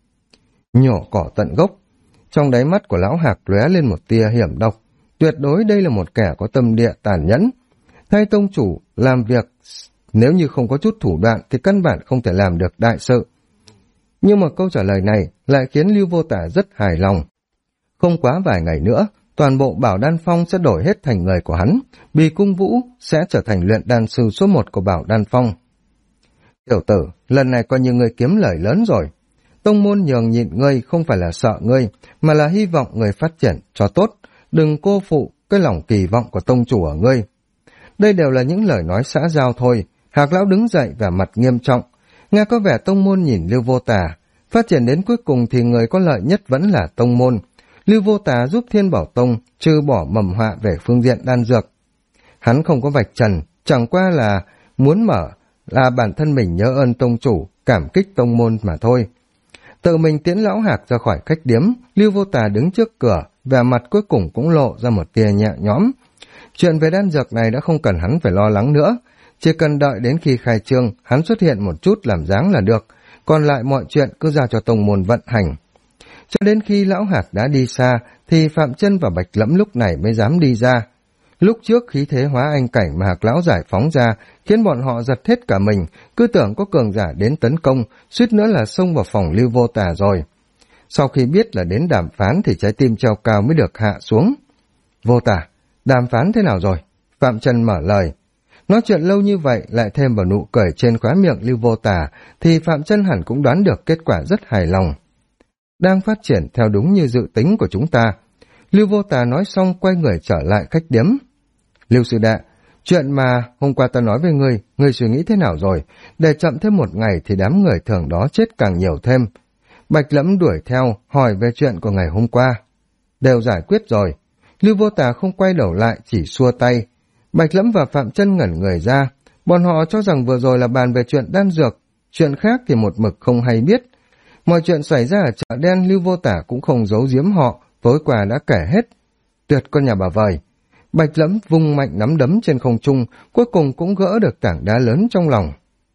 Nhổ cỏ tận gốc. Trong đáy mắt của lão Hạc lóe lên một tia hiểm độc. Tuyệt đối đây là một kẻ có tâm địa tàn nhẫn. Thay tông chủ làm việc, nếu như không có chút thủ đoạn thì căn bản không thể làm được đại sự. Nhưng mà câu trả lời này lại khiến Lưu Vô Tà rất hài lòng. Không quá vài ngày nữa, toàn bộ Bảo Đan Phong sẽ đổi hết thành người của hắn, Bì Cung Vũ sẽ trở thành luyện đan sư số 1 của Bảo Đan Phong. Tiểu tử, lần này coi như ngươi kiếm lời lớn rồi. Tông môn nhường nhịn ngươi không phải là sợ ngươi, mà là hy vọng ngươi phát triển cho tốt, đừng cô phụ cái lòng kỳ vọng của tông chủ ở ngươi. Đây đều là những lời nói xã giao thôi. Hạc lão đứng dậy và mặt nghiêm trọng. Nghe có vẻ tông môn nhìn Lưu Vô Tà. Phát triển đến cuối cùng thì người có lợi nhất vẫn là tông môn. Lưu Vô Tà giúp Thiên Bảo Tông trừ bỏ mầm họa về phương diện đan dược. Hắn không có vạch trần, chẳng qua là muốn mở là bản thân mình nhớ ơn tông chủ, cảm kích tông môn mà thôi. Tự mình tiễn lão Hạc ra khỏi khách điếm, Lưu Vô Tà đứng trước cửa, và mặt cuối cùng cũng lộ ra một tia nhẹ nhõm. Chuyện về đan dược này đã không cần hắn phải lo lắng nữa, chỉ cần đợi đến khi khai trương, hắn xuất hiện một chút làm dáng là được, còn lại mọi chuyện cứ giao cho tông môn vận hành. Cho đến khi lão Hạc đã đi xa, thì Phạm Chân và Bạch Lẫm lúc này mới dám đi ra. Lúc trước khí thế hóa anh cảnh mà Hạc lão giải phóng ra, khiến bọn họ giật hết cả mình, cứ tưởng có cường giả đến tấn công, suýt nữa là xông vào phòng Lưu Vô Tà rồi. Sau khi biết là đến đàm phán thì trái tim treo cao mới được hạ xuống. Vô Tà, đàm phán thế nào rồi? Phạm Chân mở lời. Nói chuyện lâu như vậy lại thêm vào nụ cười trên khóe miệng Lưu Vô Tà thì Phạm Chân hẳn cũng đoán được kết quả rất hài lòng. Đang phát triển theo đúng như dự tính của chúng ta. Lưu Vô Tà nói xong quay người trở lại khách điếm. Lưu sư đệ, chuyện mà hôm qua ta nói với ngươi suy nghĩ thế nào rồi? Để chậm thêm một ngày thì đám người thường đó chết càng nhiều thêm. Bạch Lẫm đuổi theo, hỏi về chuyện của ngày hôm qua. Đều giải quyết rồi. Lưu Vô Tà không quay đầu lại, chỉ xua tay. Bạch Lẫm và Phạm Chân ngẩn người ra. Bọn họ cho rằng vừa rồi là bàn về chuyện đan dược, chuyện khác thì một mực không hay biết. Mọi chuyện xảy ra ở chợ đen Lưu Vô Tà cũng không giấu giếm họ, tối qua đã kể hết. Tuyệt con nhà bà vời. Bạch Lẫm vung mạnh nắm đấm trên không trung, cuối cùng cũng gỡ được tảng đá lớn trong lòng.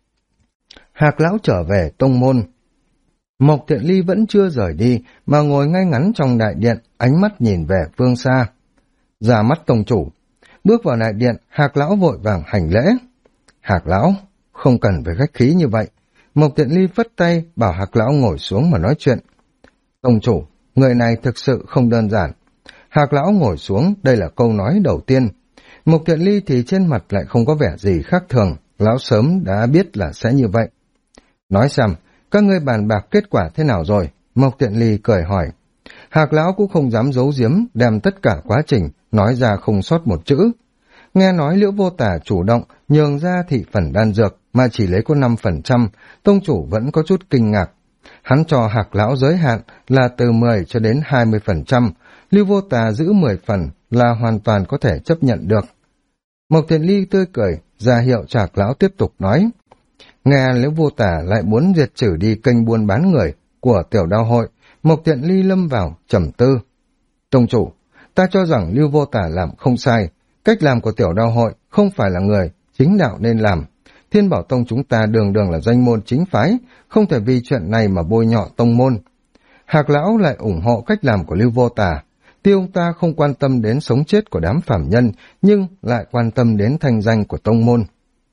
Hạc lão trở về tông môn. Mộc Thiện Ly vẫn chưa rời đi, mà ngồi ngay ngắn trong đại điện, ánh mắt nhìn về phương xa. Ra mắt tông chủ. Bước vào đại điện, Hạc lão vội vàng hành lễ. Hạc lão, không cần phải khách khí như vậy. Mộc Thiện Ly phất tay, bảo Hạc lão ngồi xuống mà nói chuyện. Tông chủ, người này thực sự không đơn giản. Hạc lão ngồi xuống, đây là câu nói đầu tiên. Mộc Thiện Ly thì trên mặt lại không có vẻ gì khác thường, lão sớm đã biết là sẽ như vậy. Nói xem, các ngươi bàn bạc kết quả thế nào rồi? Mộc Thiện Ly cười hỏi. Hạc lão cũng không dám giấu giếm, đem tất cả quá trình, nói ra không sót một chữ. Nghe nói Liễu Vô Tà chủ động nhường ra thị phần đan dược mà chỉ lấy có 5%, tông chủ vẫn có chút kinh ngạc. Hắn cho Hạc lão giới hạn là từ 10 cho đến 20%, Liễu Vô Tà giữ 10 phần là hoàn toàn có thể chấp nhận được. Mộc Thiện Ly tươi cười, ra hiệu cho Hạc lão tiếp tục nói. Nghe Liễu Vô Tà lại muốn diệt trừ đi kênh buôn bán người của tiểu đao hội, Mộc Thiện Ly lâm vào trầm tư. Tông chủ, ta cho rằng Liễu Vô Tà làm không sai, cách làm của tiểu đao hội không phải là người chính đạo nên làm. Thiên Bảo Tông chúng ta đường đường là danh môn chính phái, không thể vì chuyện này mà bôi nhọ tông môn. Hạc lão lại ủng hộ cách làm của Liễu Vô Tà. Tuy ông ta không quan tâm đến sống chết của đám phàm nhân, nhưng lại quan tâm đến thanh danh của tông môn.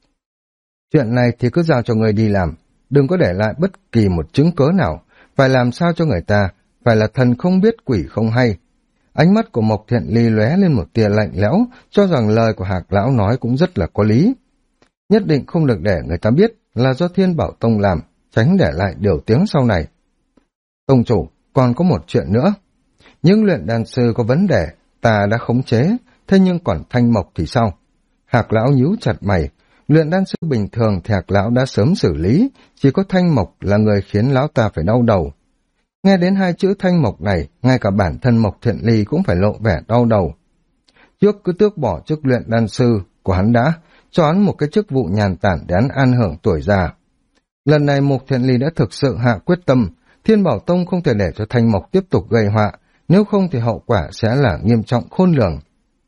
Chuyện này thì cứ giao cho người đi làm, đừng có để lại bất kỳ một chứng cớ nào, phải làm sao cho người ta, phải là thần không biết quỷ không hay. Ánh mắt của Mộc Thiện Ly lóe lên một tia lạnh lẽo, cho rằng lời của Hạc lão nói cũng rất là có lý. Nhất định không được để người ta biết là do Thiên Bảo Tông làm, tránh để lại điều tiếng sau này. Tông chủ, còn có một chuyện nữa. Những luyện đan sư có vấn đề, ta đã khống chế, thế nhưng còn Thanh Mộc thì sao? Hạc lão nhíu chặt mày, luyện đan sư bình thường thì Hạc lão đã sớm xử lý, chỉ có Thanh Mộc là người khiến lão ta phải đau đầu. Nghe đến hai chữ Thanh Mộc này, ngay cả bản thân Mộc Thiện Ly cũng phải lộ vẻ đau đầu. Trước cứ tước bỏ chức luyện đan sư của hắn đã, cho hắn một cái chức vụ nhàn tản để hắn an hưởng tuổi già. Lần này Mộc Thiện Ly đã thực sự hạ quyết tâm, Thiên Bảo Tông không thể để cho Thanh Mộc tiếp tục gây họa, nếu không thì hậu quả sẽ là nghiêm trọng khôn lường.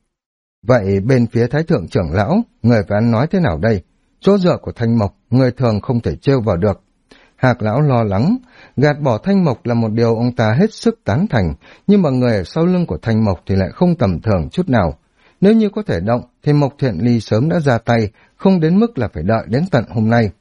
Vậy bên phía Thái Thượng trưởng lão, người phải ăn nói thế nào đây? Chỗ dựa của Thanh Mộc, người thường không thể trêu vào được. Hạc lão lo lắng, gạt bỏ Thanh Mộc là một điều ông ta hết sức tán thành, nhưng mà người ở sau lưng của Thanh Mộc thì lại không tầm thường chút nào. Nếu như có thể động, thì Mộc Thiện Ly sớm đã ra tay, không đến mức là phải đợi đến tận hôm nay.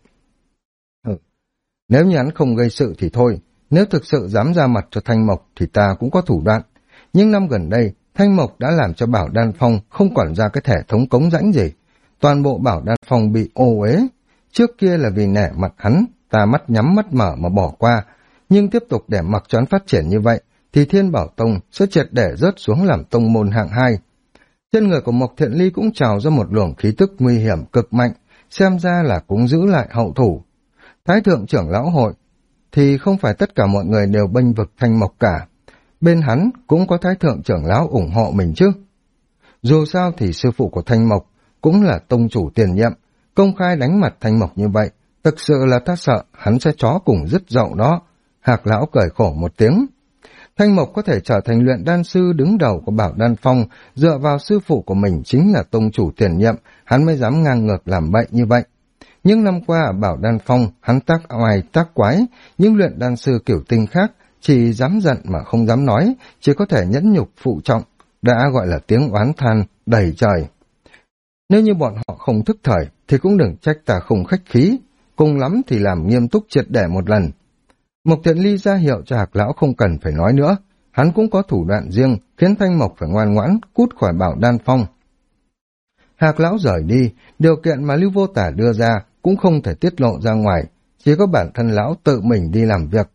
Nếu như hắn không gây sự thì thôi, nếu thực sự dám ra mặt cho Thanh Mộc thì ta cũng có thủ đoạn. Nhưng năm gần đây, Thanh Mộc đã làm cho Bảo Đan Phong không quản ra cái thể thống cống rãnh gì. Toàn bộ Bảo Đan Phong bị ô uế. Trước kia là vì nể mặt hắn, ta mắt nhắm mắt mở mà bỏ qua. Nhưng tiếp tục để mặc cho hắn phát triển như vậy, thì Thiên Bảo Tông sẽ triệt để rớt xuống làm tông môn hạng 2. Trên người của Mộc Thiện Ly cũng trào ra một luồng khí tức nguy hiểm cực mạnh, xem ra là cũng giữ lại hậu thủ. Thái Thượng trưởng lão hội thì không phải tất cả mọi người đều bênh vực Thanh Mộc cả. Bên hắn cũng có Thái Thượng trưởng lão ủng hộ mình chứ. Dù sao thì sư phụ của Thanh Mộc cũng là tông chủ tiền nhiệm, công khai đánh mặt Thanh Mộc như vậy, thực sự là ta sợ hắn sẽ chó cùng dứt dậu đó. Hạc lão cười khổ một tiếng. Thanh Mộc có thể trở thành luyện đan sư đứng đầu của Bảo Đan Phong, dựa vào sư phụ của mình chính là tông chủ tiền nhiệm, hắn mới dám ngang ngược làm bậy như vậy. Những năm qua ở Bảo Đan Phong, hắn tác oai tác quái, những luyện đan sư kiểu tinh khác chỉ dám giận mà không dám nói, chỉ có thể nhẫn nhục phụ trọng, đã gọi là tiếng oán than đầy trời. Nếu như bọn họ không thức thời, thì cũng đừng trách ta không khách khí, cùng lắm thì làm nghiêm túc triệt để một lần. Mộc Thiện Ly ra hiệu cho Hạc lão không cần phải nói nữa, hắn cũng có thủ đoạn riêng, khiến Thanh Mộc phải ngoan ngoãn, cút khỏi Bảo Đan Phong. Hạc lão rời đi, điều kiện mà Lưu Vô Tả đưa ra cũng không thể tiết lộ ra ngoài, chỉ có bản thân lão tự mình đi làm việc.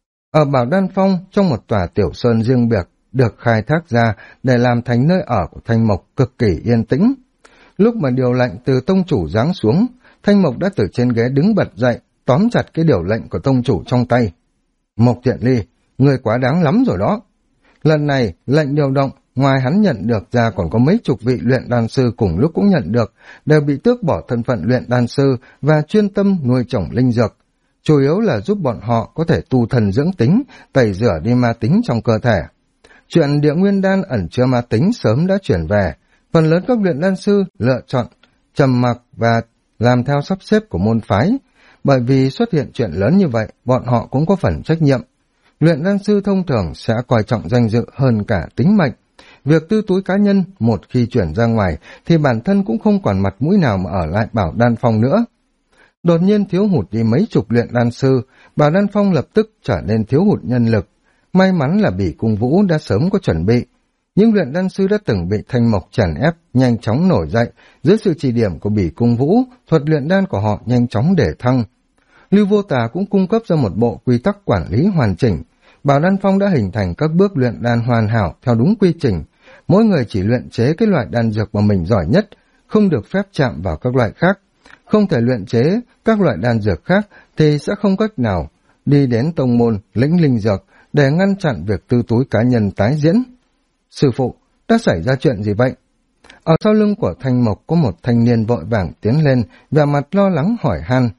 Ở Bảo Đan Phong, trong một tòa tiểu sơn riêng biệt, được khai thác ra để làm thành nơi ở của Thanh Mộc cực kỳ yên tĩnh. Lúc mà điều lệnh từ tông chủ giáng xuống, Thanh Mộc đã từ trên ghế đứng bật dậy, tóm chặt cái điều lệnh của tông chủ trong tay. Mộc Thiện Ly, người quá đáng lắm rồi đó. Lần này, lệnh điều động, ngoài hắn nhận được ra còn có mấy chục vị luyện đan sư cùng lúc cũng nhận được, đều bị tước bỏ thân phận luyện đan sư và chuyên tâm nuôi trồng linh dược. Chủ yếu là giúp bọn họ có thể tu thần dưỡng tính, tẩy rửa đi ma tính trong cơ thể. Chuyện địa nguyên đan ẩn chứa ma tính sớm đã chuyển về, phần lớn các luyện đan sư lựa chọn trầm mặc và làm theo sắp xếp của môn phái. Bởi vì xuất hiện chuyện lớn như vậy, bọn họ cũng có phần trách nhiệm. Luyện đan sư thông thường sẽ coi trọng danh dự hơn cả tính mệnh. Việc tư túi cá nhân một khi chuyển ra ngoài thì bản thân cũng không còn mặt mũi nào mà ở lại Bảo Đan Phong nữa. Đột nhiên thiếu hụt đi mấy chục luyện đan sư, Bảo Đan Phong lập tức trở nên thiếu hụt nhân lực. May mắn là Bỉ Cung Vũ đã sớm có chuẩn bị. Những luyện đan sư đã từng bị Thanh Mộc chèn ép nhanh chóng nổi dậy, dưới sự chỉ điểm của Bỉ Cung Vũ, thuật luyện đan của họ nhanh chóng để thăng. Lưu Vô Tà cũng cung cấp ra một bộ quy tắc quản lý hoàn chỉnh. Bảo Đan Phong đã hình thành các bước luyện đan hoàn hảo theo đúng quy trình. Mỗi người chỉ luyện chế cái loại đan dược mà mình giỏi nhất, không được phép chạm vào các loại khác. Không thể luyện chế các loại đan dược khác thì sẽ không cách nào đi đến tông môn lĩnh linh dược để ngăn chặn việc tư túi cá nhân tái diễn. Sư phụ, đã xảy ra chuyện gì vậy? Ở sau lưng của Thanh Mộc có một thanh niên vội vàng tiến lên, vẻ mặt lo lắng hỏi han.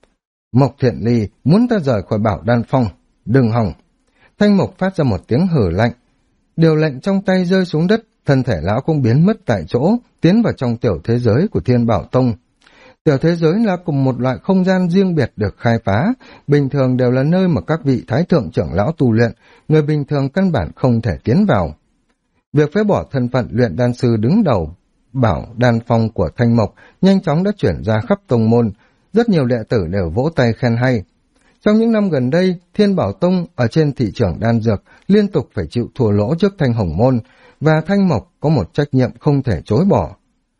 Mộc Thiện Ly muốn ta rời khỏi Bảo Đan Phong, đừng hòng. Thanh Mộc phát ra một tiếng hử lạnh. Điều lệnh trong tay rơi xuống đất, thân thể lão cũng biến mất tại chỗ, tiến vào trong tiểu thế giới của Thiên Bảo Tông. Tiểu thế giới là cùng một loại không gian riêng biệt được khai phá, bình thường đều là nơi mà các vị thái thượng trưởng lão tu luyện, người bình thường căn bản không thể tiến vào. Việc phế bỏ thân phận luyện đan sư đứng đầu Bảo Đan Phong của Thanh Mộc nhanh chóng đã chuyển ra khắp tông môn, rất nhiều đệ tử đều vỗ tay khen hay. Trong những năm gần đây, Thiên Bảo Tông ở trên thị trường đan dược liên tục phải chịu thua lỗ trước Thanh Hồng Môn, và Thanh Mộc có một trách nhiệm không thể chối bỏ.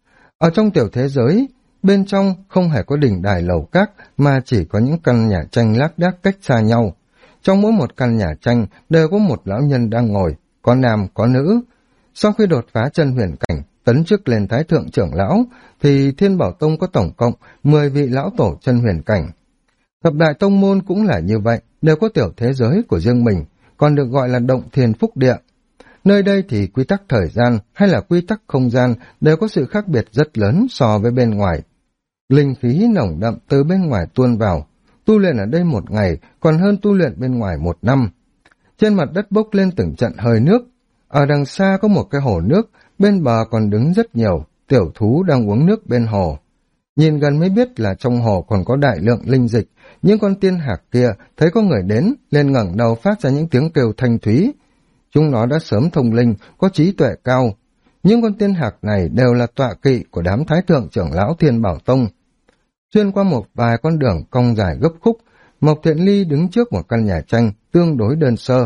Ở trong tiểu thế giới, bên trong không hề có đỉnh đài lầu các mà chỉ có những căn nhà tranh lác đác cách xa nhau. Trong mỗi một căn nhà tranh đều có một lão nhân đang ngồi, có nam có nữ. Sau khi đột phá chân huyền cảnh, tấn chức lên thái thượng trưởng lão, thì Thiên Bảo Tông có tổng cộng 10 vị lão tổ chân huyền cảnh. Thập đại tông môn cũng là như vậy, đều có tiểu thế giới của riêng mình, còn được gọi là động thiên phúc địa. Nơi đây thì quy tắc thời gian hay là quy tắc không gian đều có sự khác biệt rất lớn so với bên ngoài. Linh khí nồng đậm từ bên ngoài tuôn vào, tu luyện ở đây một ngày còn hơn tu luyện bên ngoài một năm. Trên mặt đất bốc lên từng trận hơi nước, ở đằng xa có một cái hồ nước, bên bờ còn đứng rất nhiều tiểu thú đang uống nước bên hồ. Nhìn gần mới biết là trong hồ còn có đại lượng linh dịch, những con tiên hạc kia thấy có người đến, lên ngẩng đầu phát ra những tiếng kêu thanh thúy. Chúng nó đã sớm thông linh, có trí tuệ cao. Những con tiên hạc này đều là tọa kỵ của đám thái thượng trưởng lão Thiên Bảo Tông. Xuyên qua một vài con đường cong dài gấp khúc, Mộc Thiện Ly đứng trước một căn nhà tranh tương đối đơn sơ.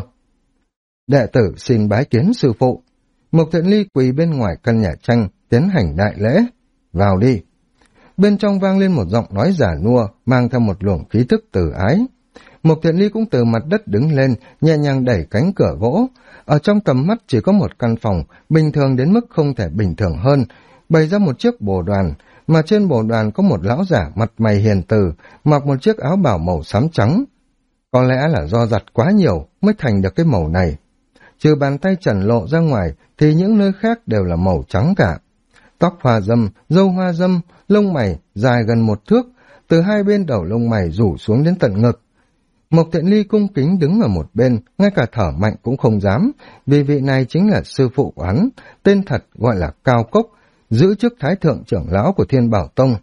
Đệ tử xin bái kiến sư phụ. Mộc Thiện Ly quỳ bên ngoài căn nhà tranh, tiến hành đại lễ. Vào đi. Bên trong vang lên một giọng nói giả nua, mang theo một luồng khí thức từ ái. Mộc Thiện Ly cũng từ mặt đất đứng lên, nhẹ nhàng đẩy cánh cửa gỗ. Ở trong tầm mắt chỉ có một căn phòng, bình thường đến mức không thể bình thường hơn, bày ra một chiếc bồ đoàn, mà trên bồ đoàn có một lão giả mặt mày hiền từ, mặc một chiếc áo bào màu xám trắng. Có lẽ là do giặt quá nhiều mới thành được cái màu này. Trừ bàn tay trần lộ ra ngoài thì những nơi khác đều là màu trắng cả. Tóc hoa dâm, râu hoa dâm, lông mày dài gần 1 thước, từ hai bên đầu lông mày rủ xuống đến tận ngực. Mộc Thiện Ly cung kính đứng ở một bên, ngay cả thở mạnh cũng không dám, vì vị này chính là sư phụ của hắn, tên thật gọi là Cao Cốc, giữ chức thái thượng trưởng lão của Thiên Bảo Tông.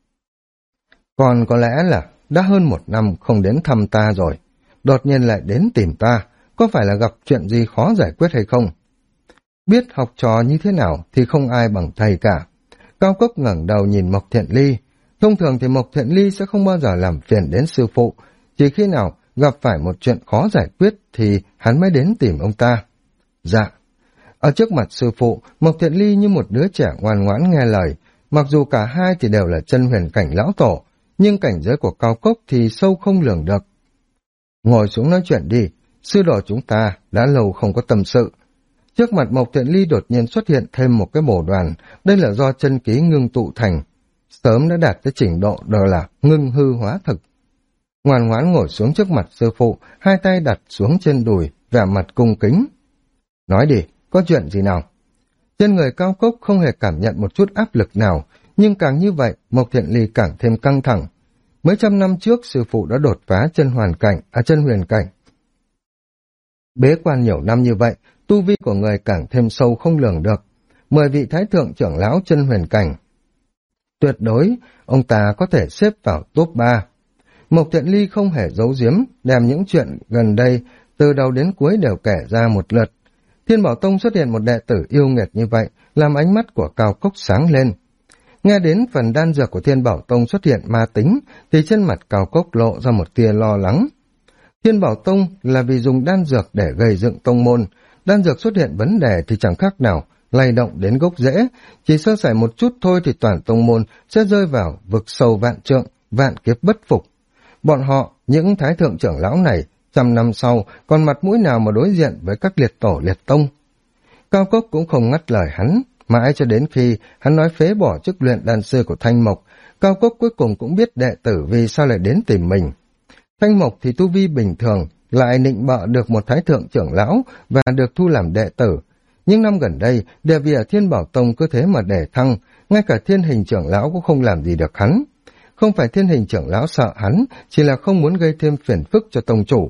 Còn có lẽ là đã hơn 1 năm không đến thăm ta rồi, đột nhiên lại đến tìm ta, có phải là gặp chuyện gì khó giải quyết hay không? Biết học trò như thế nào thì không ai bằng thầy cả. Cao Cốc ngẩng đầu nhìn Mộc Thiện Ly. Thông thường thì Mộc Thiện Ly sẽ không bao giờ làm phiền đến sư phụ, chỉ khi nào gặp phải một chuyện khó giải quyết thì hắn mới đến tìm ông ta. Dạ. Ở trước mặt sư phụ, Mộc Thiện Ly như một đứa trẻ ngoan ngoãn nghe lời, mặc dù cả hai thì đều là chân huyền cảnh lão tổ, nhưng cảnh giới của Cao Cốc thì sâu không lường được. Ngồi xuống nói chuyện đi, sư đồ chúng ta đã lâu không có tâm sự. Trước mặt Mộc Thiện Ly đột nhiên xuất hiện thêm một cái bổ đoàn, đây là do chân khí ngưng tụ thành, sớm đã đạt tới trình độ đó là ngưng hư hóa thực. Ngoan ngoãn ngồi xuống trước mặt sư phụ, hai tay đặt xuống trên đùi, vẻ mặt cung kính. Nói đi, có chuyện gì nào? Trên người Cao Cốc không hề cảm nhận một chút áp lực nào, nhưng càng như vậy, Mộc Thiện Ly càng thêm căng thẳng. Mấy trăm năm trước, sư phụ đã đột phá chân huyền cảnh. Bế quan nhiều năm như vậy, tu vi của người càng thêm sâu không lường được. 10 vị thái thượng trưởng lão chân huyền cảnh. Tuyệt đối, ông ta có thể xếp vào top 3. Mộc Thiện Ly không hề giấu giếm, đem những chuyện gần đây, từ đầu đến cuối đều kể ra một lượt. Thiên Bảo Tông xuất hiện một đệ tử yêu nghiệt như vậy, làm ánh mắt của Cao Cốc sáng lên. Nghe đến phần đan dược của Thiên Bảo Tông xuất hiện ma tính, thì trên mặt Cao Cốc lộ ra một tia lo lắng. Thiên Bảo Tông là vì dùng đan dược để gây dựng tông môn, đan dược xuất hiện vấn đề thì chẳng khác nào lay động đến gốc rễ, chỉ sơ sẩy một chút thôi thì toàn tông môn sẽ rơi vào vực sâu vạn trượng, vạn kiếp bất phục. Bọn họ, những thái thượng trưởng lão này, 100 năm sau còn mặt mũi nào mà đối diện với các liệt tổ liệt tông. Cao Cốc cũng không ngắt lời hắn, mãi cho đến khi hắn nói phế bỏ chức luyện đan sư của Thanh Mộc, Cao Cốc cuối cùng cũng biết đệ tử vì sao lại đến tìm mình. Thanh Mộc thì tu vi bình thường, lại nịnh bợ được một thái thượng trưởng lão và được thu làm đệ tử. Nhưng năm gần đây, địa vị ở Thiên Bảo Tông cứ thế mà để thăng, ngay cả Thiên Hình trưởng lão cũng không làm gì được hắn. Không phải Thiên Hình trưởng lão sợ hắn, chỉ là không muốn gây thêm phiền phức cho tông chủ.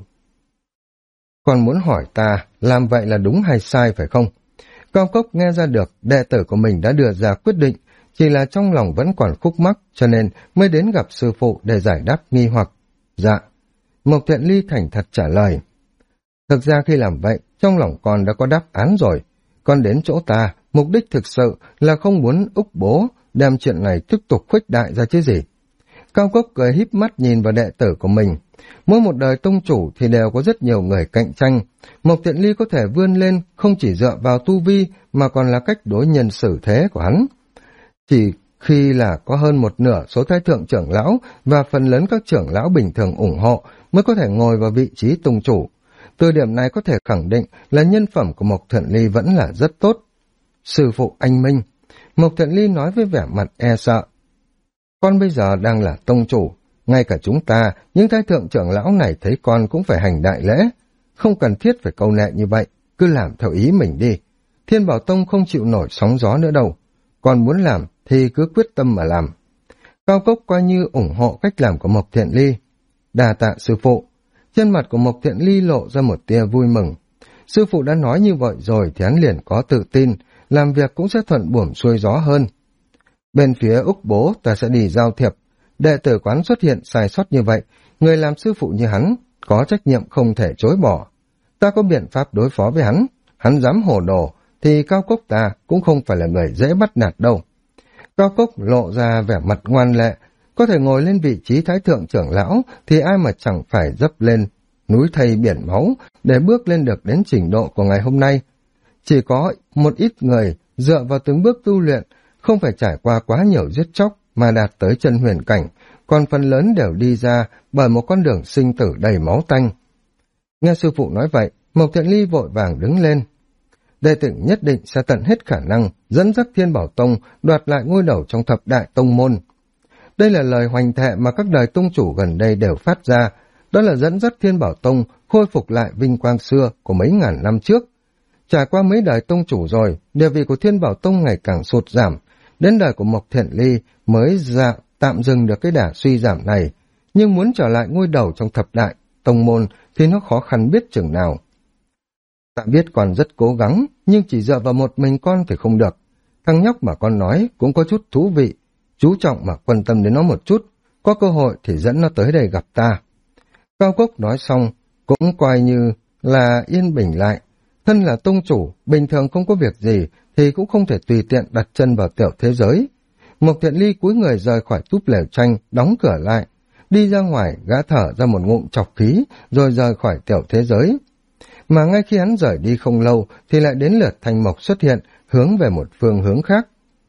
Còn muốn hỏi ta, làm vậy là đúng hay sai phải không? Cao Cốc nghe ra được đệ tử của mình đã đưa ra quyết định, chỉ là trong lòng vẫn còn khúc mắc, cho nên mới đến gặp sư phụ để giải đáp nghi hoặc. Dạ. Mộc Thiện Ly thành thật trả lời. Thực ra khi làm vậy, trong lòng con đã có đáp án rồi. Con đến chỗ ta, mục đích thực sự là không muốn úc bố, đem chuyện này tiếp tục khuếch đại ra chứ gì. Cao Cốc cười híp mắt nhìn vào đệ tử của mình. Mỗi một đời tông chủ thì đều có rất nhiều người cạnh tranh. Mộc Thiện Ly có thể vươn lên không chỉ dựa vào tu vi mà còn là cách đối nhân xử thế của hắn. Chỉ khi là có hơn một nửa số thái thượng trưởng lão và phần lớn các trưởng lão bình thường ủng hộ mới có thể ngồi vào vị trí tông chủ. Từ điểm này có thể khẳng định là nhân phẩm của Mộc Thiện Ly vẫn là rất tốt. Sư phụ anh minh, Mộc Thiện Ly nói với vẻ mặt e sợ. Con bây giờ đang là tông chủ, ngay cả chúng ta, những thái thượng trưởng lão này thấy con cũng phải hành đại lễ. Không cần thiết phải câu nệ như vậy, cứ làm theo ý mình đi. Thiên Bảo Tông không chịu nổi sóng gió nữa đâu. Con muốn làm thì cứ quyết tâm mà làm. Cao Cốc coi như ủng hộ cách làm của Mộc Thiện Ly. Đà tạ sư phụ. Trên mặt của Mộc Thiện Ly lộ ra một tia vui mừng. Sư phụ đã nói như vậy rồi thì hắn liền có tự tin, làm việc cũng sẽ thuận buồm xuôi gió hơn. Bên phía Úc Bố ta sẽ đi giao thiệp. Đệ tử quán xuất hiện sai sót như vậy, người làm sư phụ như hắn có trách nhiệm không thể chối bỏ. Ta có biện pháp đối phó với hắn dám hồ đồ thì Cao Cốc ta cũng không phải là người dễ bắt nạt đâu. Cao Cốc lộ ra vẻ mặt ngoan lệ, có thể ngồi lên vị trí thái thượng trưởng lão thì ai mà chẳng phải dấp lên núi thây biển máu để bước lên được đến trình độ của ngày hôm nay. Chỉ có một ít người dựa vào từng bước tu luyện, không phải trải qua quá nhiều giết chóc mà đạt tới chân huyền cảnh, còn phần lớn đều đi ra bởi một con đường sinh tử đầy máu tanh. Nghe sư phụ nói vậy, Mộc Thiện Ly vội vàng đứng lên. Đệ tử nhất định sẽ tận hết khả năng dẫn dắt Thiên Bảo Tông đoạt lại ngôi đầu trong thập đại tông môn. Đây là lời hoành thệ mà các đời tông chủ gần đây đều phát ra, đó là dẫn dắt Thiên Bảo Tông khôi phục lại vinh quang xưa của mấy ngàn năm trước. Trải qua mấy đời tông chủ rồi, địa vị của Thiên Bảo Tông ngày càng sụt giảm, đến đời của Mộc Thiện Ly mới tạm dừng được cái đà suy giảm này, nhưng muốn trở lại ngôi đầu trong thập đại tông môn thì nó khó khăn biết chừng nào. Ta biết con rất cố gắng, nhưng chỉ dựa vào một mình con thì không được. Thằng nhóc mà con nói cũng có chút thú vị, chú trọng mà quan tâm đến nó một chút, có cơ hội thì dẫn nó tới đây gặp ta. Cao Cốc nói xong, cũng coi như là yên bình lại. Thân là tông chủ, bình thường không có việc gì thì cũng không thể tùy tiện đặt chân vào tiểu thế giới. Mộc Thiện Ly cúi người rời khỏi túp lều tranh, đóng cửa lại. Đi ra ngoài, gã thở ra một ngụm trọc khí, rồi rời khỏi tiểu thế giới. Mà ngay khi hắn rời đi không lâu, thì lại đến lượt Thanh Mộc xuất hiện, hướng về một phương hướng khác.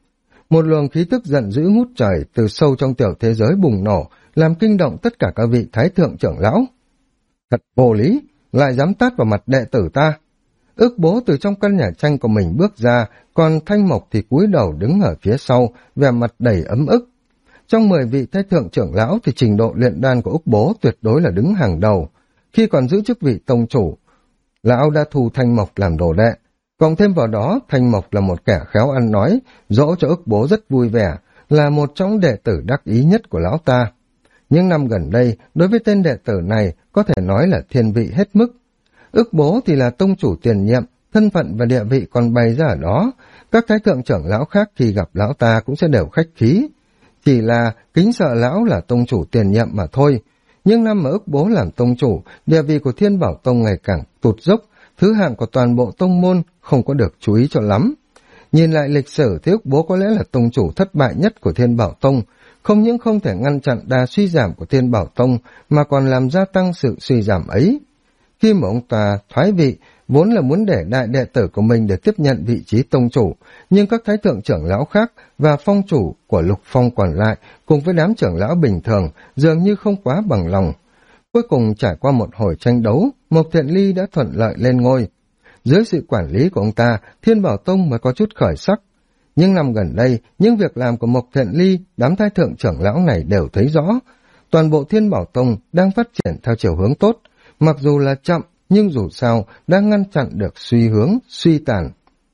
Một luồng khí tức giận dữ ngút trời từ sâu trong tiểu thế giới bùng nổ, làm kinh động tất cả các vị thái thượng trưởng lão. Thật vô lý, lại dám tát vào mặt đệ tử ta. Ước bố từ trong căn nhà tranh của mình bước ra, còn Thanh Mộc thì cúi đầu đứng ở phía sau, vẻ mặt đầy ấm ức. Trong 10 vị thái thượng trưởng lão thì trình độ luyện đan của Ước bố tuyệt đối là đứng hàng đầu. Khi còn giữ chức vị tông chủ, lão đã thu Thanh Mộc làm đồ đệ. Cộng thêm vào đó, Thanh Mộc là một kẻ khéo ăn nói, dỗ cho Ước bố rất vui vẻ, là một trong đệ tử đắc ý nhất của lão ta. Những năm gần đây, đối với tên đệ tử này có thể nói là thiên vị hết mức. Ước bố thì là tông chủ tiền nhiệm, thân phận và địa vị còn bày ra ở đó. Các thái thượng trưởng lão khác khi gặp lão ta cũng sẽ đều khách khí. Chỉ là kính sợ lão là tông chủ tiền nhiệm mà thôi. Nhưng năm mà Ước bố làm tông chủ, địa vị của Thiên Bảo Tông ngày càng tụt dốc, thứ hạng của toàn bộ tông môn không có được chú ý cho lắm. Nhìn lại lịch sử thì Ước bố có lẽ là tông chủ thất bại nhất của Thiên Bảo Tông, không những không thể ngăn chặn đà suy giảm của Thiên Bảo Tông mà còn làm gia tăng sự suy giảm ấy. Khi mà ông ta thoái vị, vốn là muốn để đại đệ tử của mình để tiếp nhận vị trí tông chủ, nhưng các thái thượng trưởng lão khác và phong chủ của Lục Phong còn lại cùng với đám trưởng lão bình thường dường như không quá bằng lòng. Cuối cùng trải qua một hồi tranh đấu, Mộc Thiện Ly đã thuận lợi lên ngôi. Dưới sự quản lý của ông ta, Thiên Bảo Tông mới có chút khởi sắc. Nhưng năm gần đây, những việc làm của Mộc Thiện Ly, đám thái thượng trưởng lão này đều thấy rõ. Toàn bộ Thiên Bảo Tông đang phát triển theo chiều hướng tốt, mặc dù là chậm, nhưng dù sao đang ngăn chặn được suy hướng, suy tàn.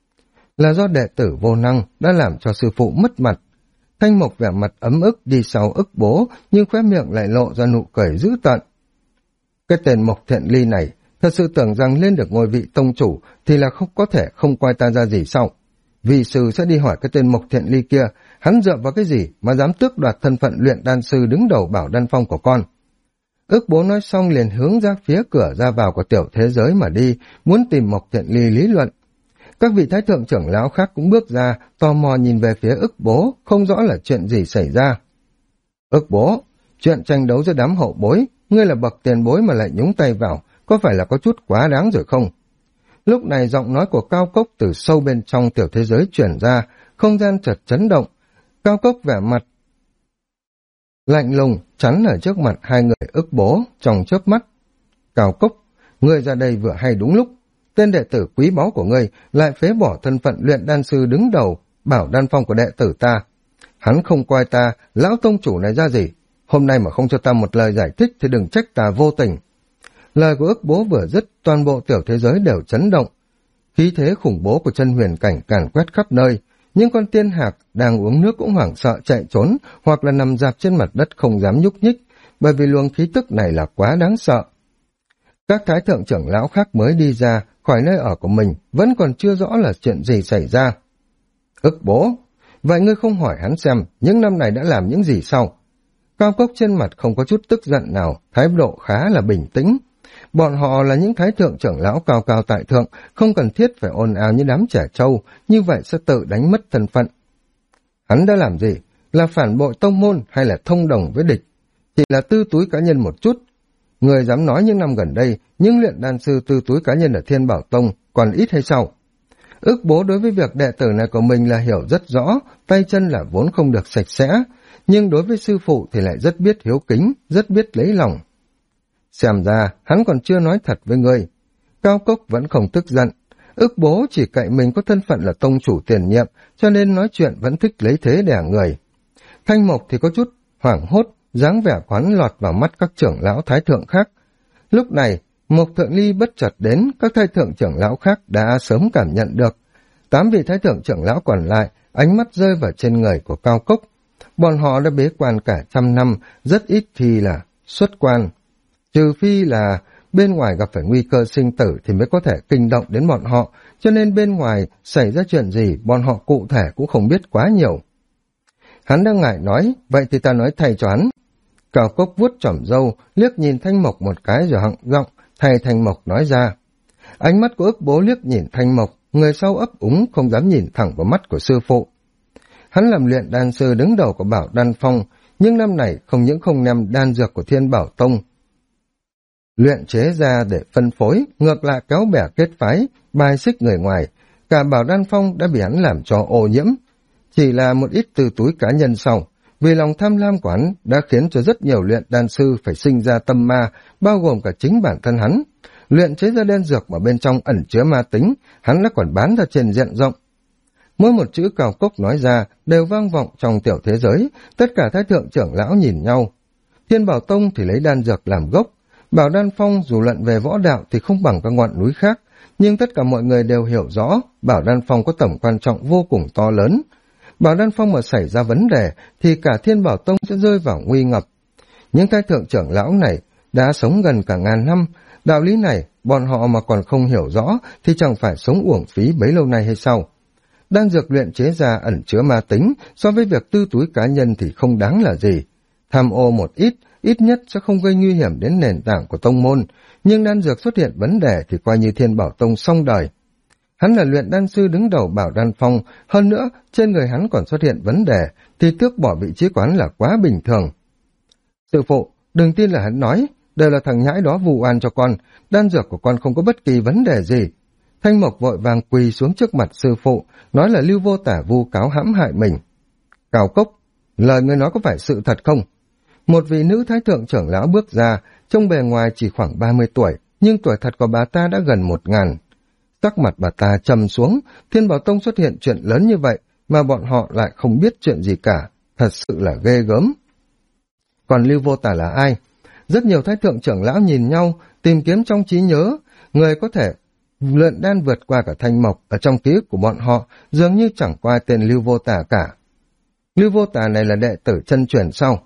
Là do đệ tử vô năng đã làm cho sư phụ mất mặt. Thanh Mộc vẻ mặt ấm ức đi sau Ước bố, nhưng khóe miệng lại lộ ra nụ cười dữ tợn. Cái tên Mộc Thiện Ly này, thật sự tưởng rằng lên được ngôi vị tông chủ thì là không có thể không coi ta ra gì sao? Vị sư sẽ đi hỏi cái tên Mộc Thiện Ly kia, hắn dựa vào cái gì mà dám tước đoạt thân phận luyện đan sư đứng đầu Bảo Đan Phong của con? Ước bố nói xong liền hướng ra phía cửa ra vào của tiểu thế giới mà đi, muốn tìm Mộc Thiện Ly lý luận. Các vị thái thượng trưởng lão khác cũng bước ra, tò mò nhìn về phía Ước bố, không rõ là chuyện gì xảy ra. Ước bố, chuyện tranh đấu giữa đám hậu bối, ngươi là bậc tiền bối mà lại nhúng tay vào, có phải là có chút quá đáng rồi không? Lúc này giọng nói của Cao Cốc từ sâu bên trong tiểu thế giới chuyển ra, không gian chợt chấn động. Cao Cốc vẻ mặt lạnh lùng chắn ở trước mặt hai người Ước bố trong chớp mắt. Cao Cốc, ngươi ra đây vừa hay đúng lúc. Tên đệ tử quý báu của ngươi lại phế bỏ thân phận luyện đan sư đứng đầu Bảo Đan Phong của đệ tử ta. Hắn không coi ta, lão tông chủ này ra gì. Hôm nay mà không cho ta một lời giải thích thì đừng trách ta vô tình. Lời của Ước bố vừa dứt, toàn bộ tiểu thế giới đều chấn động. Khí thế khủng bố của chân huyền cảnh càn quét khắp nơi. Những con tiên hạc đang uống nước cũng hoảng sợ chạy trốn, hoặc là nằm dạp trên mặt đất không dám nhúc nhích, bởi vì luồng khí tức này là quá đáng sợ. Các thái thượng trưởng lão khác mới đi ra khỏi nơi ở của mình, vẫn còn chưa rõ là chuyện gì xảy ra. Ước bố, vậy ngươi không hỏi hắn xem những năm này đã làm những gì sau? Cao Cốc trên mặt không có chút tức giận nào, thái độ khá là bình tĩnh. Bọn họ là những thái thượng trưởng lão cao cao tại thượng, không cần thiết phải ồn ào như đám trẻ trâu, như vậy sẽ tự đánh mất thân phận. Hắn đã làm gì? Là phản bội tông môn hay là thông đồng với địch? Chỉ là tư túi cá nhân một chút. Người dám nói những năm gần đây, những luyện đan sư tư túi cá nhân ở Thiên Bảo Tông còn ít hay sao? Ước bố đối với việc đệ tử này của mình là hiểu rất rõ, tay chân là vốn không được sạch sẽ, nhưng đối với sư phụ thì lại rất biết hiếu kính, rất biết lấy lòng. Xem ra, hắn còn chưa nói thật với ngươi. Cao Cốc vẫn không tức giận. Ước bố chỉ cậy mình có thân phận là tông chủ tiền nhiệm, cho nên nói chuyện vẫn thích lấy thế đẻ người. Thanh Mộc thì có chút hoảng hốt, dáng vẻ quán lọt vào mắt các trưởng lão thái thượng khác. Lúc này, Mộc Thượng Ly bất chợt đến, các thái thượng trưởng lão khác đã sớm cảm nhận được. 8 vị thái thượng trưởng lão còn lại, ánh mắt rơi vào trên người của Cao Cốc. Bọn họ đã bế quan cả 100 năm, rất ít khi là xuất quan. Trừ phi là bên ngoài gặp phải nguy cơ sinh tử thì mới có thể kinh động đến bọn họ, cho nên bên ngoài xảy ra chuyện gì bọn họ cụ thể cũng không biết quá nhiều. Hắn đang ngại nói, vậy thì ta nói thay cho hắn. Cao Cốc vuốt chỏm râu, liếc nhìn Thanh Mộc một cái rồi họng giọng, thay Thanh Mộc nói ra. Ánh mắt của Ước bố liếc nhìn Thanh Mộc, người sau ấp úng không dám nhìn thẳng vào mắt của sư phụ. Hắn làm luyện đan sư đứng đầu của Bảo Đan Phong, nhưng năm này không những không đem đan dược của Thiên Bảo Tông luyện chế ra để phân phối, ngược lại kéo bè kết phái, bài xích người ngoài. Cả Bảo Đan Phong đã bị hắn làm cho ô nhiễm. Chỉ là một ít từ túi cá nhân sau, vì lòng tham lam của hắn đã khiến cho rất nhiều luyện đan sư phải sinh ra tâm ma, bao gồm cả chính bản thân hắn. Luyện chế ra đan dược mà bên trong ẩn chứa ma tính, hắn đã còn bán ra trên diện rộng. Mỗi một chữ Cao Cốc nói ra đều vang vọng trong tiểu thế giới, tất cả thái thượng trưởng lão nhìn nhau. Thiên Bảo Tông thì lấy đan dược làm gốc, Bảo Đan Phong dù luận về võ đạo thì không bằng các ngọn núi khác, nhưng tất cả mọi người đều hiểu rõ Bảo Đan Phong có tầm quan trọng vô cùng to lớn. Bảo Đan Phong mà xảy ra vấn đề thì cả Thiên Bảo Tông sẽ rơi vào nguy ngập. Những thái thượng trưởng lão này đã sống gần cả ngàn năm, đạo lý này bọn họ mà còn không hiểu rõ thì chẳng phải sống uổng phí bấy lâu nay hay sao? Đan dược luyện chế ra ẩn chứa ma tính, so với việc tư túi cá nhân thì không đáng là gì. Tham ô một ít nhất sẽ không gây nguy hiểm đến nền tảng của tông môn, nhưng đan dược xuất hiện vấn đề thì coi như Thiên Bảo Tông xong đời. Hắn là luyện đan sư đứng đầu Bảo Đan Phong, hơn nữa trên người hắn còn xuất hiện vấn đề, thì tước bỏ vị trí quán là quá bình thường. Sư phụ, đừng tin là hắn nói, đều là thằng nhãi đó vu oan cho con, đan dược của con không có bất kỳ vấn đề gì. Thanh Mộc vội vàng quỳ xuống trước mặt sư phụ, nói là Lưu Vô Tả vu cáo hãm hại mình. Cao Cốc, lời ngươi nói có phải sự thật không? Một vị nữ thái thượng trưởng lão bước ra, trông bề ngoài chỉ khoảng 30 tuổi, nhưng tuổi thật của bà ta đã gần 1000. Sắc mặt bà ta trầm xuống, Thiên Bảo Tông xuất hiện chuyện lớn như vậy, mà bọn họ lại không biết chuyện gì cả, thật sự là ghê gớm. Còn Lưu Vô Tả là ai? Rất nhiều thái thượng trưởng lão nhìn nhau, tìm kiếm trong trí nhớ, người có thể luyện đan vượt qua cả Thanh Mộc ở trong ký ức của bọn họ, dường như chẳng qua tên Lưu Vô Tả cả. Lưu Vô Tả này là đệ tử chân truyền sau.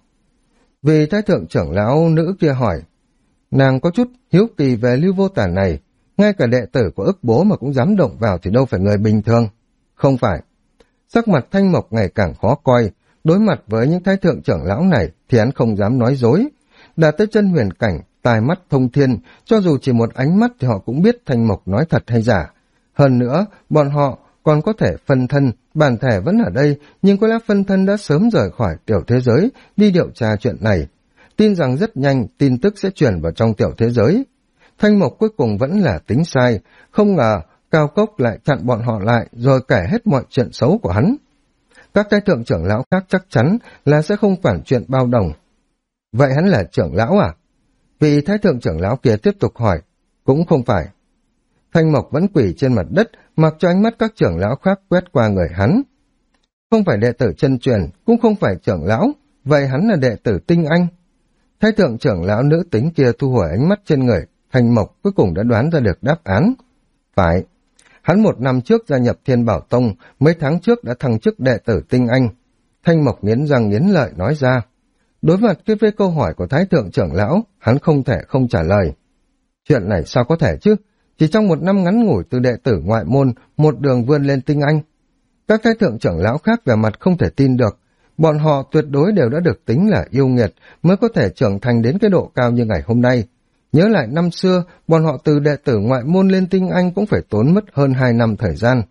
Vì thái thượng trưởng lão nữ kia hỏi, nàng có chút hiếu kỳ về Lưu Vô Tả này, ngay cả đệ tử của Ức Bố mà cũng dám động vào thì đâu phải người bình thường. Không phải. Sắc mặt Thanh Mộc ngày càng khó coi, đối mặt với những thái thượng trưởng lão này thì hắn không dám nói dối. Đạt tới chân huyền cảnh, tài mắt thông thiên, cho dù chỉ một ánh mắt thì họ cũng biết Thanh Mộc nói thật hay giả. Hơn nữa, bọn họ còn có thể phân thân, bản thể vẫn ở đây, nhưng có lẽ phân thân đã sớm rời khỏi tiểu thế giới, đi điều tra chuyện này. Tin rằng rất nhanh, tin tức sẽ truyền vào trong tiểu thế giới. Thanh Mộc cuối cùng vẫn là tính sai, không ngờ Cao Cốc lại chặn bọn họ lại rồi kể hết mọi chuyện xấu của hắn. Các thái thượng trưởng lão khác chắc chắn là sẽ không quản chuyện bao đồng. Vậy hắn là trưởng lão à? Vị thái thượng trưởng lão kia tiếp tục hỏi. Cũng không phải. Thanh Mộc vẫn quỳ trên mặt đất, mặc cho ánh mắt các trưởng lão khác quét qua người hắn. Không phải đệ tử chân truyền, cũng không phải trưởng lão, vậy hắn là đệ tử tinh anh. Thái thượng trưởng lão nữ tính kia thu hồi ánh mắt trên người, Thanh Mộc cuối cùng đã đoán ra được đáp án. Phải. Hắn 1 năm trước gia nhập Thiên Bảo Tông, mấy tháng trước đã thăng chức đệ tử tinh anh. Thanh Mộc nghiến răng nghiến lợi nói ra. Đối mặt với câu hỏi của thái thượng trưởng lão, hắn không thể không trả lời. Chuyện này sao có thể chứ? Chỉ trong 1 năm ngắn ngủi từ đệ tử ngoại môn, một đường vươn lên tinh anh. Các thái thượng trưởng lão khác vẻ mặt không thể tin được. Bọn họ tuyệt đối đều đã được tính là yêu nghiệt mới có thể trưởng thành đến cái độ cao như ngày hôm nay. Nhớ lại năm xưa, bọn họ từ đệ tử ngoại môn lên tinh anh cũng phải tốn mất hơn 2 năm thời gian.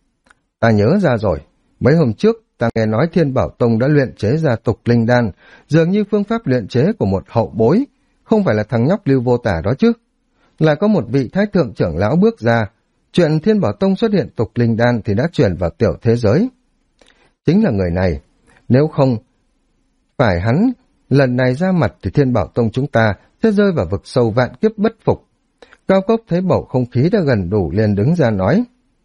Ta nhớ ra rồi, mấy hôm trước ta nghe nói Thiên Bảo Tông đã luyện chế ra tục linh đan, dường như phương pháp luyện chế của một hậu bối, không phải là thằng nhóc Lưu Vô Tả đó chứ. Lại có một vị thái thượng trưởng lão bước ra, chuyện Thiên Bảo Tông xuất hiện tục linh đan thì đã chuyển vào tiểu thế giới. Chính là người này, nếu không phải hắn lần này ra mặt thì Thiên Bảo Tông chúng ta sẽ rơi vào vực sâu vạn kiếp bất phục. Cao Cốc thấy bầu không khí đã gần đủ liền đứng ra nói.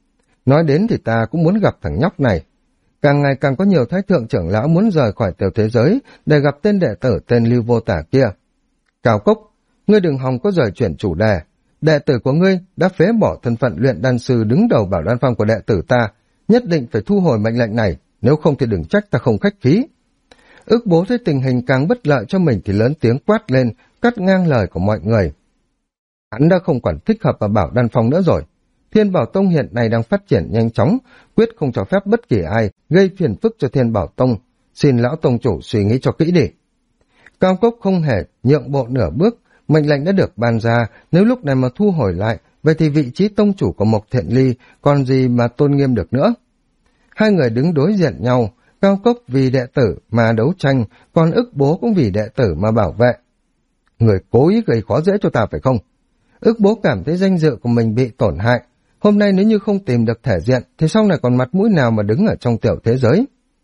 Nói đến thì ta cũng muốn gặp thằng nhóc này. Càng ngày càng có nhiều thái thượng trưởng lão muốn rời khỏi tiểu thế giới để gặp tên đệ tử tên Lưu Vô Tả kia. Cao Cốc, ngươi đừng hòng có rời chuyển chủ đề. Đệ tử của ngươi đã phế bỏ thân phận luyện đan sư đứng đầu Bảo Đan Phong của đệ tử ta, nhất định phải thu hồi mệnh lệnh này, nếu không thì đừng trách ta không khách khí. Ức Bố thấy tình hình càng bất lợi cho mình thì lớn tiếng quát lên, cắt ngang lời của mọi người. Hắn đã không còn thích hợp vào Bảo Đan Phong nữa rồi. Thiên Bảo Tông hiện nay đang phát triển nhanh chóng, quyết không cho phép bất kỳ ai gây phiền phức cho Thiên Bảo Tông. Xin lão tông chủ suy nghĩ cho kỹ đi. Cao Cốc không hề nhượng bộ nửa bước, mệnh lệnh đã được ban ra, nếu lúc này mà thu hồi lại, vậy thì vị trí tông chủ của Mộc Thiện Ly còn gì mà tôn nghiêm được nữa. Hai người đứng đối diện nhau, Cao Cốc vì đệ tử mà đấu tranh, còn Ức Bố cũng vì đệ tử mà bảo vệ. Người cố ý gây khó dễ cho ta phải không? Ức Bố cảm thấy danh dự của mình bị tổn hại. Hôm nay nếu như không tìm được thể diện, thì sau này còn mặt mũi nào mà đứng ở trong tiểu thế giới?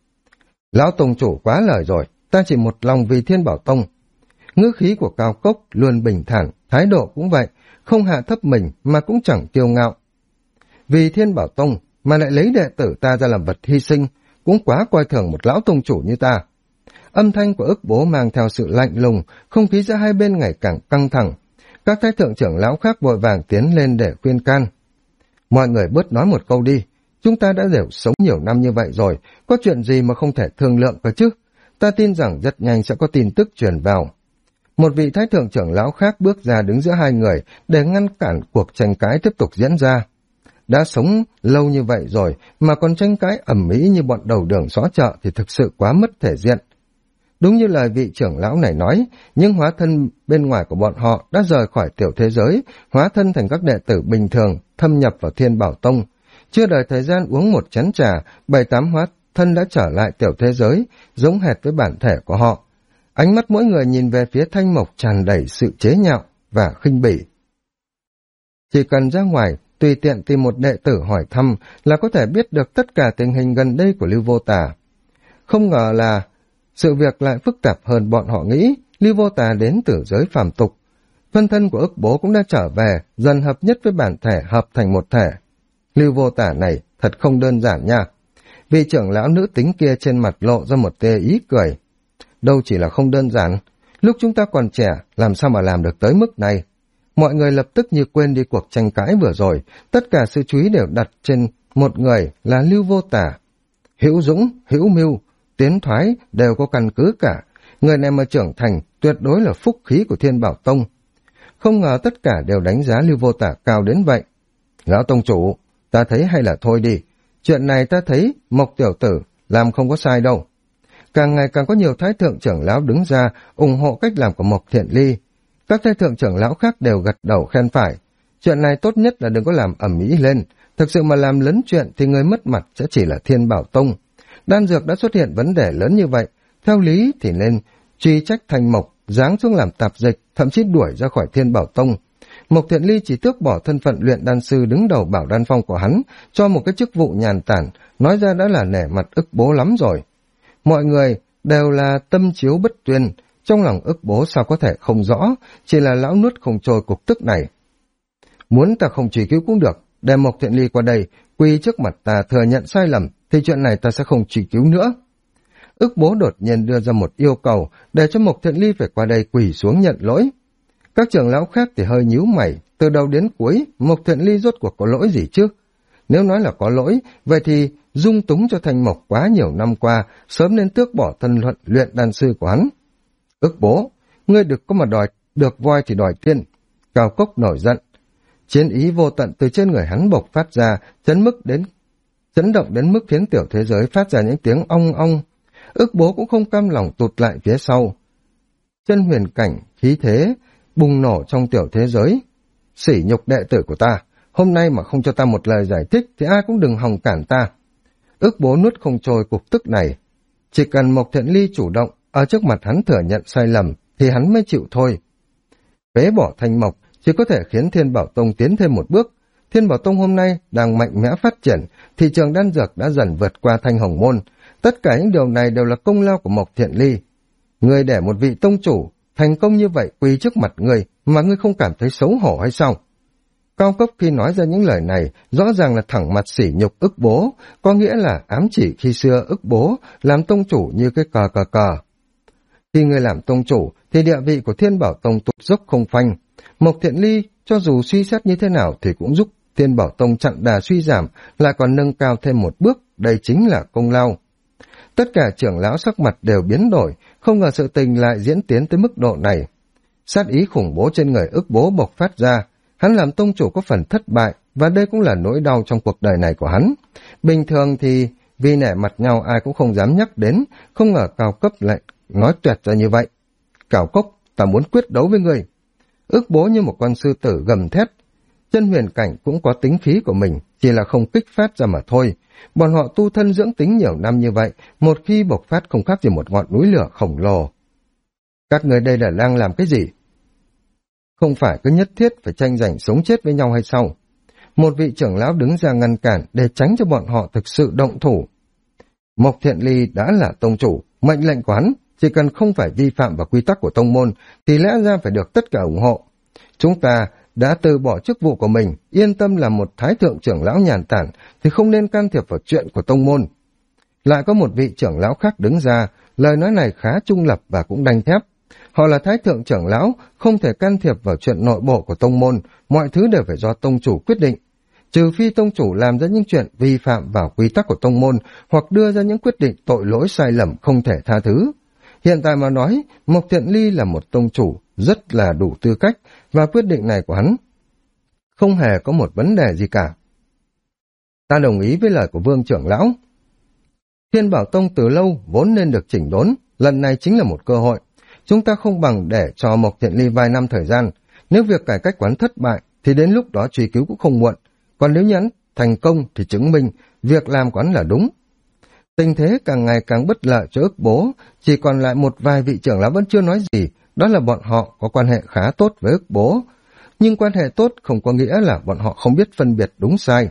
Lão tông chủ quá lời rồi, ta chỉ một lòng vì Thiên Bảo Tông. Ngữ khí của Cao Cốc luôn bình thản, thái độ cũng vậy, không hạ thấp mình mà cũng chẳng kiêu ngạo. Vì Thiên Bảo Tông mà lại lấy đệ tử ta ra làm vật hy sinh, cũng quá coi thường một lão tông chủ như ta. Âm thanh của Ức Bố mang theo sự lạnh lùng, không khí giữa hai bên ngày càng căng thẳng. Các thái thượng trưởng lão khác vội vàng tiến lên để khuyên can. Mọi người bớt nói một câu đi, chúng ta đã đều sống nhiều năm như vậy rồi, có chuyện gì mà không thể thương lượng cơ chứ? Ta tin rằng rất nhanh sẽ có tin tức truyền vào. Một vị thái thượng trưởng lão khác bước ra đứng giữa hai người để ngăn cản cuộc tranh cãi tiếp tục diễn ra. Đã sống lâu như vậy rồi mà còn tranh cãi ầm ĩ như bọn đầu đường xó chợ thì thực sự quá mất thể diện. Đúng như lời vị trưởng lão này nói, nhưng hóa thân bên ngoài của bọn họ đã rời khỏi tiểu thế giới, hóa thân thành các đệ tử bình thường, thâm nhập vào Thiên Bảo Tông. Chưa đợi thời gian uống một chén trà, 7-8 hóa thân đã trở lại tiểu thế giới, giống hệt với bản thể của họ. Ánh mắt mỗi người nhìn về phía Thanh Mộc tràn đầy sự chế nhạo và khinh bỉ. Chỉ cần ra ngoài, tùy tiện tìm một đệ tử hỏi thăm là có thể biết được tất cả tình hình gần đây của Lưu Vô Tà. Không ngờ là sự việc lại phức tạp hơn bọn họ nghĩ. Lưu Vô Tà đến từ giới phàm tục. Phân thân của Ức Bố cũng đã trở về, dần hợp nhất với bản thể, hợp thành một thể. Lưu Vô Tà này thật không đơn giản nha. Vị trưởng lão nữ tính kia trên mặt lộ ra một tia ý cười. Đâu chỉ là không đơn giản, lúc chúng ta còn trẻ, làm sao mà làm được tới mức này? Mọi người lập tức như quên đi cuộc tranh cãi vừa rồi, tất cả sự chú ý đều đặt trên một người là Lưu Vô Tà. Hữu dũng, hữu mưu, tiến thoái đều có căn cứ cả. Người này mà trưởng thành tuyệt đối là phúc khí của Thiên Bảo Tông. Không ngờ tất cả đều đánh giá Lưu Vô Tà cao đến vậy. Lão tông chủ, ta thấy hay là thôi đi. Chuyện này ta thấy Mộc tiểu tử làm không có sai đâu. Càng ngày càng có nhiều thái thượng trưởng lão đứng ra ủng hộ cách làm của Mộc Thiện Ly. Các thái thượng trưởng lão khác đều gật đầu khen phải. Chuyện này tốt nhất là đừng có làm ầm ĩ lên. Thực sự mà làm lấn chuyện thì người mất mặt sẽ chỉ là Thiên Bảo Tông. Đan dược đã xuất hiện vấn đề lớn như vậy. Theo lý thì nên truy trách Thanh Mộc, giáng xuống làm tạp dịch, thậm chí đuổi ra khỏi Thiên Bảo Tông. Mộc Thiện Ly chỉ tước bỏ thân phận luyện đan sư đứng đầu Bảo Đan Phong của hắn, cho một cái chức vụ nhàn tản, nói ra đã là nể mặt Ức Bố lắm rồi. Mọi người đều là tâm chiếu bất tuyên, trong lòng Ức Bố sao có thể không rõ, chỉ là lão nuốt không trôi cục tức này. Muốn ta không truy cứu cũng được, để Mộc Thiện Ly qua đây, quỳ trước mặt ta thừa nhận sai lầm, thì chuyện này ta sẽ không truy cứu nữa. Ức Bố đột nhiên đưa ra một yêu cầu, để cho Mộc Thiện Ly phải qua đây quỳ xuống nhận lỗi. Các trưởng lão khác thì hơi nhíu mày, từ đầu đến cuối, Mộc Thiện Ly rốt cuộc có lỗi gì chứ? Nếu nói là có lỗi, vậy thì dung túng cho Thanh Mộc quá nhiều năm qua, sớm nên tước bỏ thân luyện đan sư của hắn. Ức Bố, ngươi được có mà đòi, được voi thì đòi tiên. Cao Cốc nổi giận. Chiến ý vô tận từ trên người hắn bộc phát ra, chấn động đến mức khiến tiểu thế giới phát ra những tiếng ong ong. Ức Bố cũng không cam lòng tụt lại phía sau. Chân huyền cảnh, khí thế, bùng nổ trong tiểu thế giới. Sỉ nhục đệ tử của ta, hôm nay mà không cho ta một lời giải thích thì ai cũng đừng hòng cản ta. Ức Bố nuốt không trôi cục tức này. Chỉ cần Mộc Thiện Ly chủ động, ở trước mặt hắn thừa nhận sai lầm, thì hắn mới chịu thôi. Phế bỏ Thanh Mộc chỉ có thể khiến Thiên Bảo Tông tiến thêm một bước. Thiên Bảo Tông hôm nay đang mạnh mẽ phát triển, thị trường đan dược đã dần vượt qua Thanh Hồng Môn. Tất cả những điều này đều là công lao của Mộc Thiện Ly. Người để một vị tông chủ thành công như vậy quỳ trước mặt người mà ngươi không cảm thấy xấu hổ hay sao? Cao Cốc khi nói ra những lời này rõ ràng là thẳng mặt sỉ nhục Ức Bố, có nghĩa là ám chỉ khi xưa Ức Bố làm tông chủ như cái cờ. Khi người làm tông chủ thì địa vị của Thiên Bảo Tông tụt dốc không phanh. Mộc Thiện Ly cho dù suy xét như thế nào thì cũng giúp Thiên Bảo Tông chặn đà suy giảm, lại còn nâng cao thêm một bước, đây chính là công lao. Tất cả trưởng lão sắc mặt đều biến đổi, không ngờ sự tình lại diễn tiến tới mức độ này. Sát ý khủng bố trên người Ức Bố bộc phát ra, hắn làm tông chủ có phần thất bại, và đây cũng là nỗi đau trong cuộc đời này của hắn. Bình thường thì vì nể mặt nhau ai cũng không dám nhắc đến, không ngờ Cao Cấp lại nói tuyệt ra như vậy. Cao Cốc, ta muốn quyết đấu với người. Ức Bố như một con sư tử gầm thét. Chân huyền cảnh cũng có tính khí của mình, chỉ là không kích phát ra mà thôi. Bọn họ tu thân dưỡng tính nhiều năm như vậy, một khi bộc phát không khác gì một ngọn núi lửa khổng lồ. Các người đây là đang làm cái gì? Không phải cứ nhất thiết phải tranh giành sống chết với nhau hay sao? Một vị trưởng lão đứng ra ngăn cản để tránh cho bọn họ thực sự động thủ. Mộc Thiện Ly đã là tông chủ, mệnh lệnh của hắn chỉ cần không phải vi phạm vào quy tắc của tông môn thì lẽ ra phải được tất cả ủng hộ. Chúng ta đã từ bỏ chức vụ của mình, yên tâm làm một thái thượng trưởng lão nhàn tản thì không nên can thiệp vào chuyện của tông môn. Lại có một vị trưởng lão khác đứng ra, lời nói này khá trung lập và cũng đanh thép. Họ là thái thượng trưởng lão, không thể can thiệp vào chuyện nội bộ của tông môn, mọi thứ đều phải do tông chủ quyết định. Trừ phi tông chủ làm ra những chuyện vi phạm vào quy tắc của tông môn hoặc đưa ra những quyết định tội lỗi sai lầm không thể tha thứ. Hiện tại mà nói, Mộc Thiện Ly là một tông chủ rất là đủ tư cách và quyết định này của hắn không hề có một vấn đề gì cả. Ta đồng ý với lời của Vương trưởng lão. Thiên Bảo Tông từ lâu vốn nên được chỉnh đốn, lần này chính là một cơ hội. Chúng ta không bằng để cho Mộc Thiện Ly vài năm thời gian. Nếu việc cải cách quán thất bại thì đến lúc đó truy cứu cũng không muộn. Còn nếu nhắn thành công thì chứng minh việc làm quán là đúng. Tình thế càng ngày càng bất lợi cho Ức Bố, chỉ còn lại một vài vị trưởng lão vẫn chưa nói gì, đó là bọn họ có quan hệ khá tốt với Ức Bố. Nhưng quan hệ tốt không có nghĩa là bọn họ không biết phân biệt đúng sai.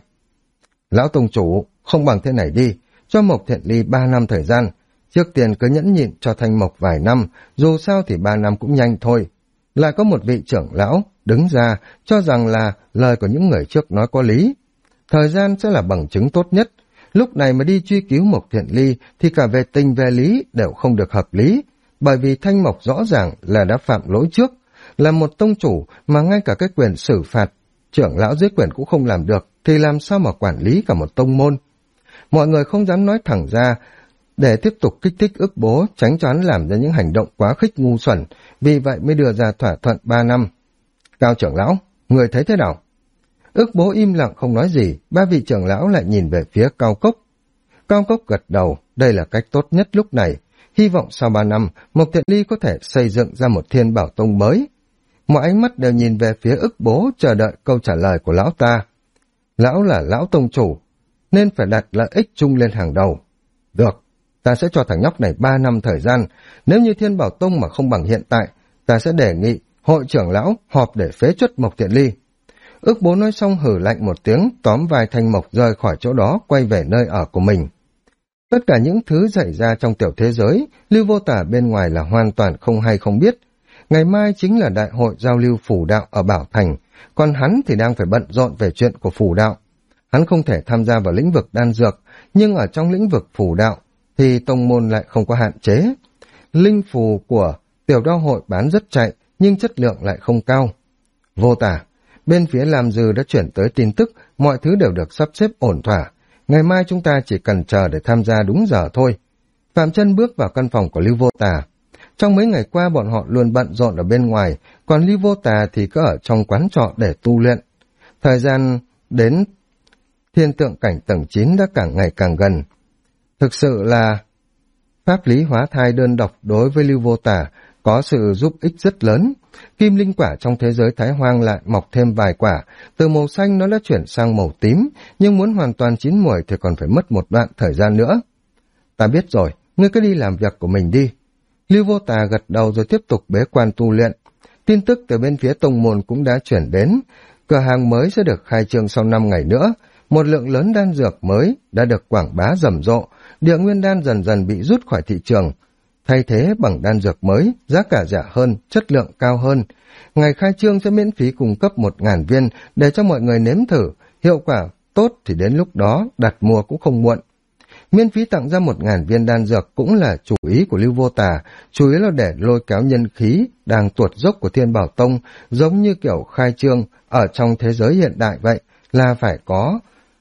Lão tông chủ, không bằng thế này đi, cho Mộc Thiện Ly 3 năm thời gian, trước tiên cứ nhẫn nhịn cho Thanh Mộc vài năm, dù sao thì 3 năm cũng nhanh thôi. Lại có một vị trưởng lão đứng ra cho rằng là lời của những người trước nói có lý. Thời gian sẽ là bằng chứng tốt nhất. Lúc này mà đi truy cứu Mộc Thiện Ly thì cả về tình về lý đều không được hợp lý, bởi vì Thanh Mộc rõ ràng là đã phạm lỗi trước, là một tông chủ mà ngay cả cái quyền xử phạt trưởng lão dưới quyền cũng không làm được, thì làm sao mà quản lý cả một tông môn. Mọi người không dám nói thẳng ra để tiếp tục kích thích Ức Bố, tránh cho hắn làm ra những hành động quá khích ngu xuẩn, vì vậy mới đưa ra thỏa thuận 3 năm. Cao trưởng lão, người thấy thế nào? Ức Bố im lặng không nói gì, ba vị trưởng lão lại nhìn về phía Cao Cốc. Cao Cốc gật đầu, đây là cách tốt nhất lúc này, hy vọng sau 3 năm, Mộc Thiện Ly có thể xây dựng ra một Thiên Bảo Tông mới. Mọi ánh mắt đều nhìn về phía Ức Bố chờ đợi câu trả lời của lão ta. Lão là lão tông chủ, nên phải đặt lợi ích chung lên hàng đầu. Được, ta sẽ cho thằng nhóc này 3 năm thời gian, nếu như Thiên Bảo Tông mà không bằng hiện tại, ta sẽ đề nghị hội trưởng lão họp để phế truất Mộc Thiện Ly. Ức Bố nói xong hử lạnh một tiếng, tóm vai Thanh Mộc rời khỏi chỗ đó, quay về nơi ở của mình. Tất cả những thứ xảy ra trong tiểu thế giới, Lưu Vô Tả bên ngoài là hoàn toàn không hay không biết. Ngày mai chính là đại hội giao lưu phù đạo ở Bảo Thành, còn hắn thì đang phải bận rộn về chuyện của phù đạo. Hắn không thể tham gia vào lĩnh vực đan dược, nhưng ở trong lĩnh vực phù đạo thì tông môn lại không có hạn chế. Linh phù của tiểu đao hội bán rất chạy, nhưng chất lượng lại không cao. Vô Tả, bên phía Lam Dư đã chuyển tới tin tức, mọi thứ đều được sắp xếp ổn thỏa. Ngày mai chúng ta chỉ cần chờ để tham gia đúng giờ thôi. Phạm Chân bước vào căn phòng của Lưu Vô Tả. Trong mấy ngày qua bọn họ luôn bận rộn ở bên ngoài, còn Lưu Vô Tả thì cứ ở trong quán trọ để tu luyện. Thời gian đến thiên tượng cảnh tầng 9 đã càng ngày càng gần. Thực sự là pháp lý hóa thai đơn độc đối với Lưu Vô Tả có sự giúp ích rất lớn. Kim linh quả trong thế giới Thái Hoang lại mọc thêm vài quả, từ màu xanh nó đã chuyển sang màu tím, nhưng muốn hoàn toàn chín muồi thì còn phải mất một đoạn thời gian nữa. Ta biết rồi, ngươi cứ đi làm việc của mình đi. Lưu Vô Tà gật đầu rồi tiếp tục bế quan tu luyện. Tin tức từ bên phía tông môn cũng đã chuyển đến, cửa hàng mới sẽ được khai trương sau 5 ngày nữa. Một lượng lớn đan dược mới đã được quảng bá rầm rộ, địa nguyên đan dần dần bị rút khỏi thị trường, thay thế bằng đan dược mới, giá cả rẻ hơn, chất lượng cao hơn. Ngày khai trương sẽ miễn phí cung cấp 1.000 viên để cho mọi người nếm thử, hiệu quả tốt thì đến lúc đó đặt mua cũng không muộn. Miễn phí tặng ra 1.000 viên đan dược cũng là chủ ý của Lưu Vô Tà, chủ yếu là để lôi kéo nhân khí đang tuột dốc của Thiên Bảo Tông, giống như kiểu khai trương ở trong thế giới hiện đại vậy, là phải có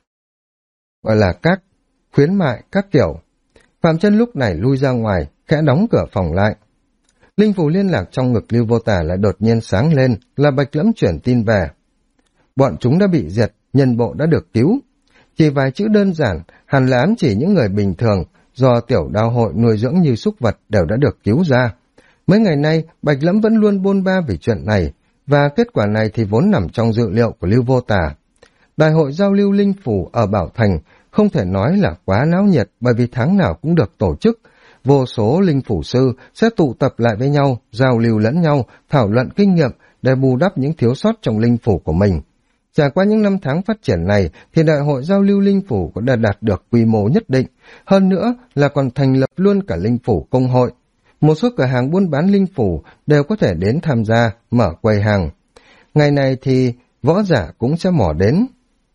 gọi là các khuyến mại các kiểu. Phạm Chân lúc này lui ra ngoài, khẽ đóng cửa phòng lại. Linh phù liên lạc trong ngực Lưu Vô Tả lại đột nhiên sáng lên, là Bạch Lẫm chuyển tin về. Bọn chúng đã bị diệt, nhân bộ đã được cứu. Chỉ vài chữ đơn giản, hẳn là ám chỉ những người bình thường do tiểu đao hội nuôi dưỡng như súc vật đều đã được cứu ra. Mấy ngày nay, Bạch Lẫm vẫn luôn bôn ba vì chuyện này, và kết quả này thì vốn nằm trong dự liệu của Lưu Vô Tả. Đại hội giao lưu linh phù ở Bảo Thành không thể nói là quá náo nhiệt, bởi vì tháng nào cũng được tổ chức. Vô số linh phủ sư sẽ tụ tập lại với nhau, giao lưu lẫn nhau, thảo luận kinh nghiệm để bù đắp những thiếu sót trong linh phủ của mình. Trải qua những năm tháng phát triển này thì Đại hội giao lưu linh phủ cũng đã đạt được quy mô nhất định, hơn nữa là còn thành lập luôn cả linh phủ công hội. Một số cửa hàng buôn bán linh phủ đều có thể đến tham gia, mở quầy hàng. Ngày này thì võ giả cũng sẽ mò đến.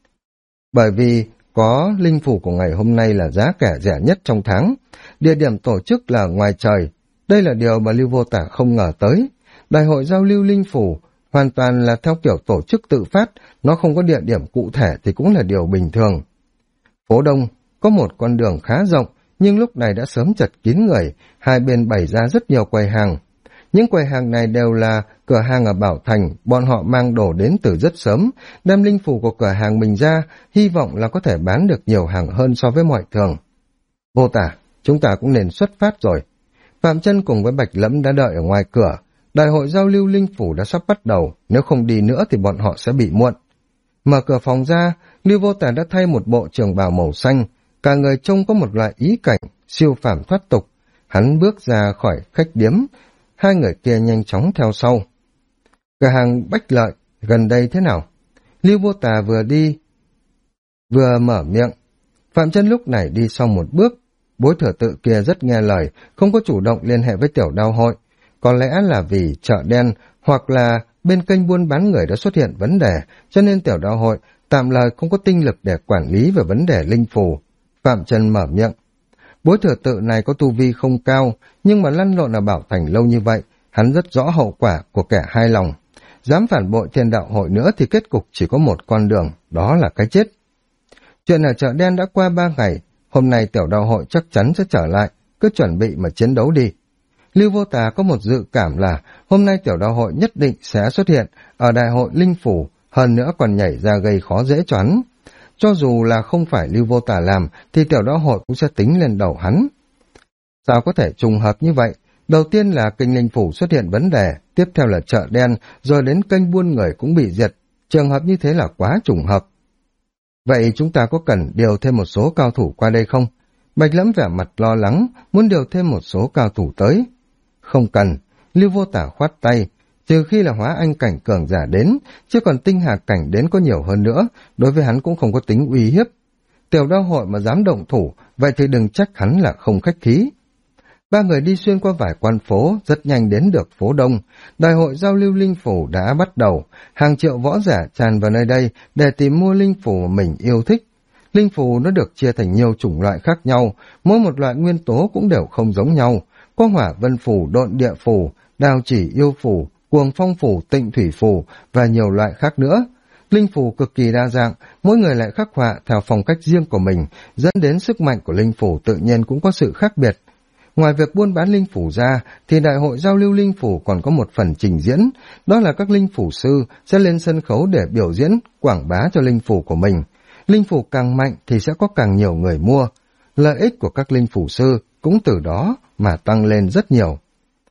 Bởi vì có linh phủ của ngày hôm nay là giá cả rẻ nhất trong tháng, địa điểm tổ chức là ngoài trời. Đây là điều mà Lưu Vô Tả không ngờ tới. Đại hội giao lưu linh phủ hoàn toàn là theo kiểu tổ chức tự phát, nó không có địa điểm cụ thể thì cũng là điều bình thường. Phố Đông có một con đường khá rộng, nhưng lúc này đã sớm chật kín người, hai bên bày ra rất nhiều quầy hàng. Những quầy hàng này đều là cửa hàng ở Bảo Thành, bọn họ mang đồ đến từ rất sớm, đem linh phủ của cửa hàng mình ra, hy vọng là có thể bán được nhiều hàng hơn so với mọi thường. Vô Tả, chúng ta cũng nên xuất phát rồi. Phạm Chân cùng với Bạch Lẫm đã đợi ở ngoài cửa. Đại hội giao lưu linh phủ đã sắp bắt đầu, nếu không đi nữa thì bọn họ sẽ bị muộn. Mở cửa phòng ra, Lưu Vô Tả đã thay một bộ trường bào màu xanh, cả người trông có một loại ý cảnh, siêu phàm thoát tục. Hắn bước ra khỏi khách điếm, hai người kia nhanh chóng theo sau. Cửa hàng Bách Lợi, gần đây thế nào? Lưu Vô Tả vừa đi, vừa mở miệng. Phạm Chân lúc này đi sau một bước, Bối Thừa Tự kia rất nghe lời, không có chủ động liên hệ với Tiểu Đao hội. Có lẽ là vì chợ đen hoặc là bên kênh buôn bán người đã xuất hiện vấn đề, cho nên Tiểu Đao hội tạm thời không có tinh lực để quản lý về vấn đề linh phù. Phạm Chân mở miệng. Bối Thừa Tự này có tu vi không cao, nhưng mà lăn lộn ở Bảo Thành lâu như vậy, hắn rất rõ hậu quả của kẻ hai lòng. Dám phản bội Thiên Đạo hội nữa thì kết cục chỉ có một con đường, đó là cái chết. Chuyện ở chợ đen đã qua 3 ngày, hôm nay Tiểu Đạo hội chắc chắn sẽ trở lại, cứ chuẩn bị mà chiến đấu đi. Lưu Vô Tà có một dự cảm là hôm nay Tiểu Đạo hội nhất định sẽ xuất hiện ở đại hội linh phủ, hơn nữa còn nhảy ra gây khó dễ cho hắn. Cho dù là không phải Lưu Vô Tà làm thì Tiểu Đạo hội cũng sẽ tính lên đầu hắn. Sao có thể trùng hợp như vậy? Đầu tiên là kênh linh phủ xuất hiện vấn đề, tiếp theo là chợ đen, rồi đến kênh buôn người cũng bị diệt. Trường hợp như thế là quá trùng hợp. Vậy chúng ta có cần điều thêm một số cao thủ qua đây không? Bạch Lẫm vẻ mặt lo lắng, muốn điều thêm một số cao thủ tới. Không cần, Lưu Vô Tả khoát tay, trừ khi là hóa anh cảnh cường giả đến, chứ còn tinh hà cảnh đến có nhiều hơn nữa, đối với hắn cũng không có tính uy hiếp. Tiểu Đạo hội mà dám động thủ, vậy thì đừng trách hắn là không khách khí. Ba người đi xuyên qua vài quan phố, rất nhanh đến được phố Đông. Đại hội giao lưu linh phủ đã bắt đầu, hàng triệu võ giả tràn vào nơi đây để tìm mua linh phủ mà mình yêu thích. Linh phủ nó được chia thành nhiều chủng loại khác nhau, mỗi một loại nguyên tố cũng đều không giống nhau. Có hỏa vân phủ, độn địa phủ, đào chỉ yêu phủ, cuồng phong phủ, tịnh thủy phủ và nhiều loại khác nữa. Linh phủ cực kỳ đa dạng, mỗi người lại khắc họa theo phong cách riêng của mình, dẫn đến sức mạnh của linh phủ tự nhiên cũng có sự khác biệt. Ngoài việc buôn bán linh phủ ra, thì đại hội giao lưu linh phủ còn có một phần trình diễn, đó là các linh phủ sư sẽ lên sân khấu để biểu diễn, quảng bá cho linh phủ của mình. Linh phủ càng mạnh thì sẽ có càng nhiều người mua. Lợi ích của các linh phủ sư cũng từ đó mà tăng lên rất nhiều.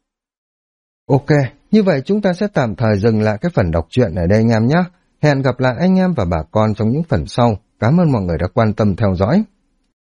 Ok, như vậy chúng ta sẽ tạm thời dừng lại cái phần đọc truyện ở đây anh em nhé. Hẹn gặp lại anh em và bà con trong những phần sau. Cảm ơn mọi người đã quan tâm theo dõi.